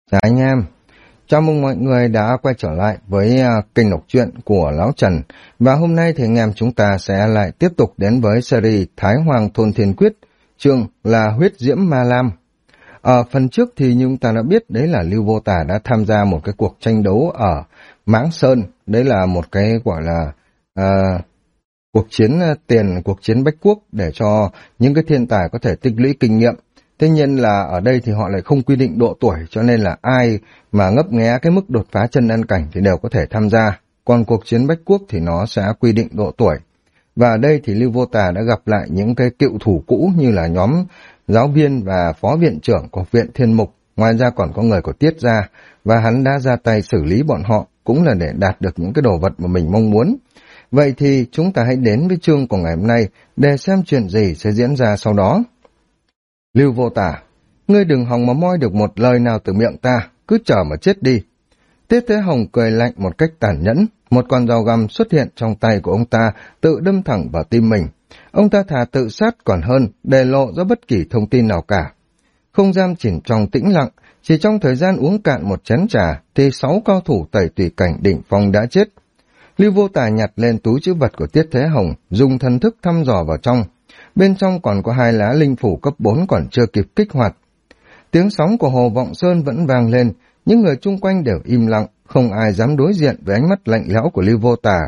Dạ anh em, chào mừng mọi người đã quay trở lại với kênh đọc truyện của Lão Trần. Và hôm nay thì anh em chúng ta sẽ lại tiếp tục đến với series Thái Hoàng Thôn Thiên Quyết, chương là Huyết Diễm Ma Lam. Ở phần trước thì như chúng ta đã biết đấy là Lưu Vô Tà đã tham gia một cái cuộc tranh đấu ở Mãng Sơn. Đấy là một cái gọi là cuộc chiến cuộc chiến Bách Quốc để cho những cái thiên tài có thể tích lũy kinh nghiệm. Tuy nhiên là ở đây thì họ lại không quy định độ tuổi, cho nên là ai mà ngấp nghé cái mức đột phá chân ân cảnh thì đều có thể tham gia. Còn cuộc chiến Bách Quốc thì nó sẽ quy định độ tuổi. Và ở đây thì Lưu Vô Tà đã gặp lại những cái cựu thủ cũ như là nhóm giáo viên và phó viện trưởng của viện Thiên Mục. Ngoài ra còn có người của Tiết Gia, và hắn đã ra tay xử lý bọn họ cũng là để đạt được những cái đồ vật mà mình mong muốn. Vậy thì chúng ta hãy đến với chương của ngày hôm nay để xem chuyện gì sẽ diễn ra sau đó. Lưu Vô Tà, ngươi đừng hòng mà moi được một lời nào từ miệng ta, cứ chờ mà chết đi. Tiết Thế Hồng cười lạnh một cách tàn nhẫn, một con dao găm xuất hiện trong tay của ông ta, tự đâm thẳng vào tim mình. Ông ta thà tự sát còn hơn, để lộ ra bất kỳ thông tin nào cả. Không gian chìm trong tĩnh lặng, chỉ trong thời gian uống cạn một chén trà, thì 6 cao thủ tẩy tùy cảnh đỉnh phong đã chết. Lưu Vô Tà nhặt lên túi trữ vật của Tiết Thế Hồng, dùng thần thức thăm dò vào trong. Bên trong còn có 2 lá linh phủ cấp 4 còn chưa kịp kích hoạt. Tiếng sóng của Hồ Vọng Sơn vẫn vang lên, những người chung quanh đều im lặng, không ai dám đối diện với ánh mắt lạnh lẽo của Lưu Vô Tà.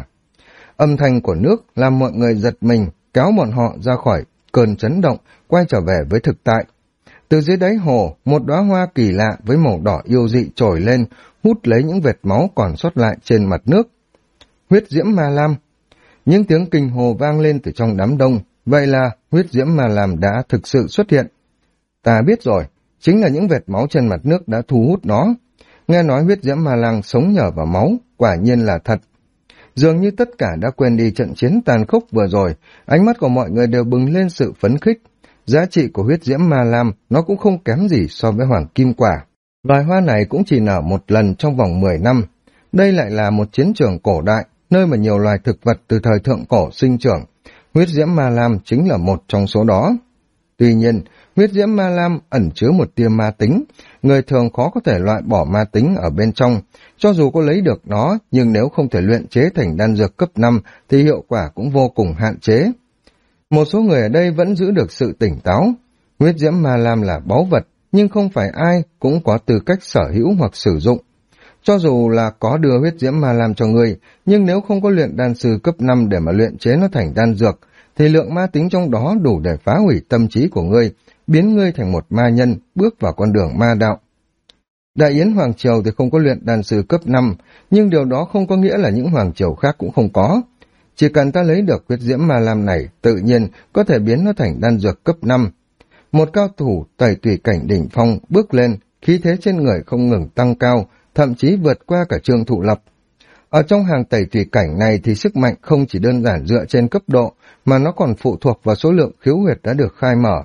Âm thanh của nước làm mọi người giật mình, kéo bọn họ ra khỏi cơn chấn động, quay trở về với thực tại. Từ dưới đáy hồ, một đóa hoa kỳ lạ với màu đỏ yêu dị trồi lên, hút lấy những vệt máu còn sót lại trên mặt nước. Huyết Diễm Ma Lam. Những tiếng kinh hồ vang lên từ trong đám đông. Vậy là huyết diễm ma lam đã thực sự xuất hiện. Ta biết rồi, chính là những vệt máu trên mặt nước đã thu hút nó. Nghe nói huyết diễm ma lam sống nhờ vào máu, quả nhiên là thật. Dường như tất cả đã quên đi trận chiến tàn khốc vừa rồi, ánh mắt của mọi người đều bừng lên sự phấn khích. Giá trị của huyết diễm ma lam nó cũng không kém gì so với hoàng kim quả. Loài hoa này cũng chỉ nở một lần trong vòng 10 năm. Đây lại là một chiến trường cổ đại, nơi mà nhiều loài thực vật từ thời thượng cổ sinh trưởng. Huyết diễm ma lam chính là một trong số đó. Tuy nhiên, huyết diễm ma lam ẩn chứa một tia ma tính, người thường khó có thể loại bỏ ma tính ở bên trong. Cho dù có lấy được nó, nhưng nếu không thể luyện chế thành đan dược cấp 5 thì hiệu quả cũng vô cùng hạn chế. Một số người ở đây vẫn giữ được sự tỉnh táo. Huyết diễm ma lam là báu vật, nhưng không phải ai cũng có tư cách sở hữu hoặc sử dụng. Cho dù là có đưa huyết diễm ma lam cho ngươi, nhưng nếu không có luyện đan sư cấp 5 để mà luyện chế nó thành đan dược, thì lượng ma tính trong đó đủ để phá hủy tâm trí của ngươi, biến ngươi thành một ma nhân, bước vào con đường ma đạo. Đại Yến Hoàng Triều thì không có luyện đan sư cấp 5, nhưng điều đó không có nghĩa là những Hoàng Triều khác cũng không có. Chỉ cần ta lấy được huyết diễm ma lam này, tự nhiên có thể biến nó thành đan dược cấp 5. Một cao thủ tẩy tùy cảnh đỉnh phong bước lên, khí thế trên người không ngừng tăng cao, thậm chí vượt qua cả Trương Thụ Lập. Ở trong hàng tẩy tùy cảnh này thì sức mạnh không chỉ đơn giản dựa trên cấp độ, mà nó còn phụ thuộc vào số lượng khiếu huyệt đã được khai mở.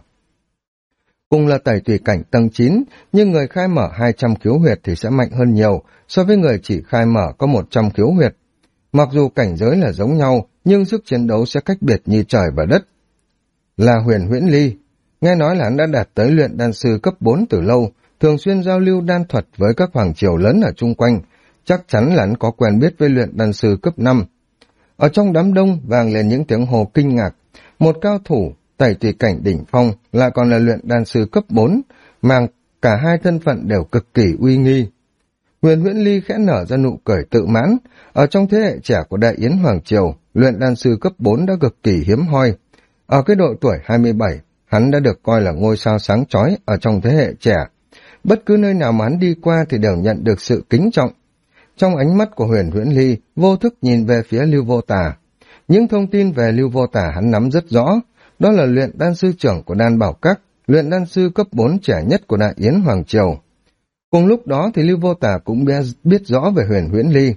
Cùng là tẩy tùy cảnh tầng 9, nhưng người khai mở 200 khiếu huyệt thì sẽ mạnh hơn nhiều so với người chỉ khai mở có 100 khiếu huyệt. Mặc dù cảnh giới là giống nhau, nhưng sức chiến đấu sẽ cách biệt như trời và đất. Là Huyền Huyễn Ly, nghe nói là hắn đã đạt tới luyện đan sư cấp 4 từ lâu, thường xuyên giao lưu đan thuật với các hoàng triều lớn ở chung quanh, chắc chắn là hắn có quen biết với luyện đan sư cấp 5. Ở trong đám đông vang lên những tiếng hô kinh ngạc, một cao thủ tẩy tùy cảnh đỉnh phong lại còn là luyện đan sư cấp 4, mang cả hai thân phận đều cực kỳ uy nghi. Huyền Huyễn Ly khẽ nở ra nụ cười tự mãn, ở trong thế hệ trẻ của Đại Yến Hoàng Triều, luyện đan sư cấp 4 đã cực kỳ hiếm hoi. Ở cái độ tuổi 27, hắn đã được coi là ngôi sao sáng chói ở trong thế hệ trẻ. Bất cứ nơi nào mà hắn đi qua thì đều nhận được sự kính trọng. Trong ánh mắt của Huyền Huyễn Ly, vô thức nhìn về phía Lưu Vô Tà. Những thông tin về Lưu Vô Tà hắn nắm rất rõ, đó là luyện đan sư trưởng của Đan Bảo Các, luyện đan sư cấp 4 trẻ nhất của Đại Yến Hoàng Triều. Cùng lúc đó thì Lưu Vô Tà cũng biết rõ về Huyền Huyễn Ly.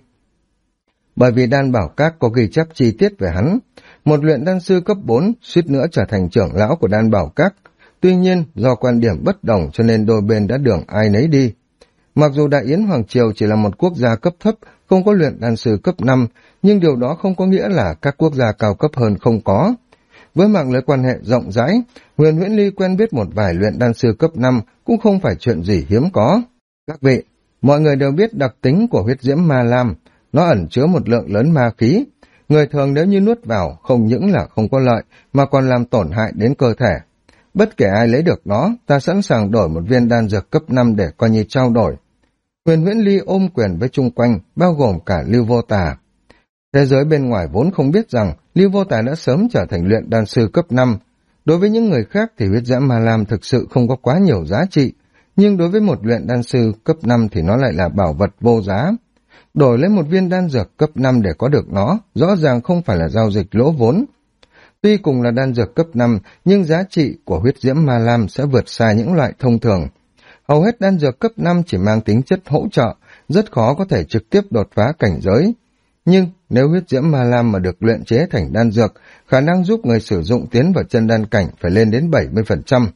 Bởi vì Đan Bảo Các có ghi chép chi tiết về hắn, một luyện đan sư cấp 4 suýt nữa trở thành trưởng lão của Đan Bảo Các. Tuy nhiên, do quan điểm bất đồng cho nên đôi bên đã đường ai nấy đi. Mặc dù Đại Yến Hoàng Triều chỉ là một quốc gia cấp thấp, không có luyện đan sư cấp 5, nhưng điều đó không có nghĩa là các quốc gia cao cấp hơn không có. Với mạng lưới quan hệ rộng rãi, Huyền Huyễn Ly quen biết một vài luyện đan sư cấp 5 cũng không phải chuyện gì hiếm có. Các vị, mọi người đều biết đặc tính của huyết diễm ma lam, nó ẩn chứa một lượng lớn ma khí. Người thường nếu như nuốt vào không những là không có lợi mà còn làm tổn hại đến cơ thể. Bất kể ai lấy được nó, ta sẵn sàng đổi một viên đan dược cấp 5 để coi như trao đổi. Huyền Huyễn Ly ôm quyền với chung quanh, bao gồm cả Lưu Vô Tà. Thế giới bên ngoài vốn không biết rằng Lưu Vô Tà đã sớm trở thành luyện đan sư cấp 5. Đối với những người khác thì huyết diễm ma lam thực sự không có quá nhiều giá trị, nhưng đối với một luyện đan sư cấp 5 thì nó lại là bảo vật vô giá. Đổi lấy một viên đan dược cấp 5 để có được nó, rõ ràng không phải là giao dịch lỗ vốn. Tuy cùng là đan dược cấp 5, nhưng giá trị của huyết diễm ma lam sẽ vượt xa những loại thông thường. Hầu hết đan dược cấp 5 chỉ mang tính chất hỗ trợ, rất khó có thể trực tiếp đột phá cảnh giới. Nhưng nếu huyết diễm ma lam mà được luyện chế thành đan dược, khả năng giúp người sử dụng tiến vào chân đan cảnh phải lên đến 70%.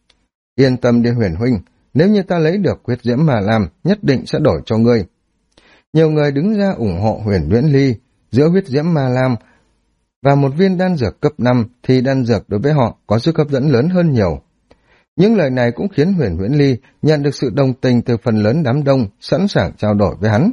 Yên tâm đi Huyền huynh, nếu như ta lấy được huyết diễm ma lam, nhất định sẽ đổi cho ngươi. Nhiều người đứng ra ủng hộ Huyền Huyễn Ly. Giữa huyết diễm ma lam và một viên đan dược cấp 5 thì đan dược đối với họ có sức hấp dẫn lớn hơn nhiều. Những lời này cũng khiến Huyền Huyễn Ly nhận được sự đồng tình từ phần lớn đám đông, sẵn sàng trao đổi với hắn.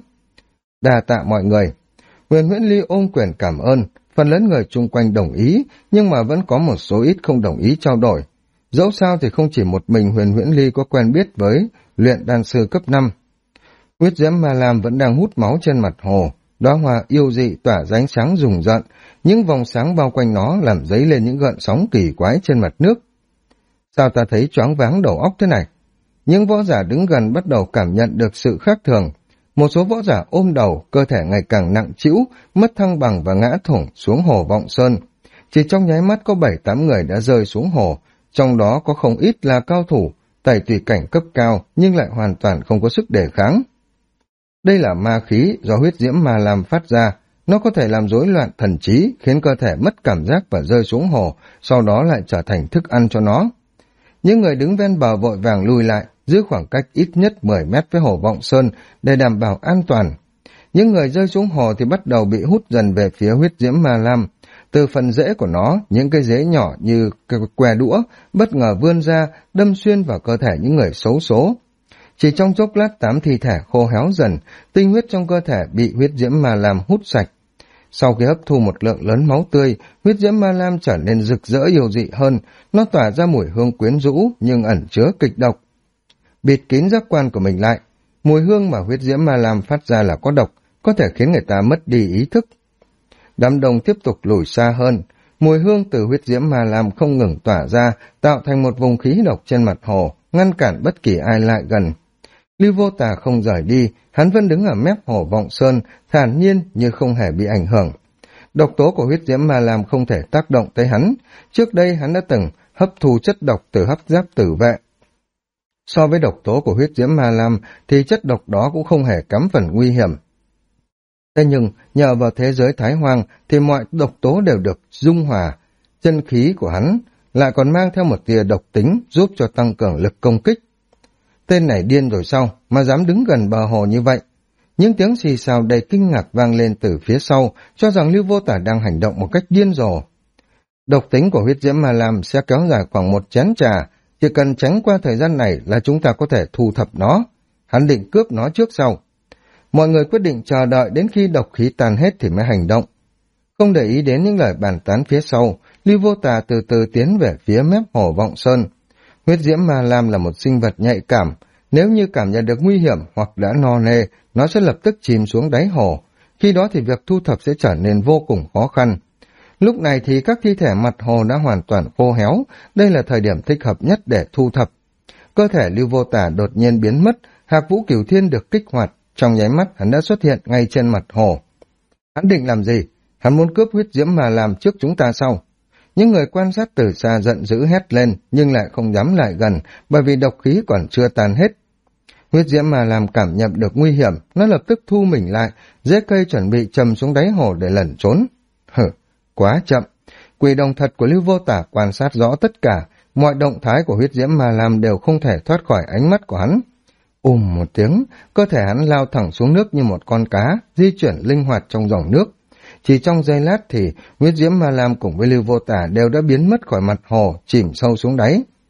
Đa tạ mọi người. Huyền Huyễn Ly ôm quyền cảm ơn, phần lớn người chung quanh đồng ý, nhưng mà vẫn có một số ít không đồng ý trao đổi. Dẫu sao thì không chỉ một mình Huyền Huyễn Ly có quen biết với luyện đan sư cấp 5. Huyết diễm ma lam vẫn đang hút máu trên mặt hồ, đóa hoa yêu dị tỏa ra ánh sáng rùng rợn, những vòng sáng bao quanh nó làm dấy lên những gợn sóng kỳ quái trên mặt nước. Sao ta thấy choáng váng đầu óc thế này? Những võ giả đứng gần bắt đầu cảm nhận được sự khác thường. Một số võ giả ôm đầu, cơ thể ngày càng nặng trĩu, mất thăng bằng và ngã thủng xuống hồ Vọng Sơn. Chỉ trong nháy mắt có 7-8 người đã rơi xuống hồ, trong đó có không ít là cao thủ, tẩy tùy cảnh cấp cao nhưng lại hoàn toàn không có sức đề kháng. Đây là ma khí do huyết diễm ma lam phát ra, nó có thể làm rối loạn thần trí, khiến cơ thể mất cảm giác và rơi xuống hồ, sau đó lại trở thành thức ăn cho nó. Những người đứng ven bờ vội vàng lùi lại, giữ khoảng cách ít nhất 10 mét với hồ Vọng Sơn để đảm bảo an toàn. Những người rơi xuống hồ thì bắt đầu bị hút dần về phía huyết diễm ma lam. Từ phần rễ của nó, những cái rễ nhỏ như que đũa bất ngờ vươn ra, đâm xuyên vào cơ thể những người xấu số. Chỉ trong chốc lát 8 thi thể khô héo dần, tinh huyết trong cơ thể bị huyết diễm ma lam hút sạch. Sau khi hấp thu một lượng lớn máu tươi, huyết diễm ma lam trở nên rực rỡ yêu dị hơn, nó tỏa ra mùi hương quyến rũ nhưng ẩn chứa kịch độc. Bịt kín giác quan của mình lại, mùi hương mà huyết diễm ma lam phát ra là có độc, có thể khiến người ta mất đi ý thức. Đám đông tiếp tục lùi xa hơn, mùi hương từ huyết diễm ma lam không ngừng tỏa ra, tạo thành một vùng khí độc trên mặt hồ, ngăn cản bất kỳ ai lại gần. Lưu Vô Tà không rời đi, hắn vẫn đứng ở mép hồ Vọng Sơn, thản nhiên như không hề bị ảnh hưởng. Độc tố của huyết diễm ma lam không thể tác động tới hắn, trước đây hắn đã từng hấp thu chất độc từ hấp giáp tử vệ. So với độc tố của huyết diễm ma lam thì chất độc đó cũng không hề kém phần nguy hiểm. Thế nhưng nhờ vào thế giới Thái Hoang thì mọi độc tố đều được dung hòa, chân khí của hắn lại còn mang theo một tia độc tính giúp cho tăng cường lực công kích. Tên này điên rồi sao mà dám đứng gần bờ hồ như vậy? Những tiếng xì xào đầy kinh ngạc vang lên từ phía sau, cho rằng Lưu Vô Tà đang hành động một cách điên rồ. Độc tính của huyết diễm ma lam sẽ kéo dài khoảng 1 chén trà, chỉ cần tránh qua thời gian này là chúng ta có thể thu thập nó. Hắn định cướp nó trước sau. Mọi người quyết định chờ đợi đến khi độc khí tan hết thì mới hành động. Không để ý đến những lời bàn tán phía sau, Lưu Vô Tà từ từ tiến về phía mép hồ Vọng Sơn. Huyết diễm ma lam là một sinh vật nhạy cảm, nếu như cảm nhận được nguy hiểm hoặc đã no nê, nó sẽ lập tức chìm xuống đáy hồ. Khi đó thì việc thu thập sẽ trở nên vô cùng khó khăn. Lúc này thì các thi thể mặt hồ đã hoàn toàn khô héo, đây là thời điểm thích hợp nhất để thu thập. Cơ thể Lưu Vô Tà đột nhiên biến mất, Hạc Vũ Cửu Thiên được kích hoạt, trong nháy mắt hắn đã xuất hiện ngay trên mặt hồ. Hắn định làm gì? Hắn muốn cướp huyết diễm ma lam trước chúng ta sao? Những người quan sát từ xa giận dữ hét lên, nhưng lại không dám lại gần, bởi vì độc khí còn chưa tan hết. Huyết diễm ma lam cảm nhận được nguy hiểm, nó lập tức thu mình lại, rễ cây chuẩn bị chầm xuống đáy hồ để lẩn trốn. Quá chậm. Quỷ đồng thật của Lưu Vô Tà quan sát rõ tất cả, mọi động thái của huyết diễm ma lam đều không thể thoát khỏi ánh mắt của hắn. Một tiếng, cơ thể hắn lao thẳng xuống nước như một con cá, di chuyển linh hoạt trong dòng nước. Chỉ trong giây lát thì huyết diễm ma lam cùng với Lưu Vô Tà đều đã biến mất khỏi mặt hồ, chìm sâu xuống đáy.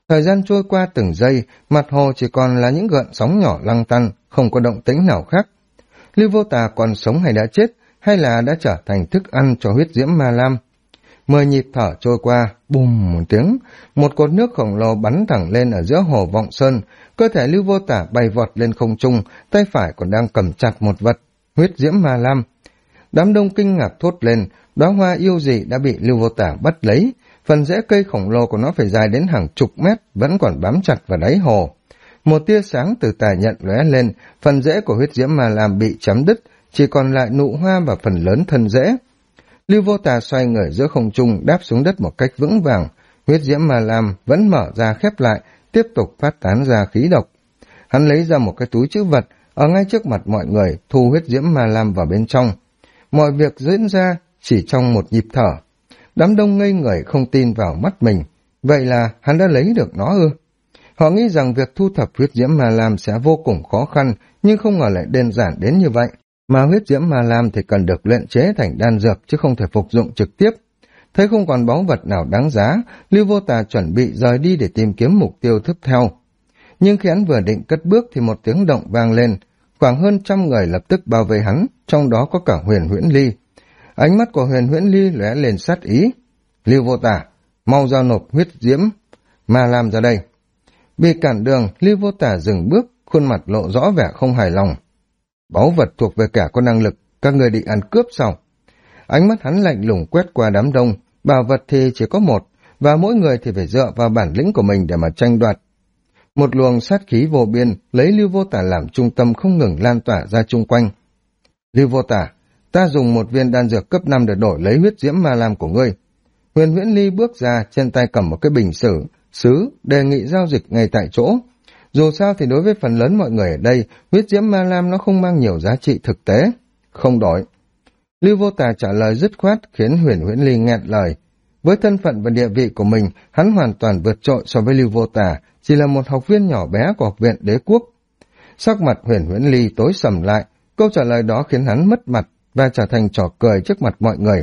Thời gian trôi qua từng giây, mặt hồ chỉ còn là những gợn sóng nhỏ lăng tăn, không có động tĩnh nào khác. Lưu Vô Tà còn sống hay đã chết, hay là đã trở thành thức ăn cho huyết diễm ma lam? 10 nhịp thở trôi qua, bùm một tiếng, một cột nước khổng lồ bắn thẳng lên ở giữa hồ Vọng Sơn, cơ thể Lưu Vô Tà bay vọt lên không trung, tay phải còn đang cầm chặt một vật, huyết diễm ma lam. Đám đông kinh ngạc thốt lên, đóa hoa yêu dị đã bị Lưu Vô Tà bắt lấy, phần rễ cây khổng lồ của nó phải dài đến hàng chục mét, vẫn còn bám chặt vào đáy hồ. Một tia sáng từ tài nhận lóe lên, phần rễ của huyết diễm ma lam bị chấm đứt, chỉ còn lại nụ hoa và phần lớn thân rễ. Lưu Vô Tà xoay người giữa không trung, đáp xuống đất một cách vững vàng, huyết diễm ma lam vẫn mở ra khép lại, tiếp tục phát tán ra khí độc. Hắn lấy ra một cái túi trữ vật, ở ngay trước mặt mọi người, thu huyết diễm ma lam vào bên trong. Mọi việc diễn ra chỉ trong một nhịp thở. Đám đông ngây người không tin vào mắt mình. Vậy là hắn đã lấy được nó ư? Họ nghĩ rằng việc thu thập huyết diễm ma lam sẽ vô cùng khó khăn, nhưng không ngờ lại đơn giản đến như vậy. Mà huyết diễm ma lam thì cần được luyện chế thành đan dược chứ không thể phục dụng trực tiếp. Thấy không còn báu vật nào đáng giá, Lưu Vô Tà chuẩn bị rời đi để tìm kiếm mục tiêu tiếp theo. Nhưng khi hắn vừa định cất bước thì một tiếng động vang lên, khoảng hơn 100 người lập tức bao vây hắn, trong đó có cả Huyền Huyễn Ly. Ánh mắt của Huyền Huyễn Ly lóe lên sát ý. Lưu Vô Tà, mau giao nộp huyết diễm ma lam ra đây. Bị cản đường, Lưu Vô Tà dừng bước, khuôn mặt lộ rõ vẻ không hài lòng. Báu vật thuộc về kẻ có năng lực, các người định ăn cướp sao? Ánh mắt hắn lạnh lùng quét qua đám đông, bảo vật thì chỉ có một, và mỗi người thì phải dựa vào bản lĩnh của mình để mà tranh đoạt. Một luồng sát khí vô biên lấy Lưu Vô Tà làm trung tâm không ngừng lan tỏa ra chung quanh. Lưu Vô Tà, ta dùng một viên đan dược cấp 5 để đổi lấy huyết diễm ma lam của ngươi. Huyền Huyễn Ly bước ra, trên tay cầm một cái bình sứ, đề nghị giao dịch ngay tại chỗ. Dù sao thì đối với phần lớn mọi người ở đây, huyết diễm ma lam nó không mang nhiều giá trị thực tế. Không đổi. Lưu Vô Tà trả lời dứt khoát khiến Huyền Huyễn Ly nghẹn lời. Với thân phận và địa vị của mình, hắn hoàn toàn vượt trội so với Lưu Vô Tà, chỉ là một học viên nhỏ bé của học viện đế quốc. Sắc mặt Huyền Huyễn Ly tối sầm lại, câu trả lời đó khiến hắn mất mặt và trở thành trò cười trước mặt mọi người.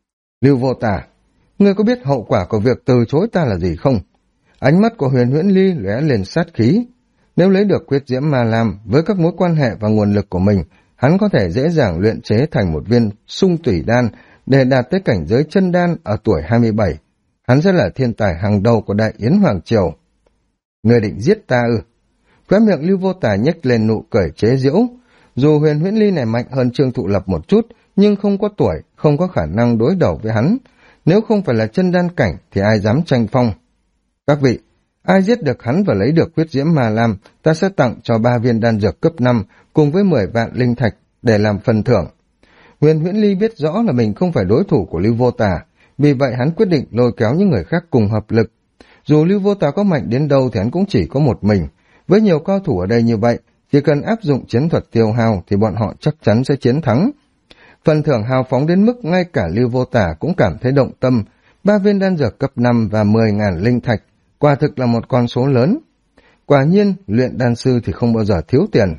Lưu Vô Tà, ngươi có biết hậu quả của việc từ chối ta là gì không? Ánh mắt của Huyền Huyễn Ly lóe lên sát khí. Nếu lấy được huyết diễm ma lam với các mối quan hệ và nguồn lực của mình, hắn có thể dễ dàng luyện chế thành một viên sung tủy đan để đạt tới cảnh giới chân đan ở tuổi 27. Hắn sẽ là thiên tài hàng đầu của Đại Yến Hoàng Triều. Ngươi định giết ta ư? Khóe miệng Lưu Vô Tà nhếch lên nụ cười chế giễu. Dù Huyền Huyễn Ly này mạnh hơn Trương Thụ Lập một chút, nhưng không có tuổi, không có khả năng đối đầu với hắn. Nếu không phải là chân đan cảnh thì ai dám tranh phong. Các vị, ai giết được hắn và lấy được huyết diễm ma lam, ta sẽ tặng cho 3 viên đan dược cấp 5 cùng với 10 vạn linh thạch để làm phần thưởng. Huyền Huyễn Ly biết rõ là mình không phải đối thủ của Lưu Vô Tà, vì vậy hắn quyết định lôi kéo những người khác cùng hợp lực. Dù Lưu Vô Tà có mạnh đến đâu thì hắn cũng chỉ có một mình. Với nhiều cao thủ ở đây như vậy, chỉ cần áp dụng chiến thuật tiêu hao thì bọn họ chắc chắn sẽ chiến thắng. Phần thưởng hào phóng đến mức ngay cả Lưu Vô Tà cũng cảm thấy động tâm. 3 viên đan dược cấp 5 và 10.000 linh thạch, quả thực là một con số lớn. Quả nhiên, luyện đan sư thì không bao giờ thiếu tiền.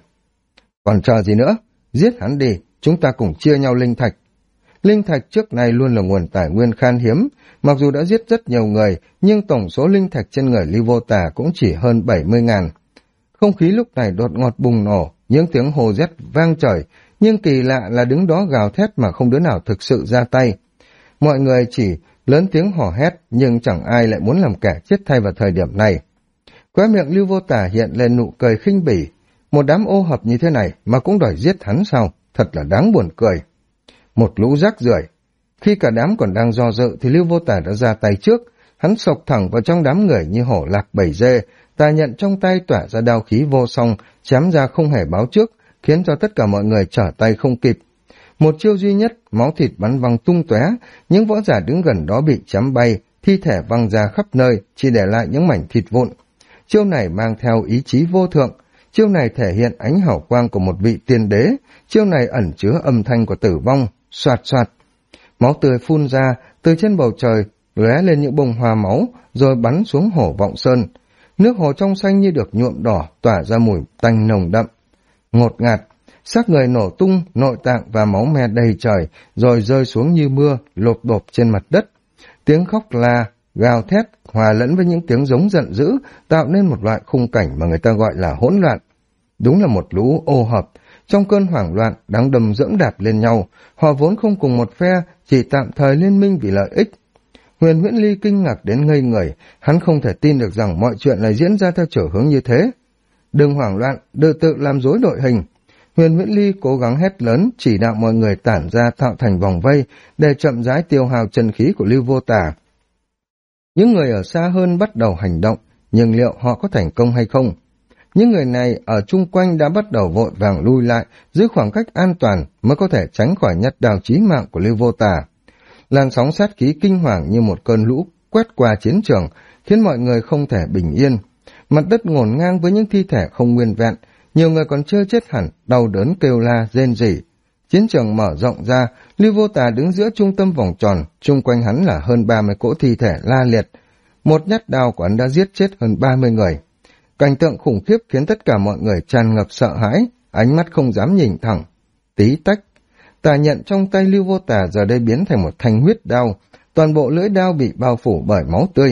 Còn chờ gì nữa? Giết hắn đi, chúng ta cùng chia nhau linh thạch. Linh thạch trước nay luôn là nguồn tài nguyên khan hiếm, mặc dù đã giết rất nhiều người, nhưng tổng số linh thạch trên người Lưu Vô Tà cũng chỉ hơn 70.000. Không khí lúc này đột ngột bùng nổ, những tiếng hò rét vang trời, nhưng kỳ lạ là đứng đó gào thét mà không đứa nào thực sự ra tay. Mọi người chỉ lớn tiếng hò hét, nhưng chẳng ai lại muốn làm kẻ chết thay vào thời điểm này. Khóe miệng Lưu Vô Tà hiện lên nụ cười khinh bỉ. Một đám ô hợp như thế này mà cũng đòi giết hắn sao? Thật là đáng buồn cười. Một lũ rác rưởi. Khi cả đám còn đang do dự thì Lưu Vô Tà đã ra tay trước. Hắn sộc thẳng vào trong đám người như hổ lạc bầy dê, tài nhận trong tay tỏa ra đao khí vô song, chém ra không hề báo trước, khiến cho tất cả mọi người trở tay không kịp. Một chiêu duy nhất, máu thịt bắn văng tung tóe, những võ giả đứng gần đó bị chém bay, thi thể văng ra khắp nơi, chỉ để lại những mảnh thịt vụn. Chiêu này mang theo ý chí vô thượng, chiêu này thể hiện ánh hào quang của một vị tiên đế, chiêu này ẩn chứa âm thanh của tử vong, xoạt xoạt. Máu tươi phun ra, từ trên bầu trời, lóe lên những bông hoa máu, rồi bắn xuống hồ Vọng Sơn. Nước hồ trong xanh như được nhuộm đỏ, tỏa ra mùi tanh nồng đậm. Ngột ngạt, xác người nổ tung, nội tạng và máu me đầy trời, rồi rơi xuống như mưa, lộp độp trên mặt đất. Tiếng khóc la gào thét, hòa lẫn với những tiếng giống giận dữ, tạo nên một loại khung cảnh mà người ta gọi là hỗn loạn. Đúng là một lũ ô hợp, trong cơn hoảng loạn đang đầm dẫm đạp lên nhau, họ vốn không cùng một phe, chỉ tạm thời liên minh vì lợi ích. Huyền Huyễn Ly kinh ngạc đến ngây người, hắn không thể tin được rằng mọi chuyện lại diễn ra theo chiều hướng như thế. Đừng hoảng loạn, đừng tự làm rối đội hình. Huyền Huyễn Ly cố gắng hét lớn, chỉ đạo mọi người tản ra tạo thành vòng vây để chậm rãi tiêu hao chân khí của Lưu Vô Tà. Những người ở xa hơn bắt đầu hành động, nhưng liệu họ có thành công hay không? Những người này ở chung quanh đã bắt đầu vội vàng lui lại, giữ khoảng cách an toàn mới có thể tránh khỏi nhát đao chí mạng của Lưu Vô Tà. Làn sóng sát khí kinh hoàng như một cơn lũ quét qua chiến trường, khiến mọi người không thể bình yên. Mặt đất ngổn ngang với những thi thể không nguyên vẹn, nhiều người còn chưa chết hẳn, đau đớn kêu la, rên rỉ. Chiến trường mở rộng ra, Lưu Vô Tà đứng giữa trung tâm vòng tròn, chung quanh hắn là hơn 30 cỗ thi thể la liệt. Một nhát đao của hắn đã giết chết hơn 30 người. Cảnh tượng khủng khiếp khiến tất cả mọi người tràn ngập sợ hãi, ánh mắt không dám nhìn thẳng. Tí tách, tà nhận trong tay Lưu Vô Tà giờ đây biến thành một thanh huyết đao, toàn bộ lưỡi đao bị bao phủ bởi máu tươi.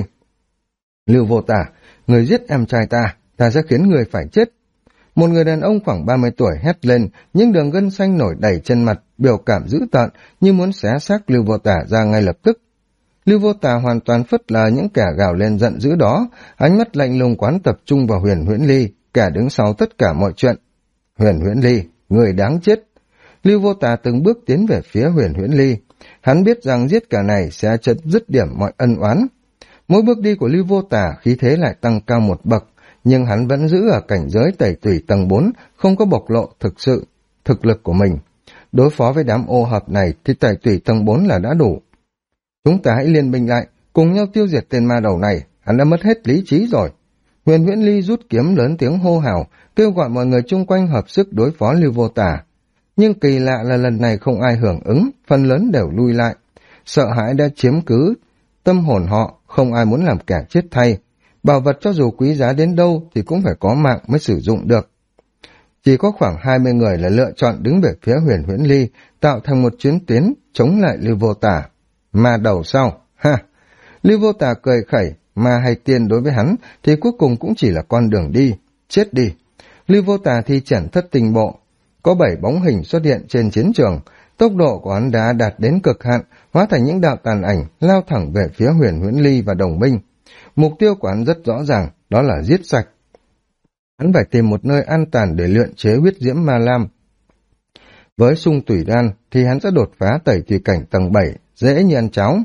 Lưu Vô Tà, người giết em trai ta sẽ khiến người phải chết. Một người đàn ông khoảng 30 tuổi hét lên, những đường gân xanh nổi đầy trên mặt, biểu cảm dữ tợn như muốn xé xác Lưu Vô Tà ra ngay lập tức. Lưu Vô Tà hoàn toàn phớt lờ những kẻ gào lên giận dữ đó, ánh mắt lạnh lùng quán tập trung vào Huyền Huyễn Ly, kẻ đứng sau tất cả mọi chuyện. Huyền Huyễn Ly, người đáng chết. Lưu Vô Tà từng bước tiến về phía Huyền Huyễn Ly, hắn biết rằng giết kẻ này sẽ chấm dứt điểm mọi ân oán. Mỗi bước đi của Lưu Vô Tà khí thế lại tăng cao một bậc, nhưng hắn vẫn giữ ở cảnh giới tẩy tủy tầng 4, không có bộc lộ thực lực của mình. Đối phó với đám ô hợp này thì tẩy tủy tầng 4 là đã đủ. Chúng ta hãy liên minh lại, cùng nhau tiêu diệt tên ma đầu này, hắn đã mất hết lý trí rồi. Huyền Huyễn Ly rút kiếm lớn tiếng hô hào, kêu gọi mọi người chung quanh hợp sức đối phó Lưu Vô Tà. Nhưng kỳ lạ là lần này không ai hưởng ứng, phần lớn đều lui lại. Sợ hãi đã chiếm cứ tâm hồn họ, không ai muốn làm kẻ chết thay. Bảo vật cho dù quý giá đến đâu thì cũng phải có mạng mới sử dụng được. Chỉ có khoảng 20 người là lựa chọn đứng về phía Huyền Huyễn Ly, tạo thành một chiến tuyến chống lại Lưu Vô Tà. Ma đầu sao? Ha! Lưu Vô Tà cười khẩy, ma hay tiên đối với hắn thì cuối cùng cũng chỉ là con đường đi. Chết đi! Lưu Vô Tà thi triển thất tình bộ. Có 7 bóng hình xuất hiện trên chiến trường, tốc độ của hắn đã đạt đến cực hạn, hóa thành những đạo tàn ảnh lao thẳng về phía Huyền Huyễn Ly và đồng minh. Mục tiêu của hắn rất rõ ràng, đó là giết sạch. Hắn phải tìm một nơi an toàn để luyện chế huyết diễm ma lam. Với sung tủy đan thì hắn sẽ đột phá tẩy tùy cảnh tầng 7, dễ như ăn cháo.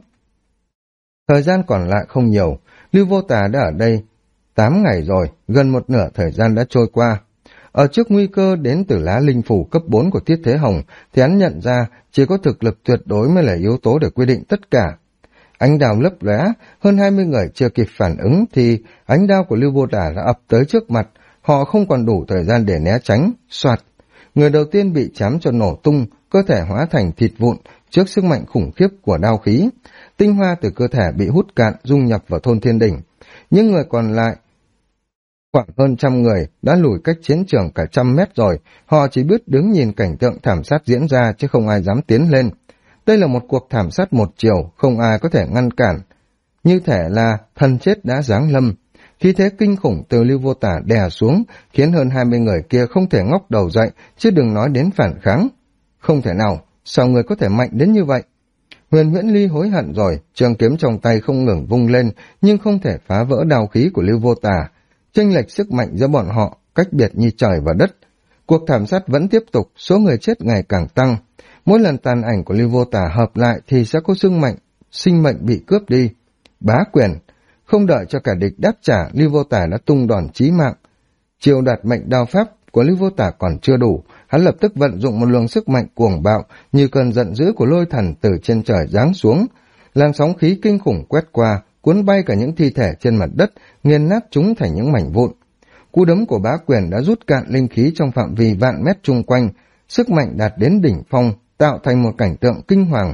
Thời gian còn lại không nhiều, Lưu Vô Tà đã ở đây 8 ngày rồi, gần một nửa thời gian đã trôi qua. Ở trước nguy cơ đến từ lá linh phủ cấp 4 của Tiết Thế Hồng, thì hắn nhận ra chỉ có thực lực tuyệt đối mới là yếu tố để quyết định tất cả. Ánh đao lấp lóe, hơn 20 người chưa kịp phản ứng thì ánh đao của Lưu Vô Tà đã ập tới trước mặt, họ không còn đủ thời gian để né tránh, soạt. Người đầu tiên bị chém cho nổ tung, cơ thể hóa thành thịt vụn trước sức mạnh khủng khiếp của đao khí. Tinh hoa từ cơ thể bị hút cạn dung nhập vào thôn thiên đỉnh. Những người còn lại, khoảng hơn 100 người, đã lùi cách chiến trường cả 100 mét rồi, họ chỉ biết đứng nhìn cảnh tượng thảm sát diễn ra chứ không ai dám tiến lên. Đây là một cuộc thảm sát một chiều, không ai có thể ngăn cản. Như thể là thần chết đã giáng lâm. Khí thế kinh khủng từ Lưu Vô Tà đè xuống, khiến hơn 20 người kia không thể ngóc đầu dậy, chứ đừng nói đến phản kháng. Không thể nào, sao người có thể mạnh đến như vậy? Huyền Huyễn Ly hối hận rồi, trường kiếm trong tay không ngừng vung lên, nhưng không thể phá vỡ đao khí của Lưu Vô Tà. Chênh lệch sức mạnh giữa bọn họ, cách biệt như trời và đất. Cuộc thảm sát vẫn tiếp tục, số người chết ngày càng tăng. Mỗi lần tàn ảnh của Lưu Vô Tà hợp lại thì sẽ có sinh mệnh bị cướp đi. Bá quyền, không đợi cho cả địch đáp trả, Lưu Vô Tà đã tung đòn chí mạng. Chiêu đoạt mệnh đao pháp của Lưu Vô Tà còn chưa đủ, hắn lập tức vận dụng một luồng sức mạnh cuồng bạo như cơn giận dữ của lôi thần từ trên trời giáng xuống. Làn sóng khí kinh khủng quét qua, cuốn bay cả những thi thể trên mặt đất, nghiền nát chúng thành những mảnh vụn. Cú đấm của bá quyền đã rút cạn linh khí trong phạm vi vạn mét chung quanh, sức mạnh đạt đến đỉnh phong, tạo thành một cảnh tượng kinh hoàng.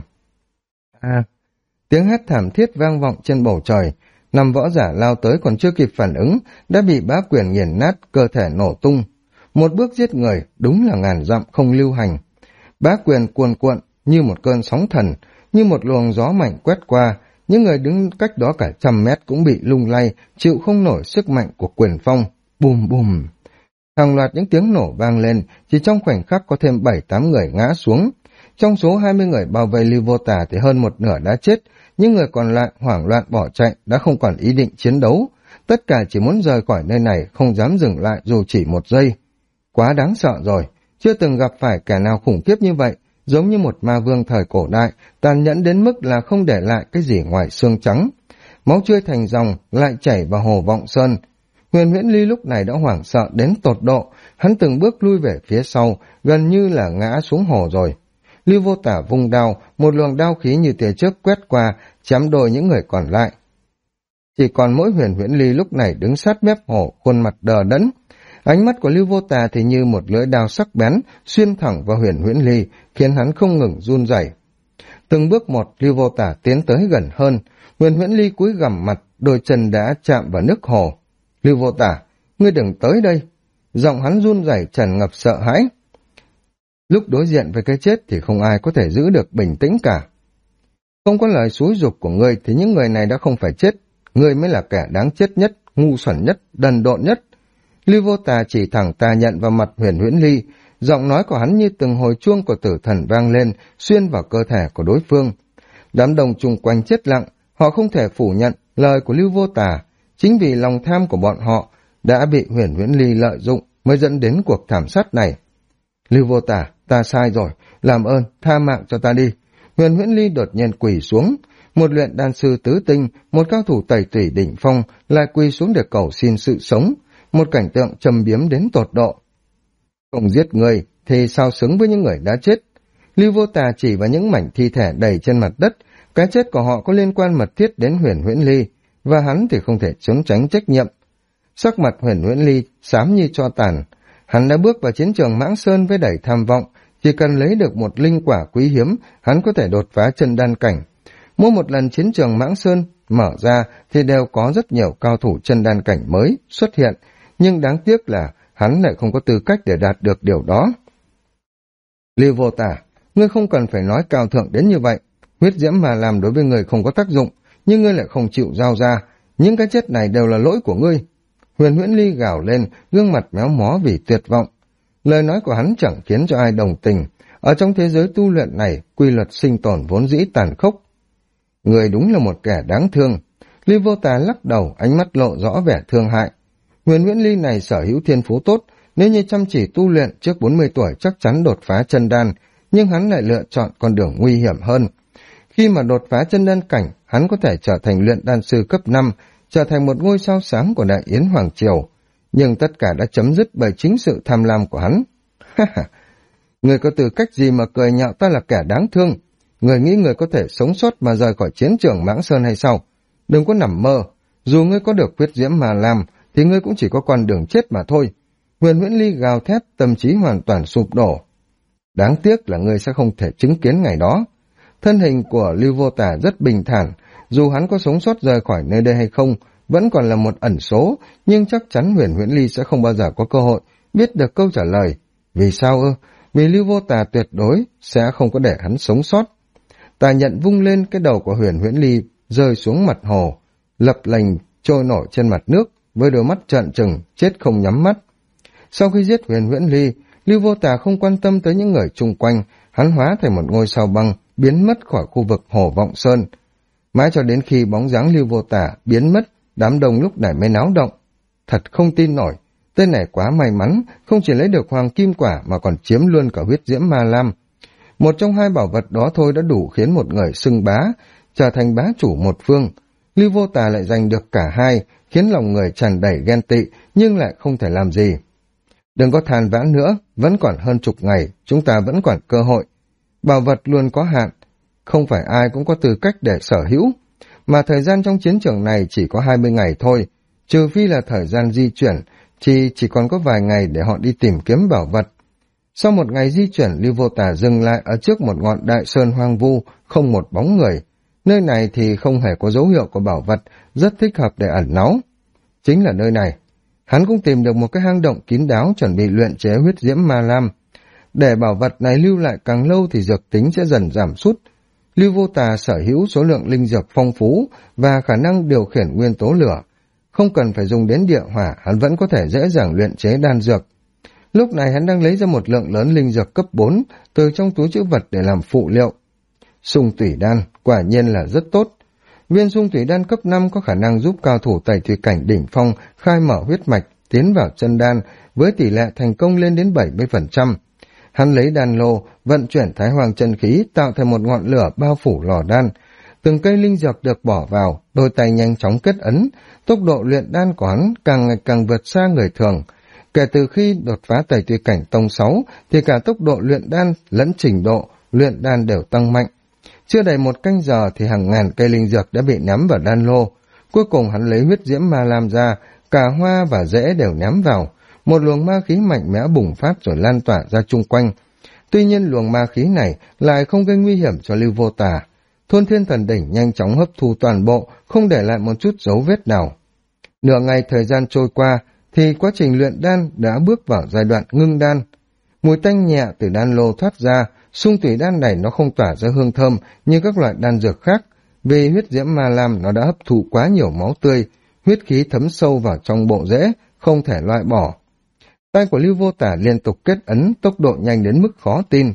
Tiếng hét thảm thiết vang vọng trên bầu trời. 5 võ giả lao tới còn chưa kịp phản ứng, đã bị bá quyền nghiền nát, cơ thể nổ tung. Một bước giết người, đúng là ngàn dặm không lưu hành. Bá quyền cuồn cuộn như một cơn sóng thần, như một luồng gió mạnh quét qua, những người đứng cách đó cả 100 mét cũng bị lung lay, chịu không nổi sức mạnh của quyền phong. Bùm bùm. Hàng loạt những tiếng nổ vang lên, chỉ trong khoảnh khắc có thêm 7-8 người ngã xuống. Trong số 20 người bao vây Lưu Vô Tà thì hơn một nửa đã chết, những người còn lại hoảng loạn bỏ chạy, đã không còn ý định chiến đấu. Tất cả chỉ muốn rời khỏi nơi này, không dám dừng lại dù chỉ một giây. Quá đáng sợ rồi, chưa từng gặp phải kẻ nào khủng khiếp như vậy, giống như một ma vương thời cổ đại, tàn nhẫn đến mức là không để lại cái gì ngoài xương trắng. Máu tươi thành dòng lại chảy vào hồ Vọng Sơn. Huyền Huyễn Ly lúc này đã hoảng sợ đến tột độ, hắn từng bước lui về phía sau, gần như là ngã xuống hồ rồi. Lưu Vô Tả vung đao, một luồng đao khí như tia chớp quét qua, chém đôi những người còn lại. Chỉ còn mỗi Huyền Huyễn Ly lúc này đứng sát mép hồ, khuôn mặt đờ đẫn. Ánh mắt của Lưu Vô Tà thì như một lưỡi đao sắc bén, xuyên thẳng vào Huyền Huyễn Ly, khiến hắn không ngừng run rẩy. Từng bước một, Lưu Vô Tả tiến tới gần hơn. Huyền Huyễn Ly cúi gằm mặt, đôi chân đã chạm vào nước hồ. Lưu Vô Tả, ngươi đừng tới đây. Giọng hắn run rẩy tràn ngập sợ hãi. Lúc đối diện với cái chết thì không ai có thể giữ được bình tĩnh cả. Không có lời xúi giục của ngươi thì những người này đã không phải chết. Ngươi mới là kẻ đáng chết nhất, ngu xuẩn nhất, đần độn nhất. Lưu Vô Tà chỉ thẳng tà nhận vào mặt Huyền Huyễn Ly, giọng nói của hắn như từng hồi chuông của tử thần vang lên, xuyên vào cơ thể của đối phương. Đám đông chung quanh chết lặng, họ không thể phủ nhận lời của Lưu Vô Tà. Chính vì lòng tham của bọn họ đã bị Huyền Huyễn Ly lợi dụng mới dẫn đến cuộc thảm sát này. Lưu Vô Tà, ta sai rồi, làm ơn, tha mạng cho ta đi. Huyền Huyễn Ly đột nhiên quỳ xuống. Một luyện đan sư tứ tinh, một cao thủ tẩy tủy đỉnh phong lại quỳ xuống để cầu xin sự sống. Một cảnh tượng trầm biếm đến tột độ. Không giết người thì sao xứng với những người đã chết. Lưu Vô Tà chỉ vào những mảnh thi thể đầy trên mặt đất. Cái chết của họ có liên quan mật thiết đến Huyền Huyễn Ly, và hắn thì không thể trốn tránh trách nhiệm. Sắc mặt Huyền Huyễn Ly xám như tro tàn. Hắn đã bước vào chiến trường Mãng Sơn với đầy tham vọng. Chỉ cần lấy được một linh quả quý hiếm, hắn có thể đột phá chân đan cảnh. Mỗi một lần chiến trường Mãng Sơn mở ra thì đều có rất nhiều cao thủ chân đan cảnh mới xuất hiện, nhưng đáng tiếc là hắn lại không có tư cách để đạt được điều đó. Lưu Vô Tả, ngươi không cần phải nói cao thượng đến như vậy. Huyết diễm mà làm đối với ngươi không có tác dụng, nhưng ngươi lại không chịu giao ra. Những cái chết này đều là lỗi của ngươi. Huyền Huyễn Ly gào lên, gương mặt méo mó vì tuyệt vọng. Lời nói của hắn chẳng khiến cho ai đồng tình. Ở trong thế giới tu luyện này, quy luật sinh tồn vốn dĩ tàn khốc. Người đúng là một kẻ đáng thương. Lưu Vô Tà lắc đầu, ánh mắt lộ rõ vẻ thương hại. Huyền Huyễn Ly này sở hữu thiên phú tốt, nếu như chăm chỉ tu luyện trước 40 tuổi chắc chắn đột phá chân đan, nhưng hắn lại lựa chọn con đường nguy hiểm hơn. Khi mà đột phá chân đan cảnh, hắn có thể trở thành luyện đan sư cấp 5, trở thành một ngôi sao sáng của Đại Yến Hoàng Triều. Nhưng tất cả đã chấm dứt bởi chính sự tham lam của hắn. Người có tư cách gì mà cười nhạo ta là kẻ đáng thương? Người nghĩ người có thể sống sót mà rời khỏi chiến trường Mãng Sơn hay sao? Đừng có nằm mơ. Dù ngươi có được huyết diễm mà làm, thì ngươi cũng chỉ có con đường chết mà thôi. Huyền Huyễn Ly gào thét, tâm trí hoàn toàn sụp đổ. Đáng tiếc là ngươi sẽ không thể chứng kiến ngày đó. Thân hình của Lưu Vô Tả rất bình thản, dù hắn có sống sót rời khỏi nơi đây hay không, vẫn còn là một ẩn số, nhưng chắc chắn Huyền Huyễn Ly sẽ không bao giờ có cơ hội biết được câu trả lời. Vì sao ư? Vì Lưu Vô Tả tuyệt đối sẽ không có để hắn sống sót. Tà nhận vung lên, cái đầu của Huyền Huyễn Ly rơi xuống mặt hồ, lập lềnh trôi nổi trên mặt nước, với đôi mắt trợn trừng, chết không nhắm mắt. Sau khi giết Huyền Huyễn Ly, Lưu Vô Tà không quan tâm tới những người chung quanh, hắn hóa thành một ngôi sao băng, biến mất khỏi khu vực hồ Vọng Sơn. Mãi cho đến khi bóng dáng Lưu Vô Tà biến mất, đám đông lúc này mới náo động. Thật không tin nổi, tên này quá may mắn, không chỉ lấy được hoàng kim quả mà còn chiếm luôn cả huyết diễm ma lam. Một trong hai bảo vật đó thôi đã đủ khiến một người xưng bá, trở thành bá chủ một phương. Lưu Vô Tà lại giành được cả hai, khiến lòng người tràn đầy ghen tị, nhưng lại không thể làm gì. Đừng có than vãn nữa, vẫn còn hơn chục ngày, chúng ta vẫn còn cơ hội. Bảo vật luôn có hạn, không phải ai cũng có tư cách để sở hữu, mà thời gian trong chiến trường này chỉ có 20 ngày thôi, trừ phi là thời gian di chuyển, thì chỉ còn có vài ngày để họ đi tìm kiếm bảo vật. Sau một ngày di chuyển, Lưu Vô Tà dừng lại ở trước một ngọn đại sơn hoang vu, không một bóng người. Nơi này thì không hề có dấu hiệu của bảo vật, rất thích hợp để ẩn náu. Chính là nơi này. Hắn cũng tìm được một cái hang động kín đáo chuẩn bị luyện chế huyết diễm ma lam. Để bảo vật này lưu lại càng lâu thì dược tính sẽ dần giảm sút. Lưu Vô Tà sở hữu số lượng linh dược phong phú và khả năng điều khiển nguyên tố lửa. Không cần phải dùng đến địa hỏa, hắn vẫn có thể dễ dàng luyện chế đan dược. Lúc này hắn đang lấy ra một lượng lớn linh dược cấp 4 từ trong túi trữ vật để làm phụ liệu. Xung tủy đan, quả nhiên là rất tốt. Viên xung tủy đan cấp 5 có khả năng giúp cao thủ tẩy thủy cảnh đỉnh phong khai mở huyết mạch, tiến vào chân đan với tỷ lệ thành công lên đến 70%. Hắn lấy đan lô, vận chuyển thái hoàng chân khí tạo thành một ngọn lửa bao phủ lò đan. Từng cây linh dược được bỏ vào, đôi tay nhanh chóng kết ấn, tốc độ luyện đan của hắn càng ngày càng vượt xa người thường. Kể từ khi đột phá tẩy tùy cảnh tông 6 thì cả tốc độ luyện đan lẫn trình độ luyện đan đều tăng mạnh. Chưa đầy một canh giờ thì hàng ngàn cây linh dược đã bị ném vào đan lô. Cuối cùng hắn lấy huyết diễm ma lam ra, cả hoa và rễ đều ném vào. Một luồng ma khí mạnh mẽ bùng phát rồi lan tỏa ra chung quanh. Tuy nhiên luồng ma khí này lại không gây nguy hiểm cho Lưu Vô Tà. Thôn Thiên Thần Đỉnh nhanh chóng hấp thu toàn bộ, không để lại một chút dấu vết nào. Nửa ngày thời gian trôi qua, thì quá trình luyện đan đã bước vào giai đoạn ngưng đan. Mùi tanh nhẹ từ đan lô thoát ra, xung tủy đan này nó không tỏa ra hương thơm như các loại đan dược khác, vì huyết diễm ma lam nó đã hấp thụ quá nhiều máu tươi, huyết khí thấm sâu vào trong bộ rễ, không thể loại bỏ. Tay của Lưu Vô Tà liên tục kết ấn, tốc độ nhanh đến mức khó tin.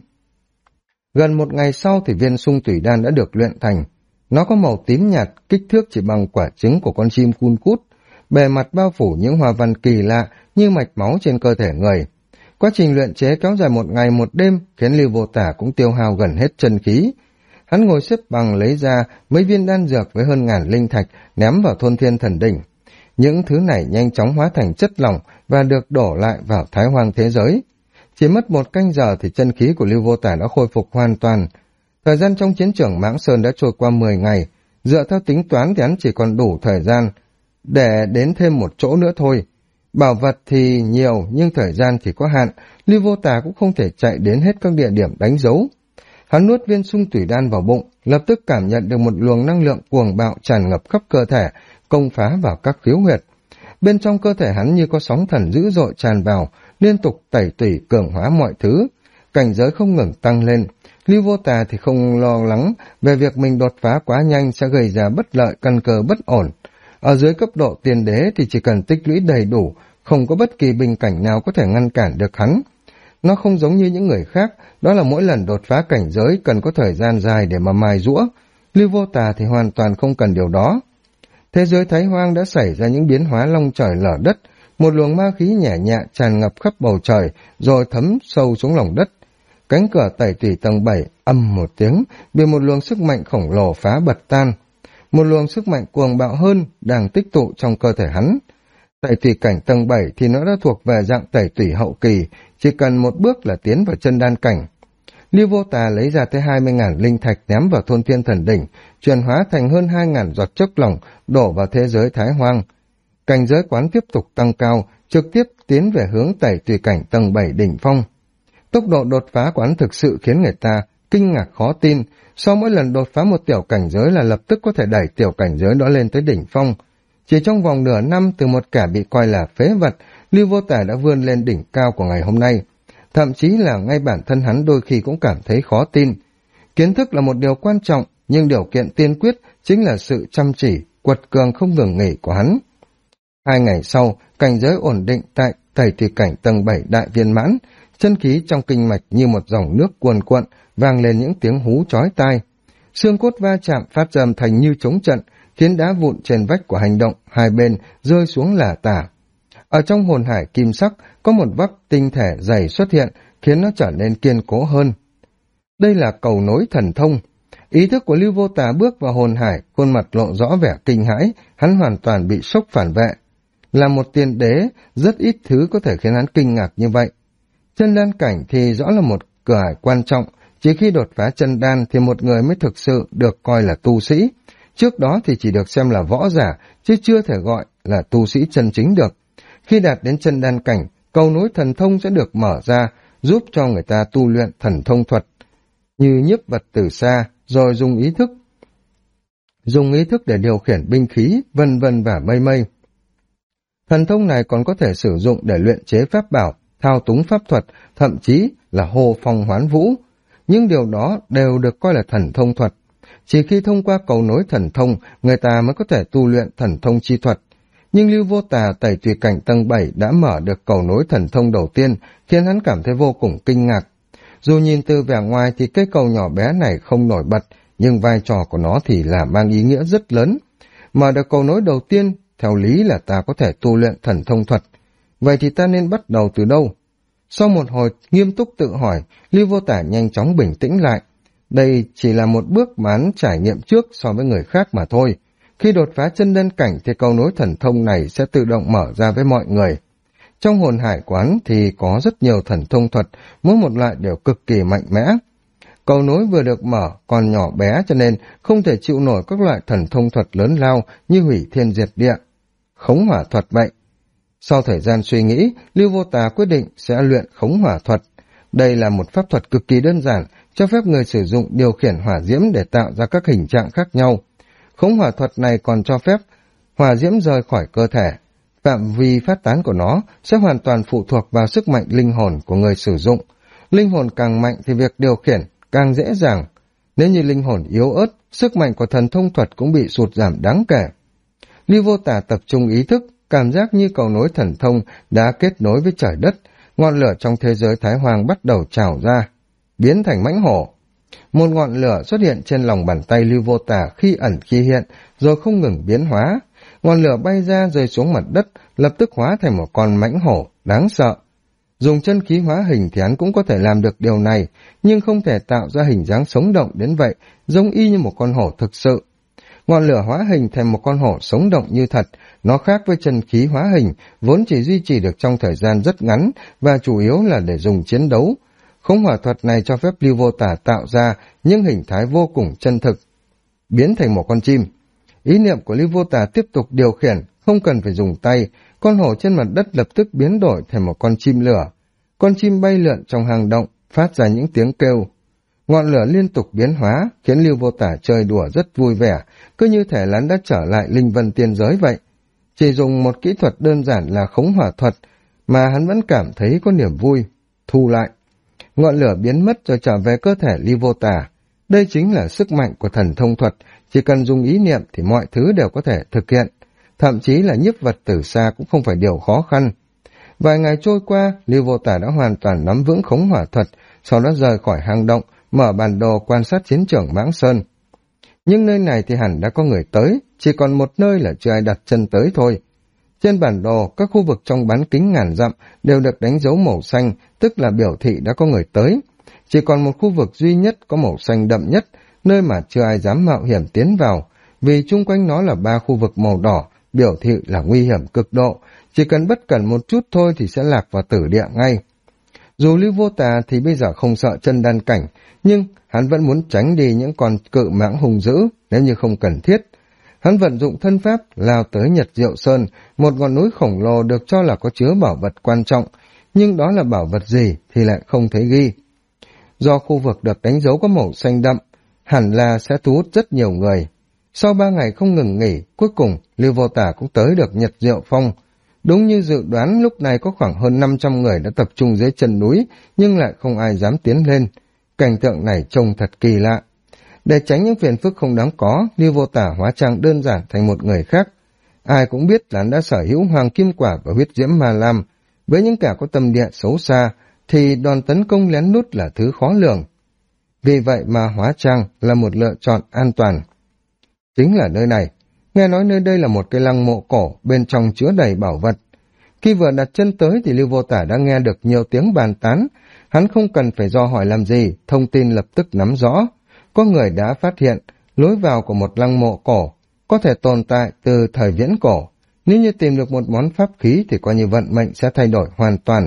Gần một ngày sau thì viên xung tủy đan đã được luyện thành. Nó có màu tím nhạt, kích thước chỉ bằng quả trứng của con chim cun cút, bề mặt bao phủ những hoa văn kỳ lạ như mạch máu trên cơ thể người. Quá trình luyện chế kéo dài một ngày một đêm khiến Lưu Vô Tà cũng tiêu hao gần hết chân khí. Hắn ngồi xếp bằng lấy ra mấy viên đan dược với hơn ngàn linh thạch ném vào Thôn Thiên Thần Đỉnh. Những thứ này nhanh chóng hóa thành chất lỏng và được đổ lại vào Thái Hoang thế giới. Chỉ mất một canh giờ thì chân khí của Lưu Vô Tà đã khôi phục hoàn toàn. Thời gian trong chiến trường Mãng Sơn đã trôi qua 10 ngày, dựa theo tính toán thì hắn chỉ còn đủ thời gian để đến thêm một chỗ nữa thôi. Bảo vật thì nhiều nhưng thời gian thì có hạn, Lưu Vô Tà cũng không thể chạy đến hết các địa điểm đánh dấu. Hắn nuốt viên xung tủy đan vào bụng, lập tức cảm nhận được một luồng năng lượng cuồng bạo tràn ngập khắp cơ thể, công phá vào các khiếu huyệt. Bên trong cơ thể hắn như có sóng thần dữ dội tràn vào, liên tục tẩy tủy cường hóa mọi thứ. Cảnh giới không ngừng tăng lên. Lưu Vô Tà thì không lo lắng về việc mình đột phá quá nhanh sẽ gây ra bất lợi, căn cơ bất ổn. Ở dưới cấp độ tiền đế thì chỉ cần tích lũy đầy đủ, không có bất kỳ bình cảnh nào có thể ngăn cản được hắn. Nó không giống như những người khác, đó là mỗi lần đột phá cảnh giới cần có thời gian dài để mà mài giũa. Lưu Vô Tà thì hoàn toàn không cần điều đó. Thế giới Thái Hoang đã xảy ra những biến hóa long trời lở đất, một luồng ma khí nhẹ nhẹ tràn ngập khắp bầu trời, rồi thấm sâu xuống lòng đất. Cánh cửa tẩy tủy tầng 7 âm một tiếng, bị một luồng sức mạnh khổng lồ phá bật tan. Một luồng sức mạnh cuồng bạo hơn đang tích tụ trong cơ thể hắn. Tẩy tủy cảnh tầng 7 thì nó đã thuộc về dạng tẩy tủy hậu kỳ, chỉ cần một bước là tiến vào chân đan cảnh. Lưu Vô Tà lấy ra tới 20.000 linh thạch ném vào Thôn Thiên Thần Đỉnh, chuyển hóa thành hơn 2.000 giọt chất lỏng đổ vào thế giới Thái Hoang. Cảnh giới quán tiếp tục tăng cao, trực tiếp tiến về hướng tẩy tùy cảnh tầng 7 đỉnh phong. Tốc độ đột phá quán thực sự khiến người ta kinh ngạc khó tin, sau mỗi lần đột phá một tiểu cảnh giới là lập tức có thể đẩy tiểu cảnh giới đó lên tới đỉnh phong. Chỉ trong vòng nửa năm từ một kẻ bị coi là phế vật, Lưu Vô Tà đã vươn lên đỉnh cao của ngày hôm nay. Thậm chí là ngay bản thân hắn đôi khi cũng cảm thấy khó tin. Kiến thức là một điều quan trọng, nhưng điều kiện tiên quyết chính là sự chăm chỉ, quật cường không ngừng nghỉ của hắn. 2 ngày sau, cảnh giới ổn định tại tẩy tùy cảnh tầng 7 đại viên mãn, chân khí trong kinh mạch như một dòng nước cuồn cuộn, vang lên những tiếng hú chói tai. Xương cốt va chạm phát ra âm thanh như trống trận, khiến đá vụn trên vách của hành động hai bên rơi xuống lả tả. Ở trong hồn hải kim sắc có một vắc tinh thể dày xuất hiện, khiến nó trở nên kiên cố hơn. Đây là cầu nối thần thông. Ý thức của Lưu Vô Tà bước vào hồn hải, khuôn mặt lộ rõ vẻ kinh hãi, hắn hoàn toàn bị sốc phản vệ. Là một tiên đế, rất ít thứ có thể khiến hắn kinh ngạc như vậy. Chân đan cảnh thì rõ là một cửa ải quan trọng, chỉ khi đột phá chân đan thì một người mới thực sự được coi là tu sĩ. Trước đó thì chỉ được xem là võ giả, chứ chưa thể gọi là tu sĩ chân chính được. Khi đạt đến chân đan cảnh, cầu nối thần thông sẽ được mở ra, giúp cho người ta tu luyện thần thông thuật, như nhiếp vật từ xa, rồi dùng ý thức để điều khiển binh khí, vân vân và mây mây. Thần thông này còn có thể sử dụng để luyện chế pháp bảo, thao túng pháp thuật, thậm chí là hô phong hoán vũ. Nhưng điều đó đều được coi là thần thông thuật. Chỉ khi thông qua cầu nối thần thông, người ta mới có thể tu luyện thần thông chi thuật. Nhưng Lưu Vô Tà tẩy tùy cảnh tầng 7 đã mở được cầu nối thần thông đầu tiên, khiến hắn cảm thấy vô cùng kinh ngạc. Dù nhìn từ vẻ ngoài thì cây cầu nhỏ bé này không nổi bật, nhưng vai trò của nó thì là mang ý nghĩa rất lớn. Mở được cầu nối đầu tiên, theo lý là ta có thể tu luyện thần thông thuật. Vậy thì ta nên bắt đầu từ đâu? Sau một hồi nghiêm túc tự hỏi, Lưu Vô Tả nhanh chóng bình tĩnh lại. Đây chỉ là một bước mà hắn trải nghiệm trước so với người khác mà thôi. Khi đột phá chân đan cảnh thì cầu nối thần thông này sẽ tự động mở ra với mọi người. Trong hồn hải quán thì có rất nhiều thần thông thuật, mỗi một loại đều cực kỳ mạnh mẽ. Cầu nối vừa được mở còn nhỏ bé cho nên không thể chịu nổi các loại thần thông thuật lớn lao như hủy thiên diệt địa, khống hỏa thuật vậy. Sau thời gian suy nghĩ, Lưu Vô Tà quyết định sẽ luyện khống hỏa thuật. Đây là một pháp thuật cực kỳ đơn giản, cho phép người sử dụng điều khiển hỏa diễm để tạo ra các hình trạng khác nhau. Khống hỏa thuật này còn cho phép hỏa diễm rời khỏi cơ thể. Phạm vi phát tán của nó sẽ hoàn toàn phụ thuộc vào sức mạnh linh hồn của người sử dụng. Linh hồn càng mạnh thì việc điều khiển càng dễ dàng. Nếu như linh hồn yếu ớt, sức mạnh của thần thông thuật cũng bị sụt giảm đáng kể. Lưu Vô Tà tập trung ý thức, cảm giác như cầu nối thần thông đã kết nối với trời đất, ngọn lửa trong thế giới Thái Hoàng bắt đầu trào ra, biến thành mãnh hổ. Một ngọn lửa xuất hiện trên lòng bàn tay Lưu Vô Tà khi ẩn khi hiện, rồi không ngừng biến hóa. Ngọn lửa bay ra rơi xuống mặt đất, lập tức hóa thành một con mãnh hổ đáng sợ. Dùng chân khí hóa hình thì hắn cũng có thể làm được điều này, nhưng không thể tạo ra hình dáng sống động đến vậy, giống y như một con hổ thực sự. Ngọn lửa hóa hình thành một con hổ sống động như thật, nó khác với chân khí hóa hình, vốn chỉ duy trì được trong thời gian rất ngắn và chủ yếu là để dùng chiến đấu. Khống hỏa thuật này cho phép Lưu Vô Tà tạo ra những hình thái vô cùng chân thực, biến thành một con chim. Ý niệm của Lưu Vô Tà tiếp tục điều khiển, không cần phải dùng tay, con hổ trên mặt đất lập tức biến đổi thành một con chim lửa. Con chim bay lượn trong hang động, phát ra những tiếng kêu. Ngọn lửa liên tục biến hóa, khiến Lưu Vô Tả chơi đùa rất vui vẻ, cứ như thể hắn đã trở lại linh vân tiên giới vậy. Chỉ dùng một kỹ thuật đơn giản là khống hỏa thuật, mà hắn vẫn cảm thấy có niềm vui. Thu lại. Ngọn lửa biến mất rồi trở về cơ thể Lưu Vô Tả. Đây chính là sức mạnh của thần thông thuật, chỉ cần dùng ý niệm thì mọi thứ đều có thể thực hiện. Thậm chí là nhiếp vật từ xa cũng không phải điều khó khăn. Vài ngày trôi qua, Lưu Vô Tả đã hoàn toàn nắm vững khống hỏa thuật, sau đó rời khỏi hang động, mở bản đồ quan sát chiến trường Mãng Sơn. Nhưng nơi này thì hẳn đã có người tới, chỉ còn một nơi là chưa ai đặt chân tới thôi. Trên bản đồ, các khu vực trong bán kính ngàn dặm đều được đánh dấu màu xanh, tức là biểu thị đã có người tới. Chỉ còn một khu vực duy nhất có màu xanh đậm nhất, nơi mà chưa ai dám mạo hiểm tiến vào, vì chung quanh nó là 3 khu vực màu đỏ, biểu thị là nguy hiểm cực độ, chỉ cần bất cẩn một chút thôi thì sẽ lạc vào tử địa ngay. Dù Lưu Vô Tà thì bây giờ không sợ chân đan cảnh, nhưng hắn vẫn muốn tránh đi những con cự mãng hung dữ nếu như không cần thiết. Hắn vận dụng thân pháp lao tới Nhật Diệu Sơn, một ngọn núi khổng lồ được cho là có chứa bảo vật quan trọng, nhưng đó là bảo vật gì thì lại không thấy ghi. Do khu vực được đánh dấu có màu xanh đậm, hẳn là sẽ thu hút rất nhiều người. Sau 3 ngày không ngừng nghỉ, cuối cùng Lưu Vô Tả cũng tới được Nhật Diệu Phong. Đúng như dự đoán, lúc này có khoảng hơn 500 người đã tập trung dưới chân núi, nhưng lại không ai dám tiến lên. Cảnh tượng này trông thật kỳ lạ. Để tránh những phiền phức không đáng có, Lưu Vô Tả hóa trang đơn giản thành một người khác. Ai cũng biết là hắn đã sở hữu hoàng kim quả và huyết diễm ma lam. Với những kẻ có tâm địa xấu xa, thì đòn tấn công lén lút là thứ khó lường. Vì vậy mà hóa trang là một lựa chọn an toàn. Chính là nơi này. Nghe nói nơi đây là một cái lăng mộ cổ, bên trong chứa đầy bảo vật. Khi vừa đặt chân tới thì Lưu Vô Tả đã nghe được nhiều tiếng bàn tán. Hắn không cần phải do hỏi làm gì, thông tin lập tức nắm rõ. Có người đã phát hiện lối vào của một lăng mộ cổ có thể tồn tại từ thời viễn cổ. Nếu như tìm được một món pháp khí thì coi như vận mệnh sẽ thay đổi hoàn toàn.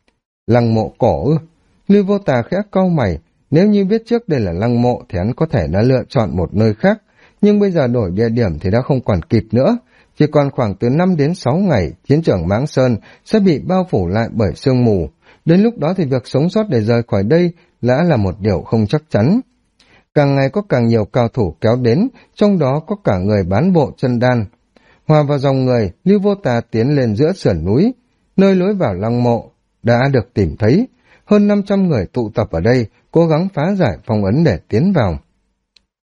Lăng mộ cổ ư? Lưu Vô Tả khẽ cau mày. Nếu như biết trước đây là lăng mộ thì hắn có thể đã lựa chọn một nơi khác. Nhưng bây giờ đổi địa điểm thì đã không còn kịp nữa. Chỉ còn khoảng từ 5 đến 6 ngày, chiến trường Mãng Sơn sẽ bị bao phủ lại bởi sương mù. Đến lúc đó thì việc sống sót để rời khỏi đây đã là một điều không chắc chắn. Càng ngày có càng nhiều cao thủ kéo đến, trong đó có cả người bán bộ chân đan. Hòa vào dòng người, Lưu Vô Tà tiến lên giữa sườn núi, nơi lối vào lăng mộ đã được tìm thấy. Hơn 500 người tụ tập ở đây, cố gắng phá giải phong ấn để tiến vào.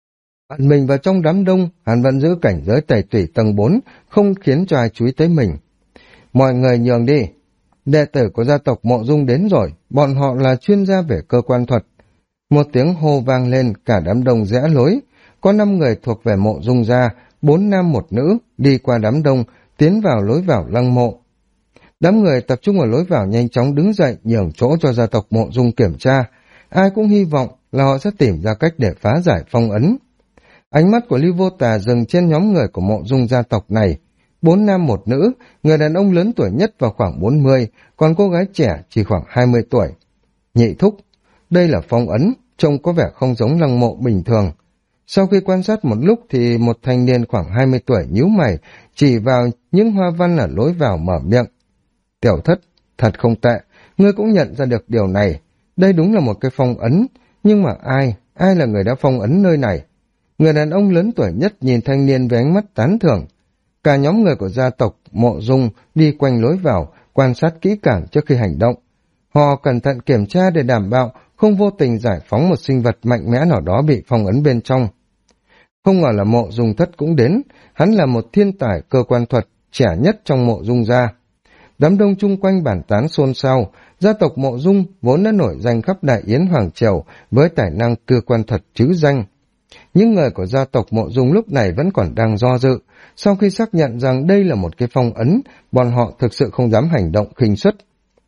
Ẩn mình vào trong đám đông, hắn vẫn giữ cảnh giới tẩy tủy tầng 4, không khiến cho ai chú ý tới mình. Mọi người nhường đi. Đệ tử của gia tộc Mộ Dung đến rồi, bọn họ là chuyên gia về cơ quan thuật. Một tiếng hô vang lên, cả đám đông rẽ lối. Có 5 người thuộc về Mộ Dung gia, 4 nam 1 nữ, đi qua đám đông, tiến vào lối vào lăng mộ. Đám người tập trung ở lối vào nhanh chóng đứng dậy, nhường chỗ cho gia tộc Mộ Dung kiểm tra. Ai cũng hy vọng là họ sẽ tìm ra cách để phá giải phong ấn. Ánh mắt của Lưu Vô Tà dừng trên nhóm người của Mộ Dung gia tộc này. 4 nam 1 nữ, người đàn ông lớn tuổi nhất vào khoảng 40, còn cô gái trẻ chỉ khoảng 20 tuổi. Nhị thúc, đây là phong ấn, trông có vẻ không giống lăng mộ bình thường. Sau khi quan sát một lúc thì một thanh niên khoảng 20 tuổi nhíu mày, chỉ vào những hoa văn ở lối vào mở miệng. Tiểu Thất, thật không tệ, ngươi cũng nhận ra được điều này. Đây đúng là một cái phong ấn, nhưng mà ai là người đã phong ấn nơi này? Người đàn ông lớn tuổi nhất nhìn thanh niên với ánh mắt tán thưởng. Cả nhóm người của gia tộc Mộ Dung đi quanh lối vào, quan sát kỹ càng trước khi hành động. Họ cẩn thận kiểm tra để đảm bảo không vô tình giải phóng một sinh vật mạnh mẽ nào đó bị phong ấn bên trong. Không ngờ là Mộ Dung Thất cũng đến, hắn là một thiên tài cơ quan thuật trẻ nhất trong Mộ Dung gia. Đám đông chung quanh bàn tán xôn xao, gia tộc Mộ Dung vốn đã nổi danh khắp Đại Yến Hoàng Triều với tài năng cơ quan thuật trứ danh. Những người của gia tộc Mộ Dung lúc này vẫn còn đang do dự. Sau khi xác nhận rằng đây là một cái phong ấn, bọn họ thực sự không dám hành động khinh suất.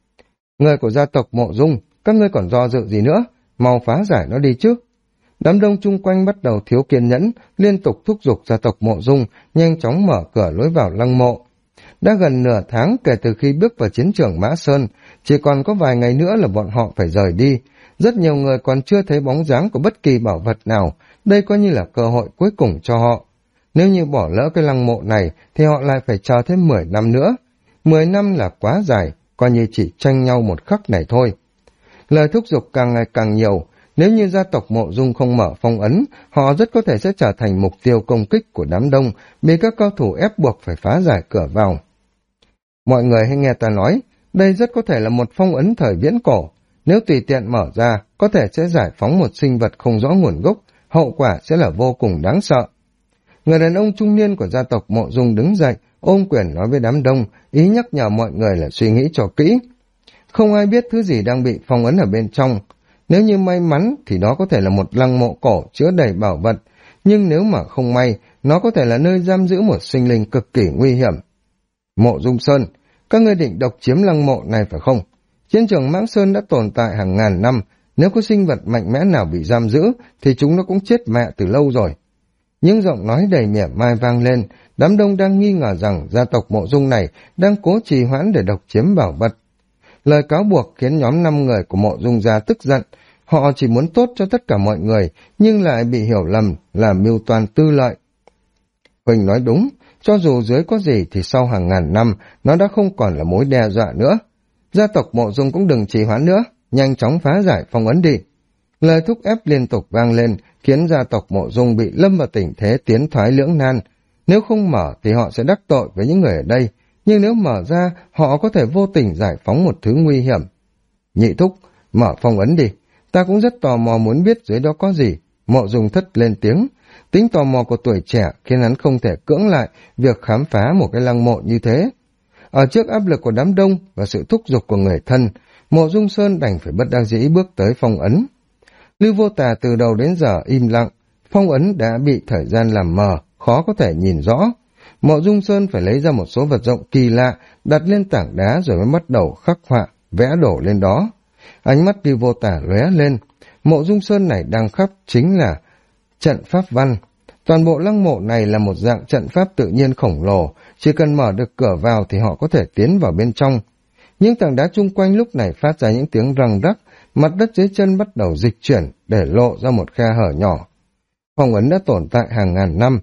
Người của gia tộc Mộ Dung, các ngươi còn do dự gì nữa? Mau phá giải nó đi chứ. Đám đông chung quanh bắt đầu thiếu kiên nhẫn, liên tục thúc giục gia tộc Mộ Dung nhanh chóng mở cửa lối vào lăng mộ. Đã gần nửa tháng kể từ khi bước vào chiến trường Mã Sơn, chỉ còn có vài ngày nữa là bọn họ phải rời đi. Rất nhiều người còn chưa thấy bóng dáng của bất kỳ bảo vật nào, đây coi như là cơ hội cuối cùng cho họ. Nếu như bỏ lỡ cái lăng mộ này thì họ lại phải chờ thêm 10 năm nữa. 10 năm là quá dài, coi như chỉ tranh nhau một khắc này thôi. Lời thúc giục càng ngày càng nhiều, nếu như gia tộc Mộ Dung không mở phong ấn, họ rất có thể sẽ trở thành mục tiêu công kích của đám đông, bị các cao thủ ép buộc phải phá giải cửa vào. Mọi người hãy nghe ta nói, đây rất có thể là một phong ấn thời viễn cổ. Nếu tùy tiện mở ra, có thể sẽ giải phóng một sinh vật không rõ nguồn gốc, hậu quả sẽ là vô cùng đáng sợ. Người đàn ông trung niên của gia tộc Mộ Dung đứng dậy, ôm quyền nói với đám đông, ý nhắc nhở mọi người là suy nghĩ cho kỹ. Không ai biết thứ gì đang bị phong ấn ở bên trong. Nếu như may mắn thì đó có thể là một lăng mộ cổ chứa đầy bảo vật, nhưng nếu mà không may, nó có thể là nơi giam giữ một sinh linh cực kỳ nguy hiểm. Mộ Dung Sơn, các ngươi định độc chiếm lăng mộ này phải không? Chiến trường Mãng Sơn đã tồn tại hàng ngàn năm, nếu có sinh vật mạnh mẽ nào bị giam giữ thì chúng nó cũng chết mẹ từ lâu rồi. Những giọng nói đầy mỉa mai vang lên, đám đông đang nghi ngờ rằng gia tộc Mộ Dung này đang cố trì hoãn để độc chiếm bảo vật. Lời cáo buộc khiến nhóm 5 người của Mộ Dung gia tức giận, họ chỉ muốn tốt cho tất cả mọi người, nhưng lại bị hiểu lầm là mưu toan tư lợi. Huỳnh nói đúng, cho dù dưới có gì thì sau hàng ngàn năm, nó đã không còn là mối đe dọa nữa. Gia tộc Mộ Dung cũng đừng trì hoãn nữa, nhanh chóng phá giải phong ấn đi. Lời thúc ép liên tục vang lên, khiến gia tộc Mộ Dung bị lâm vào tình thế tiến thoái lưỡng nan. Nếu không mở thì họ sẽ đắc tội với những người ở đây, nhưng nếu mở ra, họ có thể vô tình giải phóng một thứ nguy hiểm. Nhị thúc, mở phong ấn đi, ta cũng rất tò mò muốn biết dưới đó có gì. Mộ Dung Thất lên tiếng, tính tò mò của tuổi trẻ khiến hắn không thể cưỡng lại việc khám phá một cái lăng mộ như thế. Ở trước áp lực của đám đông và sự thúc giục của người thân, Mộ Dung Sơn đành phải bất đắc dĩ bước tới phong ấn. Lưu Vô Tà từ đầu đến giờ im lặng, phong ấn đã bị thời gian làm mờ, khó có thể nhìn rõ. Mộ Dung Sơn phải lấy ra một số vật dụng kỳ lạ, đặt lên tảng đá rồi mới bắt đầu khắc họa, vẽ đổ lên đó. Ánh mắt Lưu Vô Tà lóe lên, Mộ Dung Sơn này đang khắc chính là trận pháp văn. Toàn bộ lăng mộ này là một dạng trận pháp tự nhiên khổng lồ, chỉ cần mở được cửa vào thì họ có thể tiến vào bên trong. Những tảng đá chung quanh lúc này phát ra những tiếng răng rắc, mặt đất dưới chân bắt đầu dịch chuyển để lộ ra một khe hở nhỏ. Phong ấn đã tồn tại hàng ngàn năm.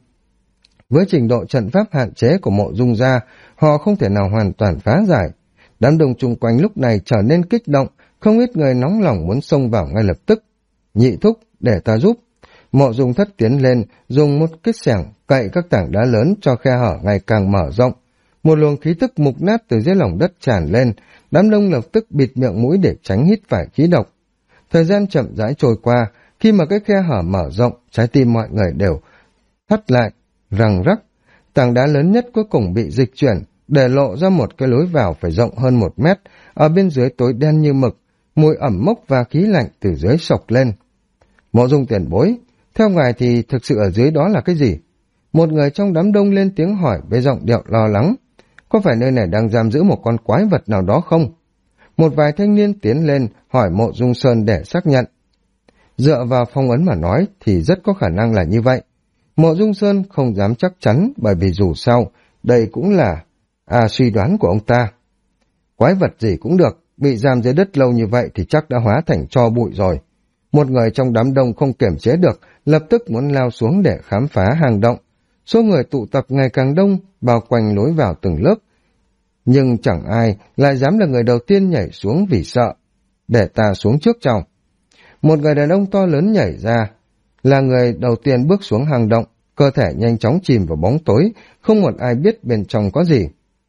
Với trình độ trận pháp hạn chế của Mộ Dung gia, họ không thể nào hoàn toàn phá giải. Đám đông chung quanh lúc này trở nên kích động, không ít người nóng lòng muốn xông vào ngay lập tức. Nhị thúc, để ta giúp. Mộ Dung Thất tiến lên, dùng một cái xẻng cậy các tảng đá lớn cho khe hở ngày càng mở rộng. Một luồng khí tức mục nát từ dưới lòng đất tràn lên, đám đông lập tức bịt miệng mũi để tránh hít phải khí độc. Thời gian chậm rãi trôi qua, Khi mà cái khe hở mở rộng, trái tim mọi người đều thắt lại, răng rắc. Tảng đá lớn nhất cuối cùng bị dịch chuyển, để lộ ra một cái lối vào phải rộng hơn 1 mét, ở bên dưới tối đen như mực, mùi ẩm mốc và khí lạnh từ dưới sộc lên. Mộ Dung tiền bối, theo ngài thì thực sự ở dưới đó là cái gì? Một người trong đám đông lên tiếng hỏi với giọng điệu lo lắng. Có phải nơi này đang giam giữ một con quái vật nào đó không? Một vài thanh niên tiến lên hỏi Mộ Dung Sơn để xác nhận. Dựa vào phong ấn mà nói thì rất có khả năng là như vậy. Mộ Dung Sơn không dám chắc chắn, bởi vì dù sao, đây cũng là suy đoán của ông ta. Quái vật gì cũng được, bị giam dưới đất lâu như vậy thì chắc đã hóa thành tro bụi rồi. Một người trong đám đông không kiềm chế được, lập tức muốn lao xuống để khám phá hang động. Số người tụ tập ngày càng đông, bao quanh lối vào từng lớp. Nhưng chẳng ai lại dám là người đầu tiên nhảy xuống vì sợ. Để ta xuống trước chào. Một người đàn ông to lớn nhảy ra, là người đầu tiên bước xuống hang động, cơ thể nhanh chóng chìm vào bóng tối, không một ai biết bên trong có gì.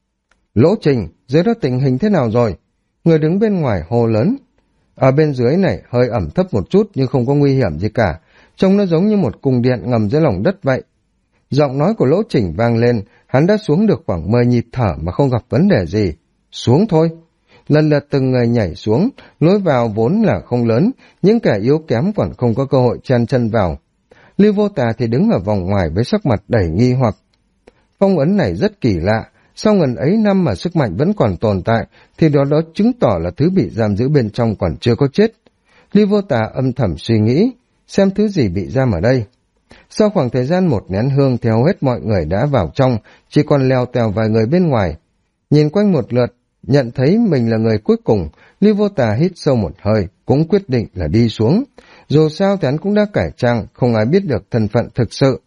Lỗ Trình, dưới đó tình hình thế nào rồi? Người đứng bên ngoài hô lớn. Ở bên dưới này hơi ẩm thấp một chút nhưng không có nguy hiểm gì cả, trông nó giống như một cung điện ngầm dưới lòng đất vậy. Giọng nói của Lỗ Trình vang lên, hắn đã xuống được khoảng 10 nhịp thở mà không gặp vấn đề gì. Xuống thôi. Lần lượt từng người nhảy xuống, lối vào vốn là không lớn, những kẻ yếu kém còn không có cơ hội chen chân vào. Lưu Vô Tà thì đứng ở vòng ngoài với sắc mặt đầy nghi hoặc. Phong ấn này rất kỳ lạ, sau ngần ấy năm mà sức mạnh vẫn còn tồn tại, thì đó chứng tỏ là thứ bị giam giữ bên trong còn chưa có chết. Lưu Vô Tà âm thầm suy nghĩ, xem thứ gì bị giam ở đây. Sau khoảng thời gian 1 nén hương thì hầu hết mọi người đã vào trong, chỉ còn leo tèo vài người bên ngoài. Nhìn quanh một lượt, nhận thấy mình là người cuối cùng, Lưu Vô Tà hít sâu một hơi, cũng quyết định là đi xuống. Dù sao thì hắn cũng đã cải trang, không ai biết được thân phận thực sự.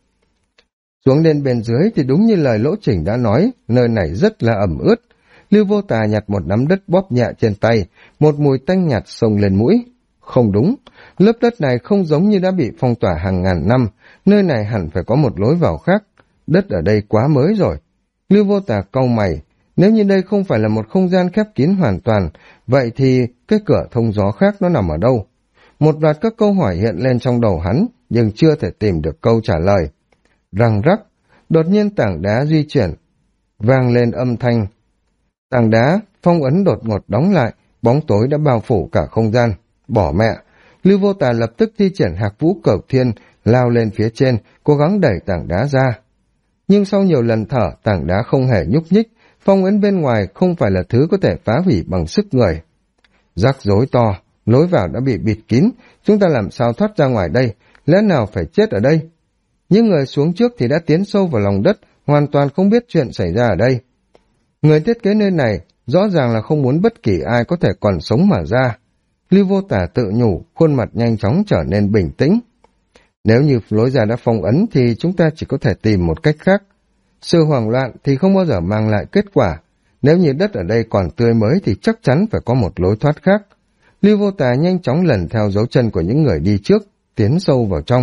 Xuống đến bên dưới thì đúng như lời Lỗ Trình đã nói, nơi này rất là ẩm ướt. Lưu Vô Tà nhặt một nắm đất bóp nhẹ trên tay, một mùi tanh nhạt xông lên mũi. Không đúng, lớp đất này không giống như đã bị phong tỏa hàng ngàn năm, nơi này hẳn phải có một lối vào khác. Đất ở đây quá mới rồi. Lưu Vô Tà cau mày, nếu như đây không phải là một không gian khép kín hoàn toàn, vậy thì cái cửa thông gió khác nó nằm ở đâu? Một loạt các câu hỏi hiện lên trong đầu hắn, nhưng chưa thể tìm được câu trả lời. Răng rắc, đột nhiên tảng đá di chuyển, vang lên âm thanh. Tảng đá, phong ấn đột ngột đóng lại, bóng tối đã bao phủ cả không gian. Bỏ mẹ! Lưu Vô Tà lập tức thi triển Hạc Vũ Cửu Thiên, lao lên phía trên, cố gắng đẩy tảng đá ra. Nhưng sau nhiều lần thở, tảng đá không hề nhúc nhích, phong ấn bên ngoài không phải là thứ có thể phá hủy bằng sức người. Rắc rối to, lối vào đã bị bịt kín, chúng ta làm sao thoát ra ngoài đây, lẽ nào phải chết ở đây? Những người xuống trước thì đã tiến sâu vào lòng đất, hoàn toàn không biết chuyện xảy ra ở đây. Người thiết kế nơi này rõ ràng là không muốn bất kỳ ai có thể còn sống mà ra. Lưu Vô Tà tự nhủ, khuôn mặt nhanh chóng trở nên bình tĩnh. Nếu như lối ra đã phong ấn thì chúng ta chỉ có thể tìm một cách khác. Sự hoảng loạn thì không bao giờ mang lại kết quả. Nếu như đất ở đây còn tươi mới thì chắc chắn phải có một lối thoát khác. Lưu Vô Tà nhanh chóng lần theo dấu chân của những người đi trước, tiến sâu vào trong.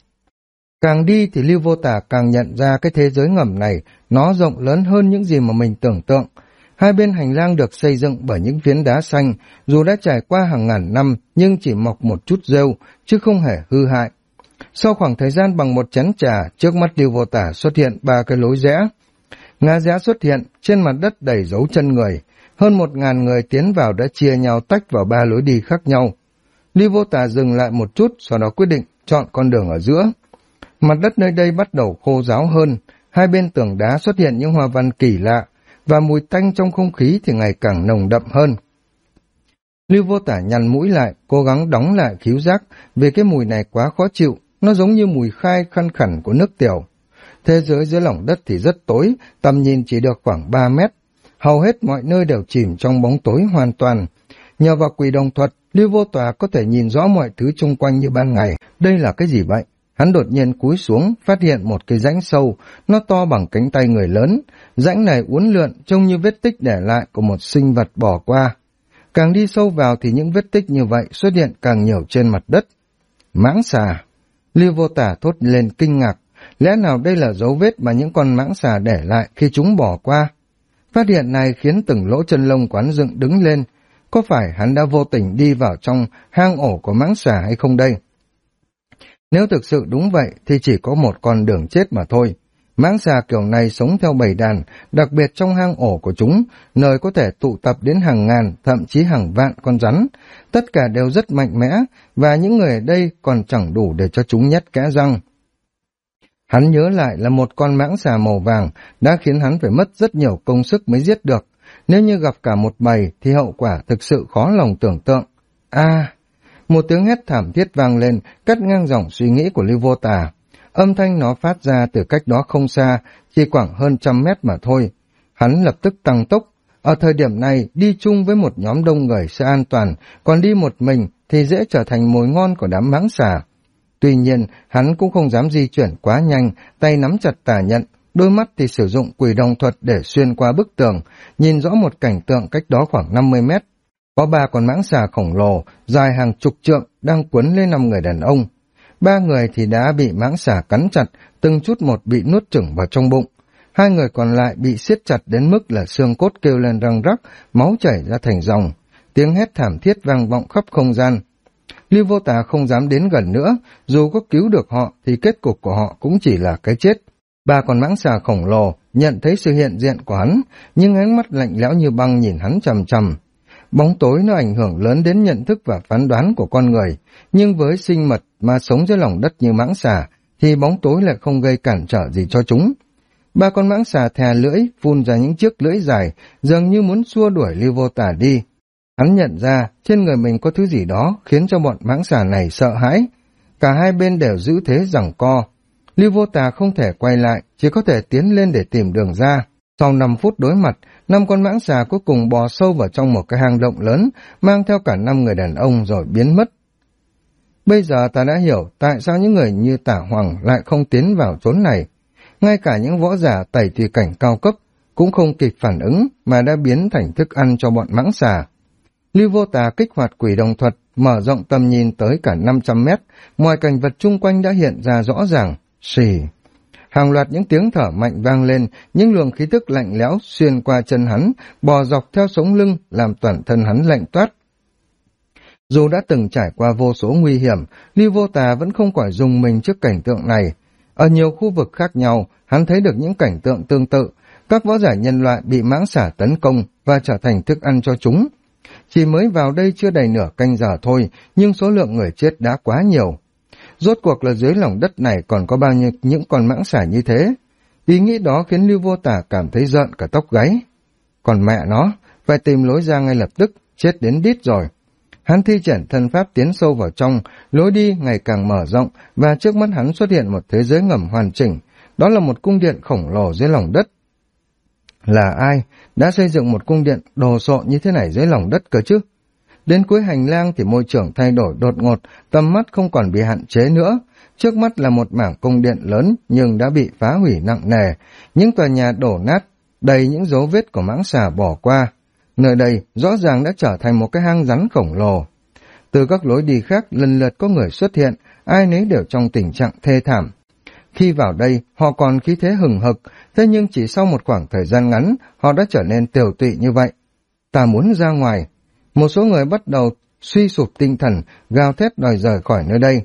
Càng đi thì Lưu Vô Tà càng nhận ra cái thế giới ngầm này, nó rộng lớn hơn những gì mà mình tưởng tượng. Hai bên hành lang được xây dựng bởi những phiến đá xanh, dù đã trải qua hàng ngàn năm nhưng chỉ mọc một chút rêu, chứ không hề hư hại. Sau khoảng thời gian bằng một chén trà, trước mắt Lưu Vô Tà xuất hiện 3 cái lối rẽ. Ngã rẽ xuất hiện, trên mặt đất đầy dấu chân người. Hơn 1.000 người tiến vào đã chia nhau tách vào 3 lối đi khác nhau. Lưu Vô Tà dừng lại một chút, sau đó quyết định chọn con đường ở giữa. Mặt đất nơi đây bắt đầu khô ráo hơn, hai bên tường đá xuất hiện những hoa văn kỳ lạ, và mùi tanh trong không khí thì ngày càng nồng đậm hơn. Lưu Vô Tà nhăn mũi lại, cố gắng đóng lại khứu giác, vì cái mùi này quá khó chịu, nó giống như mùi khai khăn khẩn của nước tiểu. Thế giới dưới lòng đất thì rất tối, tầm nhìn chỉ được khoảng 3 mét. Hầu hết mọi nơi đều chìm trong bóng tối hoàn toàn. Nhờ vào quỷ đồng thuật, Lưu Vô Tà có thể nhìn rõ mọi thứ xung quanh như ban ngày. Đây là cái gì vậy? Hắn đột nhiên cúi xuống, phát hiện một cái rãnh sâu, nó to bằng cánh tay người lớn. Rãnh này uốn lượn, trông như vết tích để lại của một sinh vật bỏ qua. Càng đi sâu vào thì những vết tích như vậy xuất hiện càng nhiều trên mặt đất. Mãng xà! Lưu Vô Tà thốt lên kinh ngạc. Lẽ nào đây là dấu vết mà những con mãng xà để lại khi chúng bỏ qua? Phát hiện này khiến từng lỗ chân lông quán dựng đứng lên. Có phải hắn đã vô tình đi vào trong hang ổ của mãng xà hay không đây? Nếu thực sự đúng vậy thì chỉ có một con đường chết mà thôi. Mãng xà kiểu này sống theo bầy đàn, đặc biệt trong hang ổ của chúng, nơi có thể tụ tập đến hàng ngàn, thậm chí hàng vạn con rắn. Tất cả đều rất mạnh mẽ, và những người ở đây còn chẳng đủ để cho chúng nhét kẽ răng. Hắn nhớ lại là một con mãng xà màu vàng đã khiến hắn phải mất rất nhiều công sức mới giết được. Nếu như gặp cả một bầy thì hậu quả thực sự khó lòng tưởng tượng. Một tiếng hét thảm thiết vang lên, cắt ngang dòng suy nghĩ của Lưu Vô Tà. Âm thanh nó phát ra từ cách đó không xa, chỉ khoảng hơn 100 mét mà thôi. Hắn lập tức tăng tốc. Ở thời điểm này, đi chung với một nhóm đông người sẽ an toàn, còn đi một mình thì dễ trở thành mồi ngon của đám mãng xà. Tuy nhiên, hắn cũng không dám di chuyển quá nhanh, tay nắm chặt tà nhận, đôi mắt thì sử dụng quỷ đồng thuật để xuyên qua bức tường, nhìn rõ một cảnh tượng cách đó khoảng 50 mét. Có 3 con mãng xà khổng lồ, dài hàng chục trượng, đang quấn lên 5 người đàn ông. 3 người thì đã bị mãng xà cắn chặt, từng chút một bị nuốt chửng vào trong bụng. 2 người còn lại bị siết chặt đến mức là xương cốt kêu lên răng rắc, máu chảy ra thành dòng. Tiếng hét thảm thiết vang vọng khắp không gian. Lưu Vô Tà không dám đến gần nữa, dù có cứu được họ thì kết cục của họ cũng chỉ là cái chết. 3 con mãng xà khổng lồ nhận thấy sự hiện diện của hắn, nhưng ánh mắt lạnh lẽo như băng nhìn hắn chằm chằm. Bóng tối nó ảnh hưởng lớn đến nhận thức và phán đoán của con người, nhưng với sinh vật mà sống dưới lòng đất như mãng xà, thì bóng tối lại không gây cản trở gì cho chúng. 3 con mãng xà thè lưỡi, phun ra những chiếc lưỡi dài, dường như muốn xua đuổi Lưu Vô Tà đi. Hắn nhận ra trên người mình có thứ gì đó khiến cho bọn mãng xà này sợ hãi. Cả hai bên đều giữ thế giằng co. Lưu Vô Tà không thể quay lại, chỉ có thể tiến lên để tìm đường ra. Sau 5 phút đối mặt, 5 con mãng xà cuối cùng bò sâu vào trong một cái hang động lớn, mang theo cả 5 người đàn ông rồi biến mất. Bây giờ ta đã hiểu tại sao những người như Tả Hoàng lại không tiến vào chốn này. Ngay cả những võ giả tẩy tùy cảnh cao cấp cũng không kịp phản ứng mà đã biến thành thức ăn cho bọn mãng xà. Lưu Vô Tà kích hoạt quỷ đồng thuật, mở rộng tầm nhìn tới cả 500 mét, mọi cảnh vật chung quanh đã hiện ra rõ ràng. Xì! Hàng loạt những tiếng thở mạnh vang lên, những luồng khí tức lạnh lẽo xuyên qua chân hắn, bò dọc theo sống lưng, làm toàn thân hắn lạnh toát. Dù đã từng trải qua vô số nguy hiểm, Lưu Vô Tà vẫn không khỏi rùng mình trước cảnh tượng này. Ở nhiều khu vực khác nhau, hắn thấy được những cảnh tượng tương tự, các võ giả nhân loại bị mãng xà tấn công và trở thành thức ăn cho chúng. Chỉ mới vào đây chưa đầy nửa canh giờ thôi, nhưng số lượng người chết đã quá nhiều. Rốt cuộc là dưới lòng đất này còn có bao nhiêu những con mãng xà như thế? Ý nghĩ đó khiến Lưu Vô Tà cảm thấy rợn cả tóc gáy. Còn mẹ nó, phải tìm lối ra ngay lập tức, chết đến đít rồi. Hắn thi triển thân pháp tiến sâu vào trong, lối đi ngày càng mở rộng, và trước mắt hắn xuất hiện một thế giới ngầm hoàn chỉnh. Đó là một cung điện khổng lồ dưới lòng đất. Là ai đã xây dựng một cung điện đồ sộ như thế này dưới lòng đất cơ chứ? Đến cuối hành lang thì môi trường thay đổi đột ngột, tầm mắt không còn bị hạn chế nữa. Trước mắt là một mảng cung điện lớn nhưng đã bị phá hủy nặng nề, những tòa nhà đổ nát, đầy những dấu vết của mãng xà bỏ qua. Nơi đây rõ ràng đã trở thành một cái hang rắn khổng lồ. Từ các lối đi khác lần lượt có người xuất hiện, ai nấy đều trong tình trạng thê thảm. Khi vào đây, họ còn khí thế hừng hực, thế nhưng chỉ sau một khoảng thời gian ngắn, họ đã trở nên tiều tụy như vậy. Ta muốn ra ngoài. Một số người bắt đầu suy sụp tinh thần, gào thét đòi rời khỏi nơi đây.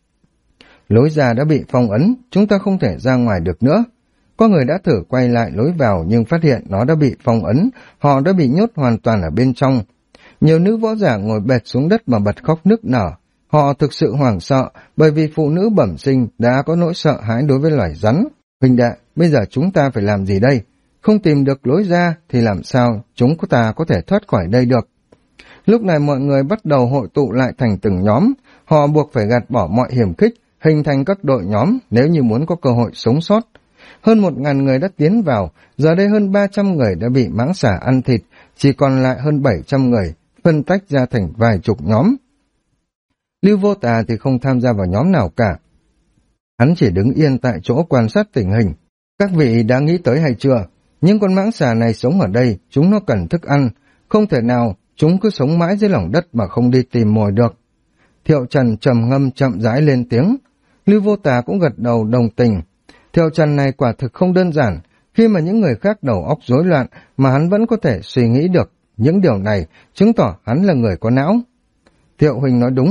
Lối ra đã bị phong ấn, chúng ta không thể ra ngoài được nữa. Có người đã thử quay lại lối vào nhưng phát hiện nó đã bị phong ấn, họ đã bị nhốt hoàn toàn ở bên trong. Nhiều nữ võ giả ngồi bệt xuống đất mà bật khóc nức nở. Họ thực sự hoảng sợ bởi vì phụ nữ bẩm sinh đã có nỗi sợ hãi đối với loài rắn. Huynh đệ, bây giờ chúng ta phải làm gì đây? Không tìm được lối ra thì làm sao chúng ta có thể thoát khỏi đây được? Lúc này mọi người bắt đầu hội tụ lại thành từng nhóm. Họ buộc phải gạt bỏ mọi hiểm khích, hình thành các đội nhóm nếu như muốn có cơ hội sống sót. Hơn 1.000 người đã tiến vào, giờ đây hơn 300 người đã bị mãng xà ăn thịt, chỉ còn lại hơn 700 người, phân tách ra thành vài chục nhóm. Lưu Vô Tà thì không tham gia vào nhóm nào cả. Hắn chỉ đứng yên tại chỗ quan sát tình hình. Các vị đã nghĩ tới hay chưa? Những con mãng xà này sống ở đây, chúng nó cần thức ăn. Không thể nào chúng cứ sống mãi dưới lòng đất mà không đi tìm mồi được. Thiệu Trần trầm ngâm chậm rãi lên tiếng. Lưu Vô Tà cũng gật đầu đồng tình. Thiệu Trần này quả thực không đơn giản. Khi mà những người khác đầu óc rối loạn mà hắn vẫn có thể suy nghĩ được những điều này, chứng tỏ hắn là người có não. Thiệu huynh nói đúng,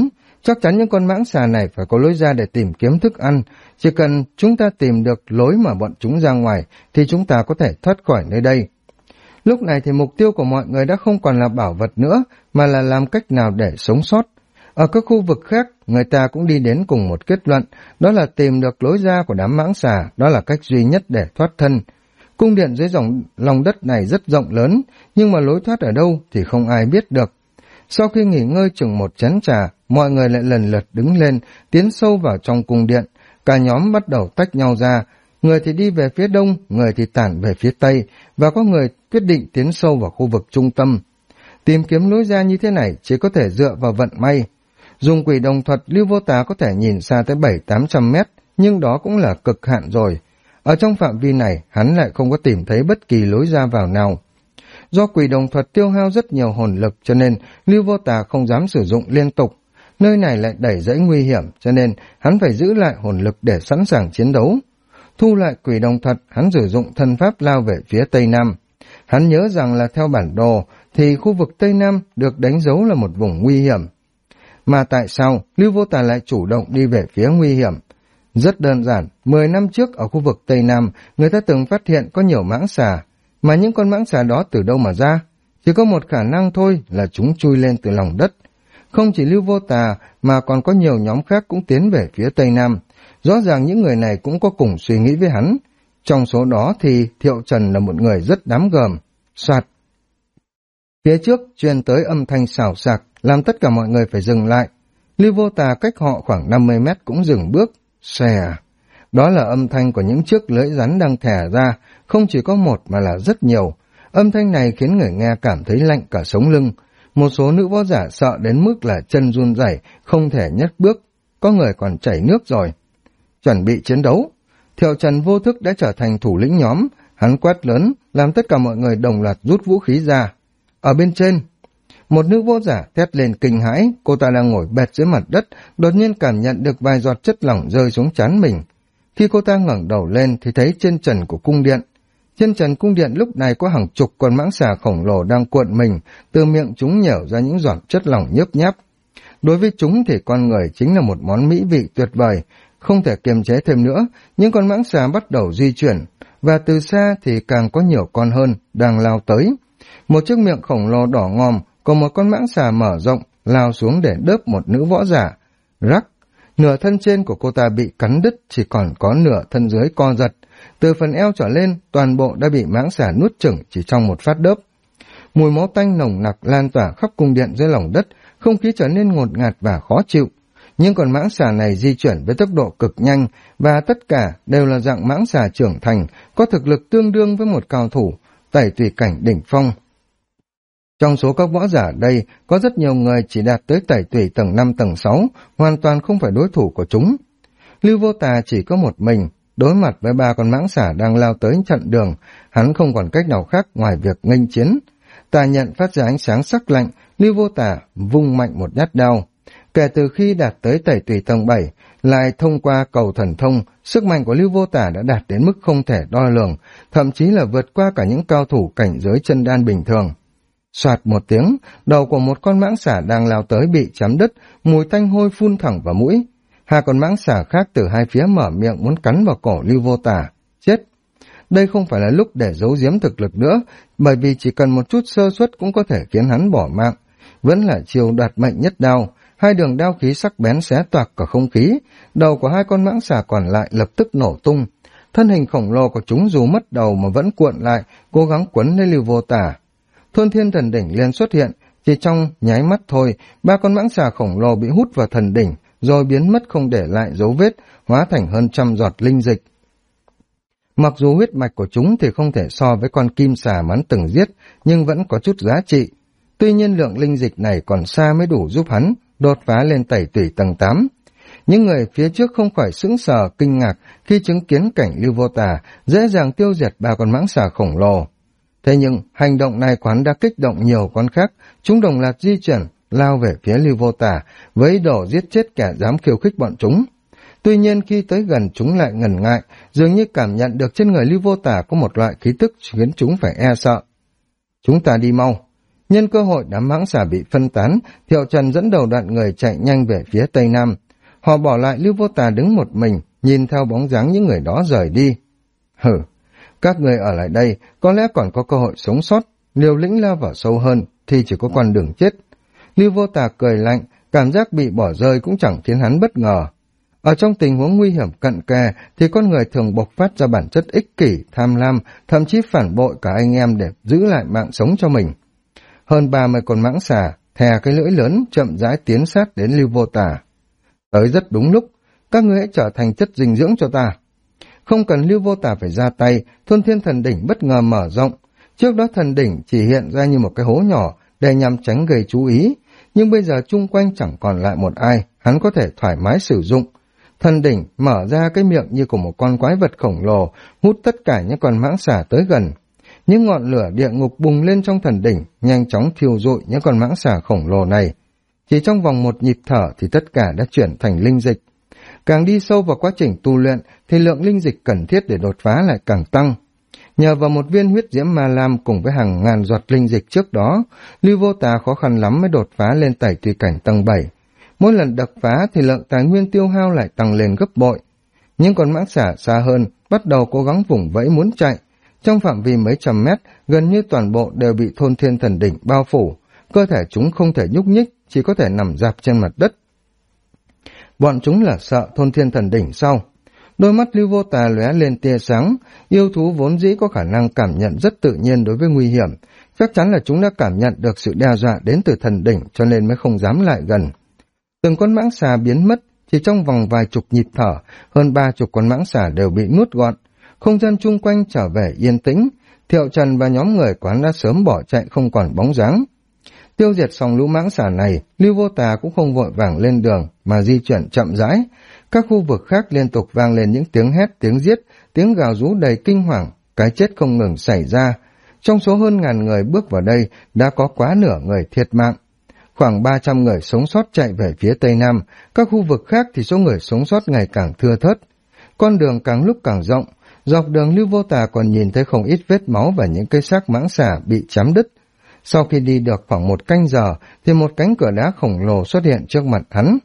Chắc chắn những con mãng xà này phải có lối ra để tìm kiếm thức ăn. Chỉ cần chúng ta tìm được lối mà bọn chúng ra ngoài thì chúng ta có thể thoát khỏi nơi đây. Lúc này thì mục tiêu của mọi người đã không còn là bảo vật nữa, mà là làm cách nào để sống sót. Ở các khu vực khác, người ta cũng đi đến cùng một kết luận, đó là tìm được lối ra của đám mãng xà, đó là cách duy nhất để thoát thân. Cung điện dưới lòng đất này rất rộng lớn, nhưng mà lối thoát ở đâu thì không ai biết được. Sau khi nghỉ ngơi chừng một chén trà, mọi người lại lần lượt đứng lên, tiến sâu vào trong cung điện. Cả nhóm bắt đầu tách nhau ra, người thì đi về phía đông, người thì tản về phía tây, và có người quyết định tiến sâu vào khu vực trung tâm. Tìm kiếm lối ra như thế này chỉ có thể dựa vào vận may. Dùng quỷ đồng thuật, Lưu Vô Tà có thể nhìn xa tới 700-800 mét, nhưng đó cũng là cực hạn rồi. Ở trong phạm vi này, hắn lại không có tìm thấy bất kỳ lối ra vào nào. Do quỷ đồng thuật tiêu hao rất nhiều hồn lực cho nên Lưu Vô Tà không dám sử dụng liên tục. Nơi này lại đầy rẫy nguy hiểm cho nên hắn phải giữ lại hồn lực để sẵn sàng chiến đấu. Thu lại quỷ đồng thuật, hắn sử dụng thân pháp lao về phía Tây Nam. Hắn nhớ rằng là theo bản đồ thì khu vực Tây Nam được đánh dấu là một vùng nguy hiểm. Mà tại sao Lưu Vô Tà lại chủ động đi về phía nguy hiểm? Rất đơn giản, 10 năm trước ở khu vực Tây Nam, người ta từng phát hiện có nhiều mãng xà. Mà những con mãng xà đó từ đâu mà ra? Chỉ có một khả năng thôi là chúng chui lên từ lòng đất. Không chỉ Lưu Vô Tà mà còn có nhiều nhóm khác cũng tiến về phía Tây Nam. Rõ ràng những người này cũng có cùng suy nghĩ với hắn. Trong số đó thì Thiệu Trần là một người rất đáng gờm. Soạt. Phía trước truyền tới âm thanh xào xạc, làm tất cả mọi người phải dừng lại. Lưu Vô Tà cách họ khoảng 50 mét cũng dừng bước. Xè. Đó là âm thanh của những chiếc lưỡi rắn đang thẻ ra, không chỉ có một mà là rất nhiều. Âm thanh này khiến người nghe cảm thấy lạnh cả sống lưng. Một số nữ võ giả sợ đến mức là chân run rẩy, không thể nhấc bước. Có người còn chảy nước rồi. Chuẩn bị chiến đấu. Thiệu Trần vô thức đã trở thành thủ lĩnh nhóm. Hắn quát lớn, làm tất cả mọi người đồng loạt rút vũ khí ra. Ở bên trên, một nữ võ giả thét lên kinh hãi. Cô ta đang ngồi bệt dưới mặt đất, đột nhiên cảm nhận được vài giọt chất lỏng rơi xuống trán mình. Khi cô ta ngẩng đầu lên thì thấy trên trần của cung điện. Trên trần cung điện lúc này có hàng chục con mãng xà khổng lồ đang cuộn mình, từ miệng chúng nhểu ra những giọt chất lỏng nhớp nháp. Đối với chúng thì con người chính là một món mỹ vị tuyệt vời, không thể kiềm chế thêm nữa, những con mãng xà bắt đầu di chuyển, và từ xa thì càng có nhiều con hơn đang lao tới. Một chiếc miệng khổng lồ đỏ ngòm, còn một con mãng xà mở rộng, lao xuống để đớp một nữ võ giả. Rắc! Nửa thân trên của cô ta bị cắn đứt, chỉ còn có nửa thân dưới co giật. Từ phần eo trở lên, toàn bộ đã bị mãng xà nuốt chửng chỉ trong một phát đớp. Mùi máu tanh nồng nặc lan tỏa khắp cung điện dưới lòng đất, không khí trở nên ngột ngạt và khó chịu. Nhưng con mãng xà này di chuyển với tốc độ cực nhanh, và tất cả đều là dạng mãng xà trưởng thành, có thực lực tương đương với một cao thủ, tẩy tùy cảnh đỉnh phong. Trong số các võ giả đây, có rất nhiều người chỉ đạt tới tẩy tùy tầng 5 tầng 6, hoàn toàn không phải đối thủ của chúng. Lưu Vô Tà chỉ có một mình, đối mặt với 3 con mãng xà đang lao tới chặn đường, hắn không còn cách nào khác ngoài việc nghênh chiến. Tà nhận phát ra ánh sáng sắc lạnh, Lưu Vô Tà vung mạnh một nhát đao. Kể từ khi đạt tới tẩy tùy tầng 7, lại thông qua cầu thần thông, sức mạnh của Lưu Vô Tà đã đạt đến mức không thể đo lường, thậm chí là vượt qua cả những cao thủ cảnh giới chân đan bình thường. Soạt một tiếng, đầu của một con mãng xà đang lao tới bị chém đứt, mùi tanh hôi phun thẳng vào mũi. 2 con mãng xà khác từ hai phía mở miệng muốn cắn vào cổ Lưu Vô Tà. Chết! Đây không phải là lúc để giấu giếm thực lực nữa, bởi vì chỉ cần một chút sơ suất cũng có thể khiến hắn bỏ mạng. Vẫn là chiêu đoạt mệnh nhất đao, 2 đường đao khí sắc bén xé toạc cả không khí, đầu của 2 con mãng xà còn lại lập tức nổ tung. Thân hình khổng lồ của chúng dù mất đầu mà vẫn cuộn lại, cố gắng quấn lấy Lưu Vô Tà. Thôn Thiên Thần Đỉnh liền xuất hiện, chỉ trong nháy mắt thôi, 3 con mãng xà khổng lồ bị hút vào thần đỉnh, rồi biến mất không để lại dấu vết, hóa thành hơn 100 giọt linh dịch. Mặc dù huyết mạch của chúng thì không thể so với con kim xà mà hắn từng giết, nhưng vẫn có chút giá trị. Tuy nhiên lượng linh dịch này còn xa mới đủ giúp hắn đột phá lên tẩy tùy tầng 8. Những người phía trước không khỏi sững sờ kinh ngạc khi chứng kiến cảnh Lưu Vô Tà dễ dàng tiêu diệt 3 con mãng xà khổng lồ. Thế nhưng hành động này của hắn đã kích động nhiều con khác, chúng đồng loạt di chuyển lao về phía Lưu Vô Tà với ý đồ giết chết kẻ dám khiêu khích bọn chúng. Tuy nhiên khi tới gần chúng lại ngần ngại, dường như cảm nhận được trên người Lưu Vô Tà có một loại khí tức khiến chúng phải e sợ. Chúng ta đi mau. Nhân cơ hội đám mãng xà bị phân tán, Thiệu Trần dẫn đầu đoàn người chạy nhanh về phía tây nam. Họ bỏ lại Lưu Vô Tà đứng một mình, nhìn theo bóng dáng những người đó rời đi. Hừ, các người ở lại đây, có lẽ còn có cơ hội sống sót, liều lĩnh lao vào sâu hơn, thì chỉ có con đường chết. Lưu Vô Tà cười lạnh, cảm giác bị bỏ rơi cũng chẳng khiến hắn bất ngờ. Ở trong tình huống nguy hiểm cận kề thì con người thường bộc phát ra bản chất ích kỷ, tham lam, thậm chí phản bội cả anh em để giữ lại mạng sống cho mình. Hơn 30 con mãng xà, thè cái lưỡi lớn chậm rãi tiến sát đến Lưu Vô Tà. Tới rất đúng lúc, các ngươi hãy trở thành chất dinh dưỡng cho ta. Không cần Lưu Vô Tà phải ra tay, Thôn Thiên Thần Đỉnh bất ngờ mở rộng. Trước đó thần đỉnh chỉ hiện ra như một cái hố nhỏ để nhằm tránh gây chú ý, nhưng bây giờ chung quanh chẳng còn lại một ai, hắn có thể thoải mái sử dụng. Thần đỉnh mở ra cái miệng như của một con quái vật khổng lồ, hút tất cả những con mãng xà tới gần. Những ngọn lửa địa ngục bùng lên trong thần đỉnh, nhanh chóng thiêu rụi những con mãng xà khổng lồ này. Chỉ trong vòng một nhịp thở thì tất cả đã chuyển thành linh dịch. Càng đi sâu vào quá trình tu luyện thì lượng linh dịch cần thiết để đột phá lại càng tăng. Nhờ vào một viên huyết diễm ma lam cùng với hàng ngàn giọt linh dịch trước đó, Lưu Vô Tà khó khăn lắm mới đột phá lên tẩy tùy cảnh tầng 7. Mỗi lần đập phá thì lượng tài nguyên tiêu hao lại tăng lên gấp bội. Nhưng con mãng xà xa hơn bắt đầu cố gắng vùng vẫy muốn chạy. Trong phạm vi mấy trăm mét, gần như toàn bộ đều bị Thôn Thiên Thần Đỉnh bao phủ. Cơ thể chúng không thể nhúc nhích, chỉ có thể nằm rạp trên mặt đất. Bọn chúng là sợ Thôn Thiên Thần Đỉnh sau. Đôi mắt Lưu Vô Tà lóe lên tia sáng, yêu thú vốn dĩ có khả năng cảm nhận rất tự nhiên đối với nguy hiểm. Chắc chắn là chúng đã cảm nhận được sự đe dọa đến từ thần đỉnh cho nên mới không dám lại gần. Từng con mãng xà biến mất, chỉ trong vòng vài chục nhịp thở, hơn 30 con mãng xà đều bị nuốt gọn. Không gian chung quanh trở về yên tĩnh, Thiệu Trần và nhóm người quán đã sớm bỏ chạy không còn bóng dáng. Tiêu diệt xong lũ mãng xà này, Lưu Vô Tà cũng không vội vàng lên đường mà di chuyển chậm rãi. Các khu vực khác liên tục vang lên những tiếng hét, tiếng giết, tiếng gào rú đầy kinh hoàng, cái chết không ngừng xảy ra. Trong số hơn ngàn người bước vào đây, đã có quá nửa người thiệt mạng. Khoảng 300 người sống sót chạy về phía Tây Nam, các khu vực khác thì số người sống sót ngày càng thưa thớt. Con đường càng lúc càng rộng, dọc đường Lưu Vô Tà còn nhìn thấy không ít vết máu và những cây xác mãng xà bị chém đứt. Sau khi đi được khoảng một canh giờ, thì một cánh cửa đá khổng lồ xuất hiện trước mặt hắn.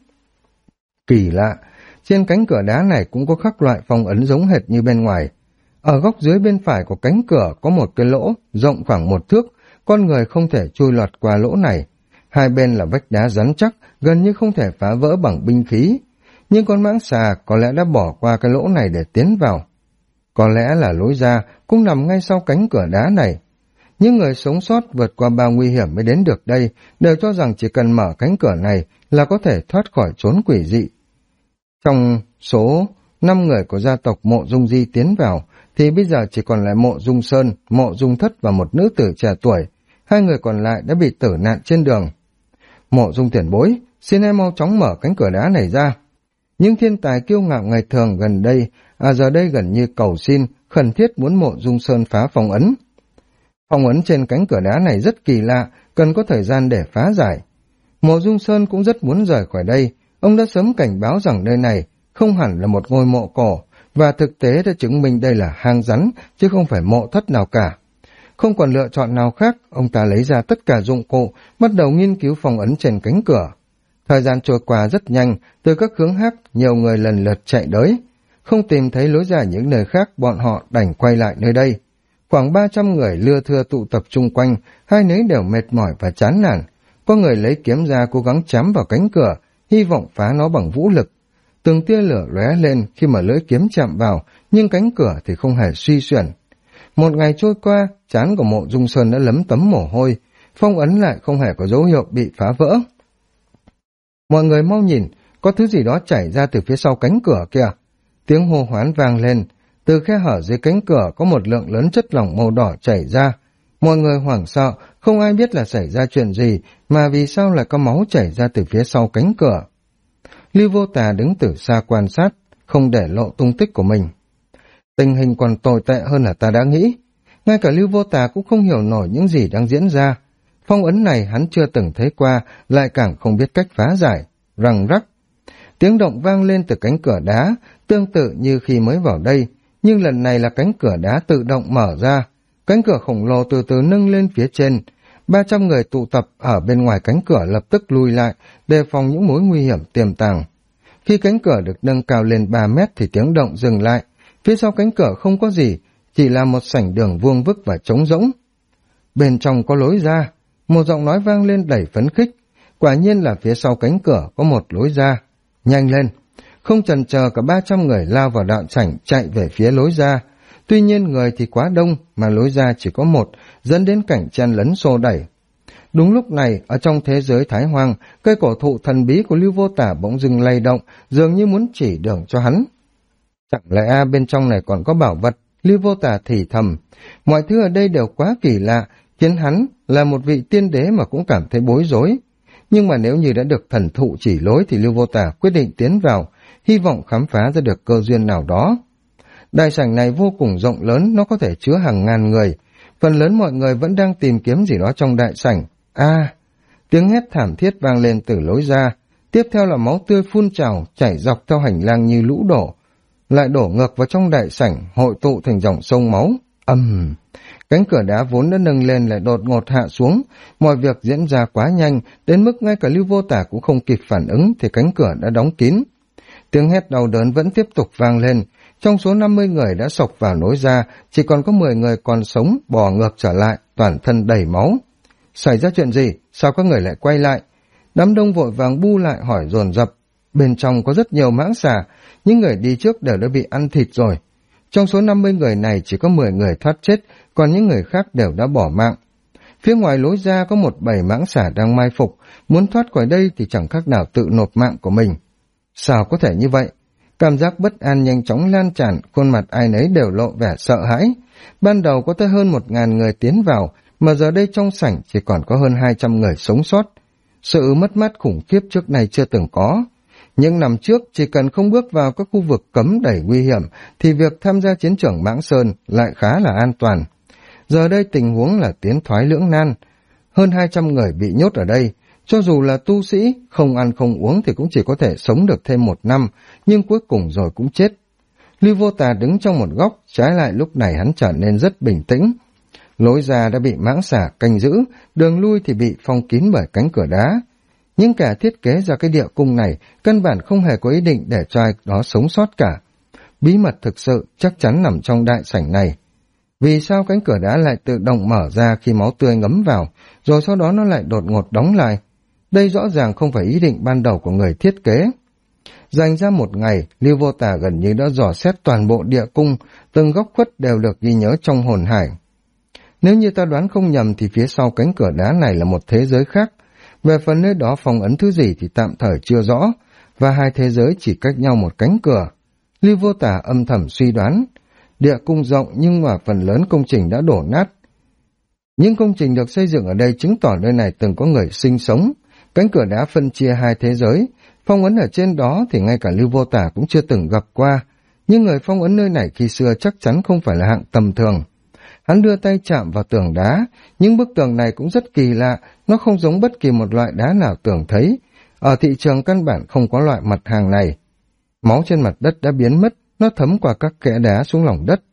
Kỳ lạ, trên cánh cửa đá này cũng có khắc loại phong ấn giống hệt như bên ngoài. Ở góc dưới bên phải của cánh cửa có một cái lỗ rộng khoảng 1 thước, con người không thể chui lọt qua lỗ này. Hai bên là vách đá rắn chắc, gần như không thể phá vỡ bằng binh khí. Nhưng con mãng xà có lẽ đã bỏ qua cái lỗ này để tiến vào. Có lẽ là lối ra cũng nằm ngay sau cánh cửa đá này. Những người sống sót vượt qua bao nguy hiểm mới đến được đây đều cho rằng chỉ cần mở cánh cửa này là có thể thoát khỏi chốn quỷ dị. Trong số 5 người của gia tộc Mộ Dung Di tiến vào thì bây giờ chỉ còn lại Mộ Dung Sơn, Mộ Dung Thất và một nữ tử trẻ tuổi. 2 người còn lại đã bị tử nạn trên đường. Mộ Dung tiền bối, xin em mau chóng mở cánh cửa đá này ra. Những thiên tài kiêu ngạo ngày thường gần đây, giờ đây gần như cầu xin, khẩn thiết muốn Mộ Dung Sơn phá phong ấn. Phong ấn trên cánh cửa đá này rất kỳ lạ, cần có thời gian để phá giải. Mộ Dung Sơn cũng rất muốn rời khỏi đây, ông đã sớm cảnh báo rằng nơi này không hẳn là một ngôi mộ cổ, và thực tế đã chứng minh đây là hang rắn, chứ không phải mộ thất nào cả. Không còn lựa chọn nào khác, ông ta lấy ra tất cả dụng cụ, bắt đầu nghiên cứu phong ấn trên cánh cửa. Thời gian trôi qua rất nhanh, từ các hướng khác, nhiều người lần lượt chạy tới. Không tìm thấy lối ra những nơi khác, bọn họ đành quay lại nơi đây. Khoảng 300 người lưa thưa tụ tập chung quanh, hai nấy đều mệt mỏi và chán nản. Có người lấy kiếm ra cố gắng chém vào cánh cửa, hy vọng phá nó bằng vũ lực. Từng tia lửa lóe lên khi mà lưỡi kiếm chạm vào, nhưng cánh cửa thì không hề suy xuyển. Một ngày trôi qua, trán của Mộ Dung Sơn đã lấm tấm mồ hôi, phong ấn lại không hề có dấu hiệu bị phá vỡ. Mọi người mau nhìn, có thứ gì đó chảy ra từ phía sau cánh cửa kìa. Tiếng hô hoán vang lên, từ khe hở dưới cánh cửa có một lượng lớn chất lỏng màu đỏ chảy ra. Mọi người hoảng sợ, không ai biết là xảy ra chuyện gì, mà vì sao lại có máu chảy ra từ phía sau cánh cửa. Lưu Vô Tà đứng từ xa quan sát, không để lộ tung tích của mình. Tình hình còn tồi tệ hơn là ta đã nghĩ. Ngay cả Lưu Vô Tà cũng không hiểu nổi những gì đang diễn ra. Phong ấn này hắn chưa từng thấy qua, lại càng không biết cách phá giải. Răng rắc. Tiếng động vang lên từ cánh cửa đá, tương tự như khi mới vào đây, nhưng lần này là cánh cửa đá tự động mở ra. Cánh cửa khổng lồ từ từ nâng lên phía trên. 300 người tụ tập ở bên ngoài cánh cửa lập tức lùi lại, đề phòng những mối nguy hiểm tiềm tàng. Khi cánh cửa được nâng cao lên 3 mét thì tiếng động dừng lại. Phía sau cánh cửa không có gì, chỉ là một sảnh đường vuông vức và trống rỗng. Bên trong có lối ra, một giọng nói vang lên đầy phấn khích. Quả nhiên là phía sau cánh cửa có một lối ra. Nhanh lên! Không chần chờ, cả 300 người lao vào đại sảnh chạy về phía lối ra. Tuy nhiên người thì quá đông mà lối ra chỉ có một, dẫn đến cảnh chen lấn xô đẩy. Đúng lúc này, ở trong thế giới Thái Hoang, cây cổ thụ thần bí của Lưu Vô Tả bỗng dưng lay động, dường như muốn chỉ đường cho hắn. Chẳng lẽ bên trong này còn có bảo vật? Lưu Vô Tả thì thầm. Mọi thứ ở đây đều quá kỳ lạ, khiến hắn là một vị tiên đế mà cũng cảm thấy bối rối. Nhưng mà nếu như đã được thần thụ chỉ lối thì Lưu Vô Tả quyết định tiến vào, hy vọng khám phá ra được cơ duyên nào đó. Đại sảnh này vô cùng rộng lớn, nó có thể chứa hàng ngàn người. Phần lớn mọi người vẫn đang tìm kiếm gì đó trong đại sảnh. Tiếng hét thảm thiết vang lên từ lối ra. Tiếp theo là máu tươi phun trào, chảy dọc theo hành lang như lũ đổ. Lại đổ ngược vào trong đại sảnh, hội tụ thành dòng sông máu. Cánh cửa đá vốn đã nâng lên lại đột ngột hạ xuống. Mọi việc diễn ra quá nhanh, đến mức ngay cả Lưu Vô Tả cũng không kịp phản ứng thì cánh cửa đã đóng kín. Tiếng hét đau đớn vẫn tiếp tục vang lên. Trong số 50 người đã xộc vào lối ra, chỉ còn có 10 người còn sống, bò ngược trở lại, toàn thân đầy máu. Xảy ra chuyện gì? Sao các người lại quay lại? Đám đông vội vàng bu lại hỏi dồn dập. Bên trong có rất nhiều mãng xà, những người đi trước đều đã bị ăn thịt rồi. Trong số 50 người này chỉ có 10 người thoát chết, còn những người khác đều đã bỏ mạng. Phía ngoài lối ra có một bầy mãng xà đang mai phục, muốn thoát khỏi đây thì chẳng khác nào tự nộp mạng của mình. Sao có thể như vậy? Cảm giác bất an nhanh chóng lan tràn, khuôn mặt ai nấy đều lộ vẻ sợ hãi. Ban đầu có tới hơn 1.000 người tiến vào, mà giờ đây trong sảnh chỉ còn có hơn 200 người sống sót. Sự mất mát khủng khiếp trước này chưa từng có. Những năm trước, chỉ cần không bước vào các khu vực cấm đầy nguy hiểm, thì việc tham gia chiến trường Mãng Sơn lại khá là an toàn. Giờ đây tình huống là tiến thoái lưỡng nan. Hơn 200 người bị nhốt ở đây. Cho dù là tu sĩ, không ăn không uống thì cũng chỉ có thể sống được thêm 1 năm, nhưng cuối cùng rồi cũng chết. Lưu Vô Tà đứng trong một góc, trái lại lúc này hắn trở nên rất bình tĩnh. Lối ra đã bị mãng xà canh giữ, đường lui thì bị phong kín bởi cánh cửa đá. Những kẻ thiết kế ra cái địa cung này căn bản không hề có ý định để cho ai đó sống sót cả. Bí mật thực sự chắc chắn nằm trong đại sảnh này. Vì sao cánh cửa đá lại tự động mở ra khi máu tươi ngấm vào, rồi sau đó nó lại đột ngột đóng lại? Đây rõ ràng không phải ý định ban đầu của người thiết kế. Dành ra một ngày, Lưu Vô Tà gần như đã dò xét toàn bộ địa cung, từng góc khuất đều được ghi nhớ trong hồn hải. Nếu như ta đoán không nhầm thì phía sau cánh cửa đá này là một thế giới khác. Về phần nơi đó phong ấn thứ gì thì tạm thời chưa rõ, và hai thế giới chỉ cách nhau một cánh cửa. Lưu Vô Tà âm thầm suy đoán, địa cung rộng nhưng mà phần lớn công trình đã đổ nát. Những công trình được xây dựng ở đây chứng tỏ nơi này từng có người sinh sống. Cánh cửa đá phân chia hai thế giới, phong ấn ở trên đó thì ngay cả Lưu Vô Tả cũng chưa từng gặp qua, nhưng người phong ấn nơi này khi xưa chắc chắn không phải là hạng tầm thường. Hắn đưa tay chạm vào tường đá, những bức tường này cũng rất kỳ lạ, nó không giống bất kỳ một loại đá nào tưởng thấy. Ở thị trường căn bản không có loại mặt hàng này. Máu trên mặt đất đã biến mất, nó thấm qua các kẽ đá xuống lòng đất.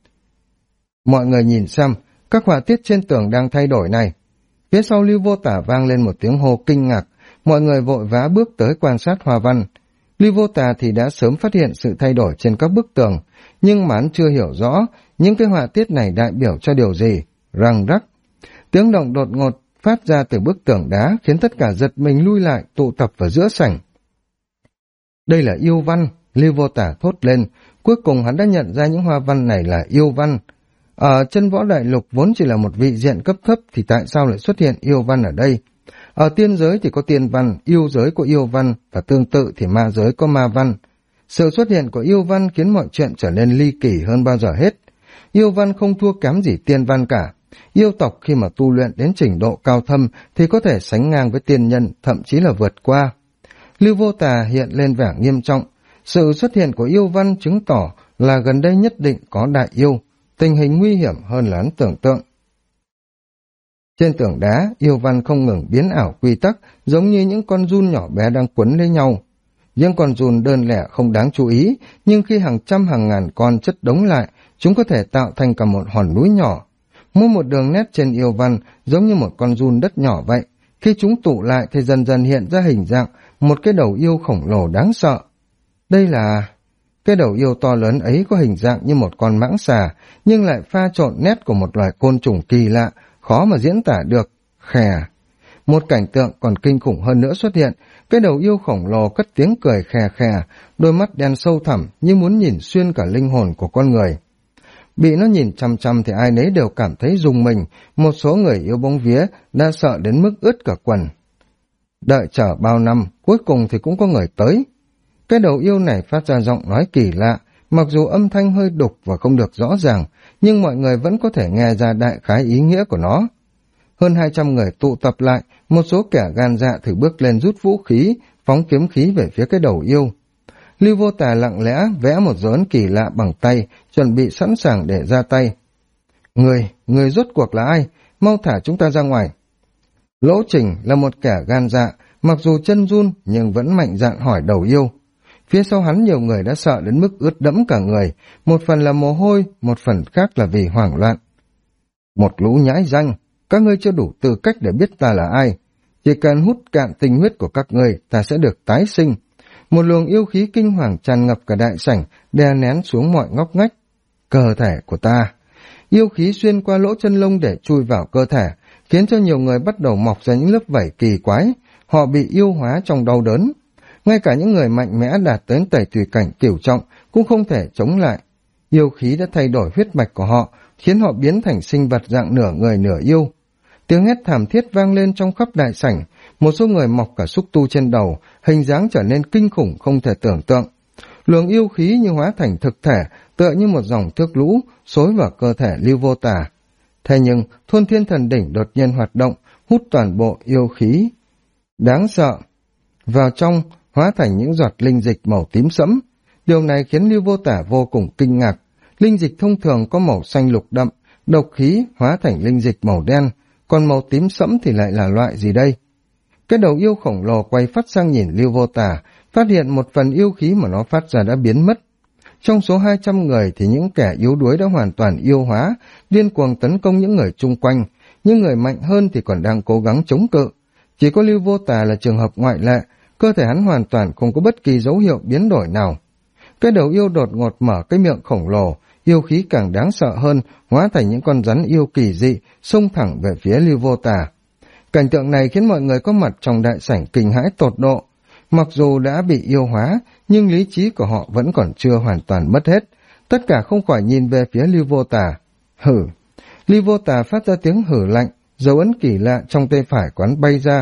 Mọi người nhìn xem, các họa tiết trên tường đang thay đổi này. Phía sau Lưu Vô Tả vang lên một tiếng hô kinh ngạc, mọi người vội vã bước tới quan sát hoa văn. Lưu Vô Tà thì đã sớm phát hiện sự thay đổi trên các bức tường, nhưng mà hắn chưa hiểu rõ những cái họa tiết này đại biểu cho điều gì. Răng rắc, tiếng động đột ngột phát ra từ bức tường đá khiến tất cả giật mình lui lại, tụ tập vào giữa sảnh. Đây là yêu văn, Lưu Vô Tả thốt lên. Cuối cùng hắn đã nhận ra những hoa văn này là yêu văn. Ở chân võ đại lục vốn chỉ là một vị diện cấp thấp thì tại sao lại xuất hiện yêu văn ở đây? Ở tiên giới thì có tiên văn, yêu giới có yêu văn, và tương tự thì ma giới có ma văn. Sự xuất hiện của yêu văn khiến mọi chuyện trở nên ly kỳ hơn bao giờ hết. Yêu văn không thua kém gì tiên văn cả. Yêu tộc khi mà tu luyện đến trình độ cao thâm thì có thể sánh ngang với tiên nhân, thậm chí là vượt qua. Lưu Vô Tà hiện lên vẻ nghiêm trọng. Sự xuất hiện của yêu văn chứng tỏ là gần đây nhất định có đại yêu. Tình hình nguy hiểm hơn là hắn tưởng tượng. Trên tường đá, yêu văn không ngừng biến ảo quy tắc, giống như những con giun nhỏ bé đang quấn lấy nhau. Những con giun đơn lẻ không đáng chú ý, nhưng khi hàng trăm hàng ngàn con chất đống lại, chúng có thể tạo thành cả một hòn núi nhỏ. Mỗi một đường nét trên yêu văn giống như một con giun đất nhỏ vậy. Khi chúng tụ lại thì dần dần hiện ra hình dạng một cái đầu yêu khổng lồ đáng sợ. Đây là... Cái đầu yêu to lớn ấy có hình dạng như một con mãng xà, nhưng lại pha trộn nét của một loài côn trùng kỳ lạ, khó mà diễn tả được. Khè. Một cảnh tượng còn kinh khủng hơn nữa xuất hiện, cái đầu yêu khổng lồ cất tiếng cười khè khè, đôi mắt đen sâu thẳm như muốn nhìn xuyên cả linh hồn của con người. Bị nó nhìn chăm chăm thì ai nấy đều cảm thấy rùng mình, một số người yêu bóng vía đã sợ đến mức ướt cả quần. Đợi chờ bao năm, cuối cùng thì cũng có người tới. Cái đầu yêu này phát ra giọng nói kỳ lạ, mặc dù âm thanh hơi đục và không được rõ ràng, nhưng mọi người vẫn có thể nghe ra đại khái ý nghĩa của nó. Hơn 200 người tụ tập lại, một số kẻ gan dạ thử bước lên rút vũ khí, phóng kiếm khí về phía cái đầu yêu. Lưu Vô Tà lặng lẽ vẽ một dấu ấn kỳ lạ bằng tay, chuẩn bị sẵn sàng để ra tay. Người rốt cuộc là ai? Mau thả chúng ta ra ngoài. Lỗ Trình là một kẻ gan dạ, mặc dù chân run nhưng vẫn mạnh dạn hỏi đầu yêu. Phía sau hắn nhiều người đã sợ đến mức ướt đẫm cả người, một phần là mồ hôi, một phần khác là vì hoảng loạn. Một lũ nhãi ranh, các ngươi chưa đủ tư cách để biết ta là ai. Chỉ cần hút cạn tinh huyết của các ngươi, ta sẽ được tái sinh. Một luồng yêu khí kinh hoàng tràn ngập cả đại sảnh, đè nén xuống mọi ngóc ngách. Cơ thể của ta. Yêu khí xuyên qua lỗ chân lông để chui vào cơ thể, khiến cho nhiều người bắt đầu mọc ra những lớp vảy kỳ quái. Họ bị yêu hóa trong đau đớn. Ngay cả những người mạnh mẽ đạt tới tẩy tùy cảnh cửu trọng cũng không thể chống lại. Yêu khí đã thay đổi huyết mạch của họ, khiến họ biến thành sinh vật dạng nửa người nửa yêu. Tiếng hét thảm thiết vang lên trong khắp đại sảnh, một số người mọc cả xúc tu trên đầu, hình dáng trở nên kinh khủng không thể tưởng tượng. Luồng yêu khí như hóa thành thực thể, tựa như một dòng thác lũ, xối vào cơ thể Lưu Vô Tà. Thế nhưng, Thôn Thiên Thần Đỉnh đột nhiên hoạt động, hút toàn bộ yêu khí. Đáng sợ. Vào trong, hóa thành những giọt linh dịch màu tím sẫm. Điều này khiến Lưu Vô Tà vô cùng kinh ngạc. Linh dịch thông thường có màu xanh lục đậm, độc khí hóa thành linh dịch màu đen, còn màu tím sẫm thì lại là loại gì đây? Cái đầu yêu khổng lồ quay phát sang nhìn Lưu Vô Tà, phát hiện một phần yêu khí mà nó phát ra đã biến mất. Trong số 200 người thì những kẻ yếu đuối đã hoàn toàn yêu hóa, điên cuồng tấn công những người chung quanh, những người mạnh hơn thì còn đang cố gắng chống cự. Chỉ có Lưu Vô Tà là trường hợp ngoại lệ, cơ thể hắn hoàn toàn không có bất kỳ dấu hiệu biến đổi nào. Cái đầu yêu đột ngột mở cái miệng khổng lồ, yêu khí càng đáng sợ hơn, hóa thành những con rắn yêu kỳ dị, xông thẳng về phía Lưu Vô Tà. Cảnh tượng này khiến mọi người có mặt trong đại sảnh kinh hãi tột độ. Mặc dù đã bị yêu hóa, nhưng lý trí của họ vẫn còn chưa hoàn toàn mất hết. Tất cả không khỏi nhìn về phía Lưu Vô Tà. Hử! Lưu Vô Tà phát ra tiếng hử lạnh, dấu ấn kỳ lạ trong tay phải quán bay ra.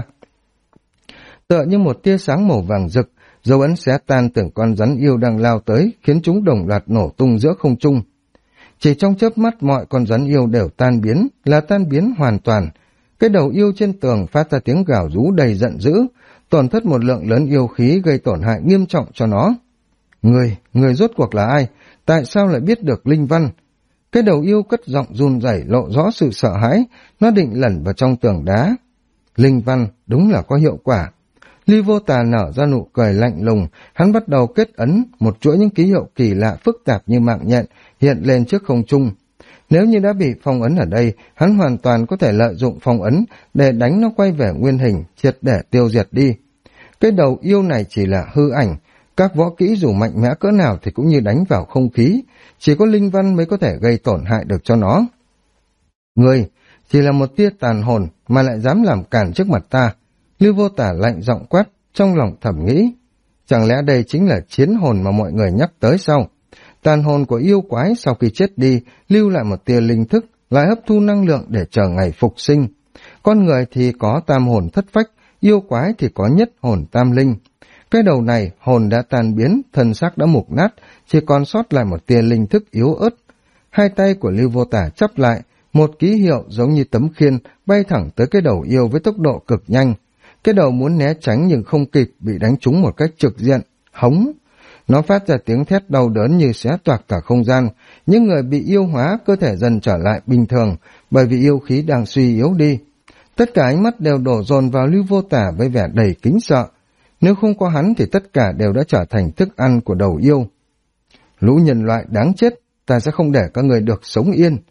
Tựa như một tia sáng màu vàng rực, dấu ấn xé tan từng con rắn yêu đang lao tới, khiến chúng đồng loạt nổ tung giữa không trung. Chỉ trong chớp mắt mọi con rắn yêu đều tan biến hoàn toàn. Cái đầu yêu trên tường phát ra tiếng gào rú đầy giận dữ, tổn thất một lượng lớn yêu khí gây tổn hại nghiêm trọng cho nó. Người rốt cuộc là ai? Tại sao lại biết được linh văn? Cái đầu yêu cất giọng run rẩy lộ rõ sự sợ hãi, nó định lẩn vào trong tường đá. Linh văn đúng là có hiệu quả. Lưu Vô Tà nở ra nụ cười lạnh lùng, hắn bắt đầu kết ấn, một chuỗi những ký hiệu kỳ lạ phức tạp như mạng nhện hiện lên trước không trung. Nếu như đã bị phong ấn ở đây, hắn hoàn toàn có thể lợi dụng phong ấn để đánh nó quay về nguyên hình, triệt để tiêu diệt đi. Cái đầu yêu này chỉ là hư ảnh, các võ kỹ dù mạnh mẽ cỡ nào thì cũng như đánh vào không khí, chỉ có linh văn mới có thể gây tổn hại được cho nó. Ngươi chỉ là một tia tàn hồn mà lại dám làm cản trước mặt ta. Lưu Vô Tà lạnh giọng quát, trong lòng thầm nghĩ, chẳng lẽ đây chính là chiến hồn mà mọi người nhắc tới sao? Tàn hồn của yêu quái sau khi chết đi, lưu lại một tia linh thức, lại hấp thu năng lượng để chờ ngày phục sinh. Con người thì có tam hồn thất phách, yêu quái thì có nhất hồn tam linh. Cái đầu này, hồn đã tan biến, thân xác đã mục nát, chỉ còn sót lại một tia linh thức yếu ớt. Hai tay của Lưu Vô Tà chắp lại, một ký hiệu giống như tấm khiên bay thẳng tới cái đầu yêu với tốc độ cực nhanh. Cái đầu muốn né tránh nhưng không kịp, bị đánh trúng một cách trực diện, hống. Nó phát ra tiếng thét đau đớn như xé toạc cả không gian. Những người bị yêu hóa cơ thể dần trở lại bình thường, bởi vì yêu khí đang suy yếu đi. Tất cả ánh mắt đều đổ dồn vào Lưu Vô Tà với vẻ đầy kính sợ. Nếu không có hắn thì tất cả đều đã trở thành thức ăn của đầu yêu. Lũ nhân loại đáng chết, ta sẽ không để các người được sống yên.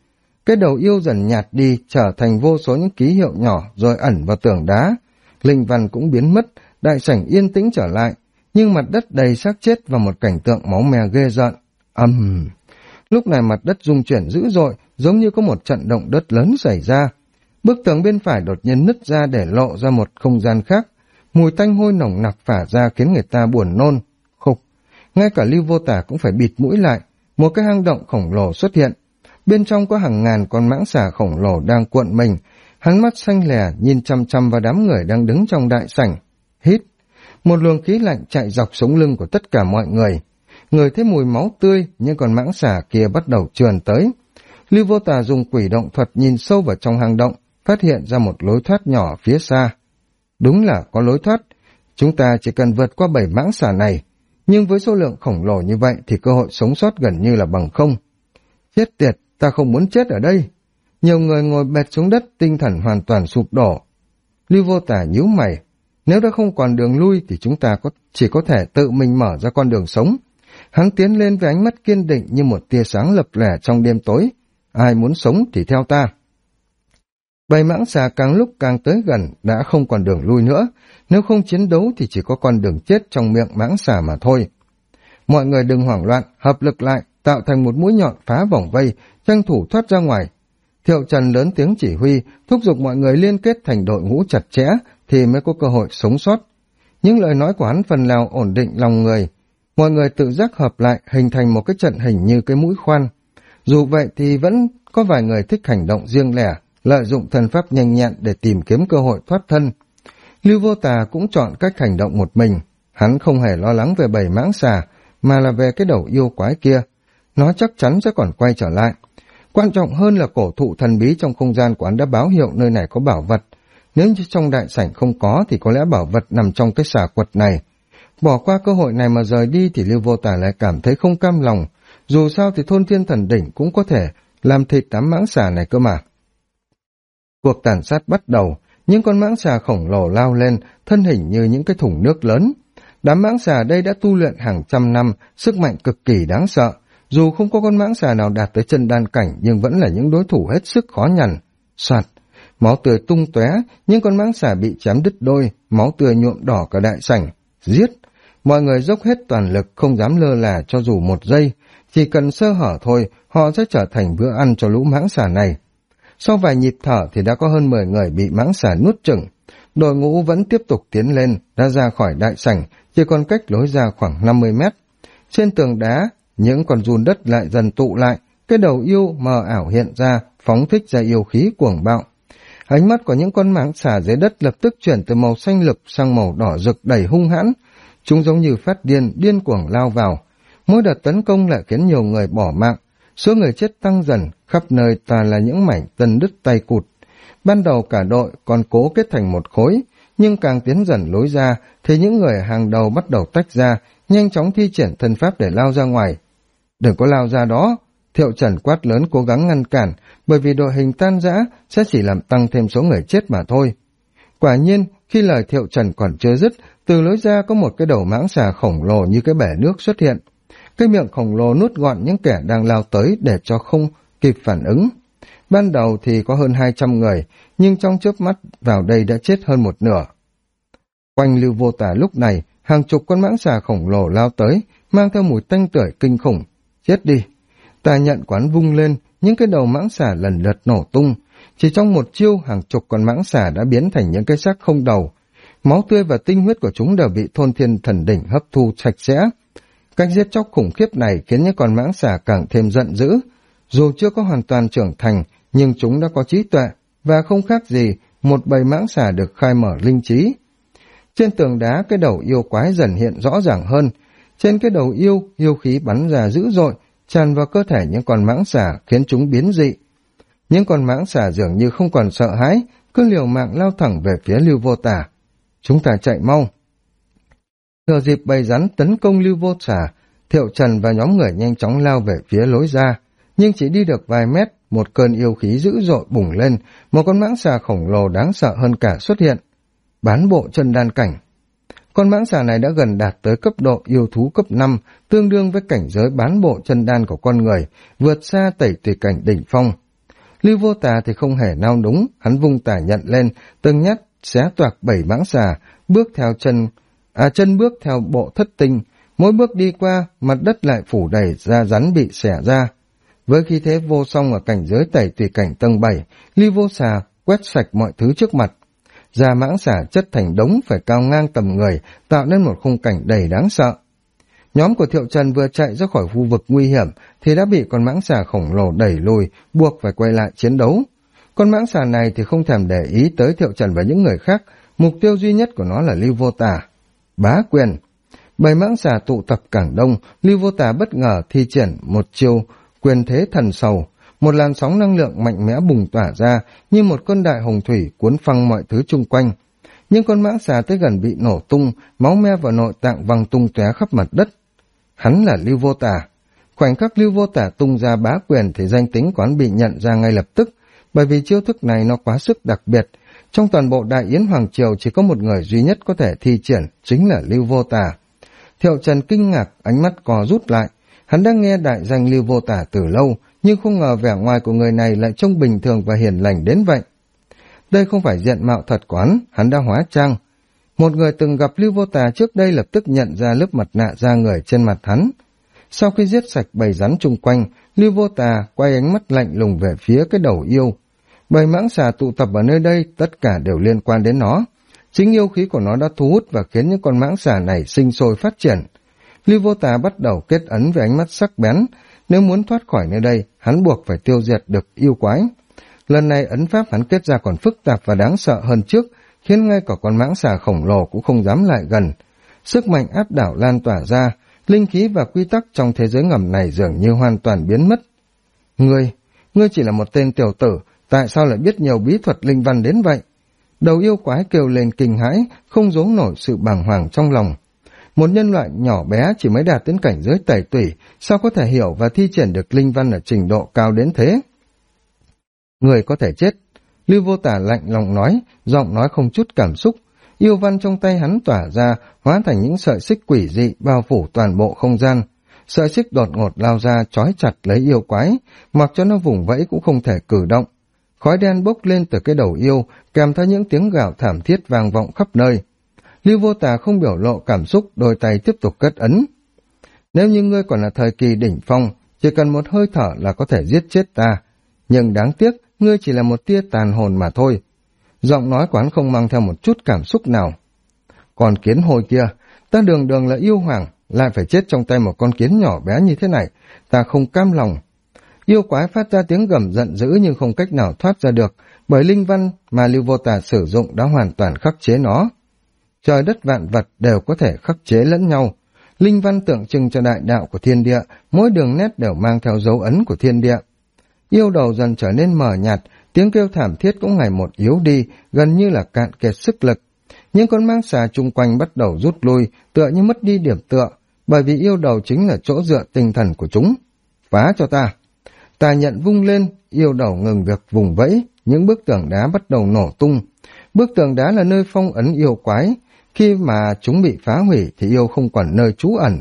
Cái đầu yêu dần nhạt đi, trở thành vô số những ký hiệu nhỏ rồi ẩn vào tường đá. Linh văn cũng biến mất, đại sảnh yên tĩnh trở lại, nhưng mặt đất đầy xác chết và một cảnh tượng máu me ghê rợn. Lúc này mặt đất rung chuyển dữ dội, giống như có một trận động đất lớn xảy ra. Bức tường bên phải đột nhiên nứt ra để lộ ra một không gian khác. Mùi tanh hôi nồng nặc phả ra khiến người ta buồn nôn. Khục, ngay cả Lưu Vô Tả cũng phải bịt mũi lại. Một cái hang động khổng lồ xuất hiện. Bên trong có hàng ngàn con mãng xà khổng lồ đang cuộn mình. Hắn mắt xanh lè nhìn chăm chăm vào đám người đang đứng trong đại sảnh. Hít. Một luồng khí lạnh chạy dọc sống lưng của tất cả mọi người. Người thấy mùi máu tươi, nhưng con mãng xà kia bắt đầu trườn tới. Lưu Vô Tà dùng quỷ động thuật nhìn sâu vào trong hang động, phát hiện ra một lối thoát nhỏ phía xa. Đúng là có lối thoát. Chúng ta chỉ cần vượt qua 7 mãng xà này, nhưng với số lượng khổng lồ như vậy thì cơ hội sống sót gần như là bằng không. Chết tiệt, ta không muốn chết ở đây. Nhiều người ngồi bệt xuống đất, tinh thần hoàn toàn sụp đổ. Lưu Vô Tà nhíu mày. Nếu đã không còn đường lui thì chúng ta chỉ có thể tự mình mở ra con đường sống. Hắn tiến lên với ánh mắt kiên định như một tia sáng lập lẻ trong đêm tối. Ai muốn sống thì theo ta. Bầy mãng xà càng lúc càng tới gần, đã không còn đường lui nữa. Nếu không chiến đấu thì chỉ có con đường chết trong miệng mãng xà mà thôi. Mọi người đừng hoảng loạn, hợp lực lại, tạo thành một mũi nhọn phá vòng vây, tranh thủ thoát ra ngoài. Thiệu Trần lớn tiếng chỉ huy, thúc giục mọi người liên kết thành đội ngũ chặt chẽ thì mới có cơ hội sống sót. Những lời nói của hắn phần nào ổn định lòng người. Mọi người tự giác hợp lại hình thành một cái trận hình như cái mũi khoan. Dù vậy thì vẫn có vài người thích hành động riêng lẻ, lợi dụng thân pháp nhanh nhẹn để tìm kiếm cơ hội thoát thân. Lưu Vô Tà cũng chọn cách hành động một mình. Hắn không hề lo lắng về bầy mãng xà, mà là về cái đầu yêu quái kia. Nó chắc chắn sẽ còn quay trở lại. Quan trọng hơn là cổ thụ thần bí trong không gian của hắn đã báo hiệu nơi này có bảo vật. Nếu như trong đại sảnh không có thì có lẽ bảo vật nằm trong cái xà quật này. Bỏ qua cơ hội này mà rời đi thì Lưu Vô Tà lại cảm thấy không cam lòng. Dù sao thì thôn Thiên Thần Đỉnh cũng có thể làm thịt đám mãng xà này cơ mà. Cuộc tàn sát bắt đầu, những con mãng xà khổng lồ lao lên, thân hình như những cái thùng nước lớn. Đám mãng xà đây đã tu luyện hàng trăm năm, sức mạnh cực kỳ đáng sợ. Dù không có con mãng xà nào đạt tới chân đan cảnh nhưng vẫn là những đối thủ hết sức khó nhằn. Soạt, máu tươi tung tóe, những con mãng xà bị chém đứt đôi, máu tươi nhuộm đỏ cả đại sảnh. Giết! Mọi người dốc hết toàn lực, không dám lơ là cho dù một giây. Chỉ cần sơ hở thôi, họ sẽ trở thành bữa ăn cho lũ mãng xà này. Sau vài nhịp thở thì đã có hơn 10 người bị mãng xà nuốt chửng. Đội ngũ vẫn tiếp tục tiến lên, đã ra khỏi đại sảnh, chỉ còn cách lối ra khoảng 50 mét. Trên tường đá, những con giun đất lại dần tụ lại, cái đầu yêu mờ ảo hiện ra, phóng thích ra yêu khí cuồng bạo. Ánh mắt của những con mãng xà dưới đất lập tức chuyển từ màu xanh lục sang màu đỏ rực đầy hung hãn. Chúng giống như phát điên, điên cuồng lao vào. Mỗi đợt tấn công lại khiến nhiều người bỏ mạng. Số người chết tăng dần, khắp nơi toàn là những mảnh tân đứt tay cụt. Ban đầu cả đội còn cố kết thành một khối, nhưng càng tiến dần lối ra thì những người hàng đầu bắt đầu tách ra, nhanh chóng thi triển thân pháp để lao ra ngoài. Đừng có lao ra đó, Thiệu Trần quát lớn cố gắng ngăn cản, bởi vì đội hình tan rã sẽ chỉ làm tăng thêm số người chết mà thôi. Quả nhiên, khi lời Thiệu Trần còn chưa dứt, từ lối ra có một cái đầu mãng xà khổng lồ như cái bể nước xuất hiện. Cái miệng khổng lồ nuốt gọn những kẻ đang lao tới để cho không kịp phản ứng. Ban đầu thì có hơn 200 người, nhưng trong chớp mắt vào đây đã chết hơn một nửa. Quanh Lưu Vô Tà lúc này, hàng chục con mãng xà khổng lồ lao tới, mang theo mùi tanh tưởi kinh khủng. Chết đi! Tà nhận quán vung lên, những cái đầu mãng xà lần lượt nổ tung. Chỉ trong một chiêu, hàng chục con mãng xà đã biến thành những cái xác không đầu. Máu tươi và tinh huyết của chúng đều bị Thôn Thiên Thần Đỉnh hấp thu sạch sẽ. Cách giết chóc khủng khiếp này khiến những con mãng xà càng thêm giận dữ. Dù chưa có hoàn toàn trưởng thành, nhưng chúng đã có trí tuệ, và không khác gì một bầy mãng xà được khai mở linh trí. Trên tường đá, cái đầu yêu quái dần hiện rõ ràng hơn. Trên cái đầu yêu, yêu khí bắn ra dữ dội, tràn vào cơ thể những con mãng xà khiến chúng biến dị. Những con mãng xà dường như không còn sợ hãi, cứ liều mạng lao thẳng về phía Lưu Vô Tà. Chúng ta chạy mau. Thừa dịp bầy rắn tấn công Lưu Vô Tà, Thiệu Trần và nhóm người nhanh chóng lao về phía lối ra, nhưng chỉ đi được vài mét, một cơn yêu khí dữ dội bùng lên, một con mãng xà khổng lồ đáng sợ hơn cả xuất hiện. Bán bộ chân đan cảnh. Con mãng xà này đã gần đạt tới cấp độ yêu thú cấp 5, tương đương với cảnh giới bán bộ chân đan của con người, vượt xa tẩy tùy cảnh đỉnh phong. Lưu Vô Tà thì không hề nao núng, hắn vung tà nhận lên, từng nhát xé toạc 7 mãng xà, chân bước theo bộ thất tinh, mỗi bước đi qua, mặt đất lại phủ đầy da rắn bị xẻ ra. Với khí thế vô song ở cảnh giới tẩy tùy cảnh tầng 7, Lưu Vô Xà quét sạch mọi thứ trước mặt. Da mãng xà chất thành đống phải cao ngang tầm người, tạo nên một khung cảnh đầy đáng sợ. Nhóm của Thiệu Trần vừa chạy ra khỏi khu vực nguy hiểm thì đã bị con mãng xà khổng lồ đẩy lùi, buộc phải quay lại chiến đấu. Con mãng xà này thì không thèm để ý tới Thiệu Trần và những người khác, mục tiêu duy nhất của nó là Lưu Vô Tà. Bá quyền. 7 mãng xà tụ tập càng đông, Lưu Vô Tà bất ngờ thi triển một chiêu quyền thế thần sầu. Một làn sóng năng lượng mạnh mẽ bùng tỏa ra như một cơn đại hồng thủy cuốn phăng mọi thứ chung quanh. Nhưng con mãng xà tới gần bị nổ tung, máu me và nội tạng văng tung tóe khắp mặt đất. Hắn là Lưu Vô Tà. Khoảnh khắc Lưu Vô Tà tung ra bá quyền thì danh tính của hắn bị nhận ra ngay lập tức, bởi vì chiêu thức này nó quá sức đặc biệt. Trong toàn bộ Đại Yến Hoàng Triều chỉ có một người duy nhất có thể thi triển, chính là Lưu Vô Tà. Thiệu Trần kinh ngạc, ánh mắt co rút lại. Hắn đã nghe đại danh Lưu Vô Tà từ lâu, nhưng không ngờ vẻ ngoài của người này lại trông bình thường và hiền lành đến vậy. Đây không phải diện mạo thật của hắn đã hóa trang. Một người từng gặp Lưu Vô Tà trước đây lập tức nhận ra lớp mặt nạ da người trên mặt hắn. Sau khi giết sạch bầy rắn chung quanh, Lưu Vô Tà quay ánh mắt lạnh lùng về phía cái đầu yêu. Bầy mãng xà tụ tập ở nơi đây, tất cả đều liên quan đến nó. Chính yêu khí của nó đã thu hút và khiến những con mãng xà này sinh sôi phát triển. Lưu Vô Tà bắt đầu kết ấn với ánh mắt sắc bén. Nếu muốn thoát khỏi nơi đây, hắn buộc phải tiêu diệt được yêu quái. Lần này ấn pháp hắn kết ra còn phức tạp và đáng sợ hơn trước, khiến ngay cả con mãng xà khổng lồ cũng không dám lại gần. Sức mạnh áp đảo lan tỏa ra, linh khí và quy tắc trong thế giới ngầm này dường như hoàn toàn biến mất. Ngươi chỉ là một tên tiểu tử, tại sao lại biết nhiều bí thuật linh văn đến vậy? Đầu yêu quái kêu lên kinh hãi, không giấu nổi sự bàng hoàng trong lòng. Một nhân loại nhỏ bé chỉ mới đạt đến cảnh giới tẩy tủy, sao có thể hiểu và thi triển được linh văn ở trình độ cao đến thế? Người có thể chết. Lưu Vô Tà lạnh lùng nói, giọng nói không chút cảm xúc. Yêu văn trong tay hắn tỏa ra, hóa thành những sợi xích quỷ dị bao phủ toàn bộ không gian. Sợi xích đột ngột lao ra, trói chặt lấy yêu quái, mặc cho nó vùng vẫy cũng không thể cử động. Khói đen bốc lên từ cái đầu yêu, kèm theo những tiếng gào thảm thiết vang vọng khắp nơi. Lưu Vô Tà không biểu lộ cảm xúc, đôi tay tiếp tục kết ấn. Nếu như ngươi còn là thời kỳ đỉnh phong, chỉ cần một hơi thở là có thể giết chết ta. Nhưng đáng tiếc, ngươi chỉ là một tia tàn hồn mà thôi. Giọng nói của hắn không mang theo một chút cảm xúc nào. Còn kiến hồi kia, ta đường đường là yêu hoàng, lại phải chết trong tay một con kiến nhỏ bé như thế này, ta không cam lòng. Yêu quái phát ra tiếng gầm giận dữ nhưng không cách nào thoát ra được, bởi linh văn mà Lưu Vô Tà sử dụng đã hoàn toàn khắc chế nó. Trời đất vạn vật đều có thể khắc chế lẫn nhau. Linh văn tượng trưng cho đại đạo của thiên địa, mỗi đường nét đều mang theo dấu ấn của thiên địa. Yêu đầu dần trở nên mờ nhạt, tiếng kêu thảm thiết cũng ngày một yếu đi, gần như là cạn kiệt sức lực. Những con mãng xà chung quanh bắt đầu rút lui, tựa như mất đi điểm tựa, bởi vì yêu đầu chính là chỗ dựa tinh thần của chúng. Phá cho ta! Tà nhận vung lên, yêu đầu ngừng việc vùng vẫy, những bức tường đá bắt đầu nổ tung. Bức tường đá là nơi phong ấn yêu quái, khi mà chúng bị phá hủy thì yêu không còn nơi trú ẩn.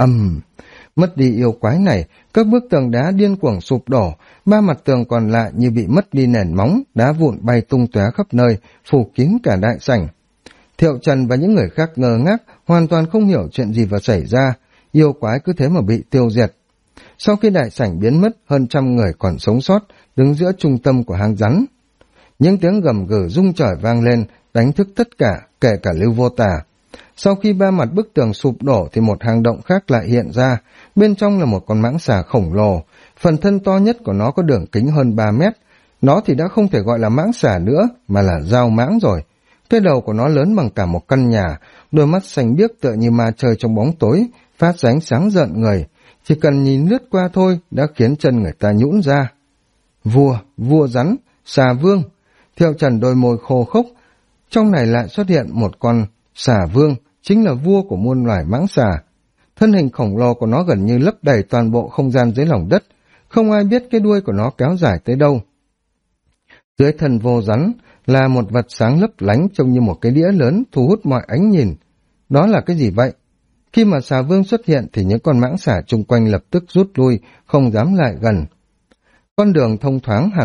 Mất đi yêu quái này, các bức tường đá điên cuồng sụp đổ, ba mặt tường còn lại như bị mất đi nền móng, đá vụn bay tung tóe khắp nơi, phủ kín cả đại sảnh. Thiệu Trần và những người khác ngơ ngác, hoàn toàn không hiểu chuyện gì vừa xảy ra, yêu quái cứ thế mà bị tiêu diệt. Sau khi đại sảnh biến mất, hơn 100 người còn sống sót, đứng giữa trung tâm của hang rắn. Những tiếng gầm gừ rung trời vang lên, đánh thức tất cả, kể cả Lưu Vô Tà. Sau khi ba mặt bức tường sụp đổ thì một hang động khác lại hiện ra, bên trong là một con mãng xà khổng lồ, phần thân to nhất của nó có đường kính hơn 3 mét. Nó thì đã không thể gọi là mãng xà nữa, mà là dao mãng rồi. Cái đầu của nó lớn bằng cả một căn nhà, đôi mắt xanh biếc tựa như ma chơi trong bóng tối, phát ra ánh sáng rợn người. Chỉ cần nhìn lướt qua thôi đã khiến chân người ta nhũn ra. Vua rắn, xà vương. Thiệu Trần đôi môi khô khốc. Trong này lại xuất hiện một con xà vương, chính là vua của muôn loài mãng xà. Thân hình khổng lồ của nó gần như lấp đầy toàn bộ không gian dưới lòng đất, không ai biết cái đuôi của nó kéo dài tới đâu. Dưới thân vô rắn là một vật sáng lấp lánh trông như một cái đĩa lớn thu hút mọi ánh nhìn. Đó là cái gì vậy? Khi mà xà vương xuất hiện thì những con mãng xà chung quanh lập tức rút lui, không dám lại gần. Con đường thông thoáng hẳn,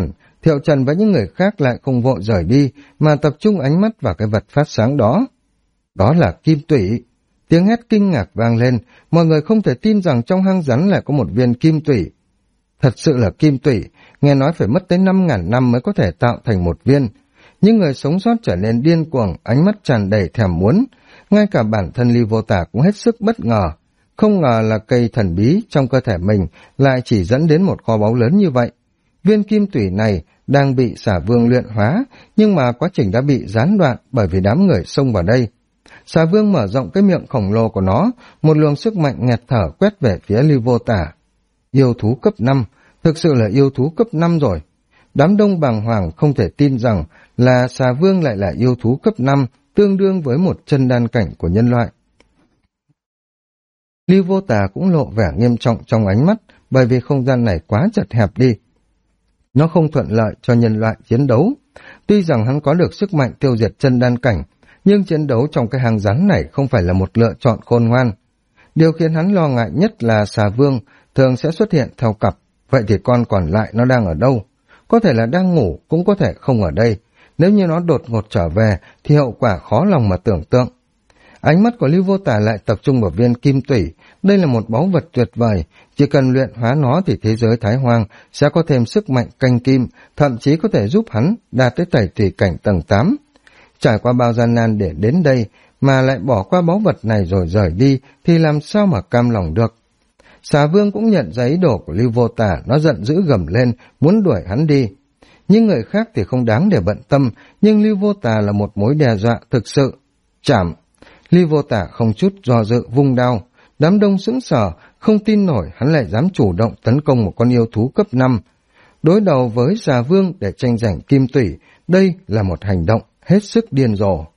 Thiệu Trần và những người khác lại không vội rời đi, mà tập trung ánh mắt vào cái vật phát sáng đó. Đó là kim tủy. Tiếng hét kinh ngạc vang lên, mọi người không thể tin rằng trong hang rắn lại có một viên kim tủy. Thật sự là kim tủy, nghe nói phải mất tới 5.000 năm mới có thể tạo thành một viên. Những người sống sót trở nên điên cuồng, ánh mắt tràn đầy thèm muốn. Ngay cả bản thân Ly Vô Tả cũng hết sức bất ngờ. Không ngờ là cây thần bí trong cơ thể mình lại chỉ dẫn đến một kho báu lớn như vậy. Viên kim tủy này đang bị Xà Vương luyện hóa, nhưng mà quá trình đã bị gián đoạn bởi vì đám người xông vào đây. Xà Vương mở rộng cái miệng khổng lồ của nó, một luồng sức mạnh nghẹt thở quét về phía Ly Vô Tả. Yêu thú cấp 5, thực sự là yêu thú cấp 5 rồi. Đám đông bàng hoàng không thể tin rằng là Xà Vương lại là yêu thú cấp 5, tương đương với một chân đan cảnh của nhân loại. Ly Vô Tả cũng lộ vẻ nghiêm trọng trong ánh mắt, bởi vì không gian này quá chật hẹp đi. Nó không thuận lợi cho nhân loại chiến đấu. Tuy rằng hắn có được sức mạnh tiêu diệt chân đan cảnh, nhưng chiến đấu trong cái hang rắn này không phải là một lựa chọn khôn ngoan. Điều khiến hắn lo ngại nhất là Xà Vương thường sẽ xuất hiện theo cặp, vậy thì con còn lại nó đang ở đâu? Có thể là đang ngủ, cũng có thể không ở đây. Nếu như nó đột ngột trở về thì hậu quả khó lòng mà tưởng tượng. Ánh mắt của Lưu Vô Tả lại tập trung vào viên kim tủy. Đây là một báu vật tuyệt vời, chỉ cần luyện hóa nó thì thế giới Thái Hoang sẽ có thêm sức mạnh canh kim, thậm chí có thể giúp hắn đạt tới tẩy thủy cảnh tầng 8. Trải qua bao gian nan để đến đây mà lại bỏ qua báu vật này rồi rời đi thì làm sao mà cam lòng được. Xà Vương cũng nhận ra ý đồ của Lưu Vô Tả, nó giận dữ gầm lên, muốn đuổi hắn đi. Những người khác thì không đáng để bận tâm, nhưng Lưu Vô Tả là một mối đe dọa thực sự. Chảm! Lưu Vô Tả không chút do dự vung đao. Đám đông sững sờ, không tin nổi hắn lại dám chủ động tấn công một con yêu thú cấp 5. Đối đầu với Xà Vương để tranh giành kim tủy, đây là một hành động hết sức điên rồ.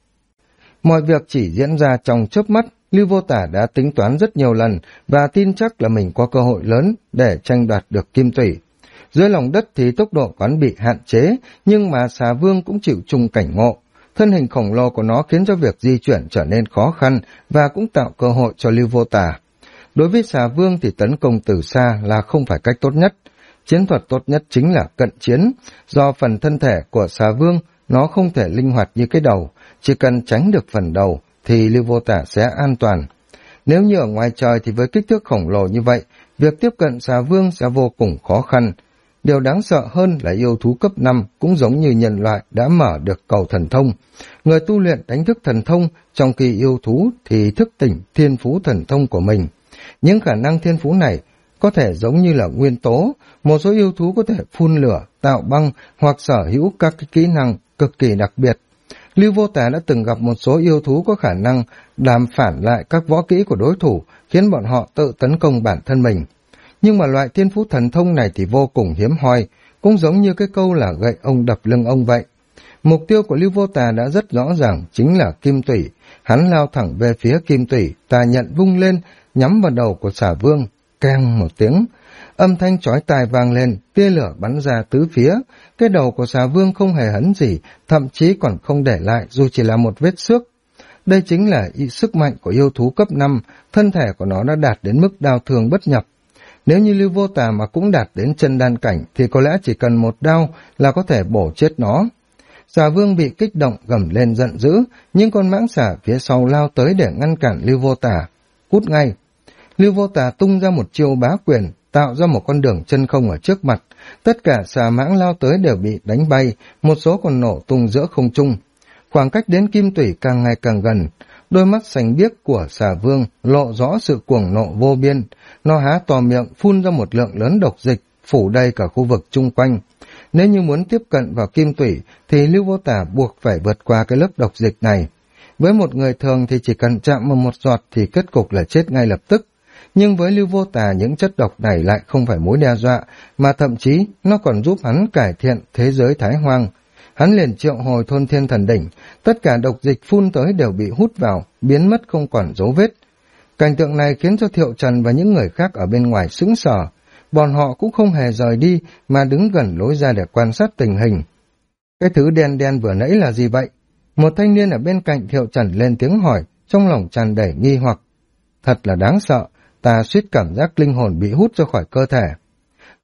Mọi việc chỉ diễn ra trong chớp mắt, Lưu Vô Tả đã tính toán rất nhiều lần và tin chắc là mình có cơ hội lớn để tranh đoạt được kim tủy. Dưới lòng đất thì tốc độ quán bị hạn chế, nhưng mà Xà Vương cũng chịu chung cảnh ngộ. Thân hình khổng lồ của nó khiến cho việc di chuyển trở nên khó khăn và cũng tạo cơ hội cho Lưu Vô Tả. Đối với Xà Vương thì tấn công từ xa là không phải cách tốt nhất. Chiến thuật tốt nhất chính là cận chiến. Do phần thân thể của Xà Vương nó không thể linh hoạt như cái đầu, chỉ cần tránh được phần đầu thì Lưu Vô Tả sẽ an toàn. Nếu như ở ngoài trời thì với kích thước khổng lồ như vậy, việc tiếp cận Xà Vương sẽ vô cùng khó khăn. Điều đáng sợ hơn là yêu thú cấp 5 cũng giống như nhân loại đã mở được cầu thần thông. Người tu luyện đánh thức thần thông, trong khi yêu thú thì thức tỉnh thiên phú thần thông của mình. Những khả năng thiên phú này có thể giống như là nguyên tố, một số yêu thú có thể phun lửa, tạo băng hoặc sở hữu các kỹ năng cực kỳ đặc biệt. Lưu Vô Tả đã từng gặp một số yêu thú có khả năng làm phản lại các võ kỹ của đối thủ, khiến bọn họ tự tấn công bản thân mình. Nhưng mà loại thiên phú thần thông này thì vô cùng hiếm hoi, cũng giống như cái câu là gậy ông đập lưng ông vậy. Mục tiêu của Lưu Vô Tả đã rất rõ ràng, chính là kim tủy. Hắn lao thẳng về phía kim tủy, tà nhận vung lên, nhắm vào đầu của Xà Vương. Keng một tiếng, âm thanh chói tai vang lên, tia lửa bắn ra tứ phía. Cái đầu của Xà Vương không hề hấn gì, thậm chí còn không để lại dù chỉ là một vết xước. Đây chính là sức mạnh của yêu thú cấp 5, thân thể của nó đã đạt đến mức đao thương bất nhập. Nếu như Lưu Vô Tả mà cũng đạt đến chân đan cảnh thì có lẽ chỉ cần một đao là có thể bổ chết nó. Xà Vương bị kích động gầm lên giận dữ, nhưng con mãng xà phía sau lao tới để ngăn cản Lưu Vô Tả. Cút ngay! Lưu Vô Tả tung ra một chiêu bá quyền, tạo ra một con đường chân không ở trước mặt. Tất cả xà mãng lao tới đều bị đánh bay, một số còn nổ tung giữa không trung. Khoảng cách đến kim tủy càng ngày càng gần. Đôi mắt xanh biếc của Xà Vương lộ rõ sự cuồng nộ vô biên. Nó há to miệng phun ra một lượng lớn độc dịch, phủ đầy cả khu vực chung quanh. Nếu như muốn tiếp cận vào kim tủy thì Lưu Vô Tả buộc phải vượt qua cái lớp độc dịch này. Với một người thường thì chỉ cần chạm vào một giọt thì kết cục là chết ngay lập tức. Nhưng với Lưu Vô Tả những chất độc này lại không phải mối đe dọa, mà thậm chí nó còn giúp hắn cải thiện thế giới Thái Hoang. Hắn liền triệu hồi Thôn Thiên Thần Đỉnh, tất cả độc dịch phun tới đều bị hút vào, biến mất không còn dấu vết. Cảnh tượng này khiến cho Thiệu Trần và những người khác ở bên ngoài sững sờ. Bọn họ cũng không hề rời đi mà đứng gần lối ra để quan sát tình hình. Cái thứ đen đen vừa nãy là gì vậy? Một thanh niên ở bên cạnh Thiệu Trần lên tiếng hỏi, trong lòng tràn đầy nghi hoặc. Thật là đáng sợ, ta suýt cảm giác linh hồn bị hút ra khỏi cơ thể.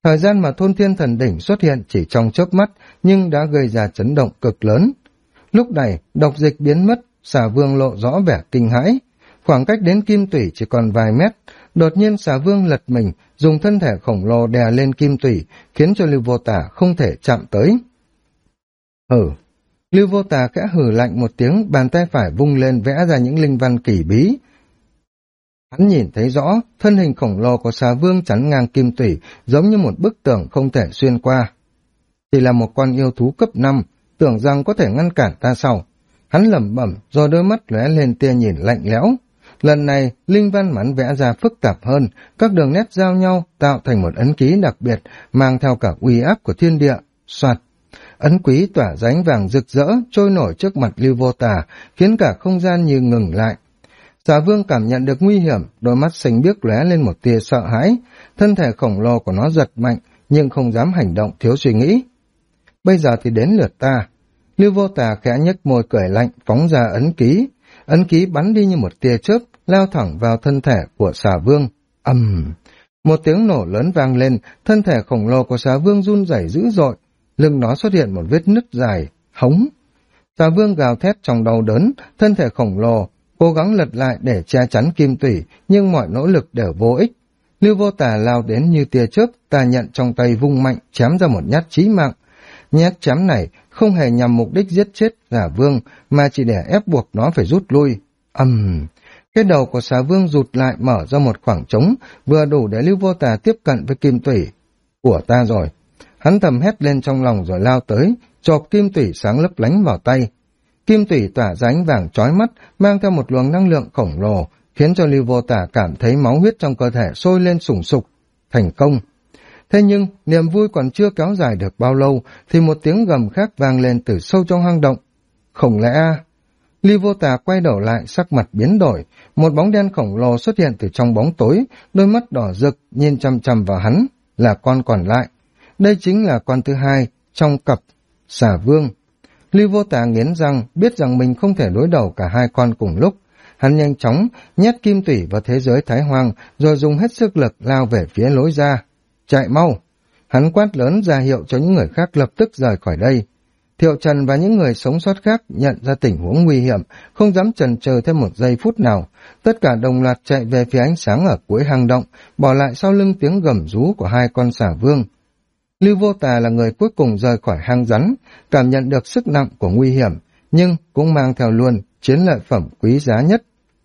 Thời gian mà thôn thiên thần đỉnh xuất hiện chỉ trong chớp mắt, nhưng đã gây ra chấn động cực lớn. Lúc này, độc dịch biến mất, Xà Vương lộ rõ vẻ kinh hãi. Khoảng cách đến kim tủy chỉ còn vài mét, đột nhiên Xà Vương lật mình, dùng thân thể khổng lồ đè lên kim tủy, khiến cho Lưu Vô Tà không thể chạm tới. Hừ. Lưu Vô Tà khẽ hừ lạnh một tiếng, bàn tay phải vung lên vẽ ra những linh văn kỳ bí. Hắn nhìn thấy rõ, thân hình khổng lồ của Xà Vương chắn ngang kim tủy, giống như một bức tường không thể xuyên qua. Chỉ là một con yêu thú cấp 5, tưởng rằng có thể ngăn cản ta sau. Hắn lẩm bẩm, rồi đôi mắt lóe lên tia nhìn lạnh lẽo. Lần này, linh văn mà hắn vẽ ra phức tạp hơn, các đường nét giao nhau tạo thành một ấn ký đặc biệt, mang theo cả uy áp của thiên địa. Soạt, ấn ký tỏa ra ánh vàng rực rỡ, trôi nổi trước mặt Lưu Vô Tà, khiến cả không gian như ngừng lại. Xà Vương cảm nhận được nguy hiểm, đôi mắt xanh biếc lóe lên một tia sợ hãi, thân thể khổng lồ của nó giật mạnh, nhưng không dám hành động thiếu suy nghĩ. Bây giờ thì đến lượt ta. Lưu Vô Tà khẽ nhếch môi cười lạnh, phóng ra ấn ký bắn đi như một tia chớp, lao thẳng vào thân thể của Xà Vương. Một tiếng nổ lớn vang lên, thân thể khổng lồ của Xà Vương run rẩy dữ dội, lưng nó xuất hiện một vết nứt dài, hống. Xà Vương gào thét trong đau đớn, thân thể khổng lồ cố gắng lật lại để che chắn kim tủy, nhưng mọi nỗ lực đều vô ích. Lưu Vô Tà lao đến như tia chớp, tà nhận trong tay vung mạnh, chém ra một nhát chí mạng. Nhát chém này không hề nhằm mục đích giết chết Xà Vương, mà chỉ để ép buộc nó phải rút lui. Cái đầu của Xà Vương rụt lại, mở ra một khoảng trống, vừa đủ để Lưu Vô Tà tiếp cận với kim tủy. Của ta rồi. Hắn thầm hét lên trong lòng rồi lao tới, chộp kim tủy sáng lấp lánh vào tay. Kim tủy tỏa ra ánh vàng chói mắt, mang theo một luồng năng lượng khổng lồ, khiến cho Lưu Vô Tà cảm thấy máu huyết trong cơ thể sôi lên sùng sục. Thành công. Thế nhưng, niềm vui còn chưa kéo dài được bao lâu, thì một tiếng gầm khác vang lên từ sâu trong hang động. Không lẽ... Lưu Vô Tà quay đầu lại, sắc mặt biến đổi, một bóng đen khổng lồ xuất hiện từ trong bóng tối, đôi mắt đỏ rực nhìn chằm chằm vào hắn, là con còn lại. Đây chính là con thứ hai trong cặp Xà Vương. Lưu Vô Tà nghiến răng, biết rằng mình không thể đối đầu cả hai con cùng lúc. Hắn nhanh chóng nhét kim tủy vào thế giới Thái Hoang, rồi dùng hết sức lực lao về phía lối ra. Chạy mau! Hắn quát lớn ra hiệu cho những người khác lập tức rời khỏi đây. Thiệu Trần và những người sống sót khác nhận ra tình huống nguy hiểm, không dám chần chờ thêm một giây phút nào. Tất cả đồng loạt chạy về phía ánh sáng ở cuối hang động, bỏ lại sau lưng tiếng gầm rú của hai con Xà Vương. Lưu Vô Tà là người cuối cùng rời khỏi hang rắn, cảm nhận được sức nặng của nguy hiểm, nhưng cũng mang theo luôn chiến lợi phẩm quý giá nhất.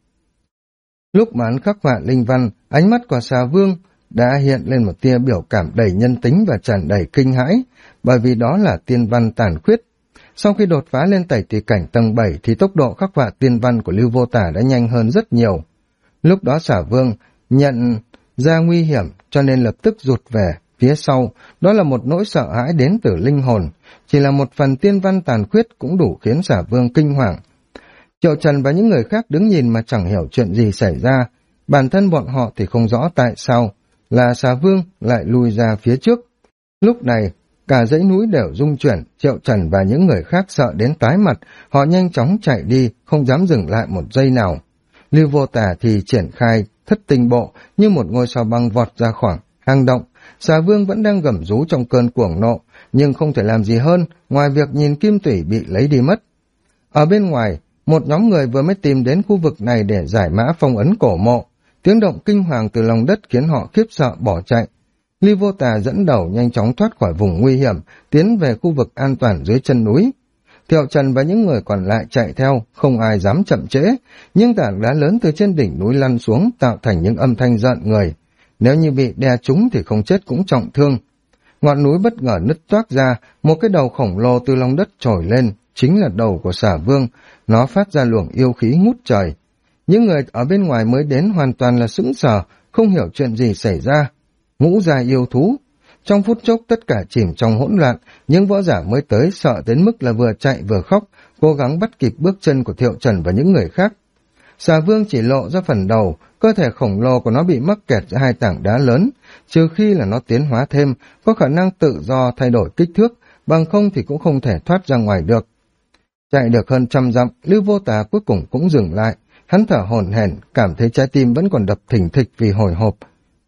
Lúc mà hắn khắc họa linh văn, ánh mắt của Xà Vương đã hiện lên một tia biểu cảm đầy nhân tính và tràn đầy kinh hãi, bởi vì đó là tiên văn tàn khuyết. Sau khi đột phá lên tẩy tùy cảnh tầng 7 thì tốc độ khắc họa tiên văn của Lưu Vô Tà đã nhanh hơn rất nhiều. Lúc đó Xà Vương nhận ra nguy hiểm cho nên lập tức rụt về phía sau, đó là một nỗi sợ hãi đến từ linh hồn, chỉ là một phần tiên văn tàn khuyết cũng đủ khiến Xà Vương kinh hoàng. Triệu Trần và những người khác đứng nhìn mà chẳng hiểu chuyện gì xảy ra, bản thân bọn họ thì không rõ tại sao là Xà Vương lại lùi ra phía trước. Lúc này, cả dãy núi đều rung chuyển, Triệu Trần và những người khác sợ đến tái mặt, họ nhanh chóng chạy đi, không dám dừng lại một giây nào. Lưu Vô Tà thì triển khai thất tinh bộ như một ngôi sao băng vọt ra khỏi hang động. Xà Vương vẫn đang gầm rú trong cơn cuồng nộ, nhưng không thể làm gì hơn ngoài việc nhìn kim tủy bị lấy đi mất. Ở bên ngoài, một nhóm người vừa mới tìm đến khu vực này để giải mã phong ấn cổ mộ. Tiếng động kinh hoàng từ lòng đất khiến họ khiếp sợ bỏ chạy. Lưu Vô Tà dẫn đầu nhanh chóng thoát khỏi vùng nguy hiểm, tiến về khu vực an toàn dưới chân núi. Thiệu Trần và những người còn lại chạy theo, không ai dám chậm trễ, nhưng tảng đá lớn từ trên đỉnh núi lăn xuống tạo thành những âm thanh rợn người. Nếu như bị đè trúng thì không chết cũng trọng thương. Ngọn núi bất ngờ nứt toác ra, một cái đầu khổng lồ từ lòng đất trồi lên, chính là đầu của Xà Vương, nó phát ra luồng yêu khí ngút trời. Những người ở bên ngoài mới đến hoàn toàn là sững sờ, không hiểu chuyện gì xảy ra. Ngũ giai yêu thú. Trong phút chốc tất cả chìm trong hỗn loạn, những võ giả mới tới sợ đến mức là vừa chạy vừa khóc, cố gắng bắt kịp bước chân của Thiệu Trần và những người khác. Xà Vương chỉ lộ ra phần đầu, cơ thể khổng lồ của nó bị mắc kẹt giữa hai tảng đá lớn, trừ khi là nó tiến hóa thêm, có khả năng tự do thay đổi kích thước, bằng không thì cũng không thể thoát ra ngoài được. Chạy được hơn 100 dặm, Lưu Vô Tà cuối cùng cũng dừng lại, hắn thở hổn hển, cảm thấy trái tim vẫn còn đập thình thịch vì hồi hộp.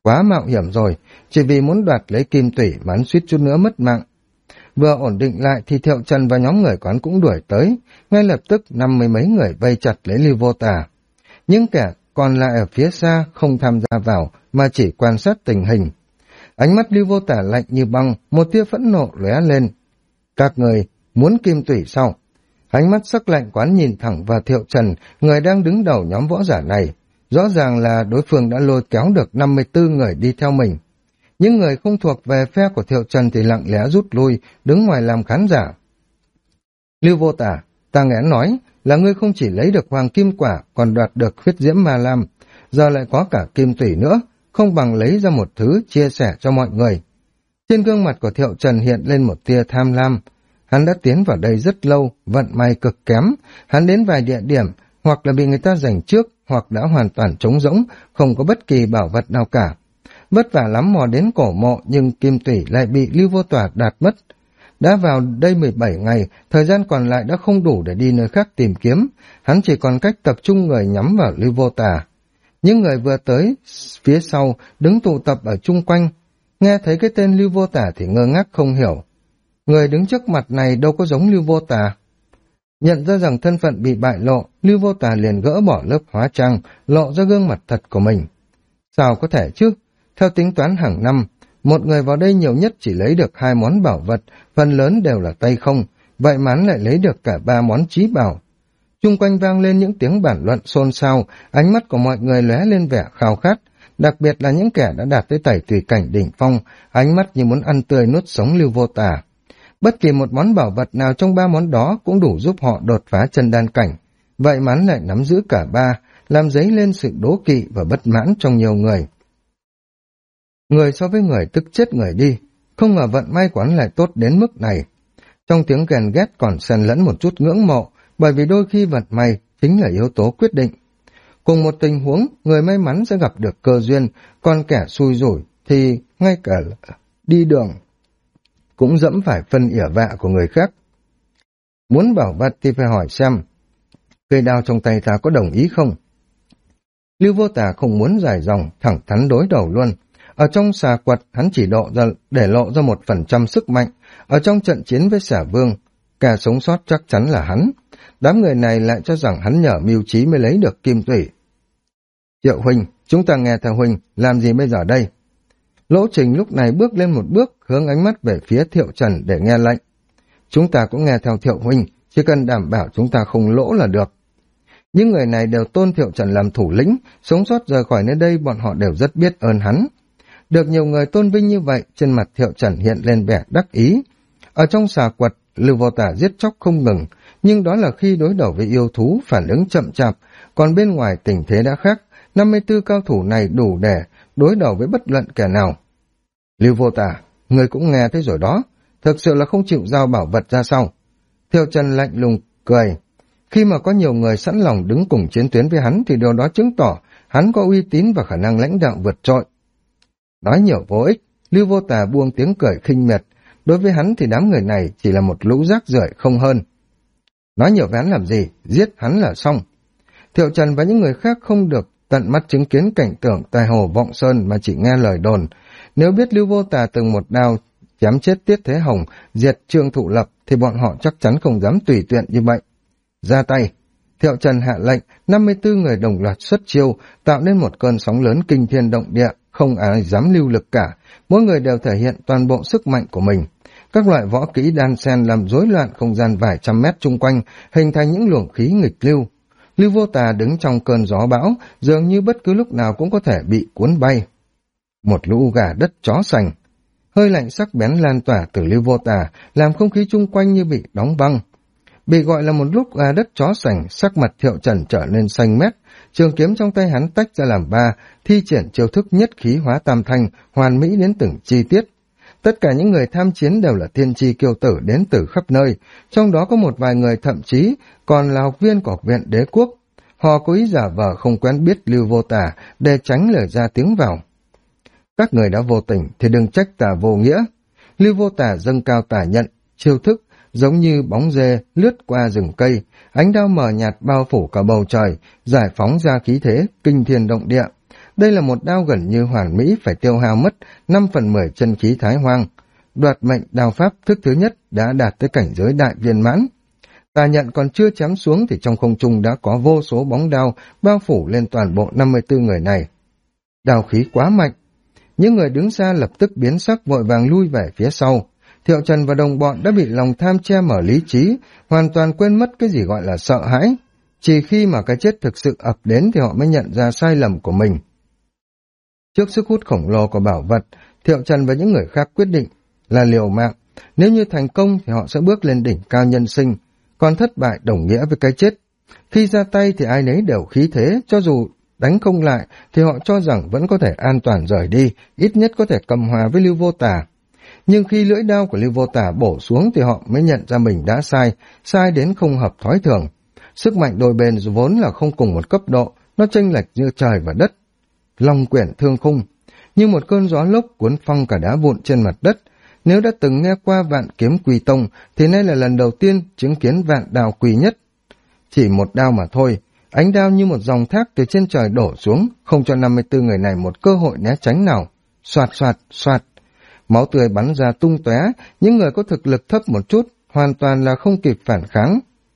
Quá mạo hiểm rồi, chỉ vì muốn đoạt lấy kim tủy mà hắn suýt chút nữa mất mạng. Vừa ổn định lại thì Thiệu Trần và nhóm người quán cũng đuổi tới, ngay lập tức 50 mấy người vây chặt lấy Lưu Vô Tà. Những kẻ còn lại ở phía xa không tham gia vào mà chỉ quan sát tình hình. Ánh mắt Lưu Vô Tà lạnh như băng, một tia phẫn nộ lóe lên. Các người muốn kim tủy sao? Ánh mắt sắc lạnh quán nhìn thẳng vào Thiệu Trần, người đang đứng đầu nhóm võ giả này. Rõ ràng là đối phương đã lôi kéo được 54 người đi theo mình. Những người không thuộc về phe của Thiệu Trần thì lặng lẽ rút lui, đứng ngoài làm khán giả. Lưu Vô Tà, ta nghe nói là ngươi không chỉ lấy được hoàng kim quả, còn đoạt được huyết diễm ma lam, giờ lại có cả kim tủy nữa, không bằng lấy ra một thứ chia sẻ cho mọi người. Trên gương mặt của Thiệu Trần hiện lên một tia tham lam. Hắn đã tiến vào đây rất lâu, vận may cực kém, hắn đến vài địa điểm, hoặc là bị người ta giành trước, hoặc đã hoàn toàn trống rỗng, không có bất kỳ bảo vật nào cả. Vất vả lắm mò đến cổ mộ, nhưng kim tủy lại bị Lưu Vô Tà đạt mất. Đã vào đây 17 ngày, thời gian còn lại đã không đủ để đi nơi khác tìm kiếm, hắn chỉ còn cách tập trung người nhắm vào Lưu Vô Tà. Những người vừa tới, phía sau, đứng tụ tập ở chung quanh, nghe thấy cái tên Lưu Vô Tà thì ngơ ngác không hiểu. Người đứng trước mặt này đâu có giống Lưu Vô Tà. Nhận ra rằng thân phận bị bại lộ, Lưu Vô Tà liền gỡ bỏ lớp hóa trang, lộ ra gương mặt thật của mình. Sao có thể chứ? Theo tính toán hàng năm, một người vào đây nhiều nhất chỉ lấy được 2 món bảo vật, phần lớn đều là tay không, vậy mà hắn lại lấy được cả 3 món chí bảo. Chung quanh vang lên những tiếng bàn luận xôn xao, ánh mắt của mọi người lóe lên vẻ khao khát, đặc biệt là những kẻ đã đạt tới tẩy tùy cảnh đỉnh phong, ánh mắt như muốn ăn tươi nuốt sống Lưu Vô Tà. Bất kỳ một món bảo vật nào trong 3 món đó cũng đủ giúp họ đột phá chân đan cảnh, vậy mà hắn lại nắm giữ cả 3, làm dấy lên sự đố kỵ và bất mãn trong nhiều người. Người so với người tức chết người đi, không ngờ vận may của hắn lại tốt đến mức này. Trong tiếng ghen ghét còn xen lẫn một chút ngưỡng mộ, bởi vì đôi khi vận may chính là yếu tố quyết định. Cùng một tình huống, người may mắn sẽ gặp được cơ duyên, còn kẻ xui rủi thì ngay cả đi đường cũng dẫm phải phân ỉa vạ của người khác. Muốn bảo vật thì phải hỏi xem cây đao trong tay ta có đồng ý không. Lưu Vô Tà không muốn dài dòng, thẳng thắn đối đầu luôn. Ở trong xà quật, hắn chỉ để lộ ra 1% sức mạnh. Ở trong trận chiến với Xà Vương, kẻ sống sót chắc chắn là hắn. Đám người này lại cho rằng hắn nhờ mưu trí mới lấy được kim tủy. Triệu huynh, chúng ta nghe theo huynh, làm gì bây giờ đây? Lỗ Trình lúc này bước lên một bước, hướng ánh mắt về phía Thiệu Trần để nghe lệnh. Chúng ta cũng nghe theo Thiệu huynh, chỉ cần đảm bảo chúng ta không lỗ là được. Những người này đều tôn Thiệu Trần làm thủ lĩnh, sống sót rời khỏi nơi đây bọn họ đều rất biết ơn hắn. Được nhiều người tôn vinh như vậy, trên mặt Thiệu Trần hiện lên vẻ đắc ý. Ở trong xà quật, Lưu Vô Tà giết chóc không ngừng, nhưng đó là khi đối đầu với yêu thú phản ứng chậm chạp, còn bên ngoài tình thế đã khác, 54 cao thủ này đủ để đối đầu với bất luận kẻ nào. Lưu Vô Tà, người cũng nghe thấy rồi đó, thực sự là không chịu giao bảo vật ra sau. Thiệu Trần lạnh lùng cười. Khi mà có nhiều người sẵn lòng đứng cùng chiến tuyến với hắn thì điều đó chứng tỏ hắn có uy tín và khả năng lãnh đạo vượt trội. Nói nhiều vô ích, Lưu Vô Tà buông tiếng cười khinh miệt. Đối với hắn thì đám người này chỉ là một lũ rác rưởi không hơn. Nói nhiều với hắn làm gì, giết hắn là xong. Thiệu Trần và những người khác không được tận mắt chứng kiến cảnh tượng tài hồ vọng sơn mà chỉ nghe lời đồn. Nếu biết Lưu Vô Tà từng một đao chém chết Tiết Thế Hồng, diệt Trương Thụ Lập thì bọn họ chắc chắn không dám tùy tiện như vậy. Ra tay. Thiệu Trần hạ lệnh, 54 người đồng loạt xuất chiêu, tạo nên một cơn sóng lớn kinh thiên động địa, không ai dám lưu lực cả, mỗi người đều thể hiện toàn bộ sức mạnh của mình. Các loại võ kỹ đan xen làm rối loạn không gian vài trăm mét chung quanh, hình thành những luồng khí nghịch lưu. Lưu Vô Tà đứng trong cơn gió bão, dường như bất cứ lúc nào cũng có thể bị cuốn bay. Một lũ gà đất chó sành. Hơi lạnh sắc bén lan tỏa từ Lưu Vô Tà, làm không khí chung quanh như bị đóng băng. Bị gọi là một lúc gà đất chó sành, sắc mặt Thiệu Trần trở nên xanh mét, trường kiếm trong tay hắn tách ra làm 3, thi triển chiêu thức nhất khí hóa tam thanh, hoàn mỹ đến từng chi tiết. Tất cả những người tham chiến đều là tiên tri kiêu tử đến từ khắp nơi, trong đó có một vài người thậm chí còn là học viên của học viện đế quốc. Họ cố ý giả vờ không quen biết Lưu Vô Tà để tránh lời ra tiếng vào. Các người đã vô tình thì đừng trách ta vô nghĩa. Lưu Vô Tà dâng cao tà nhận, chiêu thức giống như bóng dê lướt qua rừng cây, ánh đao mờ nhạt bao phủ cả bầu trời, giải phóng ra khí thế kinh thiên động địa. Đây là một đao gần như hoàn mỹ, phải tiêu hao mất 5/10 chân khí Thái Hoang. Đoạt mệnh đao pháp thức thứ nhất đã đạt tới cảnh giới đại viên mãn. Tà nhận còn chưa chém xuống thì trong không trung đã có vô số bóng đao bao phủ lên toàn bộ 54 người này. Đao khí quá mạnh. Những người đứng xa lập tức biến sắc, vội vàng lui về phía sau. Thiệu Trần và đồng bọn đã bị lòng tham che mở lý trí, hoàn toàn quên mất cái gì gọi là sợ hãi. Chỉ khi mà cái chết thực sự ập đến thì họ mới nhận ra sai lầm của mình. Trước sức hút khổng lồ của bảo vật, Thiệu Trần và những người khác quyết định là liều mạng. Nếu như thành công thì họ sẽ bước lên đỉnh cao nhân sinh, còn thất bại đồng nghĩa với cái chết. Khi ra tay thì ai nấy đều khí thế, cho dù đánh không lại thì họ cho rằng vẫn có thể an toàn rời đi, ít nhất có thể cầm hòa với Lưu Vô Tà. Nhưng khi lưỡi đao của Lưu Vô Tà bổ xuống thì họ mới nhận ra mình đã sai đến không hợp thói thường. Sức mạnh đôi bên vốn là không cùng một cấp độ, nó chênh lệch như trời và đất. Long quyển thương khung, như một cơn gió lốc cuốn phăng cả đá vụn trên mặt đất. Nếu đã từng nghe qua Vạn Kiếm Quy Tông thì nay là lần đầu tiên chứng kiến vạn đao quy nhất. Chỉ một đao mà thôi, ánh đao như một dòng thác từ trên trời đổ xuống, không cho 54 người này một cơ hội né tránh nào. Soạt soạt soạt, máu tươi bắn ra tung tóe. Những người có thực lực thấp một chút hoàn toàn là không kịp phản kháng.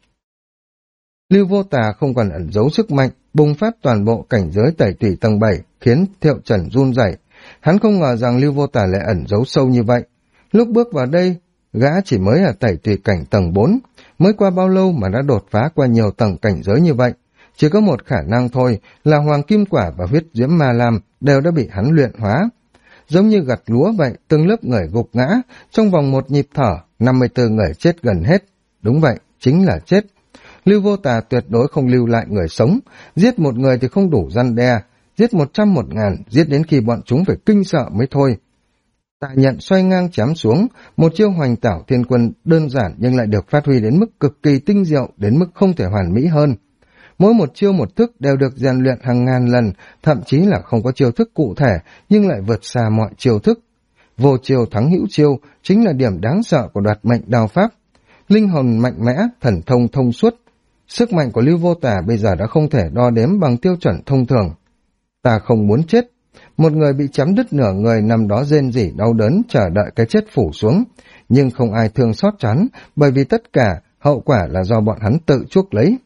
Lưu Vô Tà không còn ẩn giấu sức mạnh, bùng phát toàn bộ cảnh giới tẩy tủy tầng 7, khiến Thiệu Trần run rẩy. Hắn không ngờ rằng Lưu Vô Tà lại ẩn giấu sâu như vậy. Lúc bước vào đây, gã chỉ mới ở tẩy tùy cảnh tầng 4, mới qua bao lâu mà đã đột phá qua nhiều tầng cảnh giới như vậy. Chỉ có một khả năng thôi là Hoàng Kim Quả và huyết diễm ma lam đều đã bị hắn luyện hóa. Giống như gặt lúa vậy, từng lớp người gục ngã, trong vòng một nhịp thở, 54 người chết gần hết. Đúng vậy, chính là chết. Lưu Vô Tà tuyệt đối không lưu lại người sống, giết một người thì không đủ răn đe, giết 100 1000, giết đến khi bọn chúng phải kinh sợ mới thôi. Tà nhận xoay ngang chém xuống, một chiêu hoành tảo thiên quân đơn giản nhưng lại được phát huy đến mức cực kỳ tinh diệu, đến mức không thể hoàn mỹ hơn. Mỗi một chiêu một thức đều được rèn luyện hàng ngàn lần, thậm chí là không có chiêu thức cụ thể, nhưng lại vượt xa mọi chiêu thức. Vô chiêu thắng hữu chiêu chính là điểm đáng sợ của đoạt mệnh đao pháp. Linh hồn mạnh mẽ, thần thông thông suốt. Sức mạnh của Lưu Vô Tà bây giờ đã không thể đo đếm bằng tiêu chuẩn thông thường. Ta không muốn chết. Một người bị chém đứt nửa người nằm đó rên rỉ đau đớn chờ đợi cái chết phủ xuống, nhưng không ai thương xót chán, bởi vì tất cả hậu quả là do bọn hắn tự chuốc lấy.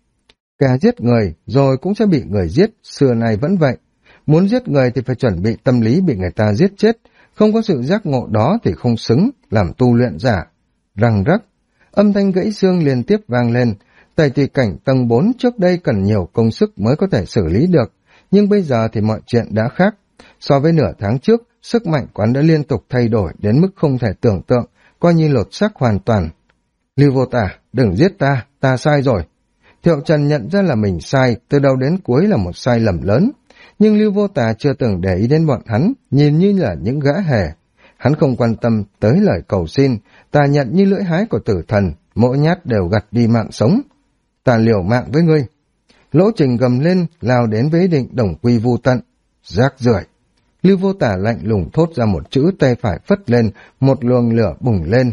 Kẻ giết người rồi cũng sẽ bị người giết, xưa nay vẫn vậy. Muốn giết người thì phải chuẩn bị tâm lý bị người ta giết chết, không có sự giác ngộ đó thì không xứng làm tu luyện giả. Răng rắc, âm thanh gãy xương liên tiếp vang lên. Tẩy tùy cảnh tầng 4 trước đây cần nhiều công sức mới có thể xử lý được, nhưng bây giờ thì mọi chuyện đã khác. So với nửa tháng trước, sức mạnh của hắn đã liên tục thay đổi đến mức không thể tưởng tượng, coi như lột xác hoàn toàn. Lưu Vô Tà, đừng giết ta, ta sai rồi. Thiệu Trần nhận ra là mình sai, từ đầu đến cuối là một sai lầm lớn. Nhưng Lưu Vô Tà chưa từng để ý đến bọn hắn, nhìn như là những gã hề. Hắn không quan tâm tới lời cầu xin, ta nhận như lưỡi hái của tử thần, mỗi nhát đều gặt đi mạng sống. Ta liều mạng với ngươi. Lỗ Trình gầm lên, lao đến với ý định đồng quy vu tận. Rác rưởi. Lưu Vô Tà lạnh lùng thốt ra một chữ, tay phải phất lên, một luồng lửa bùng lên.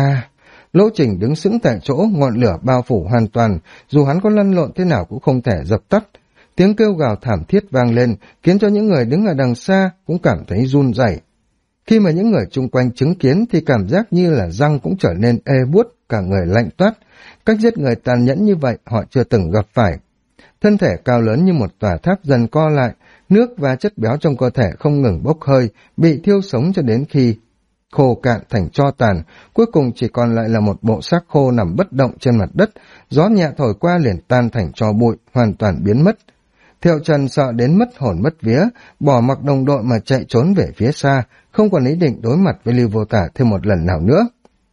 Lỗ Trình đứng sững tại chỗ, ngọn lửa bao phủ hoàn toàn, dù hắn có lăn lộn thế nào cũng không thể dập tắt. Tiếng kêu gào thảm thiết vang lên, khiến cho những người đứng ở đằng xa cũng cảm thấy run rẩy. Khi mà những người chung quanh chứng kiến thì cảm giác như là răng cũng trở nên ê buốt, cả người lạnh toát. Cách giết người tàn nhẫn như vậy họ chưa từng gặp phải. Thân thể cao lớn như một tòa tháp dần co lại, nước và chất béo trong cơ thể không ngừng bốc hơi, bị thiêu sống cho đến khi khô cạn thành tro tàn, cuối cùng chỉ còn lại là một bộ xác khô nằm bất động trên mặt đất, gió nhẹ thổi qua liền tan thành tro bụi, hoàn toàn biến mất. Thiệu Trần sợ đến mất hồn mất vía, bỏ mặc đồng đội mà chạy trốn về phía xa, không còn ý định đối mặt với Lưu Vô Tà thêm một lần nào nữa.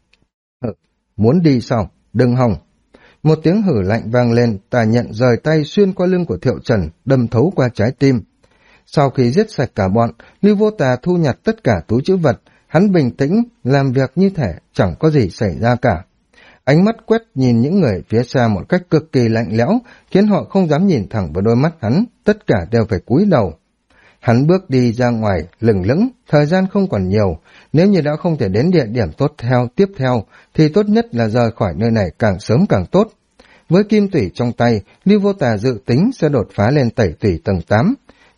Muốn đi sao? Đừng hòng. Một tiếng hử lạnh vang lên, Tà Nhận rời tay xuyên qua lưng của Thiệu Trần, đâm thấu qua trái tim. Sau khi giết sạch cả bọn, Lưu Vô Tà thu nhặt tất cả túi trữ vật, hắn bình tĩnh, làm việc như thể chẳng có gì xảy ra cả. Ánh mắt quét nhìn những người phía xa một cách cực kỳ lạnh lẽo, khiến họ không dám nhìn thẳng vào đôi mắt hắn, tất cả đều phải cúi đầu. Hắn bước đi ra ngoài, lừng lững, thời gian không còn nhiều, nếu như đã không thể đến địa điểm tiếp theo, thì tốt nhất là rời khỏi nơi này càng sớm càng tốt. Với kim tủy trong tay, Lưu Vô Tà dự tính sẽ đột phá lên tẩy tủy tầng 8.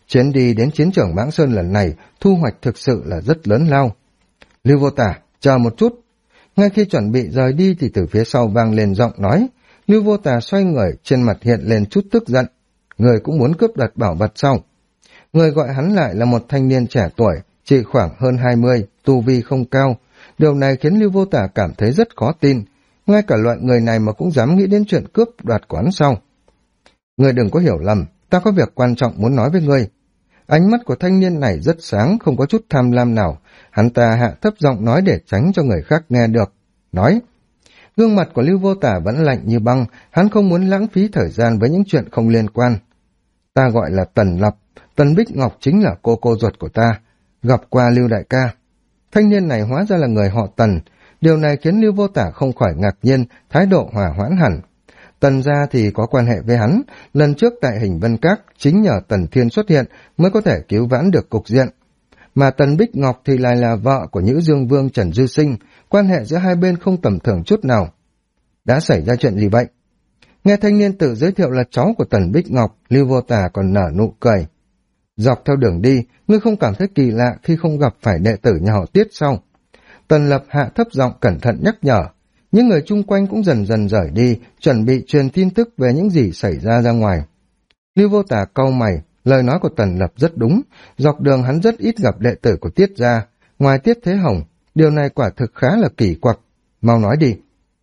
Chuyến đi đến chiến trường Mãng Sơn lần này, thu hoạch thực sự là rất lớn lao. Lưu Vô Tả, chờ một chút. Ngay khi chuẩn bị rời đi thì từ phía sau vang lên giọng nói. Lưu Vô Tả xoay người, trên mặt hiện lên chút tức giận. Người cũng muốn cướp đoạt bảo vật sau. Người gọi hắn lại là một thanh niên trẻ tuổi, chỉ khoảng hơn 20, tu vi không cao. Điều này khiến Lưu Vô Tả cảm thấy rất khó tin. Ngay cả loại người này mà cũng dám nghĩ đến chuyện cướp đoạt của hắn sau. Người đừng có hiểu lầm, ta có việc quan trọng muốn nói với ngươi. Ánh mắt của thanh niên này rất sáng, không có chút tham lam nào. Hắn ta hạ thấp giọng nói để tránh cho người khác nghe được. Nói, gương mặt của Lưu Vô Tả vẫn lạnh như băng, hắn không muốn lãng phí thời gian với những chuyện không liên quan. Ta gọi là Tần Lập, Tần Bích Ngọc chính là cô ruột của ta, gặp qua Lưu đại ca. Thanh niên này hóa ra là người họ Tần, điều này khiến Lưu Vô Tả không khỏi ngạc nhiên, thái độ hòa hoãn hẳn. Tần gia thì có quan hệ với hắn, lần trước tại Hình Vân Các chính nhờ Tần Thiên xuất hiện mới có thể cứu vãn được cục diện. Mà Tần Bích Ngọc thì lại là vợ của Nhữ Dương Vương Trần Dư Sinh, quan hệ giữa hai bên không tầm thường chút nào. Đã xảy ra chuyện gì vậy? Nghe thanh niên tự giới thiệu là cháu của Tần Bích Ngọc, Lưu Vô Tả còn nở nụ cười. Dọc theo đường đi, ngươi không cảm thấy kỳ lạ khi không gặp phải đệ tử nhà họ Tiết sao? Tần Lập hạ thấp giọng cẩn thận nhắc nhở. Những người chung quanh cũng dần dần rời đi, chuẩn bị truyền tin tức về những gì xảy ra ngoài. Lưu Vô Tả cau mày, lời nói của Tần Lập rất đúng, dọc đường hắn rất ít gặp đệ tử của Tiết gia, ngoài Tiết Thế Hồng, điều này quả thực khá là kỳ quặc. Mau nói đi.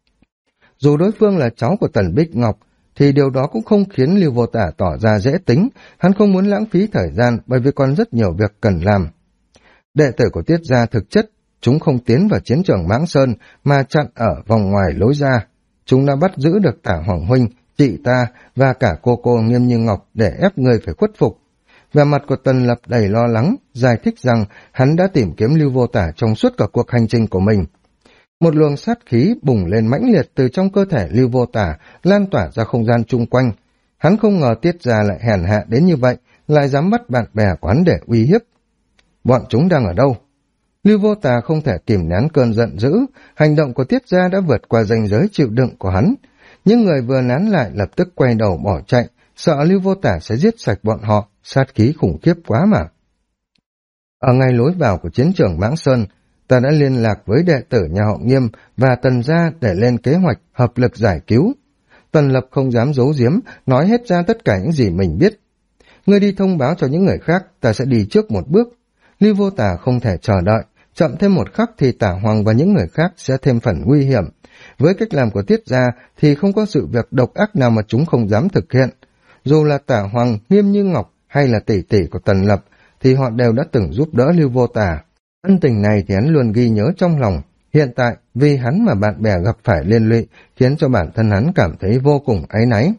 Dù đối phương là cháu của Tần Bích Ngọc, thì điều đó cũng không khiến Lưu Vô Tả tỏ ra dễ tính, hắn không muốn lãng phí thời gian bởi vì còn rất nhiều việc cần làm. Đệ tử của Tiết gia thực chất, chúng không tiến vào chiến trường Mãng Sơn mà chặn ở vòng ngoài lối ra. Chúng đã bắt giữ được Tả Hoàng huynh, chị ta và cả cô Nghiêm Như Ngọc để ép người phải khuất phục. Vẻ mặt của Tần Lập đầy lo lắng, giải thích rằng hắn đã tìm kiếm Lưu Vô Tả trong suốt cả cuộc hành trình của mình. Một luồng sát khí bùng lên mãnh liệt từ trong cơ thể Lưu Vô Tả, lan tỏa ra không gian chung quanh. Hắn không ngờ Tiết gia lại hèn hạ đến như vậy, lại dám bắt bạn bè của hắn để uy hiếp. Bọn chúng đang ở đâu? Lưu Vô Tả không thể kìm nén cơn giận dữ, hành động của Tiết gia đã vượt qua ranh giới chịu đựng của hắn. Những người vừa nán lại lập tức quay đầu bỏ chạy, sợ Lưu Vô Tả sẽ giết sạch bọn họ, sát khí khủng khiếp quá mà. Ở ngay lối vào của chiến trường Mãng Sơn, ta đã liên lạc với đệ tử nhà họ Nghiêm và Tần gia để lên kế hoạch hợp lực giải cứu. Tần Lập không dám giấu giếm, nói hết ra tất cả những gì mình biết. Ngươi đi thông báo cho những người khác, ta sẽ đi trước một bước. Lưu Vô Tả không thể chờ đợi, chậm thêm một khắc thì Tả Hoàng và những người khác sẽ thêm phần nguy hiểm. Với cách làm của Tiết gia thì không có sự việc độc ác nào mà chúng không dám thực hiện. Dù là Tả Hoàng, Nghiêm Như Ngọc hay là tỷ tỷ của Tần Lập thì họ đều đã từng giúp đỡ Lưu Vô Tả. Ân tình này thì hắn luôn ghi nhớ trong lòng. Hiện tại vì hắn mà bạn bè gặp phải liên lụy khiến cho bản thân hắn cảm thấy vô cùng áy náy.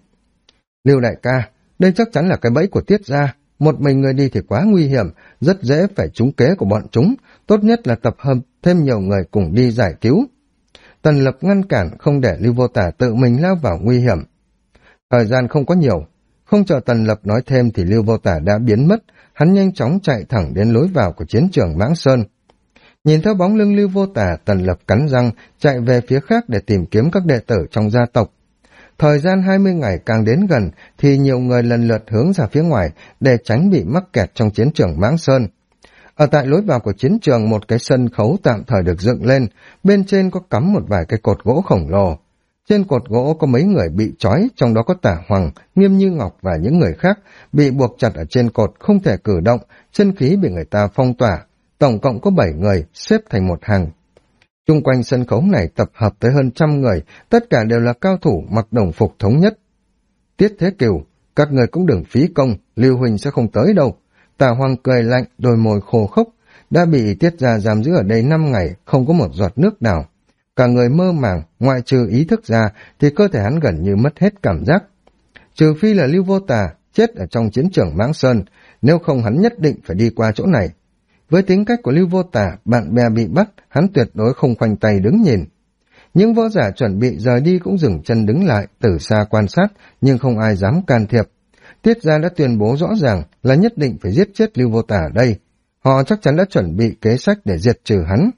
Lưu đại ca, đây chắc chắn là cái bẫy của Tiết gia. Một mình người đi thì quá nguy hiểm, rất dễ phải trúng kế của bọn chúng. Tốt nhất là tập hợp thêm nhiều người cùng đi giải cứu. Tần Lập ngăn cản không để Lưu Vô Tả tự mình lao vào nguy hiểm. Thời gian không có nhiều. Không chờ Tần Lập nói thêm thì Lưu Vô Tả đã biến mất. Hắn nhanh chóng chạy thẳng đến lối vào của chiến trường Mãng Sơn. Nhìn theo bóng lưng Lưu Vô Tả, Tần Lập cắn răng chạy về phía khác để tìm kiếm các đệ tử trong gia tộc. Thời gian 20 ngày càng đến gần thì nhiều người lần lượt hướng ra phía ngoài để tránh bị mắc kẹt trong chiến trường Mãng Sơn. Ở tại lối vào của chiến trường, một cái sân khấu tạm thời được dựng lên, bên trên có cắm một vài cái cột gỗ khổng lồ. Trên cột gỗ có mấy người bị trói, trong đó có Tả Hoàng, Nghiêm Như Ngọc và những người khác bị buộc chặt ở trên cột không thể cử động, chân khí bị người ta phong tỏa. Tổng cộng có 7 người xếp thành một hàng. Chung quanh sân khấu này tập hợp tới hơn 100 người, tất cả đều là cao thủ mặc đồng phục thống nhất. Tiết Thế Kiều, các người cũng đừng phí công, Lưu huynh sẽ không tới đâu. Tả Hoàng cười lạnh, đôi môi khô khốc, đã bị Tiết gia giam giữ ở đây 5 ngày, không có một giọt nước nào. Cả người mơ màng, ngoại trừ ý thức ra thì cơ thể hắn gần như mất hết cảm giác. Trừ phi là Lưu Vô Tả chết ở trong chiến trường Mãng Sơn, nếu không hắn nhất định phải đi qua chỗ này. Với tính cách của Lưu Vô Tả, bạn bè bị bắt, hắn tuyệt đối không khoanh tay đứng nhìn. Những võ giả chuẩn bị rời đi cũng dừng chân đứng lại, từ xa quan sát, nhưng không ai dám can thiệp. Tiết gia đã tuyên bố rõ ràng là nhất định phải giết chết Lưu Vô Tả ở đây. Họ chắc chắn đã chuẩn bị kế sách để diệt trừ hắn.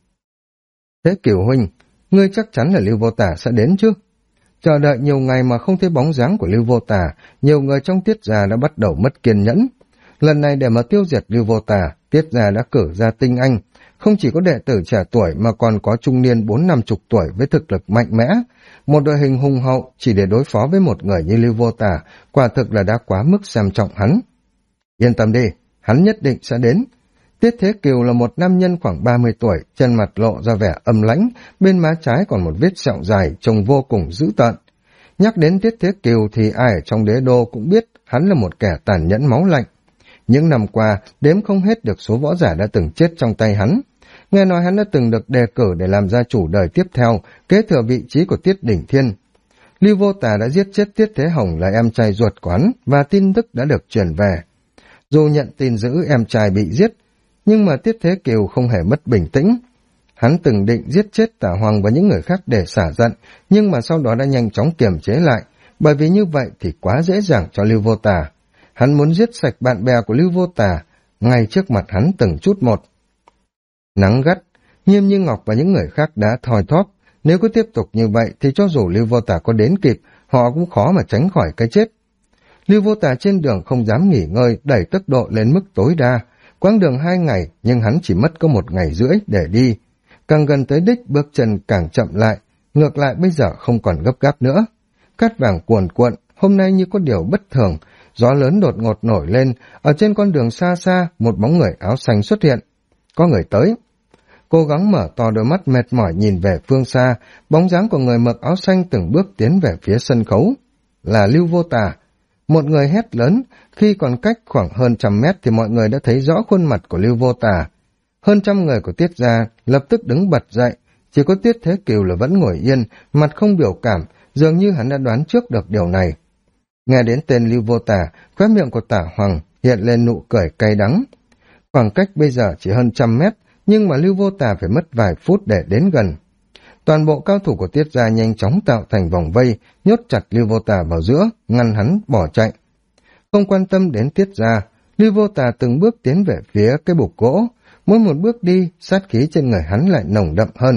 Thế Kiều huynh, ngươi chắc chắn là Lưu Vô Tả sẽ đến chứ? Chờ đợi nhiều ngày mà không thấy bóng dáng của Lưu Vô Tả, nhiều người trong Tiết gia đã bắt đầu mất kiên nhẫn. Lần này để mà tiêu diệt Lưu Vô Tà, Tiết gia đã cử ra tinh anh, không chỉ có đệ tử trẻ tuổi mà còn có trung niên 40-50 tuổi với thực lực mạnh mẽ. Một đội hình hùng hậu chỉ để đối phó với một người như Lưu Vô Tà, quả thực là đã quá mức xem trọng hắn. Yên tâm đi, hắn nhất định sẽ đến. Tiết Thế Kiều là một nam nhân khoảng 30 tuổi, trên mặt lộ ra vẻ âm lãnh, bên má trái còn một vết sẹo dài, trông vô cùng dữ tợn. Nhắc đến Tiết Thế Kiều thì ai ở trong đế đô cũng biết hắn là một kẻ tàn nhẫn máu lạnh. Những năm qua, đếm không hết được số võ giả đã từng chết trong tay hắn. Nghe nói hắn đã từng được đề cử để làm gia chủ đời tiếp theo, kế thừa vị trí của Tiết Đỉnh Thiên. Lưu Vô Tà đã giết chết Tiết Thế Hồng là em trai ruột của hắn, và tin tức đã được truyền về. Dù nhận tin dữ em trai bị giết, nhưng mà Tiết Thế Kiều không hề mất bình tĩnh. Hắn từng định giết chết Tả Hoàng và những người khác để xả giận, nhưng mà sau đó đã nhanh chóng kiềm chế lại, bởi vì như vậy thì quá dễ dàng cho Lưu Vô Tà. Hắn muốn giết sạch bạn bè của Lưu Vô Tà, ngay trước mặt hắn từng chút một. Nắng gắt, Nghiêm Như Ngọc và những người khác đã thoi thóp. Nếu cứ tiếp tục như vậy thì cho dù Lưu Vô Tà có đến kịp, họ cũng khó mà tránh khỏi cái chết. Lưu Vô Tà trên đường không dám nghỉ ngơi, đẩy tốc độ lên mức tối đa. Quãng đường 2 ngày, nhưng hắn chỉ mất có 1 ngày rưỡi để đi. Càng gần tới đích, bước chân càng chậm lại, ngược lại bây giờ không còn gấp gáp nữa. Cát vàng cuồn cuộn, hôm nay như có điều bất thường, gió lớn đột ngột nổi lên, ở trên con đường xa xa, một bóng người áo xanh xuất hiện. Có người tới. Cố gắng mở to đôi mắt mệt mỏi nhìn về phương xa, bóng dáng của người mặc áo xanh từng bước tiến về phía sân khấu. Là Lưu Vô Tà. Một người hét lớn, khi còn cách khoảng hơn 100 mét thì mọi người đã thấy rõ khuôn mặt của Lưu Vô Tà. Hơn 100 người của Tiết gia lập tức đứng bật dậy, chỉ có Tiết Thế Kiều là vẫn ngồi yên, mặt không biểu cảm, dường như hắn đã đoán trước được điều này. Nghe đến tên Lưu Vô Tà, khóe miệng của Tả Hoàng hiện lên nụ cười cay đắng. Khoảng cách bây giờ chỉ hơn 100 mét, nhưng mà Lưu Vô Tà phải mất vài phút để đến gần. Toàn bộ cao thủ của Tiết gia nhanh chóng tạo thành vòng vây, nhốt chặt Lưu Vô Tà vào giữa, ngăn hắn bỏ chạy. Không quan tâm đến Tiết gia, Lưu Vô Tà từng bước tiến về phía cái bục gỗ, mỗi một bước đi, sát khí trên người hắn lại nồng đậm hơn.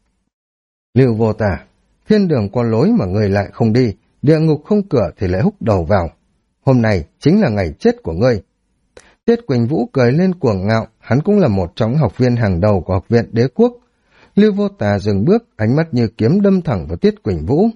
Lưu Vô Tà, thiên đường có lối mà người lại không đi, địa ngục không cửa thì lại húc đầu vào. Hôm nay chính là ngày chết của ngươi. Tiết Quỳnh Vũ cười lên cuồng ngạo, hắn cũng là một trong học viên hàng đầu của học viện Đế Quốc. Lưu Vô Tà dừng bước, ánh mắt như kiếm đâm thẳng vào Tiết Quỳnh Vũ.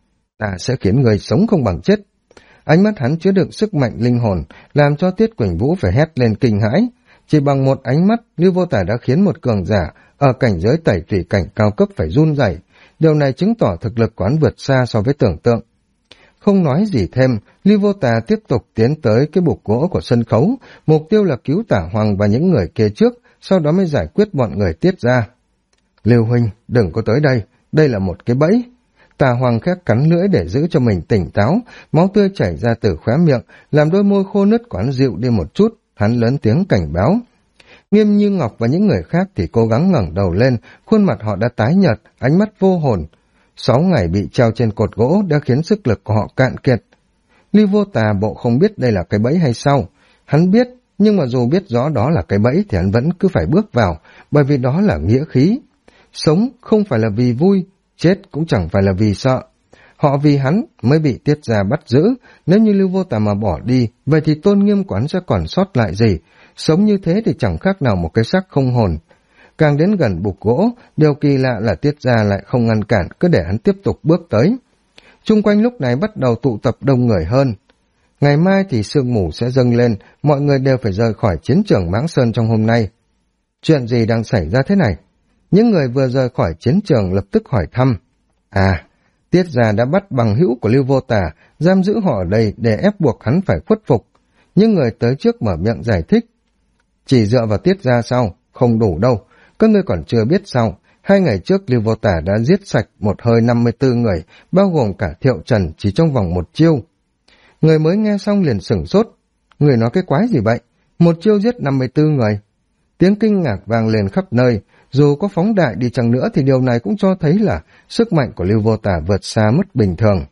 Ta sẽ khiến người sống không bằng chết. Ánh mắt hắn chứa đựng sức mạnh linh hồn, làm cho Tiết Quỳnh Vũ phải hét lên kinh hãi. Chỉ bằng một ánh mắt, Lưu Vô Tà đã khiến một cường giả ở cảnh giới tẩy thủy cảnh cao cấp phải run rẩy. Điều này chứng tỏ thực lực của hắn vượt xa so với tưởng tượng. Không nói gì thêm, Lưu Vô Tà tiếp tục tiến tới cái bục gỗ của sân khấu, mục tiêu là cứu Tả Hoàng và những người kia trước, sau đó mới giải quyết bọn người Tiết ra. Lưu huynh, đừng có tới đây, đây là một cái bẫy. Tả Hoàng khẽ cắn lưỡi để giữ cho mình tỉnh táo, máu tươi chảy ra từ khóe miệng, làm đôi môi khô nứt của hắn dịu đi một chút, hắn lớn tiếng cảnh báo. Nghiêm Như Ngọc và những người khác thì cố gắng ngẩng đầu lên, khuôn mặt họ đã tái nhợt, ánh mắt vô hồn. 6 ngày bị treo trên cột gỗ đã khiến sức lực của họ cạn kiệt. Lưu Vô Tà bộ không biết đây là cái bẫy hay sao. Hắn biết, nhưng mà dù biết rõ đó là cái bẫy thì hắn vẫn cứ phải bước vào, bởi vì đó là nghĩa khí. Sống không phải là vì vui, chết cũng chẳng phải là vì sợ. Họ vì hắn mới bị Tiết gia bắt giữ, nếu như Lưu Vô Tà mà bỏ đi, vậy thì tôn nghiêm của hắn sẽ còn sót lại gì? Sống như thế thì chẳng khác nào một cái xác không hồn. Càng đến gần bục gỗ, điều kỳ lạ là Tiết gia lại không ngăn cản, cứ để hắn tiếp tục bước tới. Chung quanh lúc này bắt đầu tụ tập đông người hơn. Ngày mai thì sương mù sẽ dâng lên, mọi người đều phải rời khỏi chiến trường Mãng Sơn trong hôm nay. Chuyện gì đang xảy ra thế này? Những người vừa rời khỏi chiến trường lập tức hỏi thăm. À, Tiết gia đã bắt bằng hữu của Lưu Vô Tà, giam giữ họ ở đây để ép buộc hắn phải khuất phục. Những người tới trước mở miệng giải thích. Chỉ dựa vào Tiết gia sao? Không đủ đâu. Các ngươi còn chưa biết sao? 2 ngày trước Lưu Vô Tà đã giết sạch một hơi 54 người, bao gồm cả Thiệu Trần chỉ trong vòng 1 chiêu. Người mới nghe xong liền sửng sốt. Người nói cái quái gì vậy? 1 chiêu giết 54 người. Tiếng kinh ngạc vang lên khắp nơi. Dù có phóng đại đi chăng nữa thì điều này cũng cho thấy là sức mạnh của Lưu Vô Tà vượt xa mức bình thường.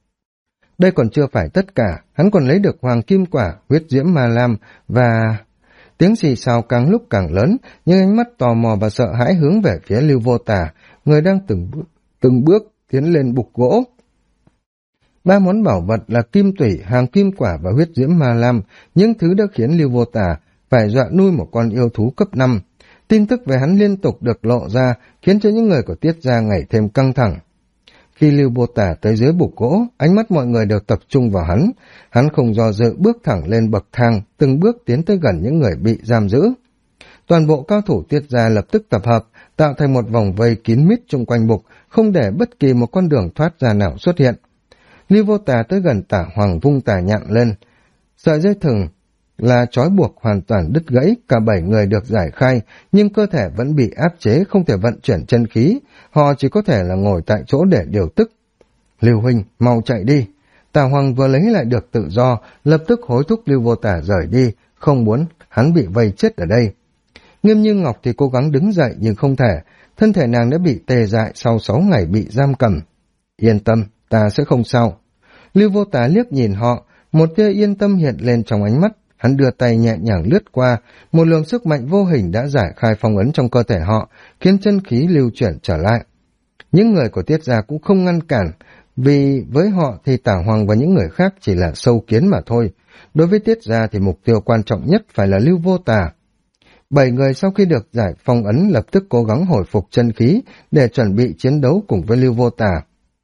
Đây còn chưa phải tất cả, hắn còn lấy được Hoàng Kim Quả, huyết diễm ma lam và... Tiếng xì xào càng lúc càng lớn, nhưng ánh mắt tò mò và sợ hãi hướng về phía Lưu Vô Tà, người đang từng bước tiến lên bục gỗ. Ba món bảo vật là kim tủy, hàng kim quả và huyết diễm ma lam, những thứ đã khiến Lưu Vô Tà phải dọa nuôi một con yêu thú cấp 5. Tin tức về hắn liên tục được lộ ra, khiến cho những người của Tiết gia ngày thêm căng thẳng. Khi Lưu Vô Tà tới dưới bục gỗ, ánh mắt mọi người đều tập trung vào hắn. Hắn không do dự bước thẳng lên bậc thang, từng bước tiến tới gần những người bị giam giữ. Toàn bộ cao thủ Tiết gia lập tức tập hợp, tạo thành một vòng vây kín mít chung quanh bục, không để bất kỳ một con đường thoát ra nào xuất hiện. Lưu Vô Tà tới gần Tả Hoàng vung tà nhạn lên. Sợi dây thừng là trói buộc hoàn toàn đứt gãy, cả 7 người được giải khai, nhưng cơ thể vẫn bị áp chế, không thể vận chuyển chân khí, họ chỉ có thể là ngồi tại chỗ để điều tức. Lưu huynh, mau chạy đi. Tả Hoàng vừa lấy lại được tự do, lập tức hối thúc Lưu Vô Tà rời đi, không muốn hắn bị vây chết ở đây. Nghiêm Như Ngọc thì cố gắng đứng dậy nhưng không thể, thân thể nàng đã bị tê dại sau 6 ngày bị giam cầm. Yên tâm, ta sẽ không sao. Lưu Vô Tà liếc nhìn họ, một tia yên tâm hiện lên trong ánh mắt, hắn đưa tay nhẹ nhàng lướt qua, một luồng sức mạnh vô hình đã giải khai phong ấn trong cơ thể họ, khiến chân khí lưu chuyển trở lại. Những người của Tiết gia cũng không ngăn cản, vì với họ thì Tả Hoàng và những người khác chỉ là sâu kiến mà thôi. Đối với Tiết gia thì mục tiêu quan trọng nhất phải là Lưu Vô Tà. 7 người sau khi được giải phong ấn lập tức cố gắng hồi phục chân khí để chuẩn bị chiến đấu cùng với Lưu Vô Tà.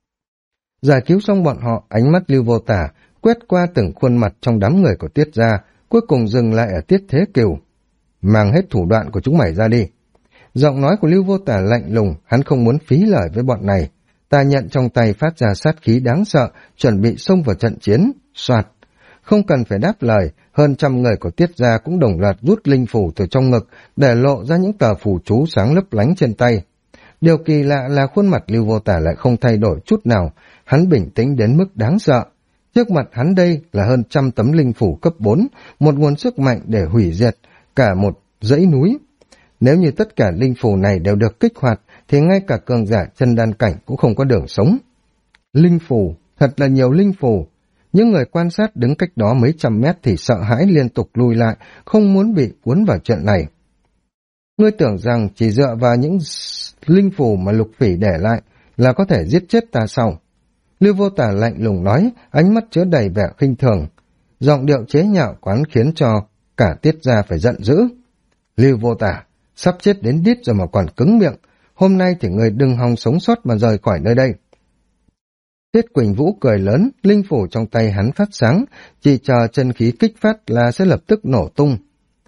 Giải cứu xong bọn họ, ánh mắt Lưu Vô Tà quét qua từng khuôn mặt trong đám người của Tiết gia, cuối cùng dừng lại ở Tiết Thế Kiều. Mang hết thủ đoạn của chúng mày ra đi. Giọng nói của Lưu Vô Tà lạnh lùng, hắn không muốn phí lời với bọn này. Tà nhận trong tay phát ra sát khí đáng sợ, chuẩn bị xông vào trận chiến. Soạt. Không cần phải đáp lời, hơn 100 người của Tiết gia cũng đồng loạt rút linh phủ từ trong ngực để lộ ra những tờ phù chú sáng lấp lánh trên tay. Điều kỳ lạ là khuôn mặt Lưu Vô Tà lại không thay đổi chút nào, hắn bình tĩnh đến mức đáng sợ. Trước mặt hắn đây là hơn 100 tấm linh phủ cấp 4, một nguồn sức mạnh để hủy diệt cả một dãy núi. Nếu như tất cả linh phủ này đều được kích hoạt, thì ngay cả cường giả chân đan cảnh cũng không có đường sống. Linh phủ, thật là nhiều linh phủ. Những người quan sát đứng cách đó mấy trăm mét thì sợ hãi liên tục lùi lại, không muốn bị cuốn vào trận này. Ngươi tưởng rằng chỉ dựa vào những linh phủ mà Lục Phỉ để lại là có thể giết chết ta sao? Lưu Vô Tà lạnh lùng nói, ánh mắt chứa đầy vẻ khinh thường. Giọng điệu chế nhạo quán khiến cho cả Tiết gia phải giận dữ. Lưu Vô Tà, sắp chết đến đít rồi mà còn cứng miệng. Hôm nay thì người đừng hòng sống sót mà rời khỏi nơi đây. Tiết Quỳnh Vũ cười lớn, linh phủ trong tay hắn phát sáng, chỉ chờ chân khí kích phát là sẽ lập tức nổ tung.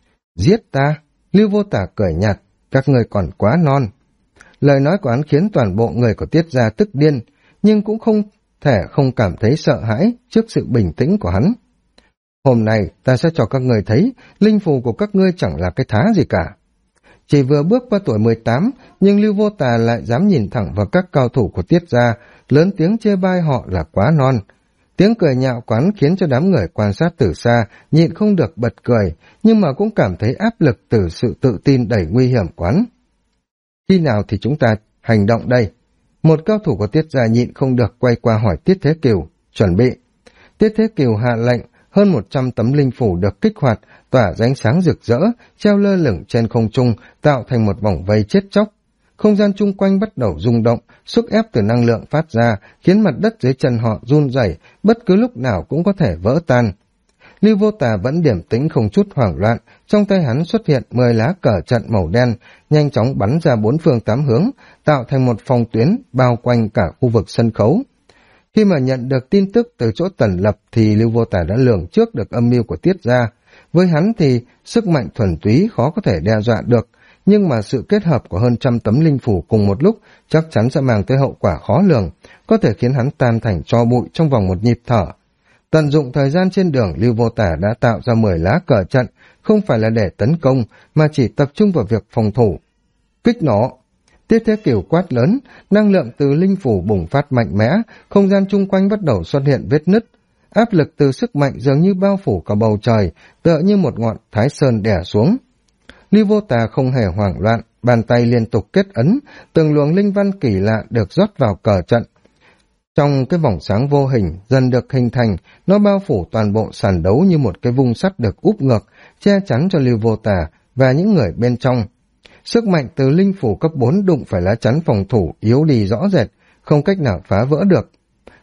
Giết ta! Lưu Vô Tà cười nhạt, các người còn quá non. Lời nói của hắn khiến toàn bộ người của Tiết gia tức điên, nhưng cũng không thể không cảm thấy sợ hãi trước sự bình tĩnh của hắn. Hôm nay ta sẽ cho các người thấy linh phù của các ngươi chẳng là cái thá gì cả. Chỉ vừa bước qua tuổi 18, nhưng Lưu Vô Tà lại dám nhìn thẳng vào các cao thủ của Tiết gia, lớn tiếng chê bai họ là quá non. Tiếng cười nhạo quán khiến cho đám người quan sát từ xa nhịn không được bật cười, nhưng mà cũng cảm thấy áp lực từ sự tự tin đầy nguy hiểm quán. Khi nào thì chúng ta hành động đây? Một cao thủ của Tiết gia nhịn không được quay qua hỏi Tiết Thế Kiều, chuẩn bị. Tiết Thế Kiều hạ lệnh, hơn 100 tấm linh phủ được kích hoạt, tỏa ra ánh sáng rực rỡ, treo lơ lửng trên không trung, tạo thành một vòng vây chết chóc. Không gian chung quanh bắt đầu rung động, sức ép từ năng lượng phát ra, khiến mặt đất dưới chân họ run rẩy, bất cứ lúc nào cũng có thể vỡ tan. Lưu Vô Tà vẫn điềm tĩnh không chút hoảng loạn, trong tay hắn xuất hiện 10 lá cờ trận màu đen, nhanh chóng bắn ra 4 phương 8 hướng, tạo thành một phòng tuyến bao quanh cả khu vực sân khấu. Khi mà nhận được tin tức từ chỗ Tần Lập thì Lưu Vô Tà đã lường trước được âm mưu của Tiết gia. Với hắn thì sức mạnh thuần túy khó có thể đe dọa được, nhưng mà sự kết hợp của hơn 100 tấm linh phủ cùng một lúc chắc chắn sẽ mang tới hậu quả khó lường, có thể khiến hắn tan thành tro bụi trong vòng một nhịp thở. Tận dụng thời gian trên đường, Lưu Vô Tà đã tạo ra 10 lá cờ trận, không phải là để tấn công, mà chỉ tập trung vào việc phòng thủ. Kích nổ! Tiết Thế Kiều quát lớn, năng lượng từ linh phủ bùng phát mạnh mẽ, không gian chung quanh bắt đầu xuất hiện vết nứt. Áp lực từ sức mạnh dường như bao phủ cả bầu trời, tựa như một ngọn thái sơn đè xuống. Lưu Vô Tà không hề hoảng loạn, bàn tay liên tục kết ấn, từng luồng linh văn kỳ lạ được rót vào cờ trận. Trong cái vòng sáng vô hình dần được hình thành, nó bao phủ toàn bộ sàn đấu như một cái vung sắt được úp ngược, che chắn cho Lưu Vô Tà và những người bên trong. Sức mạnh từ linh phủ cấp 4 đụng phải lá chắn phòng thủ yếu đi rõ rệt, không cách nào phá vỡ được.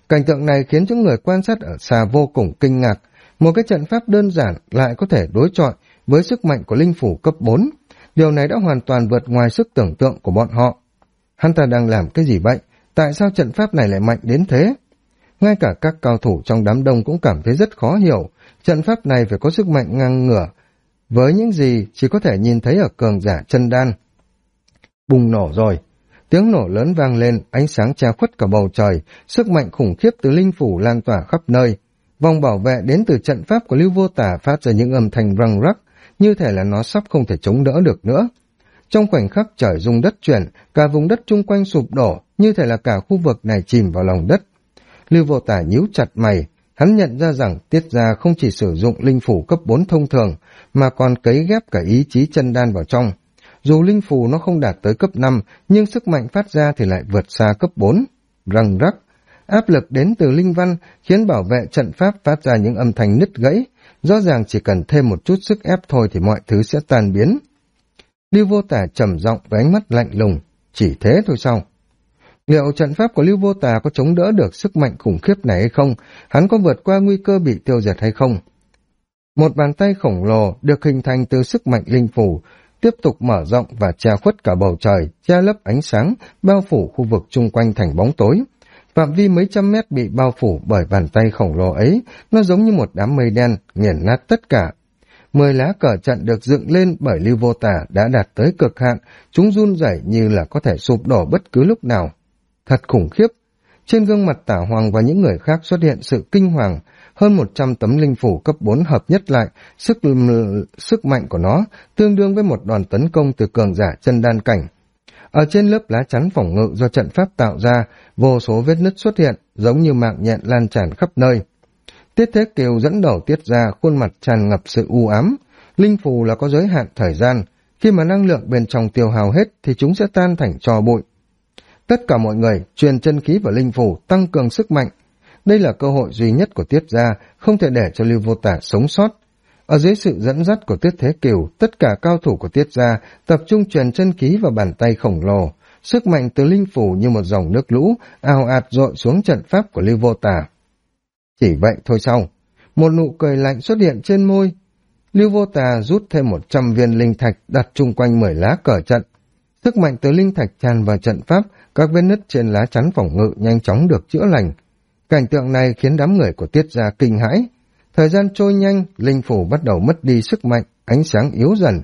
Cảnh tượng này khiến những người quan sát ở xa vô cùng kinh ngạc. Một cái trận pháp đơn giản lại có thể đối chọi với sức mạnh của linh phủ cấp 4. Điều này đã hoàn toàn vượt ngoài sức tưởng tượng của bọn họ. Hắn ta đang làm cái gì vậy? Tại sao trận pháp này lại mạnh đến thế? Ngay cả các cao thủ trong đám đông cũng cảm thấy rất khó hiểu. Trận pháp này phải có sức mạnh ngang ngửa với những gì chỉ có thể nhìn thấy ở cường giả chân đan. Bùng nổ rồi. Tiếng nổ lớn vang lên, ánh sáng che khuất cả bầu trời, sức mạnh khủng khiếp từ linh phủ lan tỏa khắp nơi. Vòng bảo vệ đến từ trận pháp của Lưu Vô Tả phát ra những âm thanh răng rắc, như thể là nó sắp không thể chống đỡ được nữa. Trong khoảnh khắc trời rung đất chuyển, cả vùng đất chung quanh sụp đổ, như thể là cả khu vực này chìm vào lòng đất. Lưu Vô Tả nhíu chặt mày, hắn nhận ra rằng Tiết Gia không chỉ sử dụng linh phủ cấp 4 thông thường, mà còn cấy ghép cả ý chí chân đan vào trong. Dù linh phù nó không đạt tới cấp 5, nhưng sức mạnh phát ra thì lại vượt xa cấp 4. Răng rắc, áp lực đến từ linh văn khiến bảo vệ trận pháp phát ra những âm thanh nứt gãy. Rõ ràng chỉ cần thêm một chút sức ép thôi thì mọi thứ sẽ tan biến. Lưu Vô Tả trầm giọng với ánh mắt lạnh lùng. Chỉ thế thôi sao? Liệu trận pháp của Lưu Vô Tả có chống đỡ được sức mạnh khủng khiếp này hay không? Hắn có vượt qua nguy cơ bị tiêu diệt hay không? Một bàn tay khổng lồ được hình thành từ sức mạnh linh phủ tiếp tục mở rộng và che khuất cả bầu trời, che lấp ánh sáng, bao phủ khu vực chung quanh thành bóng tối. Phạm vi mấy trăm mét bị bao phủ bởi bàn tay khổng lồ ấy, nó giống như một đám mây đen, nghiền nát tất cả. 10 lá cờ trận được dựng lên bởi Lưu Vô Tả đã đạt tới cực hạn, chúng run rẩy như là có thể sụp đổ bất cứ lúc nào. Thật khủng khiếp! Trên gương mặt Tả Hoàng và những người khác xuất hiện sự kinh hoàng. Hơn 100 tấm linh phủ cấp 4 hợp nhất lại, sức mạnh của nó tương đương với một đòn tấn công từ cường giả chân đan cảnh. Ở trên lớp lá chắn phòng ngự do trận pháp tạo ra, vô số vết nứt xuất hiện, giống như mạng nhện lan tràn khắp nơi. Tiết Thế Kiều dẫn đầu Tiết ra, khuôn mặt tràn ngập sự u ám. Linh phù là có giới hạn thời gian, khi mà năng lượng bên trong tiêu hao hết thì chúng sẽ tan thành tro bụi. Tất cả mọi người truyền chân khí vào linh phù, tăng cường sức mạnh. Đây là cơ hội duy nhất của Tiết gia, không thể để cho Lưu Vô Tả sống sót. Ở dưới sự dẫn dắt của Tiết Thế Kiều, tất cả cao thủ của Tiết gia tập trung truyền chân khí vào bàn tay khổng lồ. Sức mạnh từ linh phủ như một dòng nước lũ, ào ạt dội xuống trận pháp của Lưu Vô Tả. Chỉ vậy thôi sao? Một nụ cười lạnh xuất hiện trên môi. Lưu Vô Tả rút thêm 100 viên linh thạch đặt chung quanh 10 lá cờ trận. Sức mạnh từ linh thạch tràn vào trận pháp, các vết nứt trên lá chắn phòng ngự nhanh chóng được chữa lành. Cảnh tượng này khiến đám người của Tiết gia kinh hãi. Thời gian trôi nhanh, linh phủ bắt đầu mất đi sức mạnh, ánh sáng yếu dần.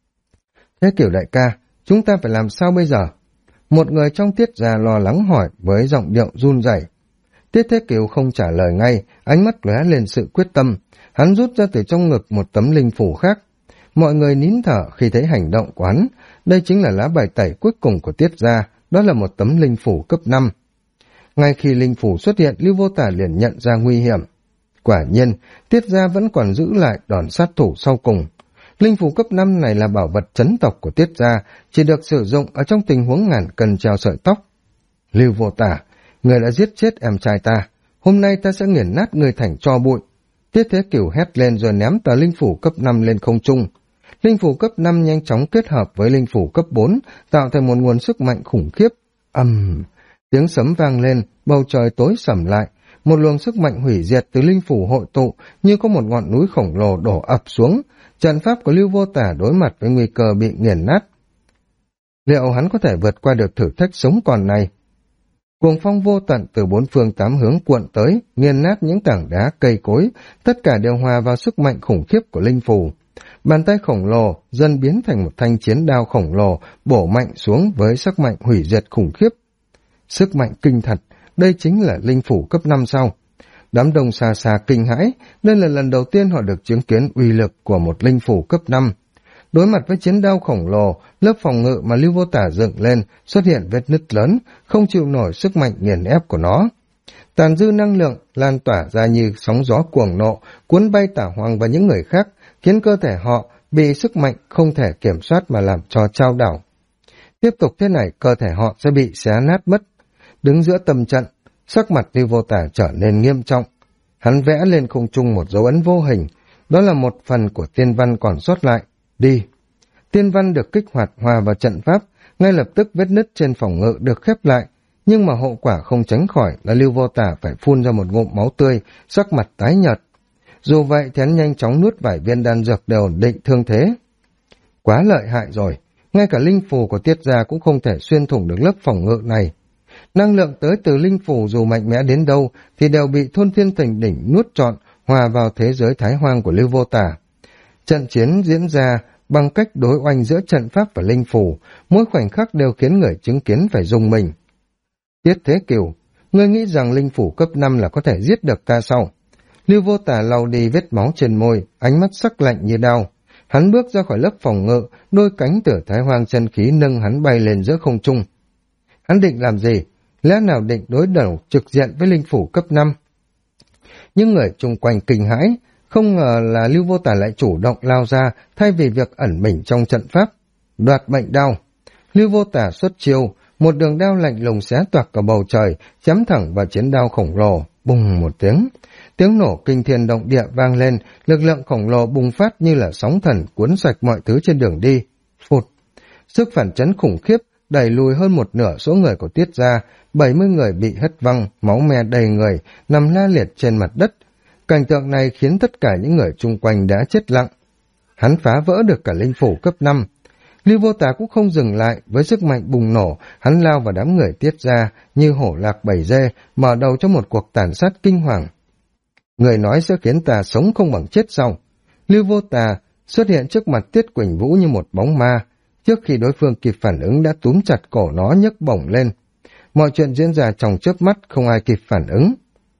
Thế Kiều đại ca, chúng ta phải làm sao bây giờ? Một người trong Tiết gia lo lắng hỏi với giọng điệu run rẩy. Tiết Thế Kiều không trả lời ngay, ánh mắt lóe lên sự quyết tâm. Hắn rút ra từ trong ngực một tấm linh phủ khác. Mọi người nín thở khi thấy hành động của hắn. Đây chính là lá bài tẩy cuối cùng của Tiết gia, đó là một tấm linh phủ cấp 5. Ngay khi linh phủ xuất hiện, Lưu Vô Tả liền nhận ra nguy hiểm. Quả nhiên, Tiết gia vẫn còn giữ lại đòn sát thủ sau cùng. Linh phủ cấp 5 này là bảo vật trấn tộc của Tiết gia, chỉ được sử dụng ở trong tình huống ngàn cân treo sợi tóc. Lưu Vô Tả, người đã giết chết em trai ta, hôm nay ta sẽ nghiền nát người thành tro bụi. Tiết Thế Kiều hét lên rồi ném tờ linh phủ cấp 5 lên không trung. Linh phủ cấp 5 nhanh chóng kết hợp với linh phủ cấp 4, tạo thành một nguồn sức mạnh khủng khiếp. Tiếng sấm vang lên, bầu trời tối sầm lại. Một luồng sức mạnh hủy diệt từ linh phủ hội tụ như có một ngọn núi khổng lồ đổ ập xuống. Trận pháp của Lưu Vô Tả đối mặt với nguy cơ bị nghiền nát. Liệu hắn có thể vượt qua được thử thách sống còn này? Cuồng phong vô tận từ bốn phương tám hướng cuộn tới, nghiền nát những tảng đá cây cối, tất cả đều hòa vào sức mạnh khủng khiếp của linh phù. Bàn tay khổng lồ dần biến thành một thanh chiến đao khổng lồ, bổ mạnh xuống với sức mạnh hủy diệt khủng khiếp. Sức mạnh kinh thật, đây chính là linh phủ cấp 5 sao? Đám đông xa xa kinh hãi, đây là lần đầu tiên họ được chứng kiến uy lực của một linh phủ cấp 5. Đối mặt với chiến đao khổng lồ, lớp phòng ngự mà Lưu Vô Tả dựng lên xuất hiện vết nứt lớn, không chịu nổi sức mạnh nghiền ép của nó. Tàn dư năng lượng lan tỏa ra như sóng gió cuồng nộ, cuốn bay Tả Hoàng và những người khác, khiến cơ thể họ bị sức mạnh không thể kiểm soát mà làm cho chao đảo. Tiếp tục thế này, cơ thể họ sẽ bị xé nát mất. Đứng giữa tâm trận, sắc mặt Lưu Vô Tả trở nên nghiêm trọng. Hắn vẽ lên không trung một dấu ấn vô hình, đó là một phần của tiên văn còn sót lại. Đi! Tiên văn được kích hoạt hòa vào trận pháp, ngay lập tức vết nứt trên phòng ngự được khép lại. nhưng mà hậu quả không tránh khỏi là Lưu Vô Tả phải phun ra một ngụm máu tươi, sắc mặt tái nhợt. Dù vậy thì hắn nhanh chóng nuốt vài viên đan dược để ổn định thương thế. Quá lợi hại rồi, ngay cả linh phù của Tiết gia cũng không thể xuyên thủng được lớp phòng ngự này. Năng lượng tới từ linh phù dù mạnh mẽ đến đâu thì đều bị Thôn Thiên Thành Đỉnh nuốt trọn, hòa vào thế giới thái hoang của Lưu Vô Tả. Trận chiến diễn ra bằng cách đối oanh giữa trận pháp và linh phù, mỗi khoảnh khắc đều khiến người chứng kiến phải rùng mình. Tiết Thế Kiều, ngươi nghĩ rằng linh phủ cấp 5 là có thể giết được ta sao? Lưu Vô Tả lau đi vết máu trên môi, ánh mắt sắc lạnh như đao. Hắn bước ra khỏi lớp phòng ngự, đôi cánh từ thái hoang chân khí nâng hắn bay lên giữa không trung. Hắn định làm gì? Lẽ nào định đối đầu trực diện với linh phủ cấp 5? Những người chung quanh kinh hãi, không ngờ là Lưu Vô Tả lại chủ động lao ra thay vì việc ẩn mình trong trận pháp. Đoạt mệnh đao. Lưu Vô Tả xuất chiêu, một đường đao lạnh lùng xé toạc cả bầu trời, chém thẳng vào chiến đao khổng lồ, bùng một tiếng. Tiếng nổ kinh thiên động địa vang lên, lực lượng khổng lồ bùng phát như là sóng thần cuốn sạch mọi thứ trên đường đi. Phụt! Sức phản chấn khủng khiếp đẩy lùi hơn một nửa số người của Tiết gia, 70 người bị hất văng, máu me đầy người, nằm la liệt trên mặt đất. Cảnh tượng này khiến tất cả những người chung quanh đã chết lặng. Hắn phá vỡ được cả linh phủ cấp 5. Lưu Vô Tả cũng không dừng lại, với sức mạnh bùng nổ, hắn lao vào đám người Tiết gia như hổ lạc bầy dê, mở đầu cho một cuộc tàn sát kinh hoàng. Người nói sẽ khiến ta sống không bằng chết sao? Lưu Vô Tả xuất hiện trước mặt Tiết Quỳnh Vũ như một bóng ma, trước khi đối phương kịp phản ứng đã túm chặt cổ nó nhấc bổng lên. Mọi chuyện diễn ra trong chớp mắt, không ai kịp phản ứng.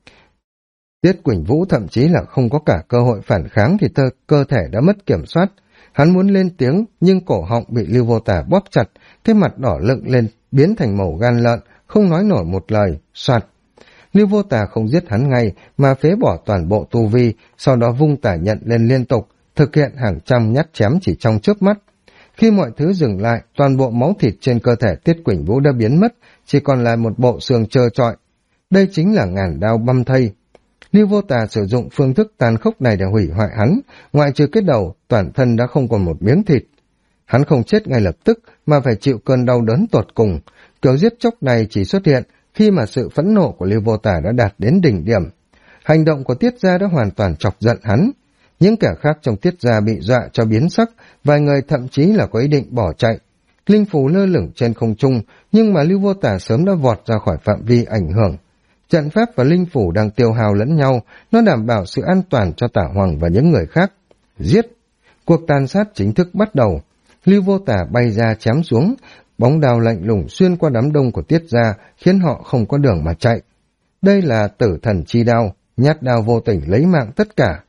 Tiết Quỳnh Vũ thậm chí là không có cả cơ hội phản kháng thì cơ thể đã mất kiểm soát. Hắn muốn lên tiếng nhưng cổ họng bị Lưu Vô Tả bóp chặt, cái mặt đỏ lựng lên biến thành màu gan lợn, không nói nổi một lời, soạt. Lưu Vô Tả không giết hắn ngay mà phế bỏ toàn bộ tu vi, sau đó vung tả nhận lên liên tục, thực hiện hàng trăm nhát chém chỉ trong chớp mắt. Khi mọi thứ dừng lại, toàn bộ máu thịt trên cơ thể Tiết Quỳnh Vũ đã biến mất, chỉ còn lại một bộ xương trơ trọi. Đây chính là ngàn đao băm thây. Lưu Vô Tả sử dụng phương thức tàn khốc này để hủy hoại hắn, ngoại trừ cái đầu, toàn thân đã không còn một miếng thịt. Hắn không chết ngay lập tức mà phải chịu cơn đau đớn tột cùng. Kiểu giết chóc này chỉ xuất hiện khi mà sự phẫn nộ của Lưu Vô Tả đã đạt đến đỉnh điểm. Hành động của Tiết gia đã hoàn toàn chọc giận hắn. Những kẻ khác trong Tiết gia bị dọa cho biến sắc, vài người thậm chí là có ý định bỏ chạy. Linh phù lơ lửng trên không trung, nhưng mà Lưu Vô Tả sớm đã vọt ra khỏi phạm vi ảnh hưởng. Trận pháp và linh phủ đang tiêu hao lẫn nhau, nó đảm bảo sự an toàn cho Tả Hoàng và những người khác. Giết! Cuộc tàn sát chính thức bắt đầu. Lưu Vô Tả bay ra chém xuống, bóng đao lạnh lùng xuyên qua đám đông của Tiết gia, khiến họ không có đường mà chạy. Đây là tử thần chi đao, nhát đao vô tình lấy mạng tất cả.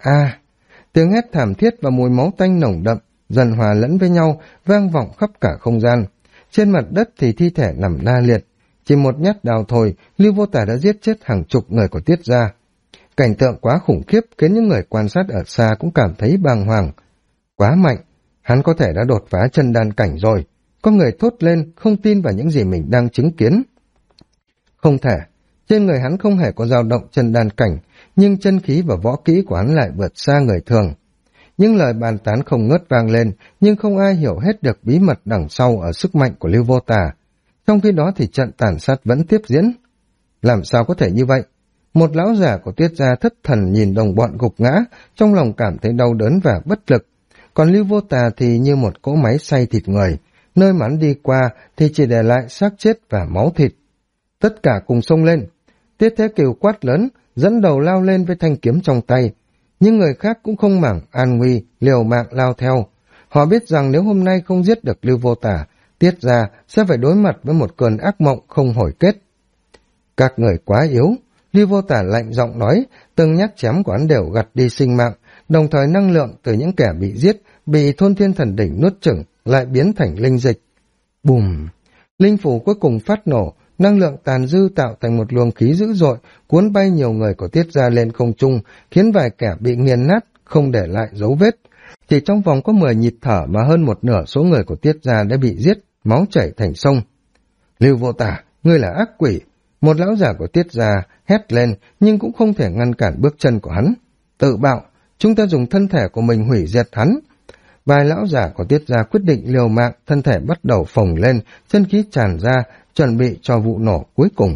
Tiếng hét thảm thiết và mùi máu tanh nồng đậm dần hòa lẫn với nhau, vang vọng khắp cả không gian. Trên mặt đất thì thi thể nằm la liệt. Chỉ một nhát đao thôi, Lưu Vô Tả đã giết chết hàng chục người của Tiết gia. Cảnh tượng quá khủng khiếp khiến những người quan sát ở xa cũng cảm thấy bàng hoàng. Quá mạnh, hắn có thể đã đột phá chân đan cảnh rồi. Có người thốt lên, không tin vào những gì mình đang chứng kiến. Không thể, trên người hắn không hề có dao động chân đan cảnh, nhưng chân khí và võ kỹ của hắn lại vượt xa người thường. Những lời bàn tán không ngớt vang lên, nhưng không ai hiểu hết được bí mật đằng sau ở sức mạnh của Lưu Vô Tả. Trong khi đó thì trận tàn sát vẫn tiếp diễn. Làm sao có thể như vậy? Một lão già của Tiết gia thất thần nhìn đồng bọn gục ngã, trong lòng cảm thấy đau đớn và bất lực. Còn Lưu Vô Tả thì như một cỗ máy xay thịt người, nơi mà hắn đi qua thì chỉ để lại xác chết và máu thịt. Tất cả cùng xông lên. Tiết Thế Kiều quát lớn, dẫn đầu lao lên với thanh kiếm trong tay. Nhưng người khác cũng không màng an nguy, liều mạng lao theo. Họ biết rằng nếu hôm nay không giết được Lưu Vô Tả, Tiết gia sẽ phải đối mặt với một cơn ác mộng không hồi kết. Các người quá yếu, Lưu Vô Tả lạnh giọng nói, từng nhát chém của hắn đều gặt đi sinh mạng, đồng thời năng lượng từ những kẻ bị giết, bị Thôn Thiên Thần Đỉnh nuốt chửng, lại biến thành linh dịch. Bùm! Linh phủ cuối cùng phát nổ, năng lượng tàn dư tạo thành một luồng khí dữ dội, cuốn bay nhiều người của Tiết gia lên không trung, khiến vài kẻ bị nghiền nát, không để lại dấu vết. Chỉ trong vòng có 10 nhịp thở mà hơn một nửa số người của Tiết gia đã bị giết, máu chảy thành sông. Lưu Vô Tả, ngươi là ác quỷ! Một lão giả của Tiết gia hét lên, nhưng cũng không thể ngăn cản bước chân của hắn. Tự bạo, chúng ta dùng thân thể của mình hủy diệt hắn. Vài lão giả của Tiết gia quyết định liều mạng, thân thể bắt đầu phồng lên, chân khí tràn ra, chuẩn bị cho vụ nổ cuối cùng.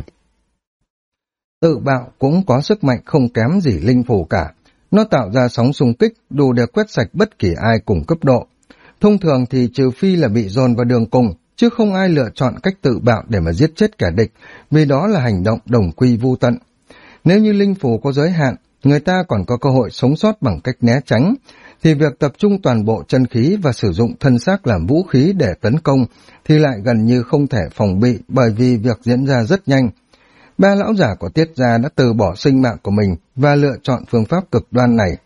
Tự bạo cũng có sức mạnh không kém gì linh phù cả. Nó tạo ra sóng xung kích đủ để quét sạch bất kỳ ai cùng cấp độ. Thông thường thì trừ phi là bị dồn vào đường cùng, chứ không ai lựa chọn cách tự bạo để mà giết chết kẻ địch, vì đó là hành động đồng quy vu tận. Nếu như linh phù có giới hạn, người ta còn có cơ hội sống sót bằng cách né tránh, thì việc tập trung toàn bộ chân khí và sử dụng thân xác làm vũ khí để tấn công thì lại gần như không thể phòng bị, bởi vì việc diễn ra rất nhanh. Ba lão giả của Tiết gia đã từ bỏ sinh mạng của mình và lựa chọn phương pháp cực đoan này.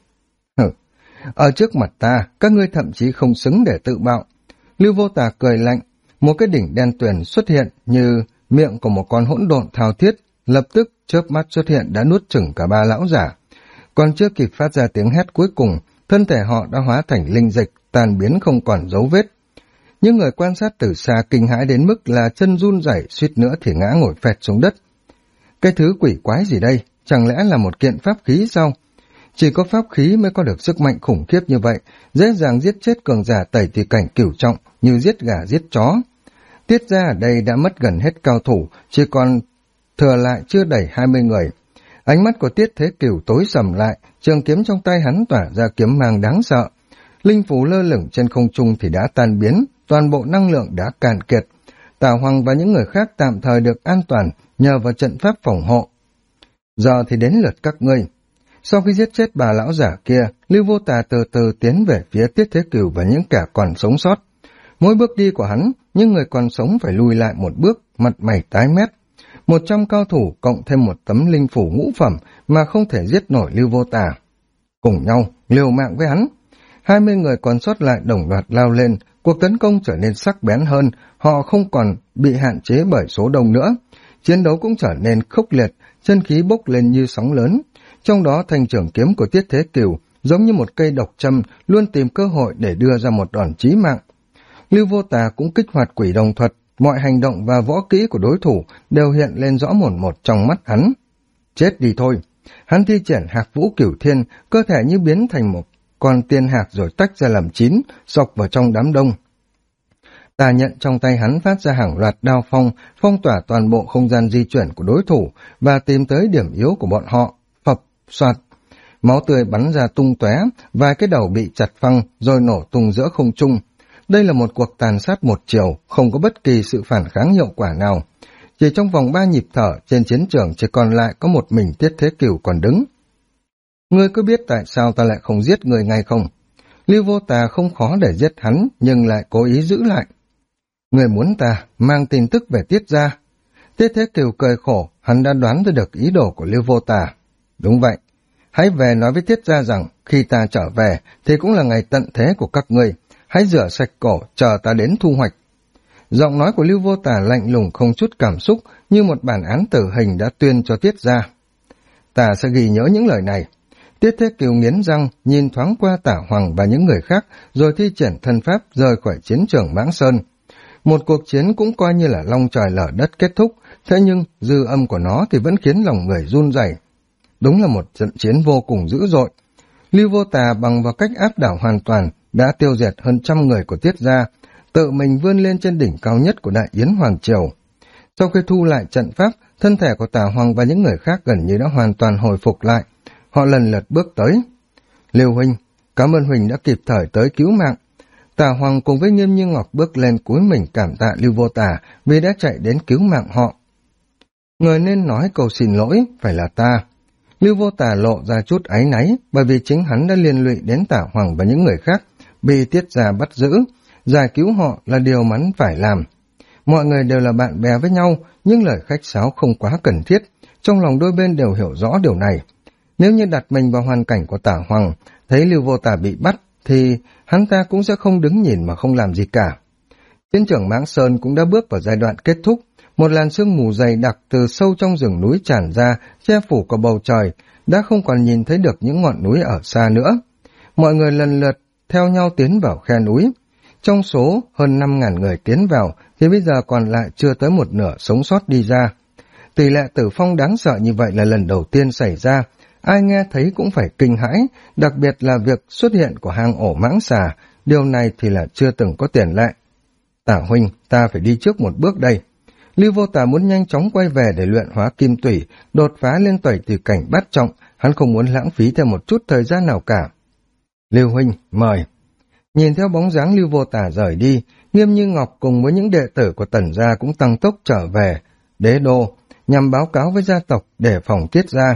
Ở trước mặt ta, các ngươi thậm chí không xứng để tự bạo. Lưu Vô Tà cười lạnh, một cái đỉnh đen tuyền xuất hiện như miệng của một con hỗn độn thao thiết, lập tức chớp mắt xuất hiện đã nuốt chửng cả ba lão giả. Còn chưa kịp phát ra tiếng hét cuối cùng, thân thể họ đã hóa thành linh dịch, tan biến không còn dấu vết. Những người quan sát từ xa kinh hãi đến mức là chân run rẩy, suýt nữa thì ngã ngồi phẹt xuống đất. Cái thứ quỷ quái gì đây? Chẳng lẽ là một kiện pháp khí sao? Chỉ có pháp khí mới có được sức mạnh khủng khiếp như vậy, dễ dàng giết chết cường giả tẩy tùy cảnh cửu trọng như giết gà giết chó. Tiết gia ở đây đã mất gần hết cao thủ, chỉ còn thừa lại chưa đầy 20 người. Ánh mắt của Tiết Thế Cửu tối sầm lại, trường kiếm trong tay hắn tỏa ra kiếm mang đáng sợ. Linh phù lơ lửng trên không trung thì đã tan biến, toàn bộ năng lượng đã cạn kiệt. Tào Hoàng và những người khác tạm thời được an toàn nhờ vào trận pháp phòng hộ. Giờ thì đến lượt các ngươi. Sau khi giết chết bà lão giả kia, Lưu Vô Tà từ từ tiến về phía Tiết Thế Cửu và những kẻ còn sống sót. Mỗi bước đi của hắn, những người còn sống phải lùi lại một bước, mặt mày tái mét. 100 cao thủ cộng thêm một tấm linh phủ ngũ phẩm mà không thể giết nổi Lưu Vô Tà. Cùng nhau, liều mạng với hắn. 20 người còn sót lại đồng loạt lao lên, cuộc tấn công trở nên sắc bén hơn, họ không còn bị hạn chế bởi số đông nữa. Chiến đấu cũng trở nên khốc liệt, chân khí bốc lên như sóng lớn. Trong đó thanh trường kiếm của Tiết Thế Cửu giống như một cây độc châm, luôn tìm cơ hội để đưa ra một đòn chí mạng. Lưu Vô Tà cũng kích hoạt quỷ đồng thuật, mọi hành động và võ kỹ của đối thủ đều hiện lên rõ mồn một trong mắt hắn. Chết đi thôi! Hắn thi triển Hạc Vũ Cửu Thiên, cơ thể như biến thành một con tiên hạc rồi tách ra làm 9, xộc vào trong đám đông. Tà nhận trong tay hắn phát ra hàng loạt đao phong, phong tỏa toàn bộ không gian di chuyển của đối thủ và tìm tới điểm yếu của bọn họ. Phập, soạt, máu tươi bắn ra tung tóe, vài cái đầu bị chặt phăng rồi nổ tung giữa không trung. Đây là một cuộc tàn sát một chiều, không có bất kỳ sự phản kháng hiệu quả nào. Chỉ trong vòng 3 nhịp thở, trên chiến trường chỉ còn lại có một mình Tiết Thế Cửu còn đứng. Ngươi có biết tại sao ta lại không giết người ngay không? Lưu Vô Tà không khó để giết hắn, nhưng lại cố ý giữ lại. Người muốn ta mang tin tức về Tiết gia. Tiết Thế Cửu cười khổ, hắn đã đoán ra được ý đồ của Lưu Vô Tà. Đúng vậy, hãy về nói với Tiết gia rằng khi ta trở về thì cũng là ngày tận thế của các ngươi. Hãy rửa sạch cổ, chờ ta đến thu hoạch. Giọng nói của Lưu Vô Tà lạnh lùng không chút cảm xúc, như một bản án tử hình đã tuyên cho Tiết gia. Ta sẽ ghi nhớ những lời này. Tiết Thế Cửu nghiến răng, nhìn thoáng qua Tả Hoàng và những người khác, rồi thi triển thân pháp rời khỏi chiến trường Mãng Sơn. Một cuộc chiến cũng coi như là long trời lở đất kết thúc, thế nhưng dư âm của nó thì vẫn khiến lòng người run rẩy. Đúng là một trận chiến vô cùng dữ dội. Lưu Vô Tà bằng vào cách áp đảo hoàn toàn đã tiêu diệt hơn 100 người của Tiết gia, tự mình vươn lên trên đỉnh cao nhất của Đại Yến Hoàng Triều. Sau khi thu lại trận pháp, thân thể của Tả Hoàng và những người khác gần như đã hoàn toàn hồi phục lại. Họ lần lượt bước tới. Lưu huynh, cảm ơn huynh đã kịp thời tới cứu mạng. Tả Hoàng cùng với Nghiêm Như Ngọc bước lên cúi mình cảm tạ Lưu Vô Tà vì đã chạy đến cứu mạng họ. Người nên nói câu xin lỗi phải là ta. Lưu Vô Tà lộ ra chút áy náy, bởi vì chính hắn đã liên lụy đến Tả Hoàng và những người khác, bị Tiết gia bắt giữ, giải cứu họ là điều hắn phải làm. Mọi người đều là bạn bè với nhau, nhưng lời khách sáo không quá cần thiết, trong lòng đôi bên đều hiểu rõ điều này. Nếu như đặt mình vào hoàn cảnh của Tả Hoàng, thấy Lưu Vô Tà bị bắt, thì hắn ta cũng sẽ không đứng nhìn mà không làm gì cả. Chiến trường Mãng Sơn cũng đã bước vào giai đoạn kết thúc, một làn sương mù dày đặc từ sâu trong rừng núi tràn ra, che phủ cả bầu trời, đã không còn nhìn thấy được những ngọn núi ở xa nữa. Mọi người lần lượt theo nhau tiến vào khe núi. Trong số hơn 5.000 người tiến vào, thì bây giờ còn lại chưa tới một nửa sống sót đi ra. Tỷ lệ tử vong đáng sợ như vậy là lần đầu tiên xảy ra, ai nghe thấy cũng phải kinh hãi, đặc biệt là việc xuất hiện của hang ổ mãng xà, điều này thì là chưa từng có tiền lệ. Tả huynh, ta phải đi trước một bước đây. Lưu Vô Tà muốn nhanh chóng quay về để luyện hóa kim tủy, đột phá lên tẩy tùy cảnh bát trọng, hắn không muốn lãng phí thêm một chút thời gian nào cả. Lưu huynh, mời. Nhìn theo bóng dáng Lưu Vô Tà rời đi, Nghiêm Như Ngọc cùng với những đệ tử của Tần gia cũng tăng tốc trở về đế đô, nhằm báo cáo với gia tộc để phòng Tiết gia.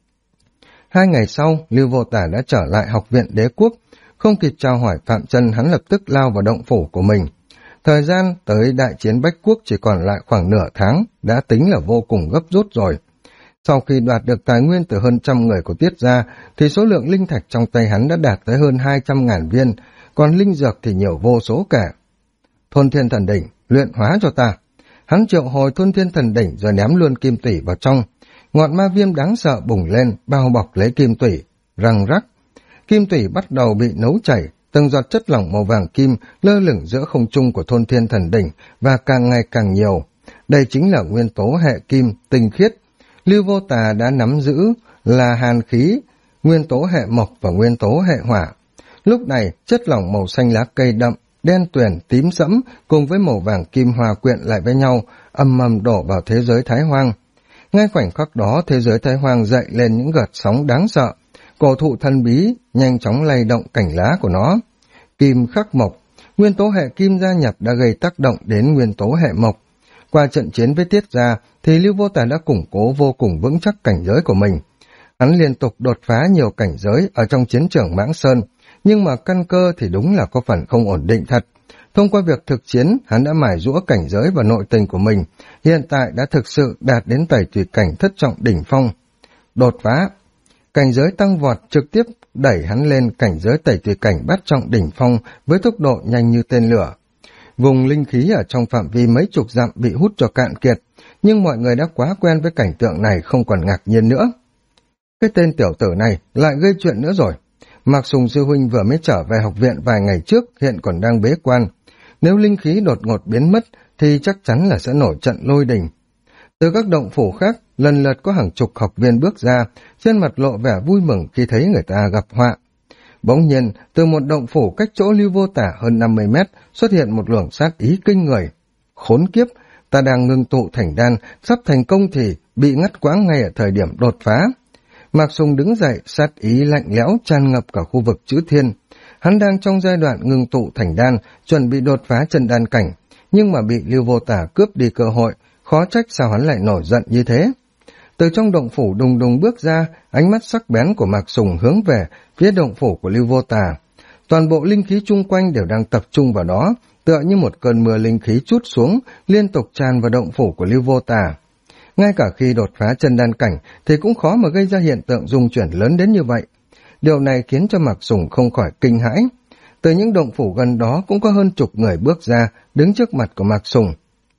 2 ngày sau, Lưu Vô Tà đã trở lại học viện đế quốc, không kịp chào hỏi Phạm Chân, hắn lập tức lao vào động phủ của mình. Thời gian tới đại chiến Bách Quốc chỉ còn lại khoảng nửa tháng, đã tính là vô cùng gấp rút rồi. Sau khi đoạt được tài nguyên từ hơn 100 người của Tiết gia, thì số lượng linh thạch trong tay hắn đã đạt tới hơn 200.000 viên, còn linh dược thì nhiều vô số cả. Thôn Thiên Thần Đỉnh, luyện hóa cho ta. Hắn triệu hồi Thôn Thiên Thần Đỉnh rồi ném luôn kim tủy vào trong. Ngọn ma viêm đáng sợ bùng lên, bao bọc lấy kim tủy, răng rắc. Kim tủy bắt đầu bị nấu chảy, từng giọt chất lỏng màu vàng kim lơ lửng giữa không trung của Thôn Thiên Thần Đỉnh và càng ngày càng nhiều. Đây chính là nguyên tố hệ kim, tinh khiết. Lưu Vô Tà đã nắm giữ là hàn khí, nguyên tố hệ mộc và nguyên tố hệ hỏa. Lúc này, chất lỏng màu xanh lá cây đậm, đen tuyền, tím sẫm cùng với màu vàng kim hòa quyện lại với nhau, ầm ầm đổ vào thế giới Thái Hoang. Ngay khoảnh khắc đó, thế giới Thái Hoang dậy lên những gợt sóng đáng sợ. Cổ thụ thần bí nhanh chóng lay động cành lá của nó. Kim khắc mộc, nguyên tố hệ kim gia nhập đã gây tác động đến nguyên tố hệ mộc. Qua trận chiến với Tiết gia, thì Lưu Vô Tà đã củng cố vô cùng vững chắc cảnh giới của mình. Hắn liên tục đột phá nhiều cảnh giới ở trong chiến trường Mãng Sơn, nhưng mà căn cơ thì đúng là có phần không ổn định thật. Thông qua việc thực chiến, hắn đã mài giũa cảnh giới và nội tình của mình, hiện tại đã thực sự đạt đến tẩy tùy cảnh thất trọng đỉnh phong. Đột phá, cảnh giới tăng vọt trực tiếp đẩy hắn lên cảnh giới tẩy tùy cảnh bát trọng đỉnh phong với tốc độ nhanh như tên lửa. Vùng linh khí ở trong phạm vi mấy chục dặm bị hút cho cạn kiệt, nhưng mọi người đã quá quen với cảnh tượng này không còn ngạc nhiên nữa. Cái tên tiểu tử này lại gây chuyện nữa rồi. Mạc Sùng sư huynh vừa mới trở về học viện vài ngày trước, hiện còn đang bế quan. Nếu linh khí đột ngột biến mất thì chắc chắn là sẽ nổi trận lôi đình. Từ các động phủ khác, lần lượt có hàng chục học viên bước ra, trên mặt lộ vẻ vui mừng khi thấy người ta gặp họa. Bỗng nhiên, từ một động phủ cách chỗ Lưu Vô Tà hơn 50 mét xuất hiện một luồng sát ý kinh người. Khốn kiếp, ta đang ngưng tụ thành đan, sắp thành công thì bị ngắt quãng ngay ở thời điểm đột phá. Mạc Sùng đứng dậy, sát ý lạnh lẽo tràn ngập cả khu vực chữ thiên. Hắn đang trong giai đoạn ngưng tụ thành đan, chuẩn bị đột phá chân đan cảnh, nhưng mà bị Lưu Vô Tà cướp đi cơ hội, khó trách sao hắn lại nổi giận như thế. Từ trong động phủ đùng đùng bước ra, ánh mắt sắc bén của Mạc Sùng hướng về phía động phủ của Lưu Vô Tà. Toàn bộ linh khí chung quanh đều đang tập trung vào đó, tựa như một cơn mưa linh khí trút xuống, liên tục tràn vào động phủ của Lưu Vô Tà. Ngay cả khi đột phá chân đan cảnh thì cũng khó mà gây ra hiện tượng rung chuyển lớn đến như vậy. Điều này khiến cho Mạc Sùng không khỏi kinh hãi. Từ những động phủ gần đó cũng có hơn chục người bước ra, đứng trước mặt của Mạc Sùng.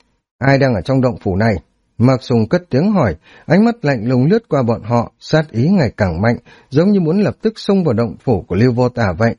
Ai đang ở trong động phủ này? Mạc Sùng cất tiếng hỏi, ánh mắt lạnh lùng lướt qua bọn họ, sát ý ngày càng mạnh, giống như muốn lập tức xông vào động phủ của Lưu Vô Tà vậy.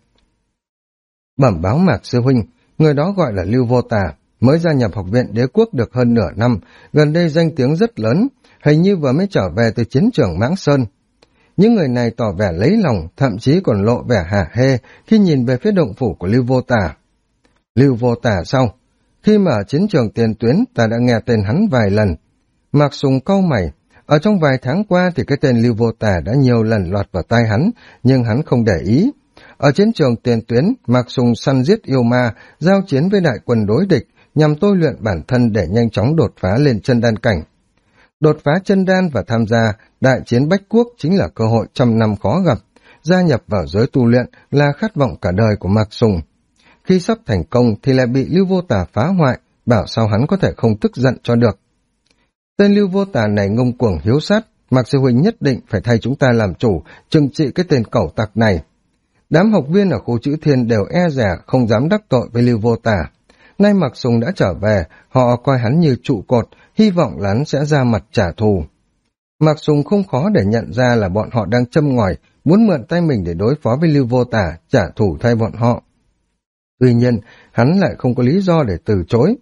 Bẩm báo Mạc sư huynh, người đó gọi là Lưu Vô Tà, mới gia nhập học viện đế quốc được hơn nửa năm, gần đây danh tiếng rất lớn, hình như vừa mới trở về từ chiến trường Mãng Sơn. Những người này tỏ vẻ lấy lòng, thậm chí còn lộ vẻ hả hê khi nhìn về phía động phủ của Lưu Vô Tà. Lưu Vô Tà sao? Khi mà ở chiến trường tiền tuyến, ta đã nghe tên hắn vài lần. Mạc Sùng cau mày, ở trong vài tháng qua thì cái tên Lưu Vô Tà đã nhiều lần lọt vào tai hắn, nhưng hắn không để ý. Ở chiến trường tiền tuyến, Mạc Sùng săn giết yêu ma, giao chiến với đại quân đối địch, nhằm tôi luyện bản thân để nhanh chóng đột phá lên chân đan cảnh. Đột phá chân đan và tham gia đại chiến Bách Quốc chính là cơ hội 100 năm khó gặp. Gia nhập vào giới tu luyện là khát vọng cả đời của Mạc Sùng. Khi sắp thành công thì lại bị Lưu Vô Tà phá hoại, bảo sao hắn có thể không tức giận cho được. Tên Lưu Vô Tà này ngông cuồng hiếu sát, Mạc sư huynh nhất định phải thay chúng ta làm chủ, trừng trị cái tên cẩu tặc này. Đám học viên ở khu chữ thiên đều e dè không dám đắc tội với Lưu Vô Tà. Nay Mạc Sùng đã trở về, họ coi hắn như trụ cột, hy vọng là hắn sẽ ra mặt trả thù. Mạc Sùng không khó để nhận ra là bọn họ đang châm ngòi, muốn mượn tay mình để đối phó với Lưu Vô Tà, trả thù thay bọn họ. Tuy nhiên, hắn lại không có lý do để từ chối.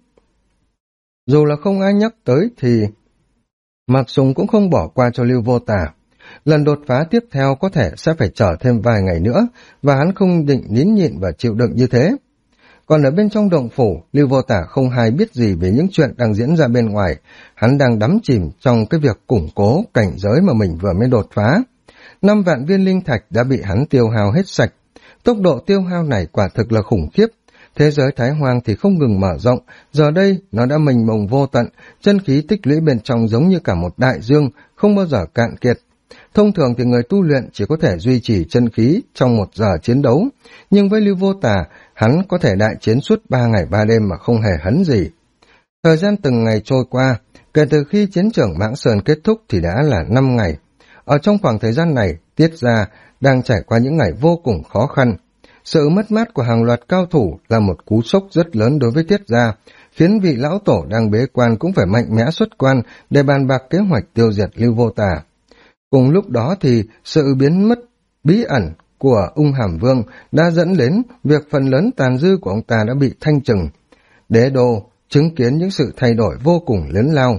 Dù là không ai nhắc tới thì Mạc Sùng cũng không bỏ qua cho Lưu Vô Tà. Lần đột phá tiếp theo có thể sẽ phải chờ thêm vài ngày nữa, và hắn không định nín nhịn và chịu đựng như thế. Còn ở bên trong động phủ, Lưu Vô Tả không hay biết gì về những chuyện đang diễn ra bên ngoài, hắn đang đắm chìm trong cái việc củng cố cảnh giới mà mình vừa mới đột phá. 5 vạn viên linh thạch đã bị hắn tiêu hao hết sạch. Tốc độ tiêu hao này quả thực là khủng khiếp. Thế giới Thái Hoang thì không ngừng mở rộng, giờ đây nó đã mênh mông vô tận, chân khí tích lũy bên trong giống như cả một đại dương, không bao giờ cạn kiệt. Thông thường thì người tu luyện chỉ có thể duy trì chân khí trong 1 giờ chiến đấu, nhưng với Lưu Vô Tà, hắn có thể đại chiến suốt 3 ngày 3 đêm mà không hề hấn gì. Thời gian từng ngày trôi qua, kể từ khi chiến trường Mãng Sơn kết thúc thì đã là 5 ngày. Ở trong khoảng thời gian này, Tiết Gia đang trải qua những ngày vô cùng khó khăn. Sự mất mát của hàng loạt cao thủ là một cú sốc rất lớn đối với Tiết Gia, khiến vị lão tổ đang bế quan cũng phải mạnh mẽ xuất quan để bàn bạc kế hoạch tiêu diệt Lưu Vô Tà. Cùng lúc đó thì sự biến mất bí ẩn của Ung Hàm Vương đã dẫn đến việc phần lớn tàn dư của ông ta đã bị thanh trừng. Đế đô chứng kiến những sự thay đổi vô cùng lớn lao.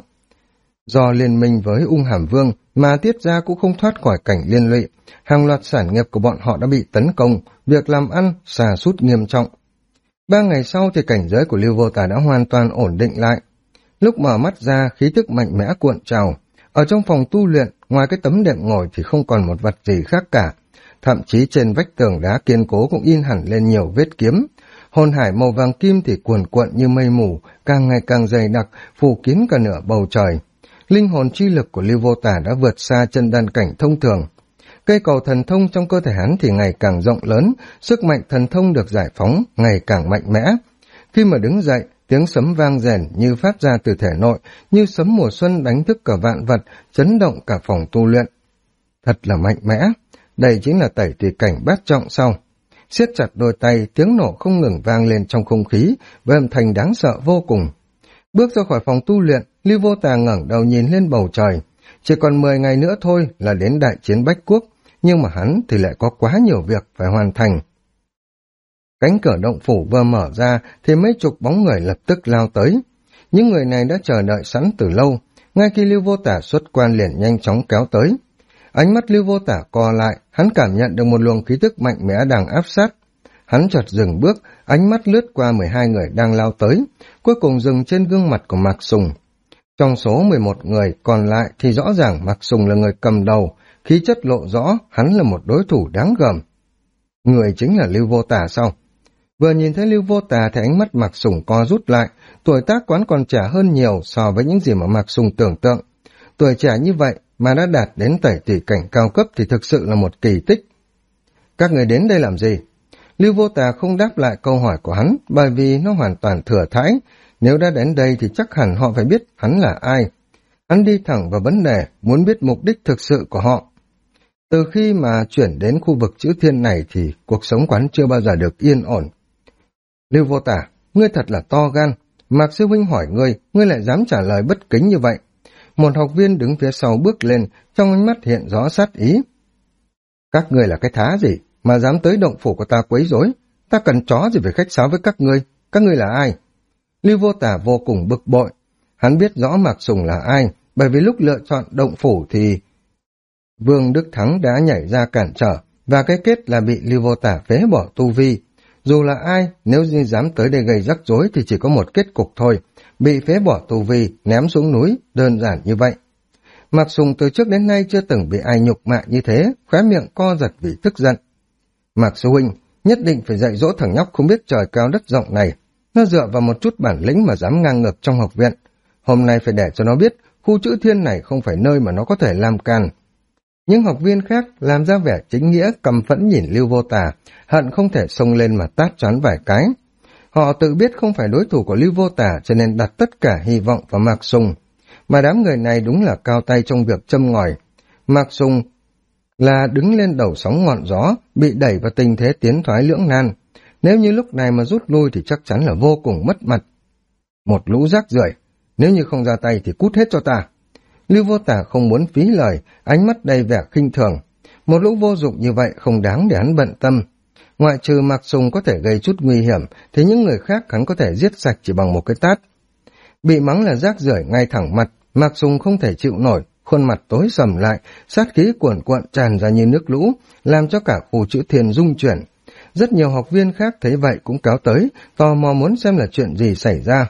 Do liên minh với Ung Hàm Vương mà Tiết Gia cũng không thoát khỏi cảnh liên lụy, hàng loạt sản nghiệp của bọn họ đã bị tấn công, việc làm ăn sa sút nghiêm trọng. 3 ngày sau thì cảnh giới của Lưu Vô Tà đã hoàn toàn ổn định lại. Lúc mở mắt ra, khí tức mạnh mẽ cuộn trào. Ở trong phòng tu luyện, ngoài cái tấm đệm ngồi thì không còn một vật gì khác cả. Thậm chí trên vách tường đá kiên cố cũng in hẳn lên nhiều vết kiếm. Hồn hải màu vàng kim thì cuồn cuộn như mây mù, càng ngày càng dày đặc, phủ kín cả nửa bầu trời. Linh hồn chi lực của Lưu Vô Tà đã vượt xa chân đan cảnh thông thường. Cây cầu thần thông trong cơ thể hắn thì ngày càng rộng lớn, sức mạnh thần thông được giải phóng ngày càng mạnh mẽ. Khi mà đứng dậy, tiếng sấm vang rền như phát ra từ thể nội, như sấm mùa xuân đánh thức cả vạn vật, chấn động cả phòng tu luyện. Thật là mạnh mẽ, đây chính là tẩy tùy cảnh bát trọng sau. Siết chặt đôi tay, tiếng nổ không ngừng vang lên trong không khí, với âm thanh đáng sợ vô cùng. Bước ra khỏi phòng tu luyện, Lưu Vô Tà ngẩng đầu nhìn lên bầu trời. Chỉ còn 10 ngày nữa thôi là đến đại chiến Bách Quốc, nhưng mà hắn thì lại có quá nhiều việc phải hoàn thành. Cánh cửa động phủ vừa mở ra thì mấy chục bóng người lập tức lao tới. Những người này đã chờ đợi sẵn từ lâu, ngay khi Lưu Vô Tả xuất quan liền nhanh chóng kéo tới. Ánh mắt Lưu Vô Tả co lại, hắn cảm nhận được một luồng khí tức mạnh mẽ đang áp sát. Hắn chợt dừng bước, ánh mắt lướt qua 12 người đang lao tới, cuối cùng dừng trên gương mặt của Mạc Sùng. Trong số 11 người còn lại thì rõ ràng Mạc Sùng là người cầm đầu, khí chất lộ rõ hắn là một đối thủ đáng gờm. Người chính là Lưu Vô Tả sao? Vừa nhìn thấy Lưu Vô Tà thì ánh mắt Mạc Sùng co rút lại, tuổi tác quán còn trẻ hơn nhiều so với những gì mà Mạc Sùng tưởng tượng. Tuổi trẻ như vậy mà đã đạt đến tẩy tùy cảnh cao cấp thì thực sự là một kỳ tích. Các người đến đây làm gì? Lưu Vô Tà không đáp lại câu hỏi của hắn, bởi vì nó hoàn toàn thừa thãi. Nếu đã đến đây thì chắc hẳn họ phải biết hắn là ai. Hắn đi thẳng vào vấn đề, muốn biết mục đích thực sự của họ. Từ khi mà chuyển đến khu vực chữ thiên này thì cuộc sống quán chưa bao giờ được yên ổn. Lưu Vô Tả, ngươi thật là to gan. Mạc sư huynh hỏi ngươi lại dám trả lời bất kính như vậy. Một học viên đứng phía sau bước lên, trong ánh mắt hiện rõ sát ý. Các ngươi là cái thá gì mà dám tới động phủ của ta quấy rối? Ta cần chó gì phải khách sáo với các ngươi là ai? Lưu Vô Tả vô cùng bực bội. Hắn biết rõ Mạc Sùng là ai, bởi vì lúc lựa chọn động phủ thì Vương Đức Thắng đã nhảy ra cản trở, và cái kết là bị Lưu Vô Tả phế bỏ tu vi. Dù là ai, nếu như dám tới đây gây rắc rối thì chỉ có một kết cục thôi, bị phế bỏ tu vi, ném xuống núi, đơn giản như vậy. Mạc Sùng từ trước đến nay chưa từng bị ai nhục mạ như thế, khóe miệng co giật vì tức giận. Mạc sư huynh, nhất định phải dạy dỗ thằng nhóc không biết trời cao đất rộng này. Nó dựa vào một chút bản lĩnh mà dám ngang ngược trong học viện. Hôm nay phải để cho nó biết, khu chữ thiên này không phải nơi mà nó có thể làm càn. Những học viên khác làm ra vẻ chính nghĩa căm phẫn nhìn Lưu Vô Tà, hận không thể xông lên mà tát choán vài cái. Họ tự biết không phải đối thủ của Lưu Vô Tà cho nên đặt tất cả hy vọng vào Mạc Sùng. Mà đám người này đúng là cao tay trong việc châm ngòi. Mạc Sùng là đứng lên đầu sóng ngọn gió, bị đẩy vào tình thế tiến thoái lưỡng nan. Nếu như lúc này mà rút lui thì chắc chắn là vô cùng mất mặt. Một lũ rác rưởi, nếu như không ra tay thì cút hết cho ta. Lưu Vô Tả không muốn phí lời, ánh mắt đầy vẻ khinh thường. Một lũ vô dụng như vậy không đáng để hắn bận tâm. Ngoại trừ Mạc Sùng có thể gây chút nguy hiểm, thì những người khác hắn có thể giết sạch chỉ bằng một cái tát. Bị mắng là rác rưởi ngay thẳng mặt, Mạc Sùng không thể chịu nổi, khuôn mặt tối sầm lại, sát khí cuồn cuộn tràn ra như nước lũ, làm cho cả khu chữ thiên rung chuyển. Rất nhiều học viên khác thấy vậy cũng kéo tới, tò mò muốn xem là chuyện gì xảy ra.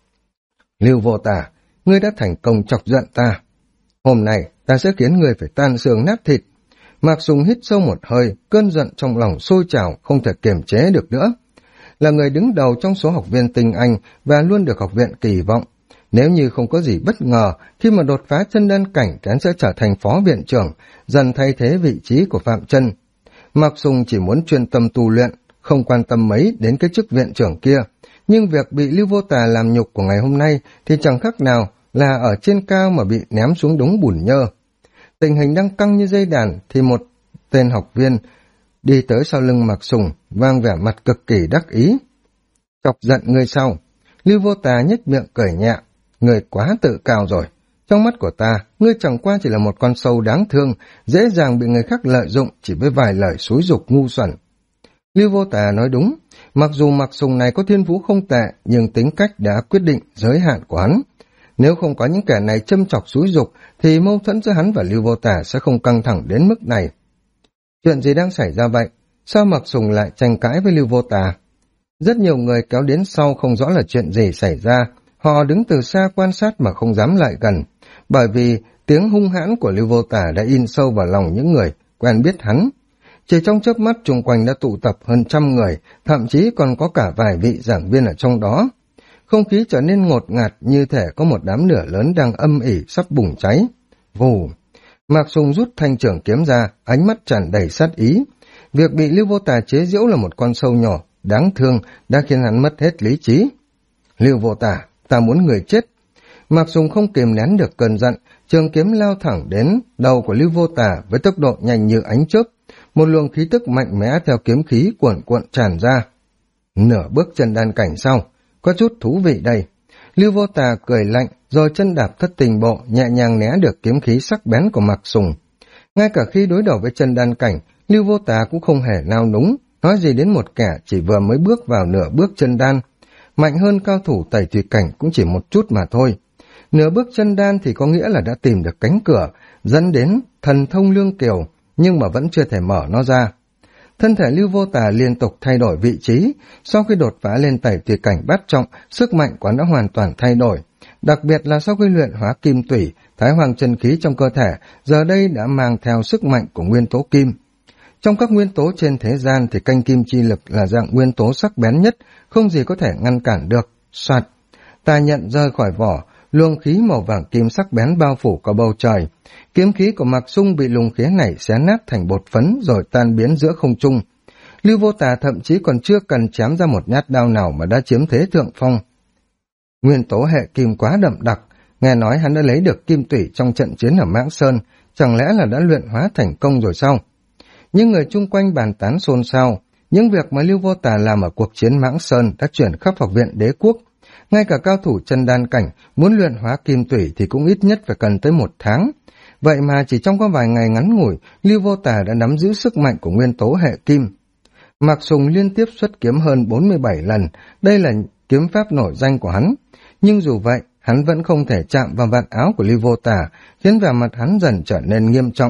Lưu Vô Tả, ngươi đã thành công chọc giận ta. Hôm nay ta sẽ khiến ngươi phải tan xương nát thịt. Mạc Sùng hít sâu một hơi, cơn giận trong lòng sôi trào, không thể kiềm chế được nữa. Là người đứng đầu trong số học viên tinh anh và luôn được học viện kỳ vọng. Nếu như không có gì bất ngờ, khi mà đột phá chân đan cảnh thì hắn sẽ trở thành phó viện trưởng, dần thay thế vị trí của Phạm Chân. Mạc Sùng chỉ muốn chuyên tâm tu luyện, không quan tâm mấy đến cái chức viện trưởng kia. Nhưng việc bị Lưu Vô Tà làm nhục của ngày hôm nay thì chẳng khác nào là ở trên cao mà bị ném xuống đống bùn nhơ. Tình hình đang căng như dây đàn thì một tên học viên đi tới sau lưng Mạc Sùng, vang vẻ mặt cực kỳ đắc ý. Chọc giận ngươi sao? Lưu Vô Tà nhếch miệng cười nhẹ. Ngươi quá tự cao rồi. Trong mắt của ta, ngươi chẳng qua chỉ là một con sâu đáng thương, dễ dàng bị người khác lợi dụng chỉ với vài lời xúi giục ngu xuẩn. Lưu Vô Tà nói đúng, mặc dù Mạc Sùng này có thiên phú không tệ, nhưng tính cách đã quyết định giới hạn của hắn. Nếu không có những kẻ này châm chọc xúi giục, thì mâu thuẫn giữa hắn và Lưu Vô Tà sẽ không căng thẳng đến mức này. Chuyện gì đang xảy ra vậy? Sao Mạc Sùng lại tranh cãi với Lưu Vô Tà? Rất nhiều người kéo đến sau không rõ là chuyện gì xảy ra. Họ đứng từ xa quan sát mà không dám lại gần, bởi vì tiếng hung hãn của Lưu Vô Tà đã in sâu vào lòng những người quen biết hắn. Chỉ trong chớp mắt chung quanh đã tụ tập hơn 100 người, thậm chí còn có cả vài vị giảng viên ở trong đó. Không khí trở nên ngột ngạt như thể có một đám lửa lớn đang âm ỉ sắp bùng cháy. Vù! Mạc Sùng rút thanh trưởng kiếm ra, ánh mắt tràn đầy sát ý. Việc bị Lưu Vô Tà chế giễu là một con sâu nhỏ, đáng thương, đã khiến hắn mất hết lý trí. Lưu Vô Tà, ta muốn người chết. Mạc Sùng không kìm nén được cơn giận, trường kiếm lao thẳng đến đầu của Lưu Vô Tà với tốc độ nhanh như ánh chớp. Một luồng khí tức mạnh mẽ theo kiếm khí cuộn cuộn tràn ra. Nửa bước chân đan cảnh sau, có chút thú vị đây. Lưu Vô Tà cười lạnh, rồi chân đạp thất tình bộ, nhẹ nhàng né được kiếm khí sắc bén của Mạc Sùng. Ngay cả khi đối đầu với chân đan cảnh, Lưu Vô Tà cũng không hề nao núng, nói gì đến một kẻ chỉ vừa mới bước vào nửa bước chân đan. Mạnh hơn cao thủ tẩy thủy cảnh cũng chỉ một chút mà thôi. Nửa bước chân đan thì có nghĩa là đã tìm được cánh cửa, dẫn đến thần thông lương kiều, nhưng mà vẫn chưa thể mở nó ra. Thân thể Lưu Vô Tà liên tục thay đổi vị trí, sau khi đột phá lên tẩy thủy cảnh bát trọng, sức mạnh của hắn đã hoàn toàn thay đổi. Đặc biệt là sau khi luyện hóa kim tủy, thái hoàng chân khí trong cơ thể, giờ đây đã mang theo sức mạnh của nguyên tố kim. Trong các nguyên tố trên thế gian thì canh kim chi lực là dạng nguyên tố sắc bén nhất, không gì có thể ngăn cản được. Soạt, tà nhận rơi khỏi vỏ, luồng khí màu vàng kim sắc bén bao phủ cả bầu trời. Kiếm khí của Mạc Sung bị luồng khí này xé nát thành bột phấn rồi tan biến giữa không trung. Lưu Vô Tà thậm chí còn chưa cần chém ra một nhát đao nào mà đã chiếm thế thượng phong. Nguyên tố hệ kim quá đậm đặc, nghe nói hắn đã lấy được kim tủy trong trận chiến ở Mãng Sơn, chẳng lẽ là đã luyện hóa thành công rồi sao? Những người chung quanh bàn tán xôn xao, những việc mà Lưu Vô Tà làm ở cuộc chiến Mãng Sơn đã chuyển khắp học viện đế quốc. Ngay cả cao thủ chân đan cảnh muốn luyện hóa kim tủy thì cũng ít nhất phải cần tới 1 tháng. Vậy mà chỉ trong có vài ngày ngắn ngủi, Lưu Vô Tà đã nắm giữ sức mạnh của nguyên tố hệ kim. Mạc Sùng liên tiếp xuất kiếm hơn 47 lần, đây là kiếm pháp nổi danh của hắn. Nhưng dù vậy, hắn vẫn không thể chạm vào vạt áo của Lưu Vô Tà, khiến vẻ mặt hắn dần trở nên nghiêm trọng.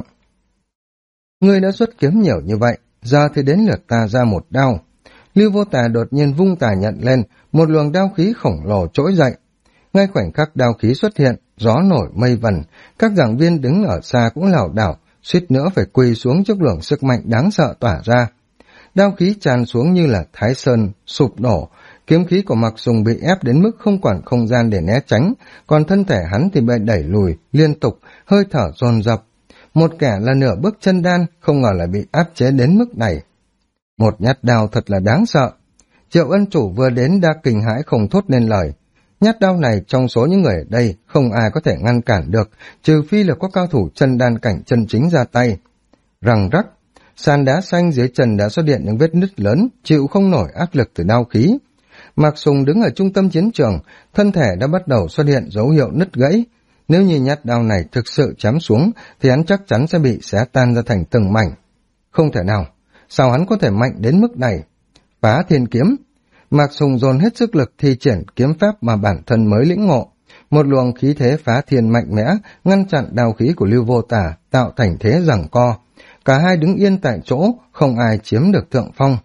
Ngươi đã xuất kiếm nhiều như vậy, giờ thì đến lượt ta ra một đao. Lưu Vô Tà đột nhiên vung tà nhận lên, một luồng đao khí khổng lồ trỗi dậy. Ngay khoảnh khắc đao khí xuất hiện, gió nổi mây vần, các giảng viên đứng ở xa cũng lảo đảo, suýt nữa phải quỳ xuống trước luồng sức mạnh đáng sợ tỏa ra. Đao khí tràn xuống như là Thái Sơn sụp đổ, kiếm khí của Mạc Sùng bị ép đến mức không quản không gian để né tránh, còn thân thể hắn thì bị đẩy lùi liên tục, hơi thở dồn dập. Một kẻ là nửa bước chân đan, không ngờ lại bị áp chế đến mức này. Một nhát đao thật là đáng sợ. Triệu ân chủ vừa đến đã kinh hãi không thốt nên lời. Nhát đao này trong số những người ở đây không ai có thể ngăn cản được, trừ phi là có cao thủ chân đan cảnh chân chính ra tay. Răng rắc, sàn đá xanh dưới chân đã xuất hiện những vết nứt lớn, chịu không nổi áp lực từ đao khí. Mạc Sùng đứng ở trung tâm chiến trường, thân thể đã bắt đầu xuất hiện dấu hiệu nứt gãy. Nếu như nhát đao này thực sự chém xuống, thì hắn chắc chắn sẽ bị xé tan ra thành từng mảnh. Không thể nào, sao hắn có thể mạnh đến mức này? Phá thiên kiếm. Mạc Sùng dồn hết sức lực thi triển kiếm pháp mà bản thân mới lĩnh ngộ. Một luồng khí thế phá thiên mạnh mẽ ngăn chặn đao khí của Lưu Vô Tả, tạo thành thế giằng co. Cả hai đứng yên tại chỗ, không ai chiếm được thượng phong.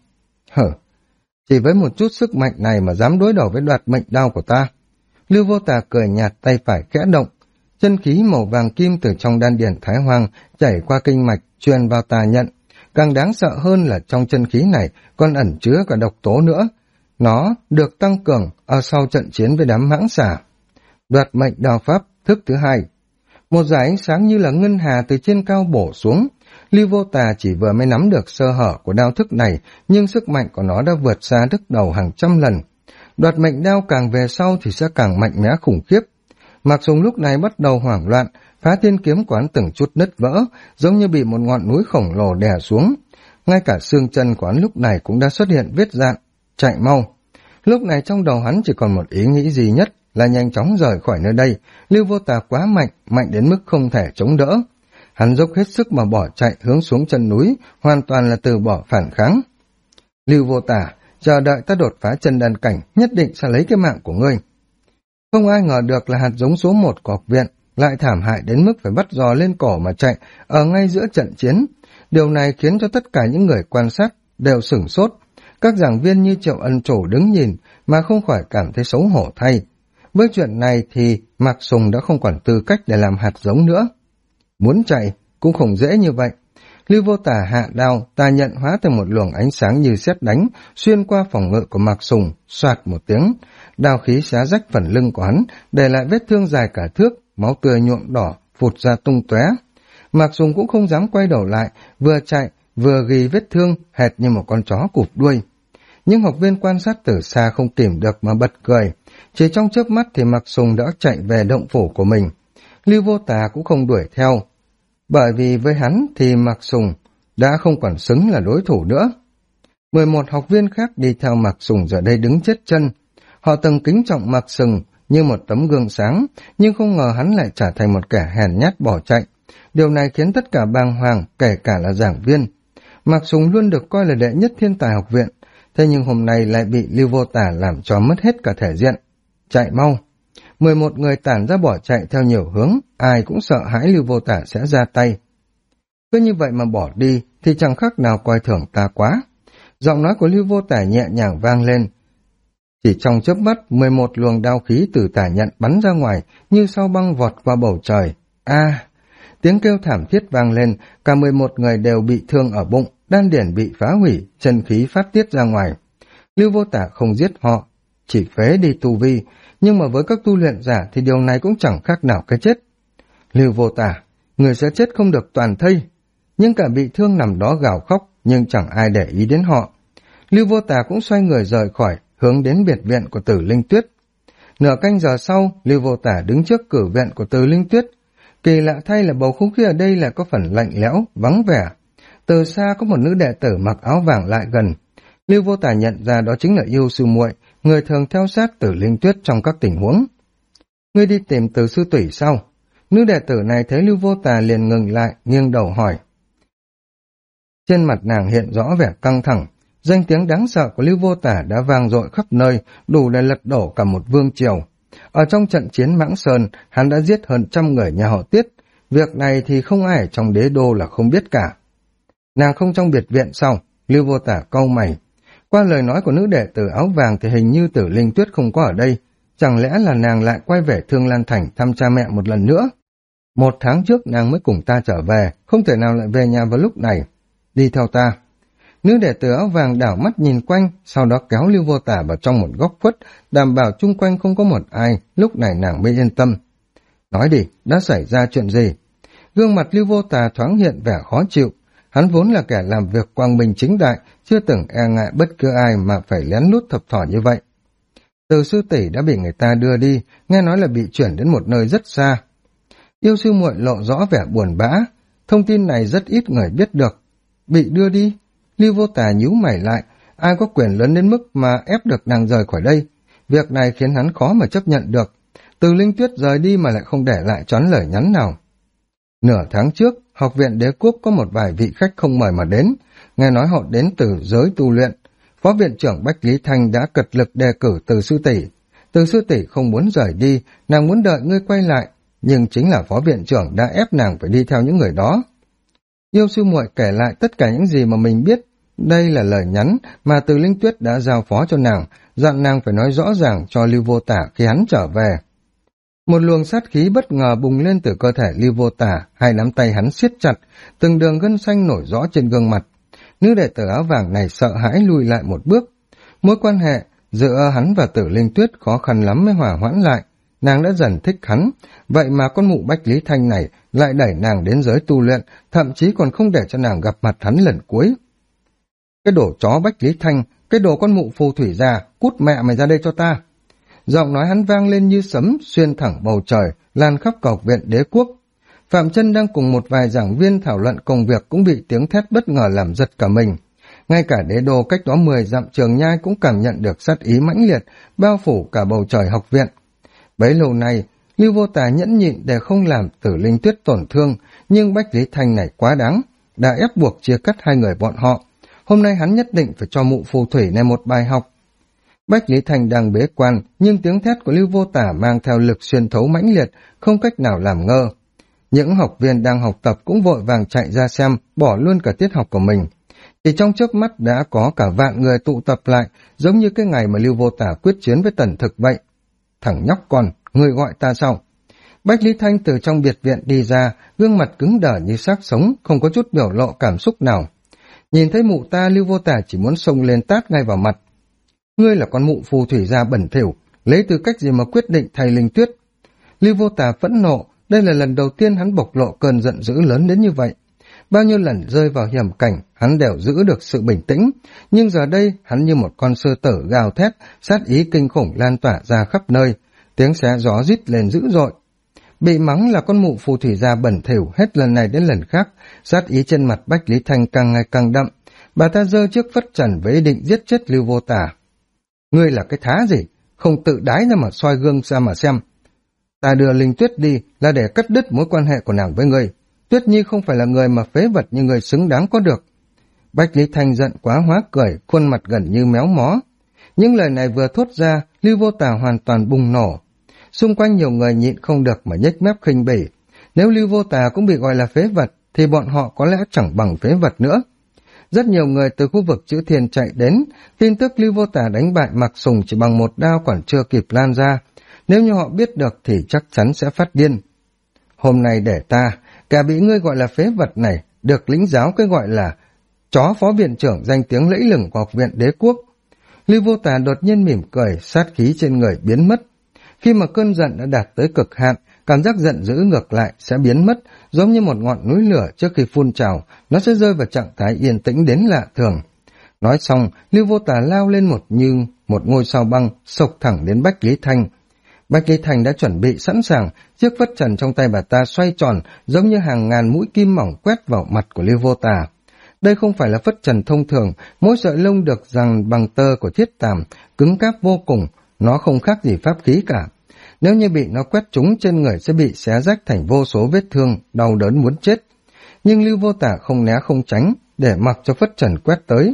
Chỉ với một chút sức mạnh này mà dám đối đầu với đoạt mệnh đao của ta. Lưu Vô Tả cười nhạt, tay phải khẽ động. Chân khí màu vàng kim từ trong đan điển Thái Hoang chảy qua kinh mạch, truyền vào tà nhận. Càng đáng sợ hơn là trong chân khí này còn ẩn chứa cả độc tố nữa. Nó được tăng cường ở sau trận chiến với đám mãng xà. Đoạt mệnh đao pháp thức thứ hai. Một dải ánh sáng như là ngân hà từ trên cao bổ xuống. Lưu Vô Tà chỉ vừa mới nắm được sơ hở của đao thức này, nhưng sức mạnh của nó đã vượt xa thức đầu hàng trăm lần. Đoạt mệnh đao càng về sau thì sẽ càng mạnh mẽ khủng khiếp. Mạc Sùng lúc này bắt đầu hoảng loạn, phá thiên kiếm quán từng chút nứt vỡ, giống như bị một ngọn núi khổng lồ đè xuống. Ngay cả xương chân quán lúc này cũng đã xuất hiện vết dạn, chạy mau. Lúc này trong đầu hắn chỉ còn một ý nghĩ duy nhất là nhanh chóng rời khỏi nơi đây. Lưu Vô Tà quá mạnh, mạnh đến mức không thể chống đỡ. Hắn dốc hết sức mà bỏ chạy hướng xuống chân núi, hoàn toàn là từ bỏ phản kháng. Lưu Vô Tà, chờ đợi ta đột phá chân đan cảnh, nhất định sẽ lấy cái mạng của ngươi. Không ai ngờ được là hạt giống số 1 của học viện lại thảm hại đến mức phải bắt giò lên cổ mà chạy ở ngay giữa trận chiến. Điều này khiến cho tất cả những người quan sát đều sửng sốt. Các giảng viên như Triệu Ân Chủ đứng nhìn mà không khỏi cảm thấy xấu hổ thay. Với chuyện này thì Mạc Sùng đã không còn tư cách để làm hạt giống nữa. Muốn chạy cũng không dễ như vậy. Lưu Vô Tả hạ đao, tà nhận hóa thành một luồng ánh sáng như sét đánh, xuyên qua phòng ngự của Mạc Sùng, xoạt một tiếng. Đao khí xé rách phần lưng của hắn, để lại vết thương dài cả thước, máu tươi nhuộm đỏ, phụt ra tung tóe. Mạc Sùng cũng không dám quay đầu lại, vừa chạy, vừa ghi vết thương, hệt như một con chó cụp đuôi. Những học viên quan sát từ xa không kìm được mà bật cười. Chỉ trong chớp mắt thì Mạc Sùng đã chạy về động phủ của mình. Lưu Vô Tà cũng không đuổi theo, bởi vì với hắn thì Mạc Sùng đã không còn xứng là đối thủ nữa. 11 học viên khác đi theo Mạc Sùng giờ đây đứng chết chân. Họ từng kính trọng Mạc Sùng như một tấm gương sáng, nhưng không ngờ hắn lại trở thành một kẻ hèn nhát bỏ chạy. Điều này khiến tất cả bàng hoàng, kể cả là giảng viên. Mạc Sùng luôn được coi là đệ nhất thiên tài học viện, thế nhưng hôm nay lại bị Lưu Vô Tả làm cho mất hết cả thể diện. Chạy mau! 11 người tản ra bỏ chạy theo nhiều hướng, ai cũng sợ hãi Lưu Vô Tả sẽ ra tay. Cứ như vậy mà bỏ đi thì chẳng khác nào coi thường ta quá. Giọng nói của Lưu Vô Tả nhẹ nhàng vang lên. Chỉ trong chớp mắt, 11 luồng đao khí từ tả nhận bắn ra ngoài như sao băng vọt qua bầu trời. Tiếng kêu thảm thiết vang lên, cả 11 người đều bị thương ở bụng, đan điển bị phá hủy, chân khí phát tiết ra ngoài. Lưu Vô Tả không giết họ, chỉ phế đi tu vi, nhưng mà với các tu luyện giả thì điều này cũng chẳng khác nào cái chết. Lưu Vô Tả, người sẽ chết không được toàn thây. Nhưng cả bị thương nằm đó gào khóc, nhưng chẳng ai để ý đến họ. Lưu Vô Tả cũng xoay người rời khỏi, hướng đến biệt viện của Tử Linh Tuyết. Nửa canh giờ sau, Lưu Vô Tả đứng trước cửa viện của Tử Linh Tuyết. Kỳ lạ thay là bầu không khí ở đây lại có phần lạnh lẽo, vắng vẻ. Từ xa có một nữ đệ tử mặc áo vàng lại gần. Lưu Vô Tả nhận ra đó chính là Yêu Sư Muội, người thường theo sát Tử Linh Tuyết trong các tình huống. Ngươi đi tìm Từ sư tỷ sao? Nữ đệ tử này thấy Lưu Vô Tả liền ngừng lại, nghiêng đầu hỏi. Trên mặt nàng hiện rõ vẻ căng thẳng. Danh tiếng đáng sợ của Lưu Vô Tả đã vang dội khắp nơi, đủ để lật đổ cả một vương triều. Ở trong trận chiến Mãng Sơn, hắn đã giết hơn 100 người nhà họ Tiết. Việc này thì không ai ở trong đế đô là không biết cả. Nàng không trong biệt viện sao? Lưu Vô Tả cau mày. Qua lời nói của nữ đệ tử áo vàng thì hình như Tử Linh Tuyết không có ở đây. Chẳng lẽ là nàng lại quay về Thương Lan Thành thăm cha mẹ một lần nữa? 1 tháng trước nàng mới cùng ta trở về, không thể nào lại về nhà vào lúc này. Đi theo ta. Nữ đệ tử áo vàng đảo mắt nhìn quanh, sau đó kéo Lưu Vô Tả vào trong một góc khuất, đảm bảo chung quanh không có một ai, lúc này nàng mới yên tâm. Nói đi, đã xảy ra chuyện gì? Gương mặt Lưu Vô Tả thoáng hiện vẻ khó chịu. Hắn vốn là kẻ làm việc quang minh chính đại, chưa từng e ngại bất cứ ai mà phải lén lút thập thỏ như vậy. Từ sư tỷ đã bị người ta đưa đi, nghe nói là bị chuyển đến một nơi rất xa. Yêu sư muội lộ rõ vẻ buồn bã, thông tin này rất ít người biết được. Bị đưa đi? Lưu Vô Tả nhíu mày lại, ai có quyền lớn đến mức mà ép được nàng rời khỏi đây? Việc này khiến hắn khó mà chấp nhận được. Từ Linh Tuyết rời đi mà lại không để lại choán lời nhắn nào. Nửa tháng trước, học viện Đế Quốc có một vài vị khách không mời mà đến, nghe nói họ đến từ giới tu luyện. Phó viện trưởng Bách Lý Thanh đã cật lực đề cử Từ sư tỷ. Từ sư tỷ không muốn rời đi, nàng muốn đợi ngươi quay lại, nhưng chính là phó viện trưởng đã ép nàng phải đi theo những người đó. Yêu sư muội kể lại tất cả những gì mà mình biết. Đây là lời nhắn mà Từ Linh Tuyết đã giao phó cho nàng, dặn nàng phải nói rõ ràng cho Lưu Vô Tả khi hắn trở về. Một luồng sát khí bất ngờ bùng lên từ cơ thể Lưu Vô Tả, hai nắm tay hắn siết chặt, từng đường gân xanh nổi rõ trên gương mặt. Nữ đệ tử áo vàng này sợ hãi lùi lại một bước. Mối quan hệ giữa hắn và Tử Linh Tuyết khó khăn lắm mới hòa hoãn lại. Nàng đã dần thích hắn, vậy mà con mụ Bách Lý Thanh này lại đẩy nàng đến giới tu luyện, thậm chí còn không để cho nàng gặp mặt hắn lần cuối. Cái đồ chó Bách Lý Thanh, cái đồ con mụ phù thủy già, cút mẹ mày ra đây cho ta. Giọng nói hắn vang lên như sấm, xuyên thẳng bầu trời, lan khắp cả học viện Đế Quốc. Phạm Chân đang cùng một vài giảng viên thảo luận công việc cũng bị tiếng thét bất ngờ làm giật cả mình. Ngay cả đế đô cách đó 10 dặm Trường Nhai cũng cảm nhận được sát ý mãnh liệt, bao phủ cả bầu trời học viện. Bấy lâu nay, Lưu Vô Tà nhẫn nhịn để không làm Tử Linh Tuyết tổn thương, nhưng Bách Lý Thanh này quá đáng, đã ép buộc chia cắt hai người bọn họ. Hôm nay hắn nhất định phải cho mụ phù thủy này một bài học. Bách Lý Thanh đang bế quan, nhưng tiếng thét của Lưu Vô Tả mang theo lực xuyên thấu mãnh liệt, không cách nào làm ngơ. Những học viên đang học tập cũng vội vàng chạy ra xem, bỏ luôn cả tiết học của mình. Chỉ trong chớp mắt đã có cả vạn người tụ tập lại, giống như cái ngày mà Lưu Vô Tả quyết chiến với Tần Thực vậy. Thằng nhóc con, người gọi ta sao? Bách Lý Thanh từ trong biệt viện đi ra, gương mặt cứng đờ như xác sống, không có chút biểu lộ cảm xúc nào. Nhìn thấy mụ ta, Lưu Vô Tả chỉ muốn xông lên tát ngay vào mặt. Ngươi là con mụ phù thủy gia bẩn thỉu, lấy tư cách gì mà quyết định thay Linh Tuyết? Lưu Vô Tả phẫn nộ, đây là lần đầu tiên hắn bộc lộ cơn giận dữ lớn đến như vậy. Bao nhiêu lần rơi vào hiểm cảnh, hắn đều giữ được sự bình tĩnh, nhưng giờ đây hắn như một con sư tử gào thét, sát ý kinh khủng lan tỏa ra khắp nơi, tiếng xé gió rít lên dữ dội. Bị mắng là con mụ phù thủy gia bẩn thỉu hết lần này đến lần khác, sát ý trên mặt Bách Lý Thanh càng ngày càng đậm. Bà ta giơ chiếc phất trần với ý định giết chết Lưu Vô Tả. Ngươi là cái thá gì, không tự đái ra mà soi gương ra mà xem. Ta đưa Linh Tuyết đi là để cắt đứt mối quan hệ của nàng với ngươi. Tuyết Nhi không phải là người mà phế vật như người xứng đáng có được. Bách Lý Thanh giận quá hóa cười, khuôn mặt gần như méo mó. Những lời này vừa thốt ra, Lưu Vô Tả hoàn toàn bùng nổ. Xung quanh nhiều người nhịn không được mà nhếch mép khinh bỉ. Nếu Lưu Vô Tả cũng bị gọi là phế vật, thì bọn họ có lẽ chẳng bằng phế vật nữa. Rất nhiều người từ khu vực Chữ Thiên chạy đến, tin tức Lưu Vô Tả đánh bại Mạc Sùng chỉ bằng một đao còn chưa kịp lan ra. Nếu như họ biết được thì chắc chắn sẽ phát điên. Hôm nay để ta, cả bị ngươi gọi là phế vật này, được lĩnh giáo cái gọi là chó phó viện trưởng danh tiếng lẫy lừng của học viện Đế Quốc. Lưu Vô Tả đột nhiên mỉm cười, sát khí trên người biến mất. Khi mà cơn giận đã đạt tới cực hạn, cảm giác giận dữ ngược lại sẽ biến mất, giống như một ngọn núi lửa trước khi phun trào, nó sẽ rơi vào trạng thái yên tĩnh đến lạ thường. Nói xong, Lưu Vô Tả lao lên một ngôi sao băng, sộc thẳng đến Bách Lý Thanh. Bách Lý Thanh đã chuẩn bị sẵn sàng, chiếc phất trần trong tay bà ta xoay tròn, giống như hàng ngàn mũi kim mỏng quét vào mặt của Lưu Vô Tả. Đây không phải là phất trần thông thường, mỗi sợi lông được giằng bằng tơ của thiết tàm, cứng cáp vô cùng, nó không khác gì pháp khí cả. Nếu như bị nó quét trúng trên người sẽ bị xé rách thành vô số vết thương, đau đớn muốn chết. Nhưng Lưu Vô Tả không né không tránh, để mặc cho phất trần quét tới.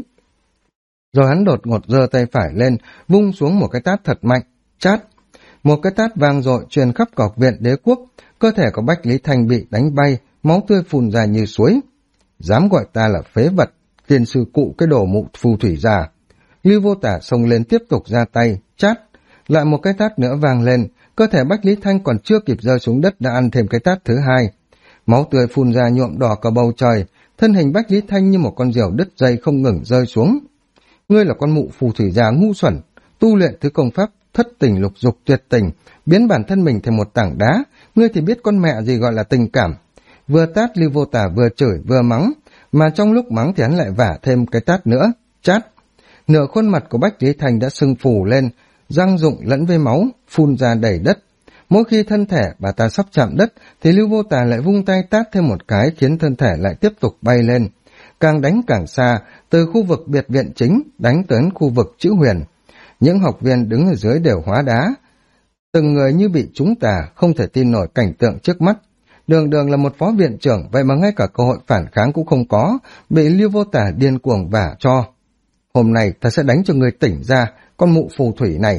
Rồi hắn đột ngột giơ tay phải lên, vung xuống một cái tát thật mạnh, chát. Một cái tát vang dội truyền khắp cả học viện Đế Quốc, cơ thể của Bách Lý Thanh bị đánh bay, máu tươi phun ra như suối. Dám gọi ta là phế vật, tiền sư cụ cái đồ mụ phù thủy già. Lưu Vô Tả xông lên tiếp tục ra tay, chát. Lại một cái tát nữa vang lên, cơ thể Bách Lý Thanh còn chưa kịp rơi xuống đất đã ăn thêm cái tát thứ hai. Máu tươi phun ra nhuộm đỏ cả bầu trời, thân hình Bách Lý Thanh như một con diều đứt dây không ngừng rơi xuống. Ngươi là con mụ phù thủy già ngu xuẩn, tu luyện thứ công pháp thất tình lục dục tuyệt tình, biến bản thân mình thành một tảng đá, ngươi thì biết con mẹ gì gọi là tình cảm. Vừa tát Lưu Vô Tả vừa chửi vừa mắng, mà trong lúc mắng thì hắn lại vả thêm cái tát nữa, chát. Nửa khuôn mặt của Bách Lý Thanh đã sưng phù lên, răng rụng lẫn với máu, phun ra đầy đất. Mỗi khi thân thể bà ta sắp chạm đất, thì Lưu Vô Tả lại vung tay tát thêm một cái khiến thân thể lại tiếp tục bay lên. Càng đánh càng xa, từ khu vực biệt viện chính đánh tới khu vực Chữ Huyền. Những học viên đứng ở dưới đều hóa đá. Từng người như bị trúng tà, không thể tin nổi cảnh tượng trước mắt. Đường Đường là một phó viện trưởng, vậy mà ngay cả cơ hội phản kháng cũng không có, bị Lưu Vô Tả điên cuồng vả cho. Hôm nay ta sẽ đánh cho người tỉnh ra, con mụ phù thủy này.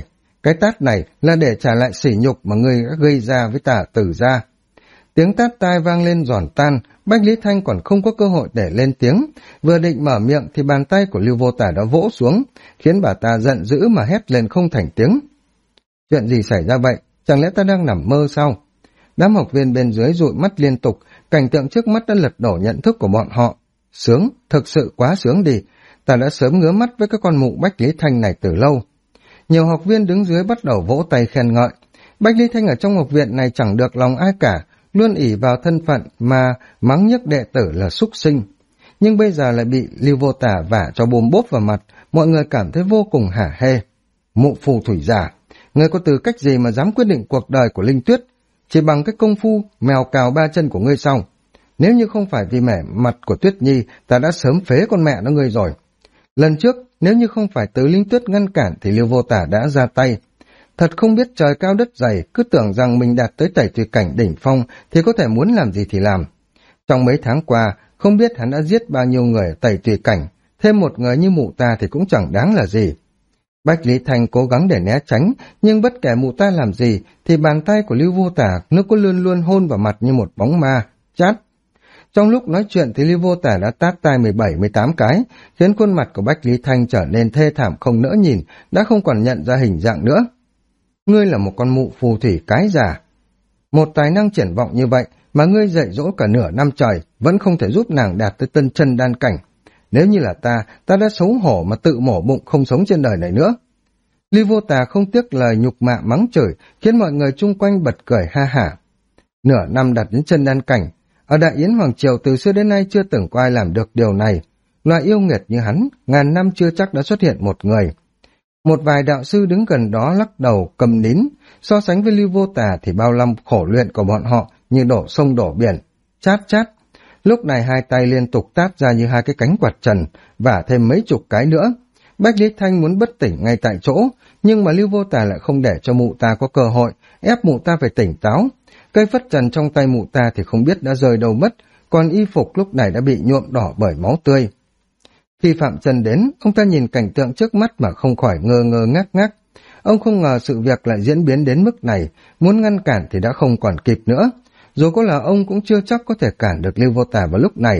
Cái tát này là để trả lại sỉ nhục mà ngươi đã gây ra với ta Tử gia. Tiếng tát tai vang lên giòn tan, Bách Lý Thanh còn không có cơ hội để lên tiếng. Vừa định mở miệng thì bàn tay của Lưu Vô Tả đã vỗ xuống, khiến bà ta giận dữ mà hét lên không thành tiếng. Chuyện gì xảy ra vậy? Chẳng lẽ ta đang nằm mơ sao? Đám học viên bên dưới dụi mắt liên tục, cảnh tượng trước mắt đã lật đổ nhận thức của bọn họ. Sướng, thực sự quá sướng đi. Ta đã sớm ngứa mắt với các con mụ Bách Lý Thanh này từ lâu. Nhiều học viên đứng dưới bắt đầu vỗ tay khen ngợi. Bách Lý Thanh ở trong học viện này chẳng được lòng ai cả, luôn ỷ vào thân phận mà mắng nhức đệ tử là súc sinh. Nhưng bây giờ lại bị Lưu Vô Tả vả cho bùm bốp vào mặt, mọi người cảm thấy vô cùng hả hê. Mụ phù thủy giả, ngươi có tư cách gì mà dám quyết định cuộc đời của Linh Tuyết? Chỉ bằng cái công phu mèo cào ba chân của ngươi xong. Nếu như không phải vì mẻ mặt của Tuyết Nhi, ta đã sớm phế con mẹ nó ngươi rồi. Lần trước, nếu như không phải từ Linh Tuyết ngăn cản thì Lưu Vô Tả đã ra tay. Thật không biết trời cao đất dày, cứ tưởng rằng mình đạt tới tẩy tùy cảnh đỉnh phong thì có thể muốn làm gì thì làm. Trong mấy tháng qua, không biết hắn đã giết bao nhiêu người tẩy tùy cảnh, thêm một người như mụ ta thì cũng chẳng đáng là gì. Bách Lý Thanh cố gắng để né tránh, nhưng bất kể mụ ta làm gì thì bàn tay của Lưu Vô Tả nó có luôn luôn hôn vào mặt như một bóng ma, chát. Trong lúc nói chuyện thì Lưu Vô Tả đã tát tai 17-18 cái, khiến khuôn mặt của Bách Lý Thanh trở nên thê thảm không nỡ nhìn, đã không còn nhận ra hình dạng nữa. Ngươi là một con mụ phù thủy cái giả. Một tài năng triển vọng như vậy mà ngươi dạy dỗ cả nửa năm trời vẫn không thể giúp nàng đạt tới tân chân đan cảnh. Nếu như là ta đã xấu hổ mà tự mổ bụng không sống trên đời này nữa. Lưu Vô Tà không tiếc lời nhục mạ mắng chửi, khiến mọi người chung quanh bật cười ha hả. Nửa năm đạt đến chân đan cảnh, ở Đại Yến Hoàng Triều từ xưa đến nay chưa từng có ai làm được điều này. Loại yêu nghiệt như hắn, ngàn năm chưa chắc đã xuất hiện một người. Một vài đạo sư đứng gần đó lắc đầu cầm nín, so sánh với Lưu Vô Tà thì bao năm khổ luyện của bọn họ như đổ sông đổ biển, chát chát. Lúc này hai tay liên tục tát ra như hai cái cánh quạt trần, và thêm mấy chục cái nữa. Bách Lý Thanh muốn bất tỉnh ngay tại chỗ, nhưng mà Lưu Vô Tà lại không để cho mụ ta có cơ hội, ép mụ ta phải tỉnh táo. Cây phất trần trong tay mụ ta thì không biết đã rơi đâu mất, còn y phục lúc này đã bị nhuộm đỏ bởi máu tươi. Khi Phạm Trần đến, ông ta nhìn cảnh tượng trước mắt mà không khỏi ngơ ngơ ngác ngác. Ông không ngờ sự việc lại diễn biến đến mức này, muốn ngăn cản thì đã không còn kịp nữa. Dù có là ông cũng chưa chắc có thể cản được Lưu Vô Tà vào lúc này.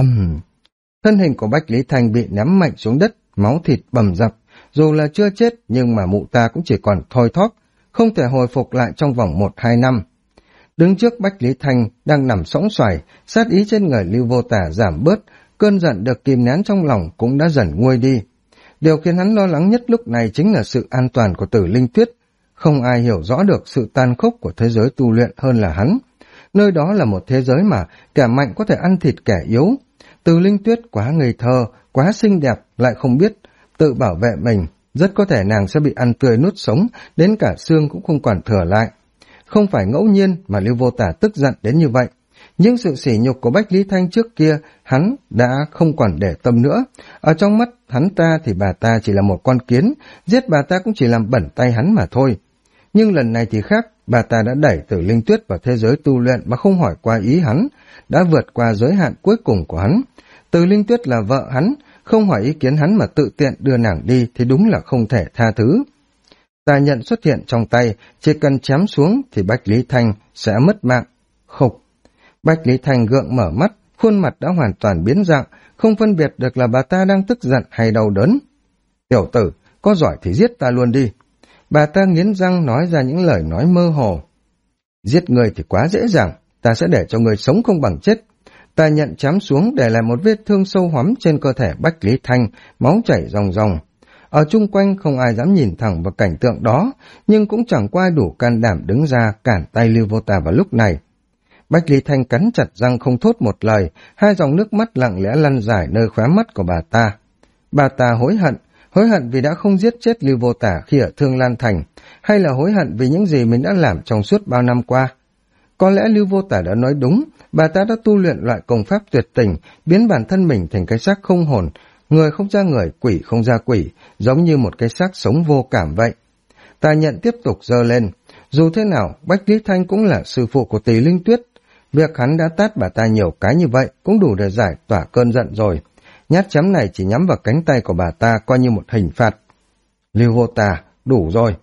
Thân hình của Bách Lý Thanh bị ném mạnh xuống đất, máu thịt bầm dập. Dù là chưa chết nhưng mà mụ ta cũng chỉ còn thoi thóp, không thể hồi phục lại trong vòng 1-2 năm. Đứng trước Bách Lý Thanh đang nằm sõng xoài, sát ý trên người Lưu Vô Tà giảm bớt, cơn giận được kìm nén trong lòng cũng đã dần nguôi đi. Điều khiến hắn lo lắng nhất lúc này chính là sự an toàn của Tử Linh Tuyết. Không ai hiểu rõ được sự tàn khốc của thế giới tu luyện hơn là hắn. Nơi đó là một thế giới mà kẻ mạnh có thể ăn thịt kẻ yếu. Tử Linh Tuyết quá ngây thơ, quá xinh đẹp, lại không biết tự bảo vệ mình. Rất có thể nàng sẽ bị ăn tươi nuốt sống, đến cả xương cũng không còn thừa lại. Không phải ngẫu nhiên mà Lưu Vô Tả tức giận đến như vậy. Nhưng sự sỉ nhục của Bách Lý Thanh trước kia, hắn đã không còn để tâm nữa. Ở trong mắt hắn ta thì bà ta chỉ là một con kiến, giết bà ta cũng chỉ làm bẩn tay hắn mà thôi. Nhưng lần này thì khác, bà ta đã đẩy Tử Linh Tuyết vào thế giới tu luyện mà không hỏi qua ý hắn, đã vượt qua giới hạn cuối cùng của hắn. Tử Linh Tuyết là vợ hắn, không hỏi ý kiến hắn mà tự tiện đưa nàng đi thì đúng là không thể tha thứ. Tà nhận xuất hiện trong tay, chỉ cần chém xuống thì Bách Lý Thanh sẽ mất mạng. Khục! Bách Lý Thanh gượng mở mắt, khuôn mặt đã hoàn toàn biến dạng, không phân biệt được là bà ta đang tức giận hay đau đớn. Tiểu tử, có giỏi thì giết ta luôn đi. Bà ta nghiến răng nói ra những lời nói mơ hồ. Giết người thì quá dễ dàng, ta sẽ để cho người sống không bằng chết. Ta nhận chém xuống để lại một vết thương sâu hoắm trên cơ thể Bách Lý Thanh, máu chảy ròng ròng. Ở chung quanh không ai dám nhìn thẳng vào cảnh tượng đó, nhưng cũng chẳng có ai đủ can đảm đứng ra cản tay Lưu Vô Tà vào lúc này. Bách Lý Thanh cắn chặt răng không thốt một lời, hai dòng nước mắt lặng lẽ lăn dài nơi khóe mắt của bà ta. Bà ta hối hận vì đã không giết chết Lưu Vô Tả khi ở Thương Lan Thành, hay là hối hận vì những gì mình đã làm trong suốt bao năm qua. Có lẽ Lưu Vô Tả đã nói đúng, bà ta đã tu luyện loại công pháp tuyệt tình, biến bản thân mình thành cái xác không hồn, người không ra người, quỷ không ra quỷ, giống như một cái xác sống vô cảm vậy. Tà nhận tiếp tục giơ lên. Dù thế nào, Bách Lý Thanh cũng là sư phụ của Tỷ Linh Tuyết. Việc hắn đã tát bà ta nhiều cái như vậy cũng đủ để giải tỏa cơn giận rồi. Nhát chém này chỉ nhắm vào cánh tay của bà ta coi như một hình phạt. Lưu Vô Tà, đủ rồi.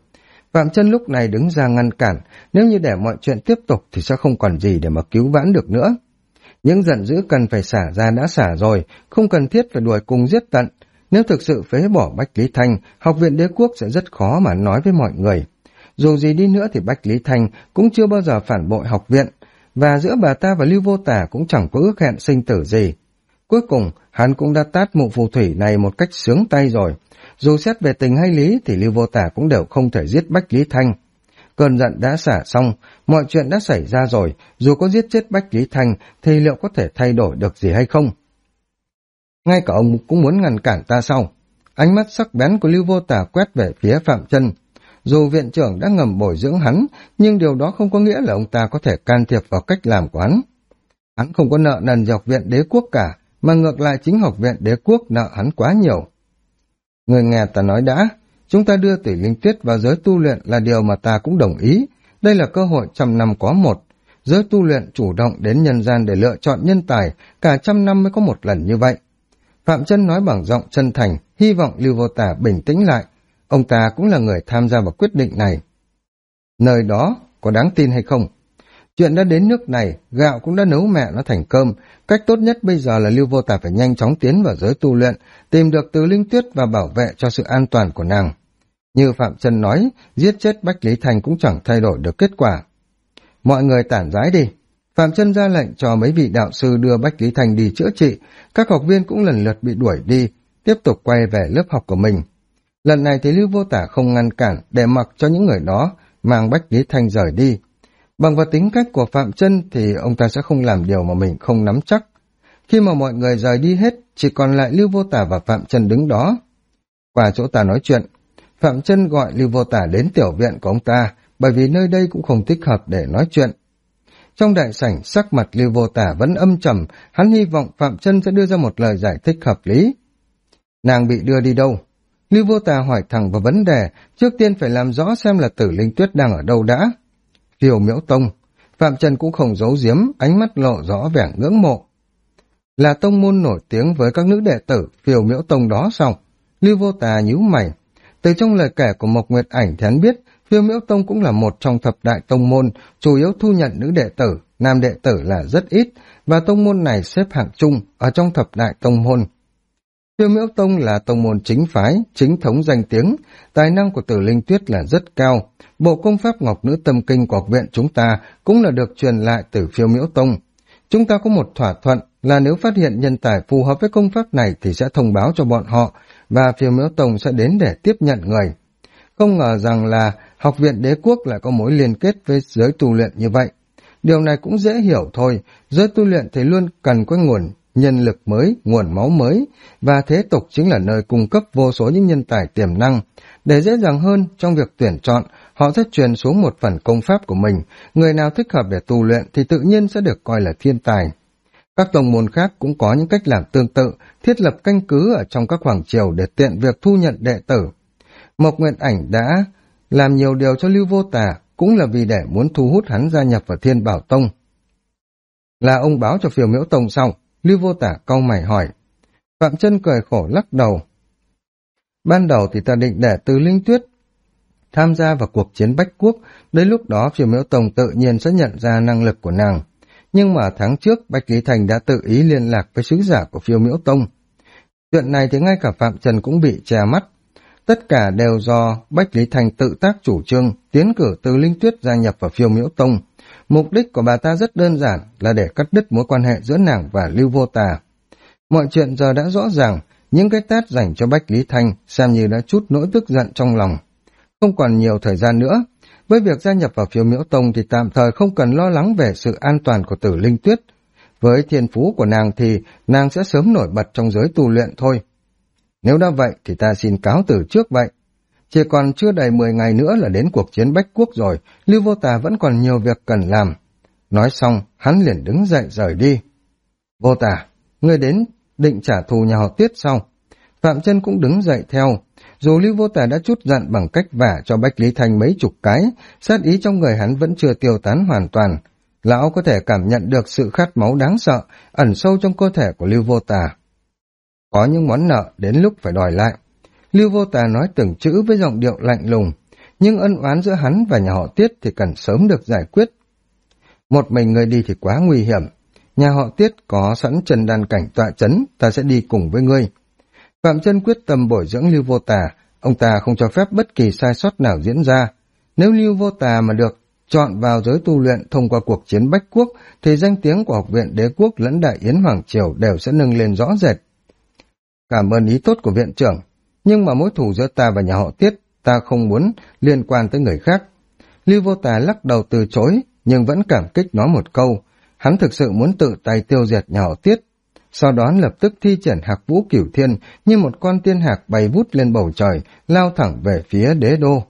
Phạm Chân lúc này đứng ra ngăn cản, nếu như để mọi chuyện tiếp tục thì sẽ không còn gì để mà cứu vãn được nữa. Những giận dữ cần phải xả ra đã xả rồi, không cần thiết phải đuổi cùng giết tận. Nếu thực sự phế bỏ Bách Lý Thanh, học viện đế quốc sẽ rất khó mà nói với mọi người. Dù gì đi nữa thì Bách Lý Thanh cũng chưa bao giờ phản bội học viện, và giữa bà ta và Lưu Vô Tả cũng chẳng có ước hẹn sinh tử gì. Cuối cùng, hắn cũng đã tát mụ phù thủy này một cách sướng tay rồi. Dù xét về tình hay lý thì Lưu Vô Tả cũng đều không thể giết Bách Lý Thanh. Cơn giận đã xả xong, mọi chuyện đã xảy ra rồi, dù có giết chết Bách Lý Thanh thì liệu có thể thay đổi được gì hay không? Ngay cả ông cũng muốn ngăn cản ta sao? Ánh mắt sắc bén của Lưu Vô Tả quét về phía Phạm Chân. Dù viện trưởng đã ngầm bồi dưỡng hắn, nhưng điều đó không có nghĩa là ông ta có thể can thiệp vào cách làm của hắn. Hắn không có nợ nần gì học viện đế quốc cả, mà ngược lại chính học viện đế quốc nợ hắn quá nhiều. Người nghe ta nói đã, chúng ta đưa Tỷ Linh Tuyết vào giới tu luyện là điều mà ta cũng đồng ý. Đây là cơ hội 100 năm có một. Giới tu luyện chủ động đến nhân gian để lựa chọn nhân tài, cả 100 năm mới có một lần như vậy. Phạm Chân nói bằng giọng chân thành, hy vọng Lưu Vô Tả bình tĩnh lại. Ông ta cũng là người tham gia vào quyết định này. Nơi đó có đáng tin hay không? Chuyện đã đến nước này, gạo cũng đã nấu mẹ nó thành cơm. Cách tốt nhất bây giờ là Lưu Vô Tả phải nhanh chóng tiến vào giới tu luyện, tìm được Từ Linh Tuyết và bảo vệ cho sự an toàn của nàng. Như Phạm Chân nói, giết chết Bách Lý Thành cũng chẳng thay đổi được kết quả. Mọi người tản rái đi. Phạm Chân ra lệnh cho mấy vị đạo sư đưa Bách Lý Thành đi chữa trị. Các học viên cũng lần lượt bị đuổi đi, tiếp tục quay về lớp học của mình. Lần này thì Lưu Vô Tả không ngăn cản để mặc cho những người đó mang Bách Lý Thành rời đi. Bằng vào tính cách của Phạm Chân thì ông ta sẽ không làm điều mà mình không nắm chắc. Khi mà mọi người rời đi hết, chỉ còn lại Lưu Vô Tả và Phạm Chân đứng đó. Qua chỗ ta nói chuyện, Phạm Chân gọi Lưu Vô Tả đến tiểu viện của ông ta, bởi vì nơi đây cũng không thích hợp để nói chuyện. Trong đại sảnh, sắc mặt Lưu Vô Tả vẫn âm trầm, hắn hy vọng Phạm Chân sẽ đưa ra một lời giải thích hợp lý. Nàng bị đưa đi đâu? Lưu Vô Tả hỏi thẳng vào vấn đề, trước tiên phải làm rõ xem là Tử Linh Tuyết đang ở đâu đã. Phiêu Miễu Tông. Phạm Chân cũng không giấu giếm, ánh mắt lộ rõ vẻ ngưỡng mộ. Là tông môn nổi tiếng với các nữ đệ tử Phiêu Miễu Tông đó sao? Lưu Vô Tả nhíu mày. Từ trong lời kể của Mộc Nguyệt Ảnh thì hắn biết Phiêu Miễu Tông cũng là một trong thập đại tông môn, chủ yếu thu nhận nữ đệ tử, nam đệ tử là rất ít, và tông môn này xếp hạng chung ở trong thập đại tông môn. Phiêu Miễu Tông là tông môn chính phái, chính thống danh tiếng, tài năng của Tử Linh Tuyết là rất cao. Bộ công pháp Ngọc Nữ Tâm Kinh của học viện chúng ta cũng là được truyền lại từ Phiêu Miễu Tông. Chúng ta có một thỏa thuận là nếu phát hiện nhân tài phù hợp với công pháp này thì sẽ thông báo cho bọn họ, và Phiêu Miễu Tông sẽ đến để tiếp nhận người. Không ngờ rằng là học viện đế quốc lại có mối liên kết với giới tu luyện như vậy. Điều này cũng dễ hiểu thôi, giới tu luyện thì luôn cần có nguồn nhân lực mới, nguồn máu mới, và thế tục chính là nơi cung cấp vô số những nhân tài tiềm năng. Để dễ dàng hơn trong việc tuyển chọn, họ sẽ truyền xuống một phần công pháp của mình, người nào thích hợp để tu luyện thì tự nhiên sẽ được coi là thiên tài. Các tông môn khác cũng có những cách làm tương tự, thiết lập canh cứ ở trong các hoàng triều để tiện việc thu nhận đệ tử. Mộc Nguyệt Ảnh đã làm nhiều điều cho Lưu Vô Tả, cũng là vì để muốn thu hút hắn gia nhập vào Thiên Bảo Tông. Là ông báo cho Phiêu Miễu Tông xong, Lưu Vô Tả cau mày hỏi. Phạm Chân cười khổ lắc đầu. Ban đầu thì ta định để Từ Linh Tuyết tham gia vào cuộc chiến Bách Quốc, đến lúc đó Phiêu Miễu Tông tự nhiên sẽ nhận ra năng lực của nàng. Nhưng mà tháng trước Bách Lý Thành đã tự ý liên lạc với sứ giả của Phiêu Miễu Tông. Chuyện này thì ngay cả Phạm Trần cũng bị che mắt. Tất cả đều do Bách Lý Thành tự tác chủ trương tiến cử Từ Linh Tuyết gia nhập vào Phiêu Miễu Tông. Mục đích của bà ta rất đơn giản là để cắt đứt mối quan hệ giữa nàng và Lưu Vô Tả. Mọi chuyện giờ đã rõ ràng, những cái tát dành cho Bách Lý Thành xem như đã trút nỗi tức giận trong lòng. Không còn nhiều thời gian nữa, với việc gia nhập vào Phiêu Miễu Tông thì tạm thời không cần lo lắng về sự an toàn của Tử Linh Tuyết. Với thiên phú của nàng thì nàng sẽ sớm nổi bật trong giới tu luyện thôi. Nếu đã vậy thì ta xin cáo từ trước vậy. Chỉ còn chưa đầy 10 ngày nữa là đến cuộc chiến Bách Quốc rồi, Lưu Vô Tả vẫn còn nhiều việc cần làm. Nói xong, hắn liền đứng dậy rời đi. Vô Tả, ngươi đến định trả thù nhà họ Tiết sao? Phạm Chân cũng đứng dậy theo. Dù Lưu Vô Tả đã trút giận bằng cách vả cho Bách Lý Thành mấy chục cái, sát ý trong người hắn vẫn chưa tiêu tán hoàn toàn. Lão có thể cảm nhận được sự khát máu đáng sợ ẩn sâu trong cơ thể của Lưu Vô Tả. Có những món nợ đến lúc phải đòi lại. Lưu Vô Tả nói từng chữ với giọng điệu lạnh lùng. nhưng ân oán giữa hắn và nhà họ Tiết thì cần sớm được giải quyết. Một mình ngươi đi thì quá nguy hiểm. Nhà họ Tiết có sẵn chân đan cảnh tọa chấn, ta sẽ đi cùng với ngươi. Phạm Chân quyết tâm bồi dưỡng Lưu Vô Tà, ông ta không cho phép bất kỳ sai sót nào diễn ra. Nếu Lưu Vô Tà mà được chọn vào giới tu luyện thông qua cuộc chiến Bách Quốc, thì danh tiếng của Học viện Đế Quốc lẫn Đại Yến Hoàng Triều đều sẽ nâng lên rõ rệt. Cảm ơn ý tốt của viện trưởng, nhưng mà mối thù giữa ta và nhà họ Tiết, ta không muốn liên quan tới người khác. Lưu Vô Tà lắc đầu từ chối, nhưng vẫn cảm kích nói một câu, hắn thực sự muốn tự tay tiêu diệt nhà họ Tiết. Sau đó lập tức thi triển Hạc Vũ Cửu Thiên như một con tiên hạc bay vút lên bầu trời, lao thẳng về phía đế đô.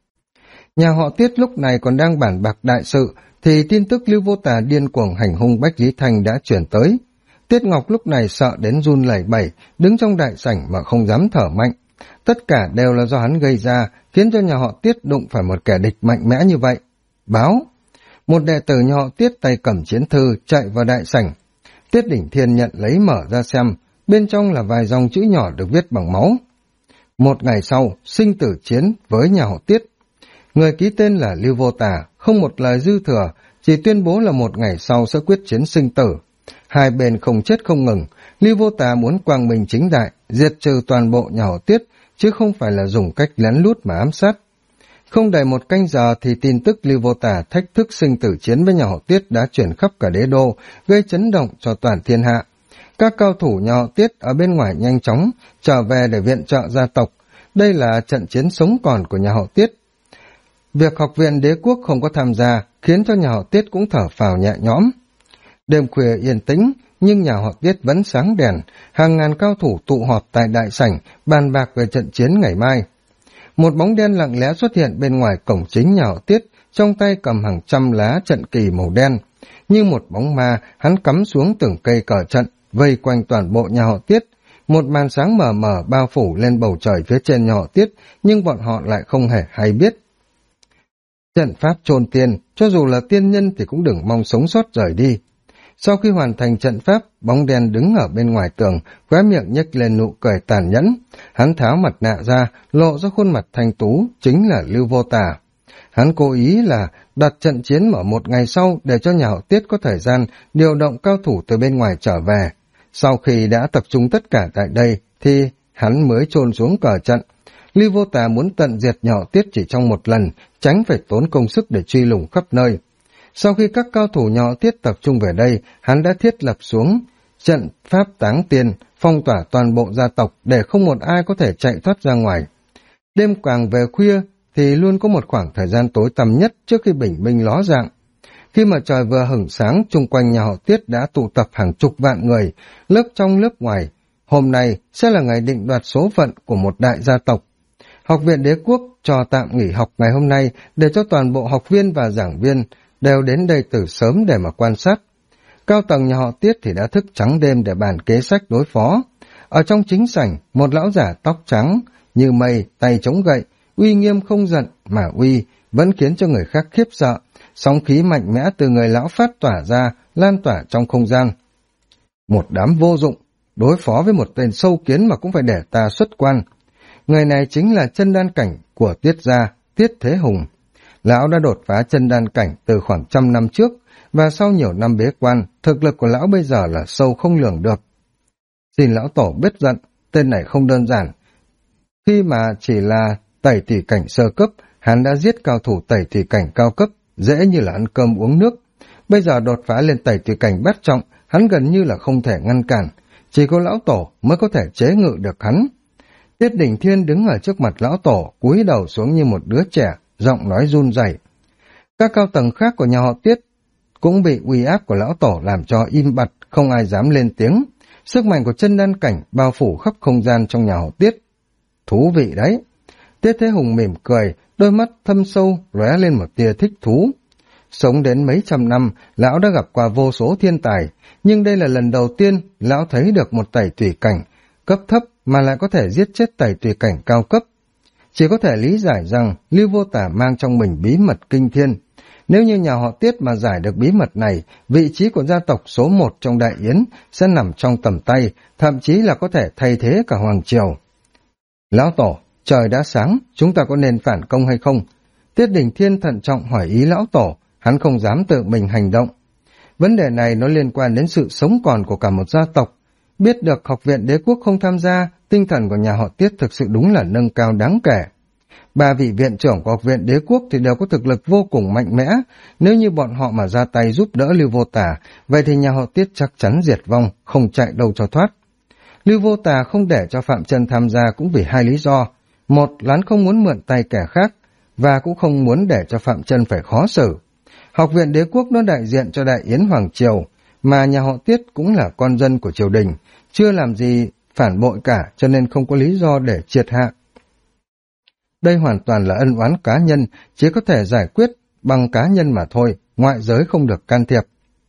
Nhà họ Tiết lúc này còn đang bàn bạc đại sự, thì tin tức Lưu Vô Tà điên cuồng hành hung Bách Lý Thành đã chuyển tới. Tiết Ngọc lúc này sợ đến run lẩy bẩy, đứng trong đại sảnh mà không dám thở mạnh. Tất cả đều là do hắn gây ra, khiến cho nhà họ Tiết đụng phải một kẻ địch mạnh mẽ như vậy. Báo! Một đệ tử nhà họ Tiết tay cầm chiến thư chạy vào đại sảnh. Tiết Đỉnh Thiên nhận lấy mở ra xem, bên trong là vài dòng chữ nhỏ được viết bằng máu. Một ngày sau, sinh tử chiến với nhà họ Tiết. Người ký tên là Lưu Vô Tà, không một lời dư thừa, chỉ tuyên bố là một ngày sau sẽ quyết chiến sinh tử. Hai bên không chết không ngừng, Lưu Vô Tà muốn quang minh chính đại, diệt trừ toàn bộ nhà họ Tiết, chứ không phải là dùng cách lén lút mà ám sát. Không đầy một canh giờ thì tin tức Lưu Vô Tà thách thức sinh tử chiến với nhà họ Tiết đã chuyển khắp cả đế đô, gây chấn động cho toàn thiên hạ. Các cao thủ nhà họ Tiết ở bên ngoài nhanh chóng trở về để viện trợ gia tộc. Đây là trận chiến sống còn của nhà họ Tiết. Việc Học viện Đế Quốc không có tham gia khiến cho nhà họ Tiết cũng thở phào nhẹ nhõm. Đêm khuya yên tĩnh, nhưng nhà họ Tiết vẫn sáng đèn, hàng ngàn cao thủ tụ họp tại đại sảnh, bàn bạc về trận chiến ngày mai. Một bóng đen lặng lẽ xuất hiện bên ngoài cổng chính nhà họ Tiết, trong tay cầm hàng trăm lá trận kỳ màu đen. Như một bóng ma, hắn cắm xuống từng cây cờ trận, vây quanh toàn bộ nhà họ Tiết. Một màn sáng mờ mờ bao phủ lên bầu trời phía trên nhà họ Tiết, nhưng bọn họ lại không hề hay biết. Trận pháp chôn tiên, cho dù là tiên nhân thì cũng đừng mong sống sót rời đi. Sau khi hoàn thành trận pháp, bóng đen đứng ở bên ngoài tường, khóe miệng nhếch lên nụ cười tàn nhẫn. Hắn tháo mặt nạ ra, lộ ra khuôn mặt thanh tú, chính là Lưu Vô Tà. Hắn cố ý là đặt trận chiến mở một ngày sau để cho nhà họ Tiết có thời gian điều động cao thủ từ bên ngoài trở về. Sau khi đã tập trung tất cả tại đây, thì hắn mới chôn xuống cờ trận. Lưu Vô Tà muốn tận diệt nhà họ Tiết chỉ trong một lần, tránh phải tốn công sức để truy lùng khắp nơi. Sau khi các cao thủ nhỏ Tiết tập trung về đây, hắn đã thiết lập xuống trận pháp táng tiên, phong tỏa toàn bộ gia tộc để không một ai có thể chạy thoát ra ngoài. Đêm càng về khuya thì luôn có một khoảng thời gian tối tăm nhất trước khi bình minh ló dạng. Khi mà trời vừa hửng sáng, chung quanh nhà họ Tiết đã tụ tập hàng chục vạn người, lớp trong lớp ngoài. Hôm nay sẽ là ngày định đoạt số phận của một đại gia tộc. Học viện Đế Quốc cho tạm nghỉ học ngày hôm nay để cho toàn bộ học viên và giảng viên đều đến đây từ sớm để mà quan sát. Cao tầng nhà họ Tiết thì đã thức trắng đêm để bàn kế sách đối phó. Ở trong chính sảnh, một lão giả tóc trắng, như mây, tay chống gậy, uy nghiêm không giận mà uy, vẫn khiến cho người khác khiếp sợ. Sóng khí mạnh mẽ từ người lão phát tỏa ra, lan tỏa trong không gian. Một đám vô dụng, đối phó với một tên sâu kiến mà cũng phải để ta xuất quan. Người này chính là chân đan cảnh của Tiết gia, Tiết Thế Hùng. Lão đã đột phá chân đan cảnh từ khoảng 100 năm trước, và sau nhiều năm bế quan, thực lực của lão bây giờ là sâu không lường được. Xin lão tổ biết giận, tên này không đơn giản. Khi mà chỉ là tẩy thủy cảnh sơ cấp, hắn đã giết cao thủ tẩy thủy cảnh cao cấp, dễ như là ăn cơm uống nước. Bây giờ đột phá lên tẩy thủy cảnh bát trọng, hắn gần như là không thể ngăn cản. Chỉ có lão tổ mới có thể chế ngự được hắn. Tiết Đỉnh Thiên đứng ở trước mặt lão tổ, cúi đầu xuống như một đứa trẻ, giọng nói run rẩy. Các cao tầng khác của nhà họ Tiết cũng bị uy áp của lão tổ làm cho im bặt, không ai dám lên tiếng. Sức mạnh của chân đan cảnh bao phủ khắp không gian trong nhà họ Tiết. Thú vị đấy. Tiết Thế Hùng mỉm cười, đôi mắt thâm sâu lóe lên một tia thích thú. Sống đến mấy trăm năm, lão đã gặp qua vô số thiên tài, nhưng đây là lần đầu tiên lão thấy được một tẩy thủy cảnh cấp thấp mà lại có thể giết chết tẩy thủy cảnh cao cấp. Chỉ có thể lý giải rằng Lưu Vô Tà mang trong mình bí mật kinh thiên. Nếu như nhà họ Tiết mà giải được bí mật này, vị trí của gia tộc số 1 trong Đại Yến sẽ nằm trong tầm tay, thậm chí là có thể thay thế cả Hoàng Triều. Lão Tổ, trời đã sáng, chúng ta có nên phản công hay không? Tiết Đỉnh Thiên thận trọng hỏi ý lão tổ, hắn không dám tự mình hành động. Vấn đề này nó liên quan đến sự sống còn của cả một gia tộc. Biết được học viện đế quốc không tham gia, tinh thần của nhà họ Tiết thực sự đúng là nâng cao đáng kể. 3 vị viện trưởng của học viện đế quốc thì đều có thực lực vô cùng mạnh mẽ. Nếu như bọn họ mà ra tay giúp đỡ Lưu Vô Tà, vậy thì nhà họ Tiết chắc chắn diệt vong, không chạy đâu cho thoát. Lưu Vô Tà không để cho Phạm Chân tham gia cũng vì 2 lý do. Một là hắn không muốn mượn tay kẻ khác, và cũng không muốn để cho Phạm Chân phải khó xử. Học viện đế quốc nó đại diện cho Đại Yến Hoàng Triều, mà nhà họ Tiết cũng là con dân của triều đình, chưa làm gì phản bội cả, cho nên không có lý do để triệt hạ. Đây hoàn toàn là ân oán cá nhân, chỉ có thể giải quyết bằng cá nhân mà thôi, ngoại giới không được can thiệp.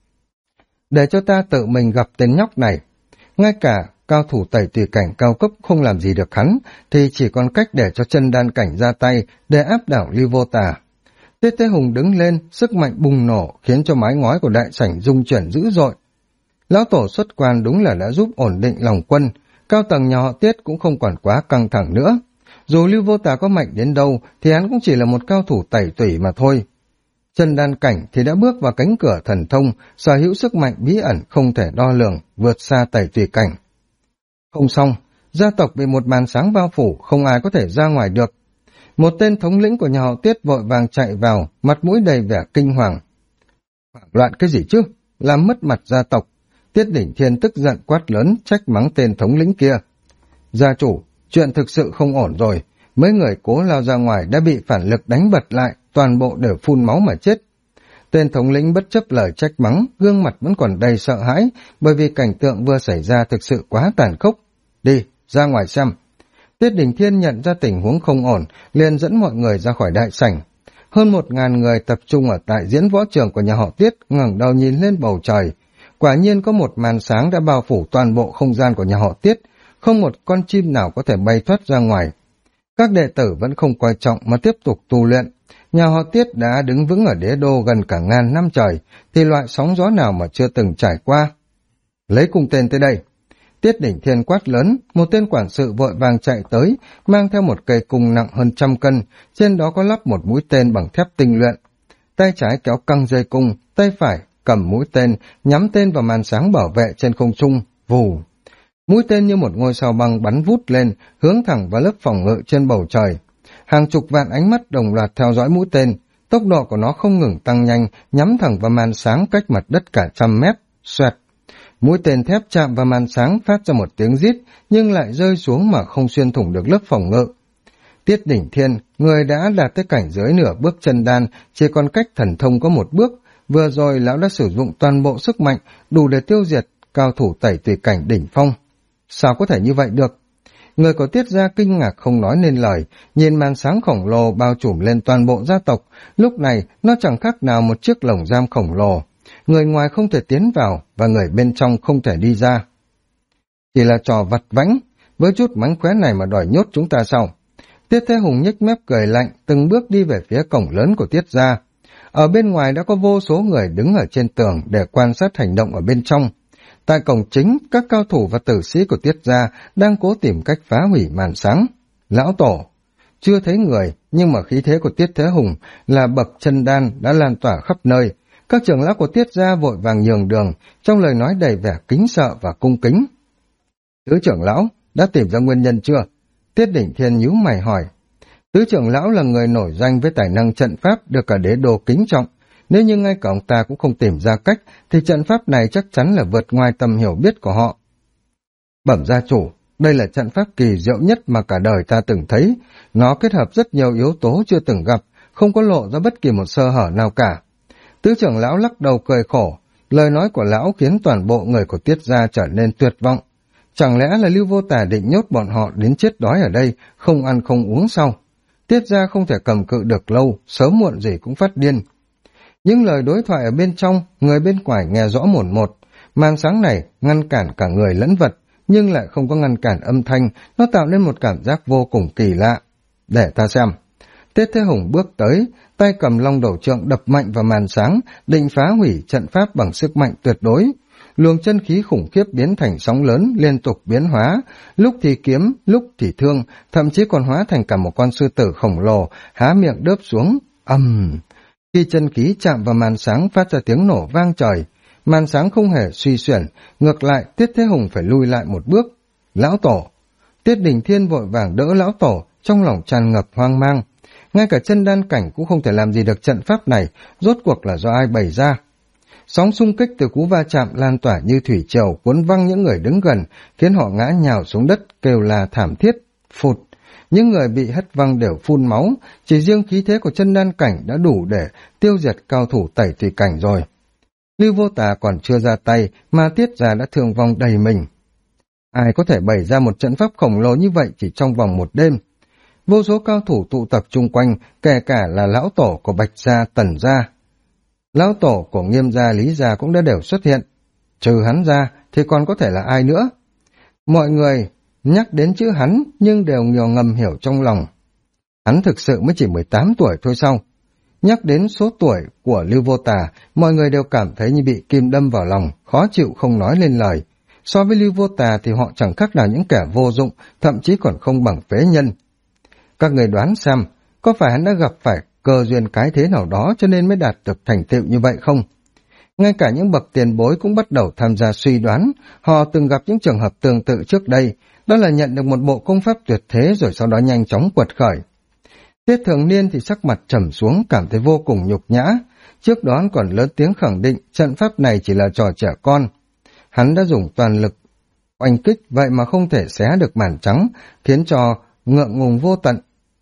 Để cho ta tự mình gặp tên nhóc này, ngay cả cao thủ tẩy tùy cảnh cao cấp không làm gì được hắn, thì chỉ còn cách để cho chân đan cảnh ra tay để áp đảo Lưu Vô Tà. Tiết Thế Hùng đứng lên, sức mạnh bùng nổ khiến cho mái ngói của đại sảnh rung chuyển dữ dội. Lão tổ xuất quan đúng là đã giúp ổn định lòng quân, cao tầng nhà họ Tiết cũng không còn quá căng thẳng nữa. Dù Lưu Vô Tà có mạnh đến đâu thì hắn cũng chỉ là một cao thủ tẩy tủy mà thôi. Chân đan cảnh thì đã bước vào cánh cửa thần thông, sở hữu sức mạnh bí ẩn không thể đo lường, vượt xa tẩy tùy cảnh. Không xong, gia tộc bị một màn sáng bao phủ, không ai có thể ra ngoài được. Một tên thống lĩnh của nhà họ Tiết vội vàng chạy vào, mặt mũi đầy vẻ kinh hoàng. Hoảng loạn cái gì chứ? Làm mất mặt gia tộc. Tiết Đỉnh Thiên tức giận quát lớn, trách mắng tên thống lĩnh kia. Gia chủ, chuyện thực sự không ổn rồi. Mấy người cố lao ra ngoài đã bị phản lực đánh bật lại, toàn bộ đều phun máu mà chết. Tên thống lĩnh bất chấp lời trách mắng, gương mặt vẫn còn đầy sợ hãi, bởi vì cảnh tượng vừa xảy ra thực sự quá tàn khốc. Đi, ra ngoài xem. Tiết Đình Thiên nhận ra tình huống không ổn, liền dẫn mọi người ra khỏi đại sảnh. Hơn 1000 người tập trung ở tại diễn võ trường của nhà họ Tiết, ngẩng đầu nhìn lên bầu trời. Quả nhiên có một màn sáng đã bao phủ toàn bộ không gian của nhà họ Tiết, không một con chim nào có thể bay thoát ra ngoài. Các đệ tử vẫn không coi trọng mà tiếp tục tu luyện. Nhà họ Tiết đã đứng vững ở đế đô gần cả ngàn năm trời, thì loại sóng gió nào mà chưa từng trải qua. Lấy cung tên tới đây. Tiết Đỉnh Thiên quát lớn, một tên quản sự vội vàng chạy tới, mang theo một cây cung nặng hơn 100 cân, trên đó có lắp một mũi tên bằng thép tinh luyện. Tay trái kéo căng dây cung, tay phải cầm mũi tên, nhắm tên vào màn sáng bảo vệ trên không trung, vù. Mũi tên như một ngôi sao băng bắn vút lên, hướng thẳng vào lớp phòng ngự trên bầu trời. Hàng chục vạn ánh mắt đồng loạt theo dõi mũi tên, tốc độ của nó không ngừng tăng nhanh, nhắm thẳng vào màn sáng cách mặt đất cả 100 mét, xoẹt. Mũi tên thép chạm vào màn sáng phát ra một tiếng rít, nhưng lại rơi xuống mà không xuyên thủng được lớp phòng ngự. Tiết Đỉnh Thiên, người đã đạt tới cảnh giới nửa bước chân đan, chỉ còn cách thần thông có một bước. Vừa rồi lão đã sử dụng toàn bộ sức mạnh, đủ để tiêu diệt cao thủ tẩy tùy cảnh đỉnh phong. Sao có thể như vậy được? Người của Tiết gia kinh ngạc không nói nên lời, nhìn màn sáng khổng lồ bao trùm lên toàn bộ gia tộc, lúc này nó chẳng khác nào một chiếc lồng giam khổng lồ. Người ngoài không thể tiến vào và người bên trong không thể đi ra. Chỉ là trò vặt vãnh, với chút mánh khóe này mà đòi nhốt chúng ta sao? Tiết Thế Hùng nhếch mép cười lạnh, từng bước đi về phía cổng lớn của Tiết gia. Ở bên ngoài đã có vô số người đứng ở trên tường để quan sát hành động ở bên trong. Tại cổng chính, các cao thủ và tử sĩ của Tiết gia đang cố tìm cách phá hủy màn sáng. Lão tổ, chưa thấy người, nhưng mà khí thế của Tiết Thế Hùng là bậc chân đan đã lan tỏa khắp nơi. Các trưởng lão của Tiết gia vội vàng nhường đường, trong lời nói đầy vẻ kính sợ và cung kính. Tứ trưởng lão, đã tìm ra nguyên nhân chưa? Tiết Đỉnh Thiên nhíu mày hỏi. Tứ trưởng lão là người nổi danh với tài năng trận pháp được cả đế đô kính trọng. Nếu như ngay cả ông ta cũng không tìm ra cách, thì trận pháp này chắc chắn là vượt ngoài tầm hiểu biết của họ. Bẩm gia chủ, đây là trận pháp kỳ diệu nhất mà cả đời ta từng thấy. Nó kết hợp rất nhiều yếu tố chưa từng gặp, không có lộ ra bất kỳ một sơ hở nào cả. Tứ trưởng lão lắc đầu cười khổ, lời nói của lão khiến toàn bộ người của Tiết gia trở nên tuyệt vọng. Chẳng lẽ là Lưu Vô Tà định nhốt bọn họ đến chết đói ở đây, không ăn không uống sao? Tiết gia không thể cầm cự được lâu, sớm muộn gì cũng phát điên. Những lời đối thoại ở bên trong, người bên ngoài nghe rõ mồn một. Màn sáng này ngăn cản cả người lẫn vật, nhưng lại không có ngăn cản âm thanh, nó tạo nên một cảm giác vô cùng kỳ lạ. Để ta xem. Tiết Thế Hùng bước tới, tay cầm long đầu trượng đập mạnh vào màn sáng, định phá hủy trận pháp bằng sức mạnh tuyệt đối. Luồng chân khí khủng khiếp biến thành sóng lớn, liên tục biến hóa, lúc thì kiếm, lúc thì thương, thậm chí còn hóa thành cả một con sư tử khổng lồ, há miệng đớp xuống, Khi chân khí chạm vào màn sáng phát ra tiếng nổ vang trời, màn sáng không hề suy xuyển, ngược lại Tiết Thế Hùng phải lui lại một bước. Lão Tổ! Tiết Đình Thiên vội vàng đỡ Lão Tổ, trong lòng tràn ngập hoang mang. Ngay cả chân đan cảnh cũng không thể làm gì được trận pháp này, rốt cuộc là do ai bày ra. Sóng xung kích từ cú va chạm lan tỏa như thủy triều cuốn văng những người đứng gần, khiến họ ngã nhào xuống đất kêu là thảm thiết. Phụt! Những người bị hất văng đều phun máu, chỉ riêng khí thế của chân đan cảnh đã đủ để tiêu diệt cao thủ tẩy thủy cảnh rồi. Lưu Vô Tà còn chưa ra tay mà Tiết gia đã thương vong đầy mình. Ai có thể bày ra một trận pháp khổng lồ như vậy chỉ trong vòng một đêm? Vô số cao thủ tụ tập chung quanh, kể cả là lão tổ của Bạch gia, Tần gia. Lão tổ của Nghiêm gia, Lý gia cũng đã đều xuất hiện. Trừ hắn ra thì còn có thể là ai nữa? Mọi người nhắc đến chữ hắn nhưng đều ngầm hiểu trong lòng. Hắn thực sự mới chỉ 18 tuổi thôi sao? Nhắc đến số tuổi của Lưu Vô Tà, mọi người đều cảm thấy như bị kim đâm vào lòng, khó chịu không nói lên lời. So với Lưu Vô Tà thì họ chẳng khác nào những kẻ vô dụng, thậm chí còn không bằng phế nhân. Các người đoán xem, có phải hắn đã gặp phải cơ duyên cái thế nào đó cho nên mới đạt được thành tựu như vậy không? Ngay cả những bậc tiền bối cũng bắt đầu tham gia suy đoán, họ từng gặp những trường hợp tương tự trước đây, đó là nhận được một bộ công pháp tuyệt thế rồi sau đó nhanh chóng quật khởi. Tiết Thường Niên thì sắc mặt trầm xuống, cảm thấy vô cùng nhục nhã. Trước đó hắn còn lớn tiếng khẳng định trận pháp này chỉ là trò trẻ con. Hắn đã dùng toàn lực oanh kích, vậy mà không thể xé được màn trắng, khiến cho ngượng ngùng vô tận.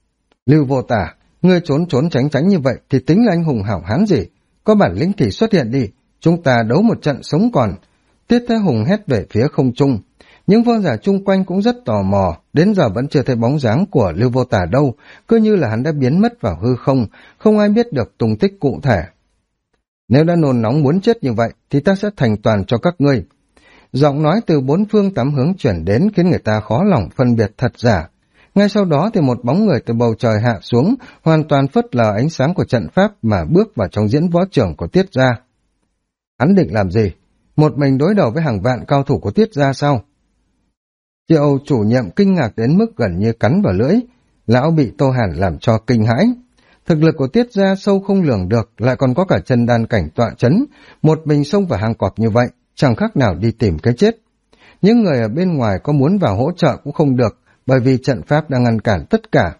Lưu Vô Tà, ngươi trốn trốn tránh tránh như vậy thì tính là anh hùng hảo hán gì? Có bản lĩnh thì xuất hiện đi, chúng ta đấu một trận sống còn. Tiết Thế Hùng hét về phía không trung. Những võ giả chung quanh cũng rất tò mò, đến giờ vẫn chưa thấy bóng dáng của Lưu Vô Tà đâu, cứ như là hắn đã biến mất vào hư không, không ai biết được tung tích cụ thể. Nếu đã nôn nóng muốn chết như vậy, thì ta sẽ thành toàn cho các ngươi. Giọng nói từ bốn phương tám hướng chuyển đến khiến người ta khó lòng phân biệt thật giả. Ngay sau đó thì một bóng người từ bầu trời hạ xuống, hoàn toàn phớt lờ ánh sáng của trận pháp mà bước vào trong diễn võ trường của Tiết gia. Hắn định làm gì? Một mình đối đầu với hàng vạn cao thủ của Tiết gia sao? Triệu chủ nhiệm kinh ngạc đến mức gần như cắn vào lưỡi, lão bị Tô Hàn làm cho kinh hãi. Thực lực của Tiết gia sâu không lường được, lại còn có cả chân đan cảnh tọa chấn, một mình xông vào hang cọp như vậy, chẳng khác nào đi tìm cái chết. Những người ở bên ngoài có muốn vào hỗ trợ cũng không được, bởi vì trận pháp đang ngăn cản tất cả.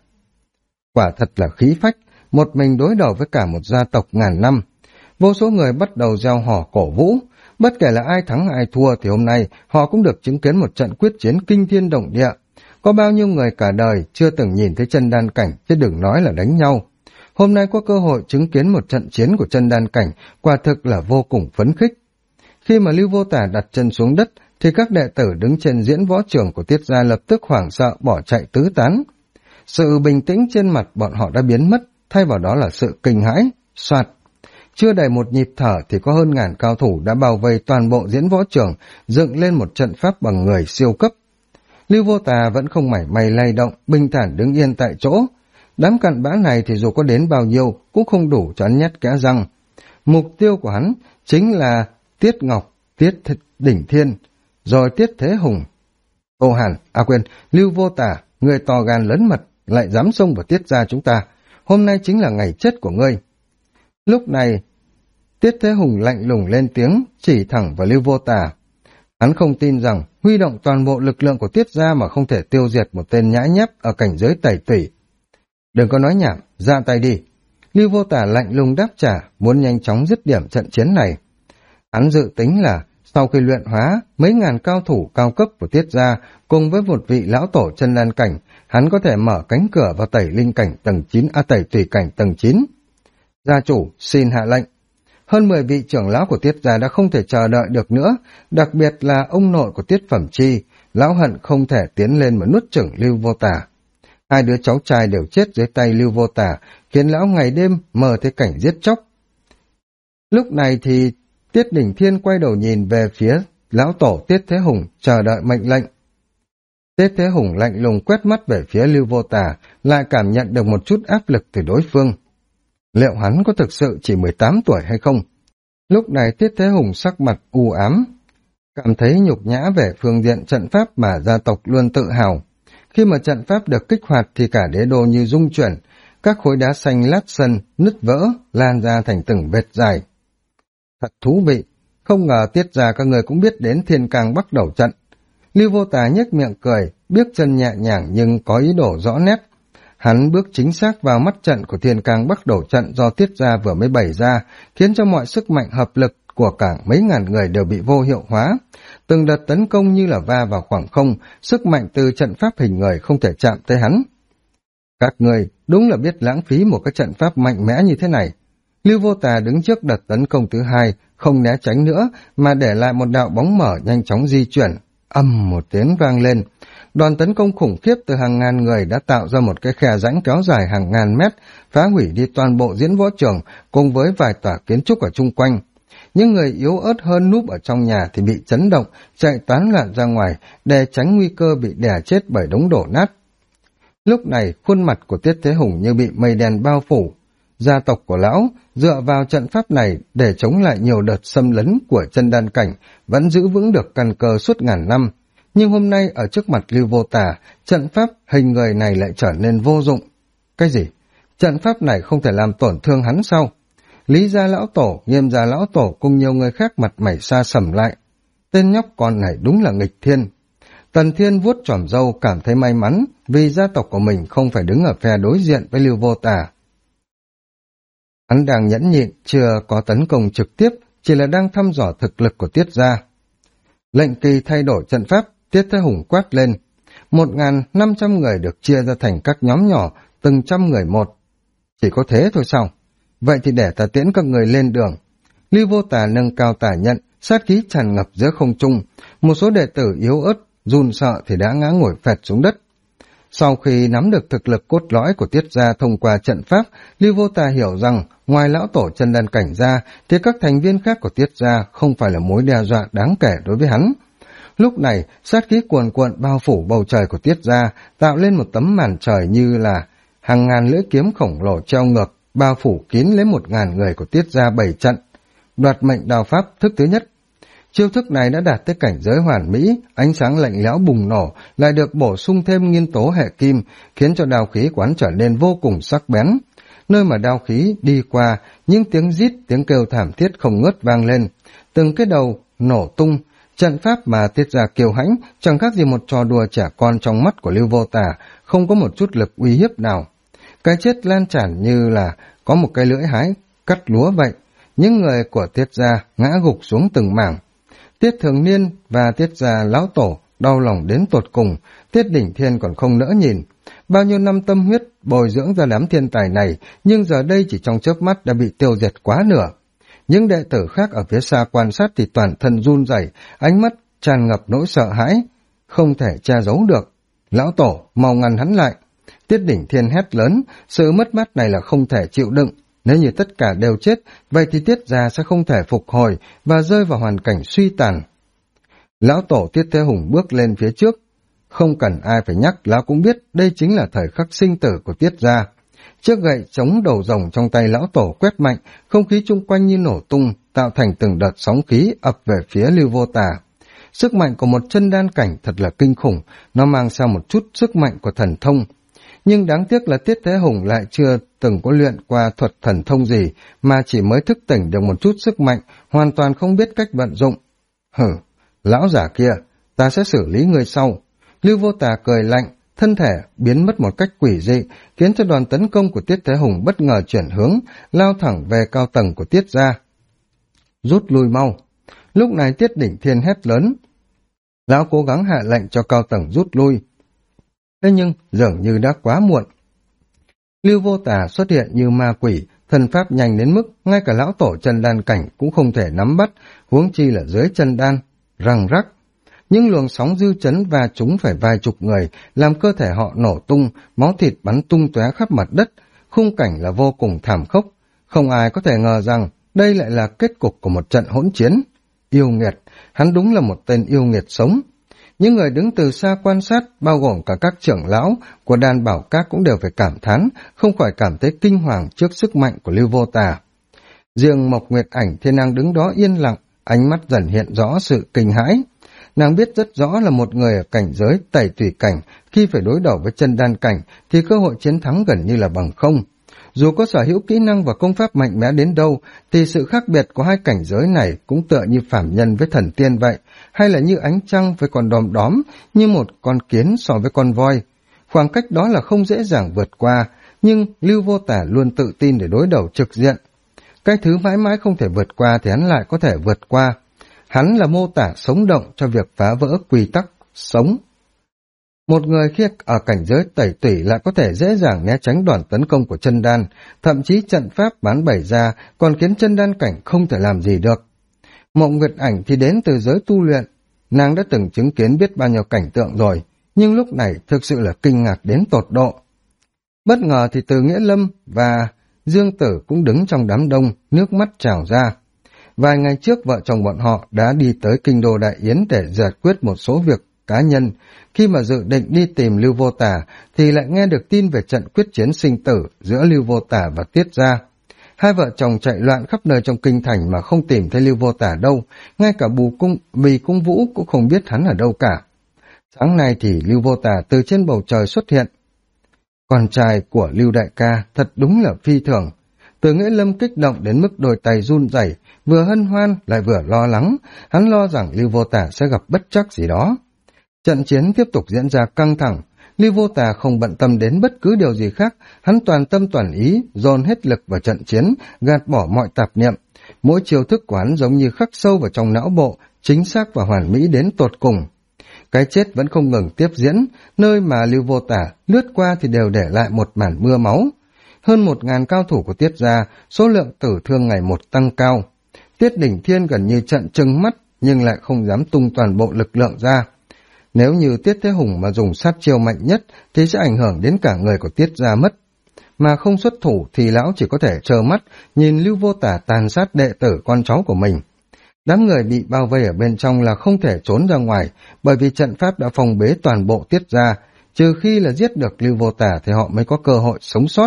Quả thật là khí phách, một mình đối đầu với cả một gia tộc ngàn năm. Vô số người bắt đầu reo hò cổ vũ. Bất kể là ai thắng ai thua thì hôm nay họ cũng được chứng kiến một trận quyết chiến kinh thiên động địa. Có bao nhiêu người cả đời chưa từng nhìn thấy chân đan cảnh, chứ đừng nói là đánh nhau. Hôm nay có cơ hội chứng kiến một trận chiến của chân đan cảnh, quả thực là vô cùng phấn khích. Khi mà Lưu Vô Tà đặt chân xuống đất, thì các đệ tử đứng trên diễn võ trường của Tiết gia lập tức hoảng sợ bỏ chạy tứ tán. Sự bình tĩnh trên mặt bọn họ đã biến mất, thay vào đó là sự kinh hãi. Soạt! Chưa đầy một nhịp thở thì có hơn ngàn cao thủ đã bao vây toàn bộ diễn võ trường, dựng lên một trận pháp bằng người siêu cấp. Lưu Vô Tà vẫn không mảy may lay động, bình thản đứng yên tại chỗ. Đám cặn bã này thì dù có đến bao nhiêu cũng không đủ cho hắn nhét kẽ răng. Mục tiêu của hắn chính là Tiết Ngọc, Tiết Đỉnh Thiên, rồi Tiết Thế Hùng. Tô Hàn, quên, Lưu Vô Tà, người to gan lớn mật, lại dám xông vào Tiết gia chúng ta. Hôm nay chính là ngày chết của ngươi. Lúc này, Tiết Thế Hùng lạnh lùng lên tiếng, chỉ thẳng vào Lưu Vô Tà. Hắn không tin rằng huy động toàn bộ lực lượng của Tiết gia mà không thể tiêu diệt một tên nhãi nhép ở cảnh giới tẩy tủy. Đừng có nói nhảm, ra tay đi. Lưu Vô Tà lạnh lùng đáp trả, muốn nhanh chóng dứt điểm trận chiến này. Hắn dự tính là sau khi luyện hóa mấy ngàn cao thủ cao cấp của Tiết gia cùng với một vị lão tổ chân đan cảnh, hắn có thể mở cánh cửa vào tẩy linh cảnh tầng 9, tẩy tùy cảnh tầng 9. Gia chủ xin hạ lệnh. Hơn 10 vị trưởng lão của Tiết gia đã không thể chờ đợi được nữa, đặc biệt là ông nội của Tiết Phẩm Chi, lão hận không thể tiến lên mà nuốt chửng Lưu Vô Tà. Hai đứa cháu trai đều chết dưới tay Lưu Vô Tà, khiến lão ngày đêm mơ thấy cảnh giết chóc. Lúc này thì Tiết Đỉnh Thiên quay đầu nhìn về phía lão tổ Tiết Thế Hùng, chờ đợi mệnh lệnh. Tiết Thế Hùng lạnh lùng quét mắt về phía Lưu Vô Tà, lại cảm nhận được một chút áp lực từ đối phương. Liệu hắn có thực sự chỉ 18 tuổi hay không? Lúc này Tiết Thế Hùng sắc mặt u ám, cảm thấy nhục nhã về phương diện trận pháp mà gia tộc luôn tự hào. Khi mà trận pháp được kích hoạt thì cả đế đô như rung chuyển, các khối đá xanh lát sân, nứt vỡ, lan ra thành từng vệt dài. Thật thú vị, không ngờ Tiết ra các người cũng biết đến Thiên Cang Bắc Đầu trận. Lưu Vô Tà nhếch miệng cười, bước chân nhẹ nhàng nhưng có ý đồ rõ nét. Hắn bước chính xác vào mắt trận của Thiên Cang Bắc Đầu trận do Tiết ra vừa mới bày ra, khiến cho mọi sức mạnh hợp lực của cả mấy ngàn người đều bị vô hiệu hóa. Từng đợt tấn công như là va vào khoảng không, sức mạnh từ trận pháp hình người không thể chạm tới hắn. Các người đúng là biết lãng phí một cái trận pháp mạnh mẽ như thế này. Lưu Vô Tà đứng trước đợt tấn công thứ hai, không né tránh nữa, mà để lại một đạo bóng mở nhanh chóng di chuyển. Ầm một tiếng vang lên. Đoàn tấn công khủng khiếp từ hàng ngàn người đã tạo ra một cái khe rãnh kéo dài hàng ngàn mét, phá hủy đi toàn bộ diễn võ trường cùng với vài tòa kiến trúc ở chung quanh. Những người yếu ớt hơn núp ở trong nhà thì bị chấn động, chạy tán loạn ra ngoài để tránh nguy cơ bị đè chết bởi đống đổ nát. Lúc này, khuôn mặt của Tiết Thế Hùng như bị mây đen bao phủ. Gia tộc của lão dựa vào trận pháp này để chống lại nhiều đợt xâm lấn của chân đan cảnh, vẫn giữ vững được căn cơ suốt ngàn năm. Nhưng hôm nay ở trước mặt Lưu Vô Tà, trận pháp hình người này lại trở nên vô dụng. Cái gì? Trận pháp này không thể làm tổn thương hắn sao? Lý gia lão tổ, Nghiêm gia lão tổ cùng nhiều người khác mặt mày xa sầm lại. Tên nhóc con này đúng là nghịch thiên. Tần Thiên vuốt chòm râu cảm thấy may mắn vì gia tộc của mình không phải đứng ở phe đối diện với Lưu Vô Tà. Hắn đang nhẫn nhịn, chưa có tấn công trực tiếp, chỉ là đang thăm dò thực lực của Tiết gia. Lệnh kỳ thay đổi trận pháp, Tiết Thế Hùng quát lên. 1.500 người được chia ra thành các nhóm nhỏ, từng trăm người một. Chỉ có thế thôi sao? Vậy thì để ta tiễn các người lên đường. Lưu Vô Tà nâng cao tả nhận, sát khí tràn ngập giữa không trung. Một số đệ tử yếu ớt, run sợ thì đã ngã ngồi phẹt xuống đất. Sau khi nắm được thực lực cốt lõi của Tiết gia thông qua trận pháp, Lưu Vô Tà hiểu rằng ngoài lão tổ chân đan cảnh ra thì các thành viên khác của Tiết gia không phải là mối đe dọa đáng kể đối với hắn. Lúc này, sát khí cuồn cuộn bao phủ bầu trời của Tiết gia, tạo lên một tấm màn trời như là hàng ngàn lưỡi kiếm khổng lồ treo ngược, bao phủ kín lấy 1.000 người của Tiết gia bày trận. Đoạt mệnh đao pháp thức thứ nhất. Chiêu thức này đã đạt tới cảnh giới hoàn mỹ, ánh sáng lạnh lẽo bùng nổ, lại được bổ sung thêm nguyên tố hệ kim, khiến cho đao khí quán trở nên vô cùng sắc bén. Nơi mà đao khí đi qua, những tiếng rít, tiếng kêu thảm thiết không ngớt vang lên. Từng cái đầu nổ tung, trận pháp mà Tiết gia kiêu hãnh chẳng khác gì một trò đùa trẻ con trong mắt của Lưu Vô Tà, không có một chút lực uy hiếp nào. Cái chết lan tràn như là có một cái lưỡi hái cắt lúa vậy. Những người của Tiết gia ngã gục xuống từng mảng. Tiết Thường Niên và Tiết gia lão tổ đau lòng đến tột cùng, Tiết Đỉnh Thiên còn không nỡ nhìn. Bao nhiêu năm tâm huyết bồi dưỡng ra đám thiên tài này, nhưng giờ đây chỉ trong chớp mắt đã bị tiêu diệt quá nửa. Những đệ tử khác ở phía xa quan sát thì toàn thân run rẩy, ánh mắt tràn ngập nỗi sợ hãi, không thể che giấu được. Lão tổ, mau ngăn hắn lại. Tiết Đỉnh Thiên hét lớn, sự mất mát này là không thể chịu đựng. Nếu như tất cả đều chết, vậy thì Tiết gia sẽ không thể phục hồi và rơi vào hoàn cảnh suy tàn. Lão tổ Tiết Thế Hùng bước lên phía trước. Không cần ai phải nhắc, lão cũng biết đây chính là thời khắc sinh tử của Tiết gia. Chiếc gậy chống đầu rồng trong tay lão tổ quét mạnh, không khí chung quanh như nổ tung, tạo thành từng đợt sóng khí ập về phía Lưu Vô Tà. Sức mạnh của một chân đan cảnh thật là kinh khủng, nó mang sang một chút sức mạnh của thần thông. Nhưng đáng tiếc là Tiết Thế Hùng lại chưa từng có luyện qua thuật thần thông gì, mà chỉ mới thức tỉnh được một chút sức mạnh, hoàn toàn không biết cách vận dụng. Hử, lão giả kia, ta sẽ xử lý ngươi sau. Lưu Vô Tà cười lạnh, thân thể biến mất một cách quỷ dị, khiến cho đoàn tấn công của Tiết Thế Hùng bất ngờ chuyển hướng, lao thẳng về cao tầng của Tiết gia. Rút lui mau. Lúc này Tiết Đỉnh Thiên hét lớn. Lão cố gắng hạ lệnh cho cao tầng rút lui. Thế nhưng dường như đã quá muộn. Lưu Vô Tà xuất hiện như ma quỷ, thần pháp nhanh đến mức ngay cả lão tổ chân đan cảnh cũng không thể nắm bắt, huống chi là dưới chân đan. Răng rắc. Những luồng sóng dư chấn và chúng phải vài chục người, làm cơ thể họ nổ tung, máu thịt bắn tung tóe khắp mặt đất, khung cảnh là vô cùng thảm khốc. Không ai có thể ngờ rằng đây lại là kết cục của một trận hỗn chiến. Yêu nghiệt, hắn đúng là một tên yêu nghiệt sống. Những người đứng từ xa quan sát, bao gồm cả các trưởng lão của đàn bảo các cũng đều phải cảm thán, không khỏi cảm thấy kinh hoàng trước sức mạnh của Lưu Vô Tà. Riêng Mộc Nguyệt Ảnh thì nàng đứng đó yên lặng, ánh mắt dần hiện rõ sự kinh hãi. Nàng biết rất rõ là một người ở cảnh giới tẩy tùy cảnh, khi phải đối đầu với chân đan cảnh thì cơ hội chiến thắng gần như là bằng không. Dù có sở hữu kỹ năng và công pháp mạnh mẽ đến đâu, thì sự khác biệt của hai cảnh giới này cũng tựa như phàm nhân với thần tiên vậy, hay là như ánh trăng với con đom đóm, như một con kiến so với con voi. Khoảng cách đó là không dễ dàng vượt qua, nhưng Lưu Vô Tả luôn tự tin để đối đầu trực diện. Cái thứ mãi mãi không thể vượt qua thì hắn lại có thể vượt qua. Hắn là mô tả sống động cho việc phá vỡ quy tắc sống. Một người khi ở cảnh giới tẩy tủy lại có thể dễ dàng né tránh đòn tấn công của chân đan, thậm chí trận pháp bán bày ra còn khiến chân đan cảnh không thể làm gì được. Mộng Nguyệt Ảnh thì đến từ giới tu luyện, nàng đã từng chứng kiến biết bao nhiêu cảnh tượng rồi, nhưng lúc này thực sự là kinh ngạc đến tột độ. Bất ngờ thì Từ Nghĩa Lâm và Dương Tử cũng đứng trong đám đông, nước mắt trào ra. Vài ngày trước vợ chồng bọn họ đã đi tới kinh đô Đại Yến để giải quyết một số việc cá nhân. Khi mà dự định đi tìm Lưu Vô Tả thì lại nghe được tin về trận quyết chiến sinh tử giữa Lưu Vô Tả và Tiết Gia. Hai vợ chồng chạy loạn khắp nơi trong kinh thành mà không tìm thấy Lưu Vô Tả đâu, ngay cả Bì Cung Vũ cũng không biết hắn ở đâu cả. Sáng nay thì Lưu Vô Tả từ trên bầu trời xuất hiện. Con trai của Lưu đại ca thật đúng là phi thường. Từ Nghĩa Lâm kích động đến mức đôi tay run rẩy, vừa hân hoan lại vừa lo lắng, hắn lo rằng Lưu Vô Tả sẽ gặp bất trắc gì đó. Trận chiến tiếp tục diễn ra căng thẳng, Lưu Vô Tả không bận tâm đến bất cứ điều gì khác, hắn toàn tâm toàn ý, dồn hết lực vào trận chiến, gạt bỏ mọi tạp niệm. Mỗi chiêu thức của hắn giống như khắc sâu vào trong não bộ, chính xác và hoàn mỹ đến tột cùng. Cái chết vẫn không ngừng tiếp diễn, nơi mà Lưu Vô Tả lướt qua thì đều để lại một màn mưa máu. Hơn 1000 cao thủ của Tiết Gia, số lượng tử thương ngày một tăng cao. Tiết Đỉnh Thiên gần như trợn trừng mắt, nhưng lại không dám tung toàn bộ lực lượng ra. Nếu như Tiết Thế Hùng mà dùng sát chiêu mạnh nhất, thì sẽ ảnh hưởng đến cả người của Tiết Gia mất. Mà không xuất thủ thì lão chỉ có thể trơ mắt, nhìn Lưu Vô Tả tàn sát đệ tử con cháu của mình. Đám người bị bao vây ở bên trong là không thể trốn ra ngoài, bởi vì trận pháp đã phòng bế toàn bộ Tiết Gia, trừ khi là giết được Lưu Vô Tả thì họ mới có cơ hội sống sót.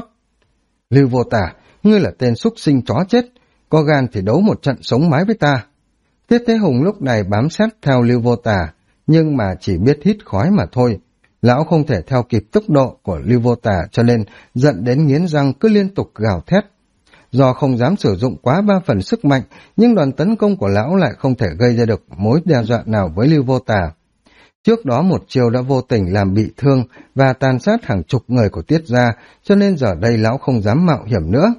Lưu Vô Tả, ngươi là tên súc sinh chó chết, có gan thì đấu một trận sống mái với ta. Tiết Thế Hùng lúc này bám sát theo Lưu Vô Tả, nhưng mà chỉ biết hít khói mà thôi. Lão không thể theo kịp tốc độ của Lưu Vô Tả cho nên giận đến nghiến răng cứ liên tục gào thét. Do không dám sử dụng quá 3 phần sức mạnh, nhưng đòn tấn công của lão lại không thể gây ra được mối đe dọa nào với Lưu Vô Tả. Trước đó một chiêu đã vô tình làm bị thương và tàn sát hàng chục người của Tiết Gia, cho nên giờ đây lão không dám mạo hiểm nữa.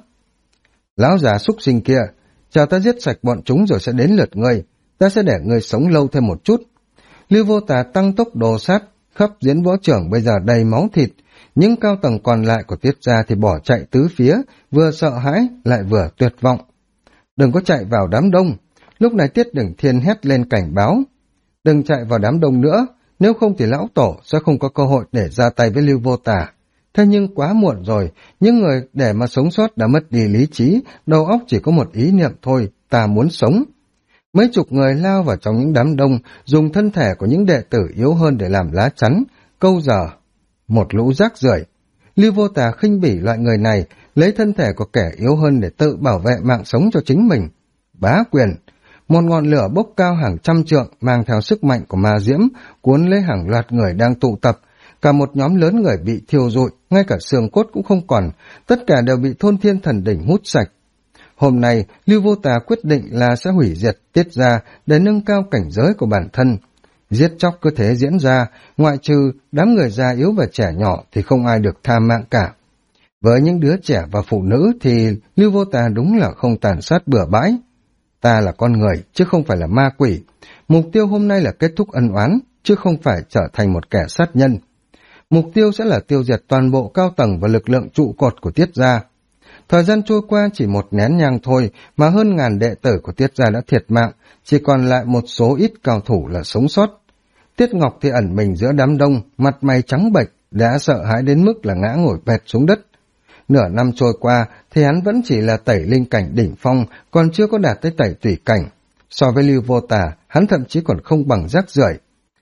Lão già súc sinh kia, chờ ta giết sạch bọn chúng rồi sẽ đến lượt ngươi, ta sẽ để ngươi sống lâu thêm một chút. Lưu Vô Tả tăng tốc đồ sát, khắp diễn võ trưởng bây giờ đầy máu thịt, những cao tầng còn lại của Tiết Gia thì bỏ chạy tứ phía, vừa sợ hãi lại vừa tuyệt vọng. Đừng có chạy vào đám đông. Lúc này Tiết Đỉnh Thiên hét lên cảnh báo. Đừng chạy vào đám đông nữa, nếu không thì lão tổ sẽ không có cơ hội để ra tay với Lưu Vô Tả. Thế nhưng quá muộn rồi, những người để mà sống sót đã mất đi lý trí, đầu óc chỉ có một ý niệm thôi, ta muốn sống. Mấy chục người lao vào trong những đám đông, dùng thân thể của những đệ tử yếu hơn để làm lá chắn, câu giờ. Một lũ rác rưởi. Lưu Vô Tả khinh bỉ loại người này, lấy thân thể của kẻ yếu hơn để tự bảo vệ mạng sống cho chính mình. Bá quyền. Một ngọn lửa bốc cao hàng trăm trượng mang theo sức mạnh của ma diễm, cuốn lấy hàng loạt người đang tụ tập. Cả một nhóm lớn người bị thiêu rụi, ngay cả xương cốt cũng không còn, tất cả đều bị Thôn Thiên Thần Đỉnh hút sạch. Hôm nay, Lưu Vô Tả quyết định là sẽ hủy diệt Tiết Gia để nâng cao cảnh giới của bản thân. Giết chóc cứ thế diễn ra, ngoại trừ đám người già yếu và trẻ nhỏ thì không ai được tha mạng cả. Với những đứa trẻ và phụ nữ thì Lưu Vô Tả đúng là không tàn sát bừa bãi. Ta là con người, chứ không phải là ma quỷ. Mục tiêu hôm nay là kết thúc ân oán, chứ không phải trở thành một kẻ sát nhân. Mục tiêu sẽ là tiêu diệt toàn bộ cao tầng và lực lượng trụ cột của Tiết Gia. Thời gian trôi qua chỉ một nén nhang thôi mà hơn 1000 đệ tử của Tiết Gia đã thiệt mạng, chỉ còn lại một số ít cao thủ là sống sót. Tiết Ngọc thì ẩn mình giữa đám đông, mặt mày trắng bệch, đã sợ hãi đến mức là ngã ngồi bệt xuống đất. Nửa năm trôi qua thì hắn vẫn chỉ là tẩy linh cảnh đỉnh phong, còn chưa có đạt tới tẩy tủy cảnh. So với Lưu Vô Tả, hắn thậm chí còn không bằng rác rưởi.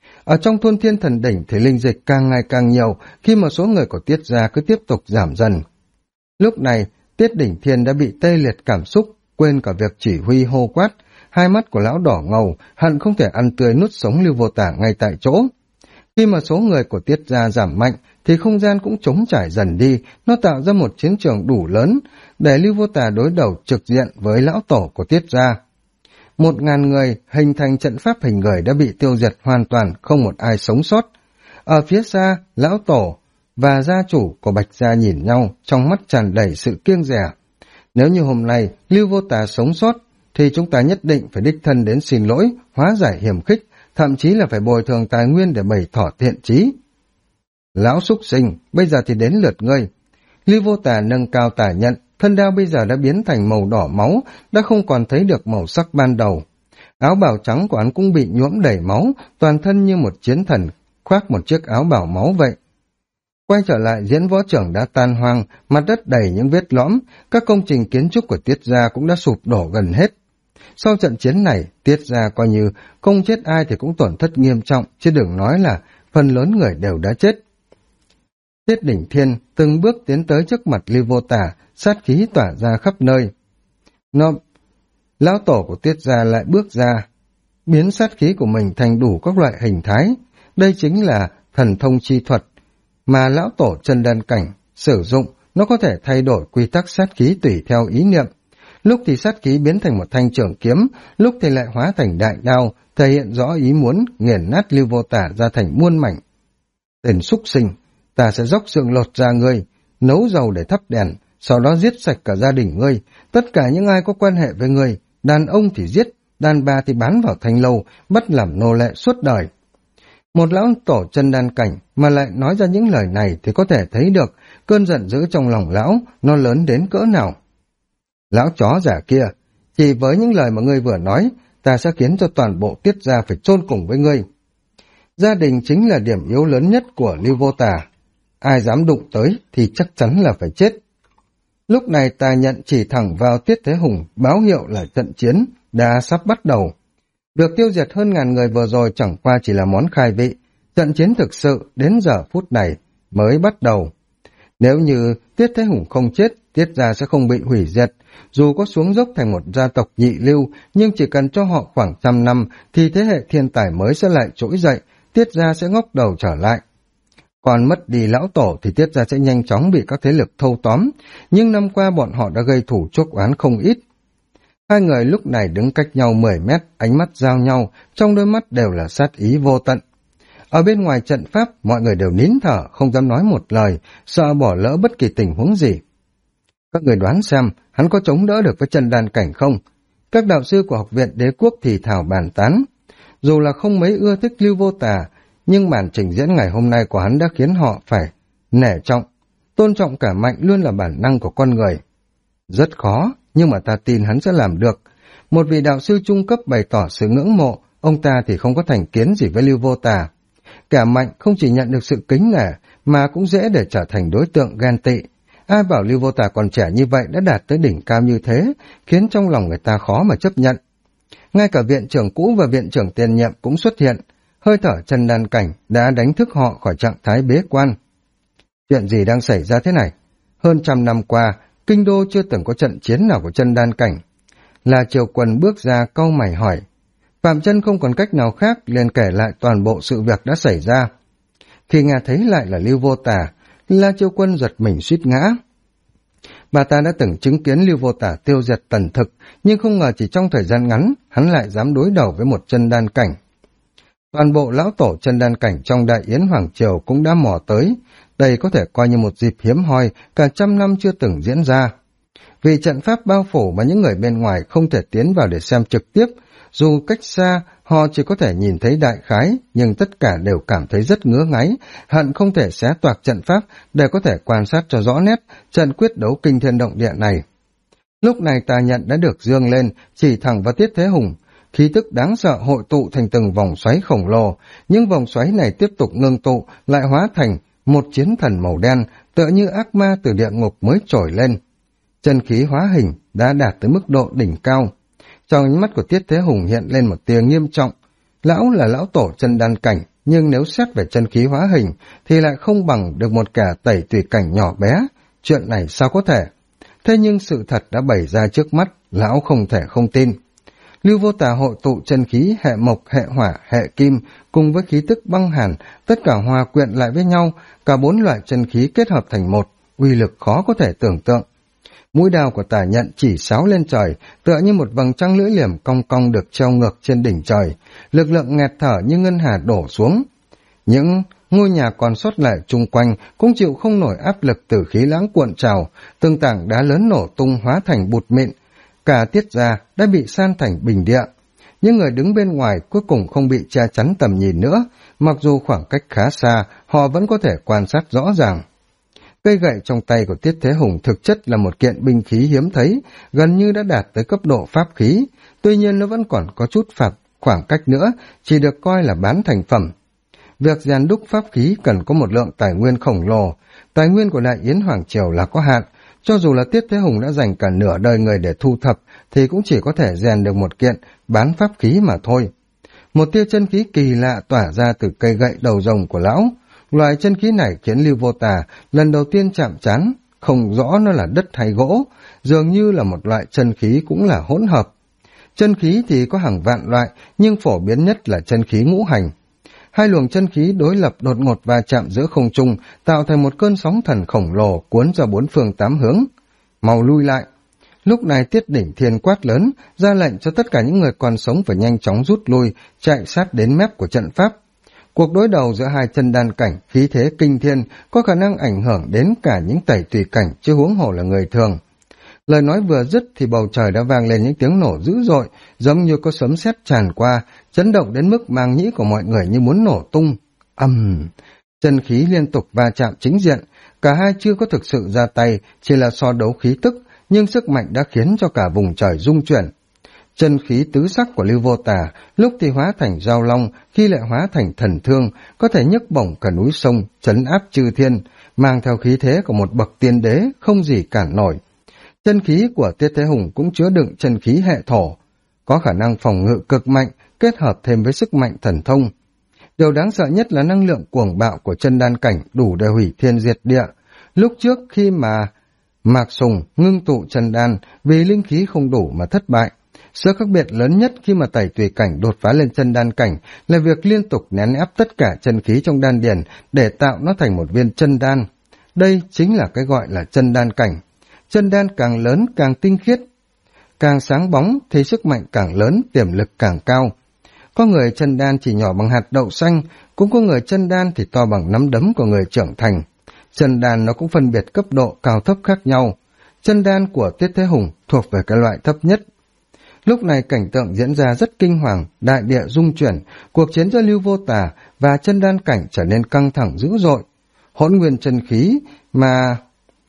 Ở trong Thôn Thiên Thần Đỉnh thì linh dịch càng ngày càng nhiều, khi mà số người của Tiết Gia cứ tiếp tục giảm dần. Lúc này, Tiết Đỉnh Thiên đã bị tê liệt cảm xúc, quên cả việc chỉ huy hô quát. Hai mắt của lão đỏ ngầu, hận không thể ăn tươi nuốt sống Lưu Vô Tả ngay tại chỗ. Khi mà số người của Tiết Gia giảm mạnh, thì không gian cũng trống trải dần đi, nó tạo ra một chiến trường đủ lớn để Lưu Vô Tà đối đầu trực diện với lão tổ của Tiết gia. 1000 người hình thành trận pháp hình người đã bị tiêu diệt hoàn toàn, không một ai sống sót. Ở phía xa, lão tổ và gia chủ của Bạch gia nhìn nhau, trong mắt tràn đầy sự kiêng dè. Nếu như hôm nay Lưu Vô Tà sống sót, thì chúng ta nhất định phải đích thân đến xin lỗi, hóa giải hiểm khích, thậm chí là phải bồi thường tài nguyên để bày tỏ thiện chí. Lão súc sinh, bây giờ thì đến lượt ngươi. Lưu Vô Tà nâng cao tà nhận, thân đao bây giờ đã biến thành màu đỏ máu, đã không còn thấy được màu sắc ban đầu. Áo bào trắng của hắn cũng bị nhuộm đầy máu, toàn thân như một chiến thần, khoác một chiếc áo bào máu vậy. Quay trở lại, diễn võ trưởng đã tan hoang, mặt đất đầy những vết lõm, các công trình kiến trúc của Tiết gia cũng đã sụp đổ gần hết. Sau trận chiến này, Tiết gia coi như không chết ai thì cũng tổn thất nghiêm trọng, chứ đừng nói là phần lớn người đều đã chết. Tiết Đỉnh Thiên từng bước tiến tới trước mặt Lưu Vô Tà, sát khí tỏa ra khắp nơi. Lão tổ của Tiết gia lại bước ra, biến sát khí của mình thành đủ các loại hình thái. Đây chính là thần thông chi thuật mà lão tổ chân đan cảnh sử dụng, nó có thể thay đổi quy tắc sát khí tùy theo ý niệm. Lúc thì sát khí biến thành một thanh trường kiếm, lúc thì lại hóa thành đại đao, thể hiện rõ ý muốn nghiền nát Lưu Vô Tà ra thành muôn mảnh. Tên súc sinh, ta sẽ dốc xương lột ra ngươi, nấu dầu để thắp đèn, sau đó giết sạch cả gia đình ngươi, tất cả những ai có quan hệ với ngươi, đàn ông thì giết, đàn bà thì bán vào thanh lâu, bắt làm nô lệ suốt đời. Một lão tổ chân đan cảnh mà lại nói ra những lời này thì có thể thấy được cơn giận dữ trong lòng lão nó lớn đến cỡ nào. Lão chó giả kia, chỉ với những lời mà ngươi vừa nói, ta sẽ khiến cho toàn bộ Tiết gia phải chôn cùng với ngươi. Gia đình chính là điểm yếu lớn nhất của Lưu Vô Tà. Ai dám đụng tới thì chắc chắn là phải chết. Lúc này Tà Nhận chỉ thẳng vào Tiết Thế Hùng, báo hiệu là trận chiến đã sắp bắt đầu. Việc tiêu diệt hơn 1000 người vừa rồi chẳng qua chỉ là món khai vị, trận chiến thực sự đến giờ phút này mới bắt đầu. Nếu như Tiết Thế Hùng không chết, Tiết gia sẽ không bị hủy diệt. Dù có xuống dốc thành một gia tộc nhị lưu, nhưng chỉ cần cho họ khoảng 100 năm thì thế hệ thiên tài mới sẽ lại trỗi dậy, Tiết gia sẽ ngóc đầu trở lại. Còn mất đi lão tổ thì Tiết gia sẽ nhanh chóng bị các thế lực thâu tóm, nhưng năm qua bọn họ đã gây thủ chuốc oán không ít. Hai người lúc này đứng cách nhau 10 mét, ánh mắt giao nhau, trong đôi mắt đều là sát ý vô tận. Ở bên ngoài trận pháp, mọi người đều nín thở, không dám nói một lời, sợ bỏ lỡ bất kỳ tình huống gì. Các người đoán xem, hắn có chống đỡ được với chân đan cảnh không? Các đạo sư của học viện đế quốc thì thảo bàn tán. Dù là không mấy ưa thích Lưu Vô Tà, nhưng màn trình diễn ngày hôm nay của hắn đã khiến họ phải nể trọng, tôn trọng cả mạnh luôn là bản năng của con người. Rất khó, nhưng mà ta tin hắn sẽ làm được. Một vị đạo sư trung cấp bày tỏ sự ngưỡng mộ, ông ta thì không có thành kiến gì với Lưu Vô Tà. Cả mạnh không chỉ nhận được sự kính nể, mà cũng dễ để trở thành đối tượng ghen tị. Ai bảo Lưu Vô Tà còn trẻ như vậy đã đạt tới đỉnh cao như thế, khiến trong lòng người ta khó mà chấp nhận. Ngay cả viện trưởng cũ và viện trưởng tiền nhiệm cũng xuất hiện, hơi thở chân đan cảnh đã đánh thức họ khỏi trạng thái bế quan. Chuyện gì đang xảy ra thế này? Hơn 100 năm qua, kinh đô chưa từng có trận chiến nào của chân đan cảnh. Là Triều Quân bước ra cau mày hỏi. Phạm Chân không còn cách nào khác liền kể lại toàn bộ sự việc đã xảy ra. Khi nghe thấy lại là Lưu Vô Tà, La Chiêu Quân giật mình suýt ngã. Bà ta đã từng chứng kiến Lưu Vô Tà tiêu diệt Tần Thực, nhưng không ngờ chỉ trong thời gian ngắn, hắn lại dám đối đầu với một chân đan cảnh. Toàn bộ lão tổ chân đan cảnh trong Đại Yến Hoàng Triều cũng đã mò tới, đây có thể coi như một dịp hiếm hoi, cả 100 năm chưa từng diễn ra. Vì trận pháp bao phủ mà những người bên ngoài không thể tiến vào để xem trực tiếp, dù cách xa, họ chỉ có thể nhìn thấy đại khái, nhưng tất cả đều cảm thấy rất ngứa ngáy, hận không thể xé toạc trận pháp để có thể quan sát cho rõ nét trận quyết đấu kinh thiên động địa này. Lúc này Tà Nhận đã được dương lên, chỉ thẳng vào Tiết Thế Hùng, khí tức đáng sợ hội tụ thành từng vòng xoáy khổng lồ, nhưng vòng xoáy này tiếp tục ngưng tụ, lại hóa thành một chiến thần màu đen, tựa như ác ma từ địa ngục mới trồi lên. Chân khí hóa hình đã đạt tới mức độ đỉnh cao. Trong ánh mắt của Tiết Thế Hùng hiện lên một tia nghiêm trọng. Lão là lão tổ chân đan cảnh, nhưng nếu xét về chân khí hóa hình thì lại không bằng được một kẻ tẩy tùy cảnh nhỏ bé. Chuyện này sao có thể? Thế nhưng sự thật đã bày ra trước mắt, lão không thể không tin. Lưu Vô Tà hội tụ chân khí hệ mộc, hệ hỏa, hệ kim cùng với khí tức băng hàn, tất cả hòa quyện lại với nhau, cả 4 loại chân khí kết hợp thành một, uy lực khó có thể tưởng tượng. Mũi đao của Tà Nhận chỉ sáo lên trời, tựa như một vầng trăng lưỡi liềm cong cong được treo ngược trên đỉnh trời, lực lượng nghẹt thở như ngân hà đổ xuống. Những ngôi nhà còn sót lại chung quanh cũng chịu không nổi áp lực từ khí lãng cuộn trào, từng tảng đá lớn nổ tung hóa thành bụt mịn, cả Tiết Gia đã bị san thành bình địa. Những người đứng bên ngoài cuối cùng không bị che chắn tầm nhìn nữa, mặc dù khoảng cách khá xa, họ vẫn có thể quan sát rõ ràng. Cây gậy trong tay của Tiết Thế Hùng thực chất là một kiện binh khí hiếm thấy, gần như đã đạt tới cấp độ pháp khí, tuy nhiên nó vẫn còn có chút khoảng cách nữa, chỉ được coi là bán thành phẩm. Việc rèn đúc pháp khí cần có một lượng tài nguyên khổng lồ, tài nguyên của Đại Yến Hoàng Triều là có hạn, cho dù là Tiết Thế Hùng đã dành cả nửa đời người để thu thập, thì cũng chỉ có thể rèn được một kiện bán pháp khí mà thôi. Một tia chân khí kỳ lạ tỏa ra từ cây gậy đầu rồng của lão. Loại chân khí này khiến Lưu Vô Tà lần đầu tiên chạm trán, không rõ nó là đất hay gỗ, dường như là một loại chân khí cũng là hỗn hợp. Chân khí thì có hàng vạn loại, nhưng phổ biến nhất là chân khí ngũ hành. Hai luồng chân khí đối lập đột ngột va chạm giữa không trung, tạo thành một cơn sóng thần khổng lồ cuốn ra 4 phương 8 hướng. Mau lui lại! Lúc này Tiết Đỉnh Thiên quát lớn, ra lệnh cho tất cả những người còn sống phải nhanh chóng rút lui, chạy sát đến mép của trận pháp. Cuộc đối đầu giữa hai chân đan cảnh, khí thế kinh thiên, có khả năng ảnh hưởng đến cả những tẩy tùy cảnh, chứ huống hồ là người thường. Lời nói vừa dứt thì bầu trời đã vang lên những tiếng nổ dữ dội, giống như có sấm sét tràn qua, chấn động đến mức màng nhĩ của mọi người như muốn nổ tung. Chân khí liên tục va chạm chính diện, cả hai chưa có thực sự ra tay, chỉ là so đấu khí tức, nhưng sức mạnh đã khiến cho cả vùng trời rung chuyển. Chân khí tứ sắc của Lưu Vô Tà lúc thì hóa thành dao long, khi lại hóa thành thần thương, có thể nhấc bổng cả núi sông, trấn áp chư thiên, mang theo khí thế của một bậc tiên đế, không gì cản nổi. Chân khí của Tiết Thế Hùng cũng chứa đựng chân khí hệ thổ, có khả năng phòng ngự cực mạnh, kết hợp thêm với sức mạnh thần thông. Điều đáng sợ nhất là năng lượng cuồng bạo của chân đan cảnh đủ để hủy thiên diệt địa. Lúc trước khi mà Mạc Sùng ngưng tụ chân đan vì linh khí không đủ mà thất bại, sự khác biệt lớn nhất khi mà tẩy tùy cảnh đột phá lên chân đan cảnh là việc liên tục nén ép tất cả chân khí trong đan điền để tạo nó thành một viên chân đan. Đây chính là cái gọi là chân đan cảnh. Chân đan càng lớn càng tinh khiết, càng sáng bóng thì sức mạnh càng lớn, tiềm lực càng cao. Có người chân đan chỉ nhỏ bằng hạt đậu xanh, cũng có người chân đan thì to bằng nắm đấm của người trưởng thành. Chân đan nó cũng phân biệt cấp độ cao thấp khác nhau. Chân đan của Tiết Thế Hùng thuộc về cái loại thấp nhất. Lúc này cảnh tượng diễn ra rất kinh hoàng, đại địa rung chuyển, cuộc chiến giữa Lưu Vô Tà và chân đan cảnh trở nên căng thẳng dữ dội. Hỗn nguyên chân khí mà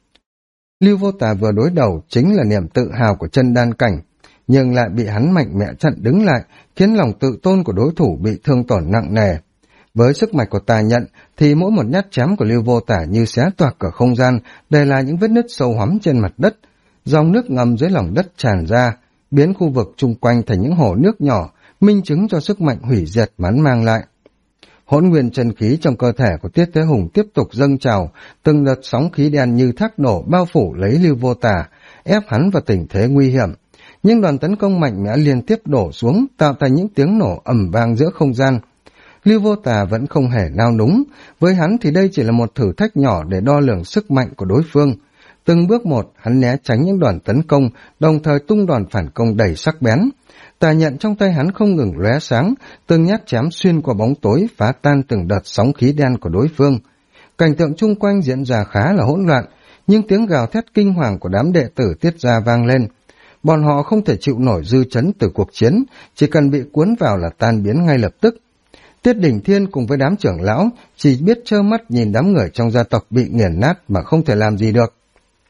Lưu Vô Tà vừa đối đầu chính là niềm tự hào của chân đan cảnh, nhưng lại bị hắn mạnh mẽ chặn đứng lại, khiến lòng tự tôn của đối thủ bị thương tổn nặng nề. Với sức mạnh của Tà Nhận thì mỗi một nhát chém của Lưu Vô Tà như xé toạc cả không gian, để lại những vết nứt sâu hoắm trên mặt đất. Dòng nước ngầm dưới lòng đất tràn ra, biến khu vực chung quanh thành những hồ nước nhỏ, minh chứng cho sức mạnh hủy diệt mắn mang lại. Hỗn nguyên chân khí trong cơ thể của Tiết Thế Hùng tiếp tục dâng trào, từng đợt sóng khí đen như thác đổ bao phủ lấy Lưu Vô Tà, ép hắn vào tình thế nguy hiểm. Nhưng đoàn tấn công mạnh mẽ liên tiếp đổ xuống, tạo thành những tiếng nổ ầm vang giữa không gian. Lưu Vô Tà vẫn không hề nao núng, với hắn thì đây chỉ là một thử thách nhỏ để đo lường sức mạnh của đối phương. Từng bước một, hắn né tránh những đòn tấn công, đồng thời tung đòn phản công đầy sắc bén. Tà Nhận trong tay hắn không ngừng lóe sáng, từng nhát chém xuyên qua bóng tối, phá tan từng đợt sóng khí đen của đối phương. Cảnh tượng chung quanh diễn ra khá là hỗn loạn, nhưng tiếng gào thét kinh hoàng của đám đệ tử Tiết gia vang lên. Bọn họ không thể chịu nổi dư chấn từ cuộc chiến, chỉ cần bị cuốn vào là tan biến ngay lập tức. Tiết Đỉnh Thiên cùng với đám trưởng lão chỉ biết trơ mắt nhìn đám người trong gia tộc bị nghiền nát mà không thể làm gì được.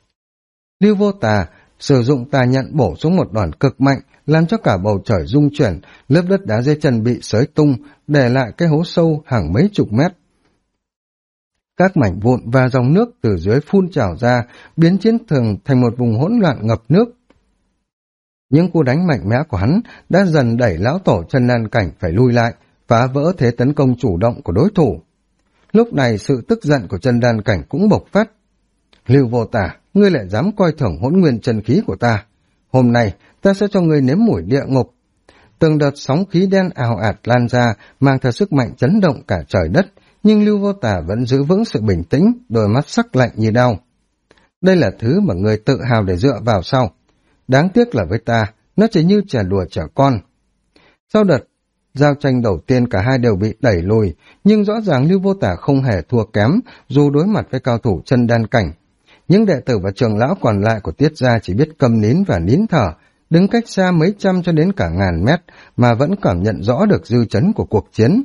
Lưu Vô Tà sử dụng Tà Nhận bổ xuống một đòn cực mạnh, làm cho cả bầu trời rung chuyển, lớp đất đá dưới chân bị xới tung, để lại cái hố sâu hàng mấy chục mét. Các mảnh vụn và dòng nước từ dưới phun trào ra, biến chiến trường thành một vùng hỗn loạn ngập nước. Những cú đánh mạnh mẽ của hắn đã dần đẩy lão tổ chân đan cảnh phải lui lại, phá vỡ thế tấn công chủ động của đối thủ. Lúc này sự tức giận của chân đan cảnh cũng bộc phát. Lưu Vô Tà, ngươi lại dám coi thường hỗn nguyên chân khí của ta. Hôm nay ta sẽ cho ngươi nếm mùi địa ngục. Từng đợt sóng khí đen ào ạt lan ra, mang theo sức mạnh chấn động cả trời đất, nhưng Lưu Vô Tà vẫn giữ vững sự bình tĩnh, đôi mắt sắc lạnh như đao. Đây là thứ mà người tự hào để dựa vào sau. Đáng tiếc là với ta, nó chỉ như trò đùa trẻ con. Sau đợt giao tranh đầu tiên cả hai đều bị đẩy lùi, nhưng rõ ràng Lưu Vô Tà không hề thua kém, dù đối mặt với cao thủ chân đan cảnh. Những đệ tử và trưởng lão còn lại của Tiết gia chỉ biết câm nín và nín thở, đứng cách xa mấy trăm cho đến cả ngàn mét mà vẫn cảm nhận rõ được dư chấn của cuộc chiến.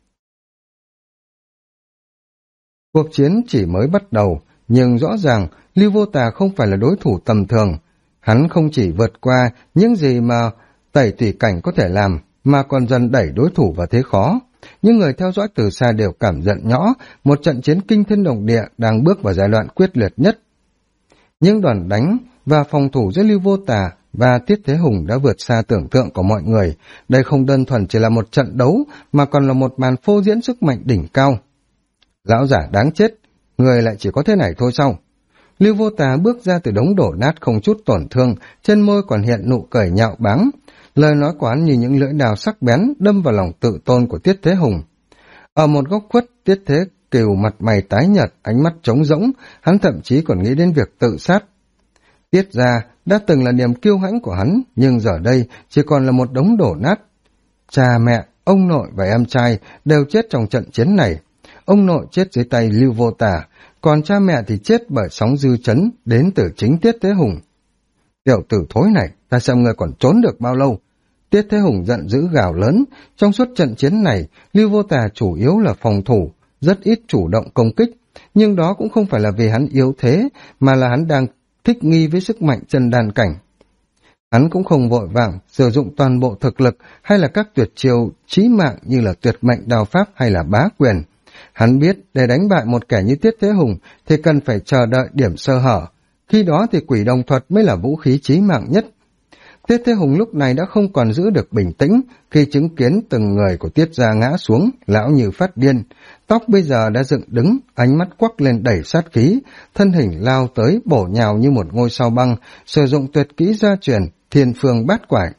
Cuộc chiến chỉ mới bắt đầu, nhưng rõ ràng Lưu Vô Tà không phải là đối thủ tầm thường. Hắn không chỉ vượt qua những gì mà tẩy tùy cảnh có thể làm, mà còn dần đẩy đối thủ vào thế khó. Những người theo dõi từ xa đều cảm nhận rõ một trận chiến kinh thiên động địa đang bước vào giai đoạn quyết liệt nhất. Những đòn đánh và phòng thủ giữa Lưu Vô Tà và Tiết Thế Hùng đã vượt xa tưởng tượng của mọi người. Đây không đơn thuần chỉ là một trận đấu, mà còn là một màn phô diễn sức mạnh đỉnh cao. Lão giả đáng chết, người lại chỉ có thế này thôi sao? Lưu Vô Tà bước ra từ đống đổ nát không chút tổn thương, trên môi còn hiện nụ cười nhạo báng. Lời nói của hắn như những lưỡi đao sắc bén đâm vào lòng tự tôn của Tiết Thế Hùng. Ở một góc khuất, Tiết Thế Kiều mặt mày tái nhợt, ánh mắt trống rỗng, hắn thậm chí còn nghĩ đến việc tự sát. Tiết gia đã từng là niềm kiêu hãnh của hắn, nhưng giờ đây chỉ còn là một đống đổ nát. Cha mẹ, ông nội và em trai đều chết trong trận chiến này. Ông nội chết dưới tay Lưu Vô Tà, còn cha mẹ thì chết bởi sóng dư chấn đến từ chính Tiết Thế Hùng. Tiểu tử thối này, ta xem ngươi còn trốn được bao lâu? Tiết Thế Hùng giận dữ gào lớn. Trong suốt trận chiến này, Lưu Vô Tà chủ yếu là phòng thủ, rất ít chủ động công kích, nhưng đó cũng không phải là vì hắn yếu thế, mà là hắn đang thích nghi với sức mạnh chân đan cảnh. Hắn cũng không vội vàng sử dụng toàn bộ thực lực hay là các tuyệt chiêu chí mạng như là tuyệt mệnh đao pháp hay là bá quyền. Hắn biết để đánh bại một kẻ như Tiết Thế Hùng thì cần phải chờ đợi điểm sơ hở, khi đó thì quỷ đồng thuật mới là vũ khí chí mạng nhất. Tiết Thế Hùng lúc này đã không còn giữ được bình tĩnh, khi chứng kiến từng người của Tiết gia ngã xuống, lão như phát điên. Tóc bây giờ đã dựng đứng, ánh mắt quắc lên đầy sát khí, thân hình lao tới bổ nhào như một ngôi sao băng, sử dụng tuyệt kỹ gia truyền, thiên phương bát quải.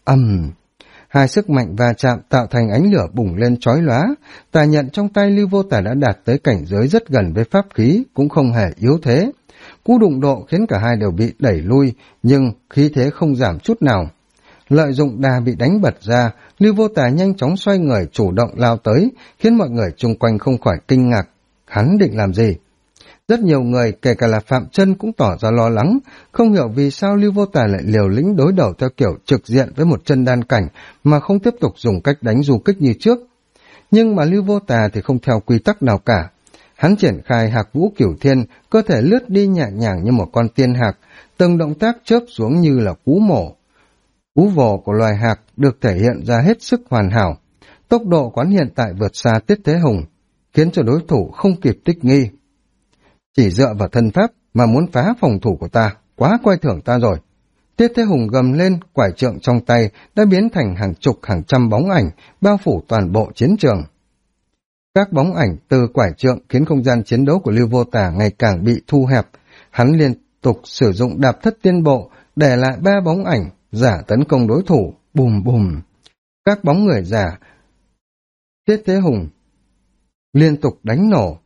Hai sức mạnh va chạm tạo thành ánh lửa bùng lên chói lóa. Tà nhận trong tay Lưu Vô Tà đã đạt tới cảnh giới rất gần với pháp khí, cũng không hề yếu thế. Cú đụng độ khiến cả hai đều bị đẩy lui, nhưng khí thế không giảm chút nào. Lợi dụng đà bị đánh bật ra, Lưu Vô Tà nhanh chóng xoay người chủ động lao tới, khiến mọi người chung quanh không khỏi kinh ngạc. Hắn định làm gì? Rất nhiều người, kể cả là Phạm Chân cũng tỏ ra lo lắng, không hiểu vì sao Lưu Vô Tà lại liều lĩnh đối đầu theo kiểu trực diện với một chân đan cảnh mà không tiếp tục dùng cách đánh du kích như trước. Nhưng mà Lưu Vô Tà thì không theo quy tắc nào cả. Hắn triển khai Hạc Vũ Cửu Thiên, cơ thể lướt đi nhẹ nhàng như một con tiên hạc, từng động tác chớp xuống như là cú mổ. Cú vồ của loài hạc được thể hiện ra hết sức hoàn hảo. Tốc độ quán hiện tại vượt xa Tiết Thế Hùng, khiến cho đối thủ không kịp tích nghi. Chỉ dựa vào thân pháp mà muốn phá phòng thủ của ta, quá coi thường ta rồi. Tiết Thế Hùng gầm lên, quải trượng trong tay đã biến thành hàng chục hàng trăm bóng ảnh, bao phủ toàn bộ chiến trường. Các bóng ảnh từ quải trượng khiến không gian chiến đấu của Lưu Vô Tà ngày càng bị thu hẹp. Hắn liên tục sử dụng đạp thất tiên bộ, để lại 3 bóng ảnh, giả tấn công đối thủ, bùm bùm. Các bóng người giả, Tiết Thế Hùng liên tục đánh nổ.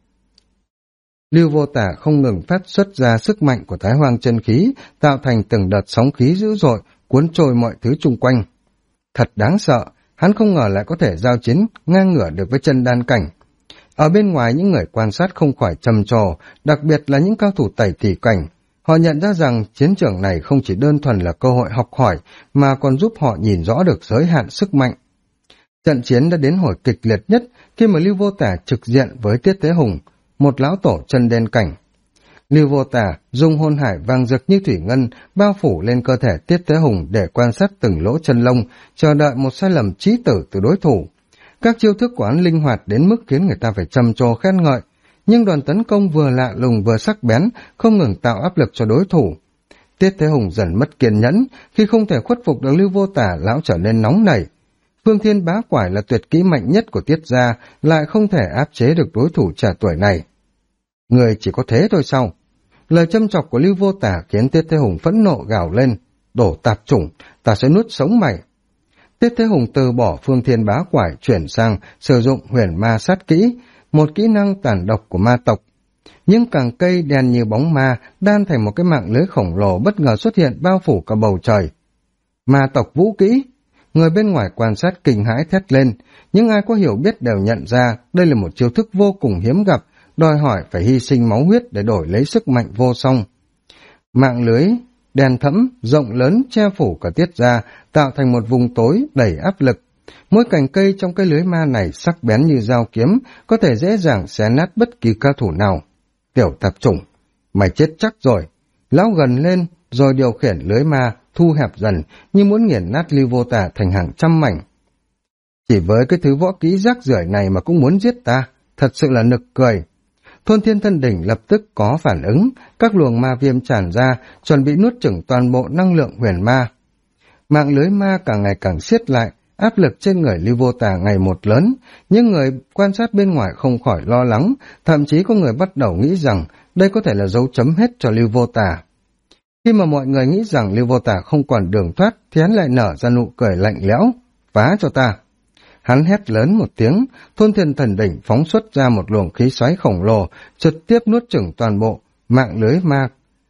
Lưu Vô Tà không ngừng phát xuất ra sức mạnh của Thái Hoang chân khí, tạo thành từng đợt sóng khí dữ dội, cuốn trôi mọi thứ chung quanh. Thật đáng sợ, hắn không ngờ lại có thể giao chiến ngang ngửa được với chân đan cảnh. Ở bên ngoài những người quan sát không khỏi trầm trồ, đặc biệt là những cao thủ tẩy tỉ cảnh. Họ nhận ra rằng chiến trường này không chỉ đơn thuần là cơ hội học hỏi, mà còn giúp họ nhìn rõ được giới hạn sức mạnh. Trận chiến đã đến hồi kịch liệt nhất khi mà Lưu Vô Tà trực diện với Tiết Thế Hùng, một lão tổ chân đen cảnh. Lưu Vô Tà dùng hồn hải vàng rực như thủy ngân bao phủ lên cơ thể Tiết Thế Hùng để quan sát từng lỗ chân lông, chờ đợi một sai lầm chí tử từ đối thủ. Các chiêu thức của hắn linh hoạt đến mức khiến người ta phải trầm trồ khen ngợi, nhưng đòn tấn công vừa lạ lùng vừa sắc bén, không ngừng tạo áp lực cho đối thủ. Tiết Thế Hùng dần mất kiên nhẫn, khi không thể khuất phục được Lưu Vô Tà, lão trở nên nóng nảy. Phương Thiên Bá Quải là tuyệt kỹ mạnh nhất của Tiết gia, lại không thể áp chế được đối thủ trẻ tuổi này. Người chỉ có thế thôi sao? Lời châm chọc của Lưu Vô Tà khiến Tiết Thế Hùng phẫn nộ gào lên, đổ tạp chủng, ta sẽ nuốt sống mày. Tiết Thế Hùng từ bỏ phương thiên bá quải chuyển sang sử dụng huyền ma sát kỹ, một kỹ năng tàn độc của ma tộc. Những cành cây đen như bóng ma đan thành một cái mạng lưới khổng lồ bất ngờ xuất hiện bao phủ cả bầu trời. Ma tộc vũ kỹ! Người bên ngoài quan sát kinh hãi thét lên, những ai có hiểu biết đều nhận ra đây là một chiêu thức vô cùng hiếm gặp, đòi hỏi phải hy sinh máu huyết để đổi lấy sức mạnh vô song. Mạng lưới đen thẫm, rộng lớn che phủ cả Tiết gia, tạo thành một vùng tối đầy áp lực. Mỗi cành cây trong cái lưới ma này sắc bén như dao kiếm, có thể dễ dàng xé nát bất kỳ cao thủ nào. Tiểu tạp chủng, mày chết chắc rồi. Lão gần lên, rồi điều khiển lưới ma, thu hẹp dần, như muốn nghiền nát Lưu Vô Tà thành hàng trăm mảnh. Chỉ với cái thứ võ kỹ rác rưởi này mà cũng muốn giết ta, thật sự là nực cười. Thôn Thiên Thân Đỉnh lập tức có phản ứng, các luồng ma viêm tràn ra, chuẩn bị nuốt chửng toàn bộ năng lượng huyền ma. Mạng lưới ma càng ngày càng siết lại, áp lực trên người Lưu Vô Tà ngày một lớn, nhưng người quan sát bên ngoài không khỏi lo lắng, thậm chí có người bắt đầu nghĩ rằng đây có thể là dấu chấm hết cho Lưu Vô Tà. Khi mà mọi người nghĩ rằng Lưu Vô Tà không còn đường thoát, thì hắn lại nở ra nụ cười lạnh lẽo, phá cho ta. Hắn hét lớn một tiếng, Thôn Thiên Thần Đỉnh phóng xuất ra một luồng khí xoáy khổng lồ, trực tiếp nuốt chửng toàn bộ mạng lưới ma.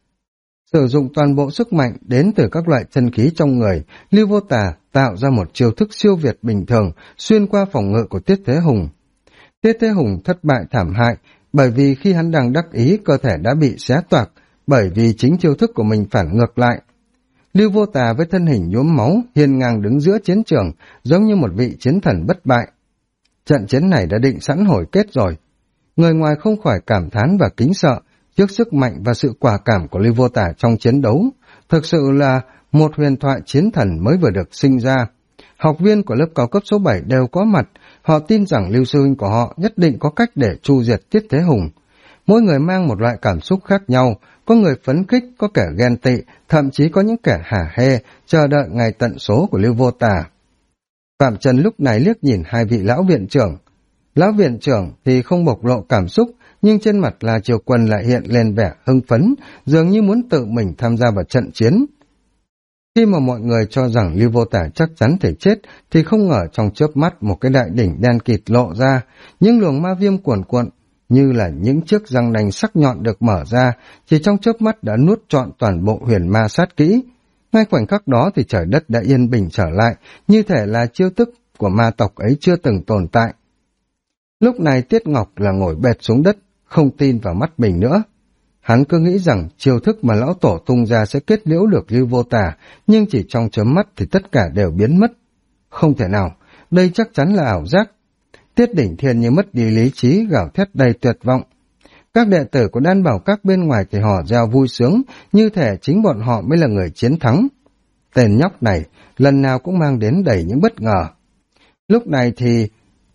Sử dụng toàn bộ sức mạnh đến từ các loại chân khí trong người, Lưu Vô Tà tạo ra một chiêu thức siêu việt bình thường, xuyên qua phòng ngự của Tiết Thế Hùng. Tiết Thế Hùng thất bại thảm hại, bởi vì khi hắn đang đắc ý, cơ thể đã bị xé toạc, bởi vì chính chiêu thức của mình phản ngược lại. Lưu Vô Tà với thân hình nhuốm máu, hiên ngang đứng giữa chiến trường, giống như một vị chiến thần bất bại. Trận chiến này đã định sẵn hồi kết rồi. Người ngoài không khỏi cảm thán và kính sợ trước sức mạnh và sự quả cảm của Lưu Vô Tà trong chiến đấu. Thực sự là một huyền thoại chiến thần mới vừa được sinh ra. Học viên của lớp cao cấp số 7 đều có mặt, họ tin rằng Lưu sư huynh của họ nhất định có cách để tru diệt Tiết Thế Hùng. Mỗi người mang một loại cảm xúc khác nhau, có người phấn khích, có kẻ ghen tị, thậm chí có những kẻ hả hê, chờ đợi ngày tận số của Lưu Vô Tà. Phạm Trần lúc này liếc nhìn hai vị lão viện trưởng. Lão viện trưởng thì không bộc lộ cảm xúc, nhưng trên mặt là Triều Quân lại hiện lên vẻ hưng phấn, dường như muốn tự mình tham gia vào trận chiến. Khi mà mọi người cho rằng Lưu Vô Tà chắc chắn thể chết, thì không ngờ trong chớp mắt một cái đại đỉnh đen kịt lộ ra, những luồng ma viêm cuồn cuộn, như là những chiếc răng nanh sắc nhọn được mở ra, chỉ trong chớp mắt đã nuốt trọn toàn bộ huyền ma sát kỹ. Ngay khoảnh khắc đó thì trời đất đã yên bình trở lại, như thể là chiêu thức của ma tộc ấy chưa từng tồn tại. Lúc này Tiết Ngọc là ngồi bệt xuống đất, không tin vào mắt mình nữa. Hắn cứ nghĩ rằng chiêu thức mà lão tổ tung ra sẽ kết liễu được Lưu Vô Tà, nhưng chỉ trong chớp mắt thì tất cả đều biến mất. Không thể nào, đây chắc chắn là ảo giác. Tiết Đỉnh Thiên như mất đi lý trí, gào thét đầy tuyệt vọng. Các đệ tử của Đan Bảo Các bên ngoài thì hò reo vui sướng, như thể chính bọn họ mới là người chiến thắng. Tên nhóc này lần nào cũng mang đến đầy những bất ngờ. Lúc này thì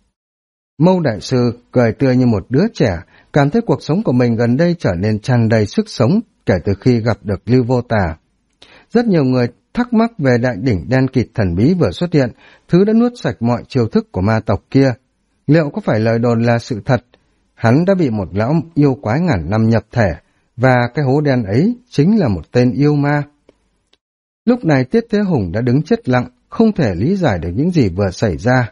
Mâu Đại Sư cười tươi như một đứa trẻ, cảm thấy cuộc sống của mình gần đây trở nên tràn đầy sức sống kể từ khi gặp được Lưu Vô Tà. Rất nhiều người thắc mắc về đại đỉnh đen kịt thần bí vừa xuất hiện, thứ đã nuốt sạch mọi chiêu thức của ma tộc kia. Liệu có phải lời đồn là sự thật? Hắn đã bị một lão yêu quái ngàn năm nhập thể, và cái hố đen ấy chính là một tên yêu ma. Lúc này Tiết Thế Hùng đã đứng chết lặng, không thể lý giải được những gì vừa xảy ra.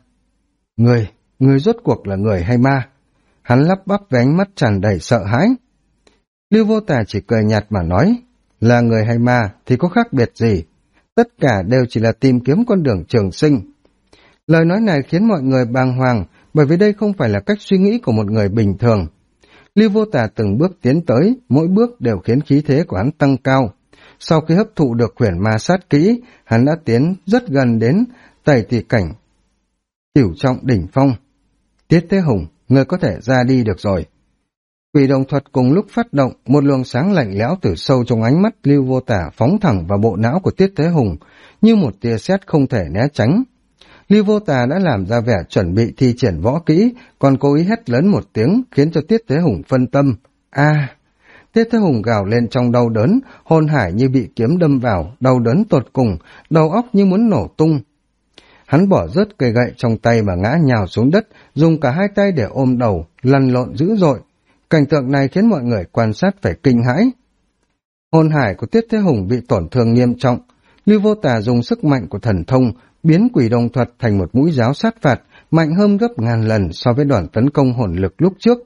Người rốt cuộc là người hay ma? Hắn lắp bắp với ánh mắt tràn đầy sợ hãi. Lưu Vô Tà chỉ cười nhạt mà nói, là người hay ma thì có khác biệt gì? Tất cả đều chỉ là tìm kiếm con đường trường sinh. Lời nói này khiến mọi người bàng hoàng, bởi vì đây không phải là cách suy nghĩ của một người bình thường. Lưu Vô Tà từng bước tiến tới, mỗi bước đều khiến khí thế của hắn tăng cao. Sau khi hấp thụ được huyền ma sát kỹ, hắn đã tiến rất gần đến tẩy tỳ cảnh cửu trọng đỉnh phong. Tiết Thế Hùng, người có thể ra đi được rồi. Quỷ đồng thuật cùng lúc phát động, một luồng sáng lạnh lẽo từ sâu trong ánh mắt Lưu Vô Tà phóng thẳng vào bộ não của Tiết Thế Hùng, như một tia sét không thể né tránh. Lưu Vô Tà đã làm ra vẻ chuẩn bị thi triển võ kỹ, còn cố ý hét lớn một tiếng khiến cho Tiết Thế Hùng phân tâm. Tiết Thế Hùng gào lên trong đau đớn, hồn hải như bị kiếm đâm vào, đau đớn tột cùng, đầu óc như muốn nổ tung. Hắn bỏ rớt cây gậy trong tay mà ngã nhào xuống đất, dùng cả hai tay để ôm đầu, lăn lộn dữ dội. Cảnh tượng này khiến mọi người quan sát phải kinh hãi. Hồn hải của Tiết Thế Hùng bị tổn thương nghiêm trọng. Lưu Vô Tà dùng sức mạnh của thần thông biến quỷ đồng thuật thành một mũi giáo sát phạt, mạnh hơn gấp ngàn lần so với đòn tấn công hồn lực lúc trước.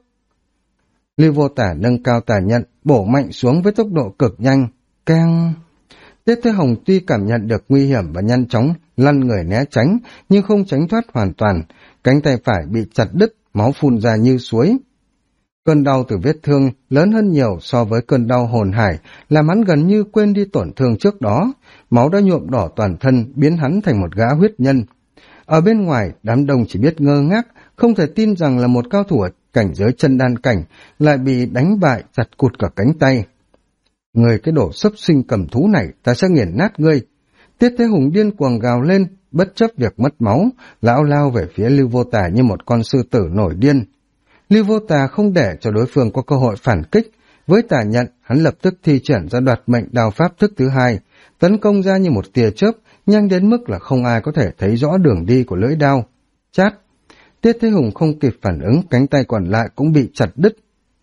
Lưu Vô Tả nâng cao tà nhận, bổ mạnh xuống với tốc độ cực nhanh. Keng! Tiết Thế Hồng tuy cảm nhận được nguy hiểm và nhanh chóng lăn người né tránh, nhưng không tránh thoát hoàn toàn. Cánh tay phải bị chặt đứt, máu phun ra như suối. Cơn đau từ vết thương lớn hơn nhiều so với cơn đau hồn hải, làm hắn gần như quên đi tổn thương trước đó. Máu đã nhuộm đỏ toàn thân, biến hắn thành một gã huyết nhân. Ở bên ngoài, đám đông chỉ biết ngơ ngác, không thể tin rằng là một cao thủ ở cảnh giới chân đan cảnh lại bị đánh bại, chặt cụt cả cánh tay. Người cái đổ xấp sinh cầm thú này, ta sẽ nghiền nát ngươi. Tiết Thế Hùng điên cuồng gào lên, bất chấp việc mất máu, lão lao về phía Lưu Vô Tả như một con sư tử nổi điên. Lưu Vô Tả không để cho đối phương có cơ hội phản kích, với tà nhận, hắn lập tức thi triển ra đoạt mệnh đao pháp thức thứ hai, tấn công ra như một tia chớp, nhanh đến mức là không ai có thể thấy rõ đường đi của lưỡi đao. Chát! Tiết Thế Hùng không kịp phản ứng, cánh tay còn lại cũng bị chặt đứt.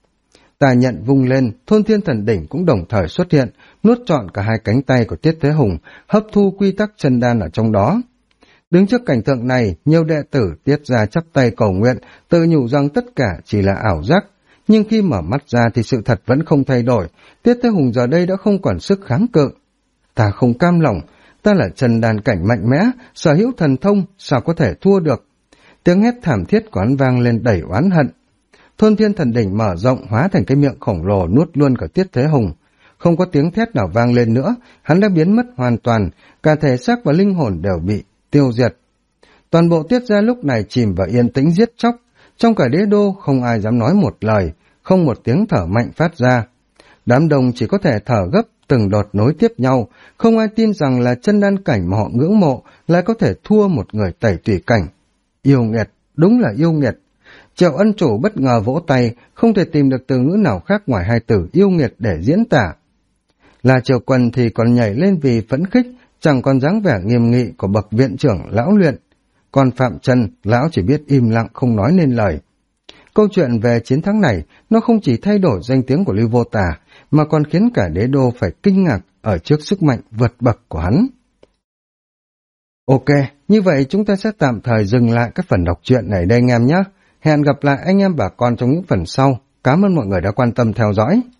Tà nhận vung lên, Thôn Thiên Thần Đỉnh cũng đồng thời xuất hiện, nuốt trọn cả hai cánh tay của Tiết Thế Hùng, hấp thu quy tắc chân đan ở trong đó. Đứng trước cảnh tượng này, nhiều đệ tử Tiết ra chắp tay cầu nguyện, tự nhủ rằng tất cả chỉ là ảo giác. Nhưng khi mở mắt ra thì sự thật vẫn không thay đổi, Tiết Thế Hùng giờ đây đã không còn sức kháng cự. Ta không cam lòng, ta là chân đan cảnh mạnh mẽ, sở hữu thần thông, sao có thể thua được. Tiếng hét thảm thiết của hắn vang lên đầy oán hận. Thôn Thiên Thần Đỉnh mở rộng hóa thành cái miệng khổng lồ nuốt luôn cả Tiết Thế Hùng. Không có tiếng thét nào vang lên nữa, hắn đã biến mất hoàn toàn, cả thể xác và linh hồn đều bị tiêu diệt. Toàn bộ Tiết gia lúc này chìm vào yên tĩnh giết chóc, trong cả đế đô không ai dám nói một lời, không một tiếng thở mạnh phát ra. Đám đông chỉ có thể thở gấp, từng đợt nối tiếp nhau, không ai tin rằng là chân đan cảnh mà họ ngưỡng mộ lại có thể thua một người tẩy tùy cảnh. Yêu nghiệt, đúng là yêu nghiệt. Triệu Ân Chủ bất ngờ vỗ tay, không thể tìm được từ ngữ nào khác ngoài hai từ yêu nghiệt để diễn tả. Là Triều Quân thì còn nhảy lên vì phẫn khích, chẳng còn dáng vẻ nghiêm nghị của bậc viện trưởng lão luyện. Còn Phạm Trần, lão chỉ biết im lặng không nói nên lời. Câu chuyện về chiến thắng này, nó không chỉ thay đổi danh tiếng của Lưu Vô Tả, mà còn khiến cả đế đô phải kinh ngạc ở trước sức mạnh vượt bậc của hắn. Ok, như vậy chúng ta sẽ tạm thời dừng lại cái phần đọc truyện này đây anh em nhé. Hẹn gặp lại anh em bà con trong những phần sau. Cảm ơn mọi người đã quan tâm theo dõi.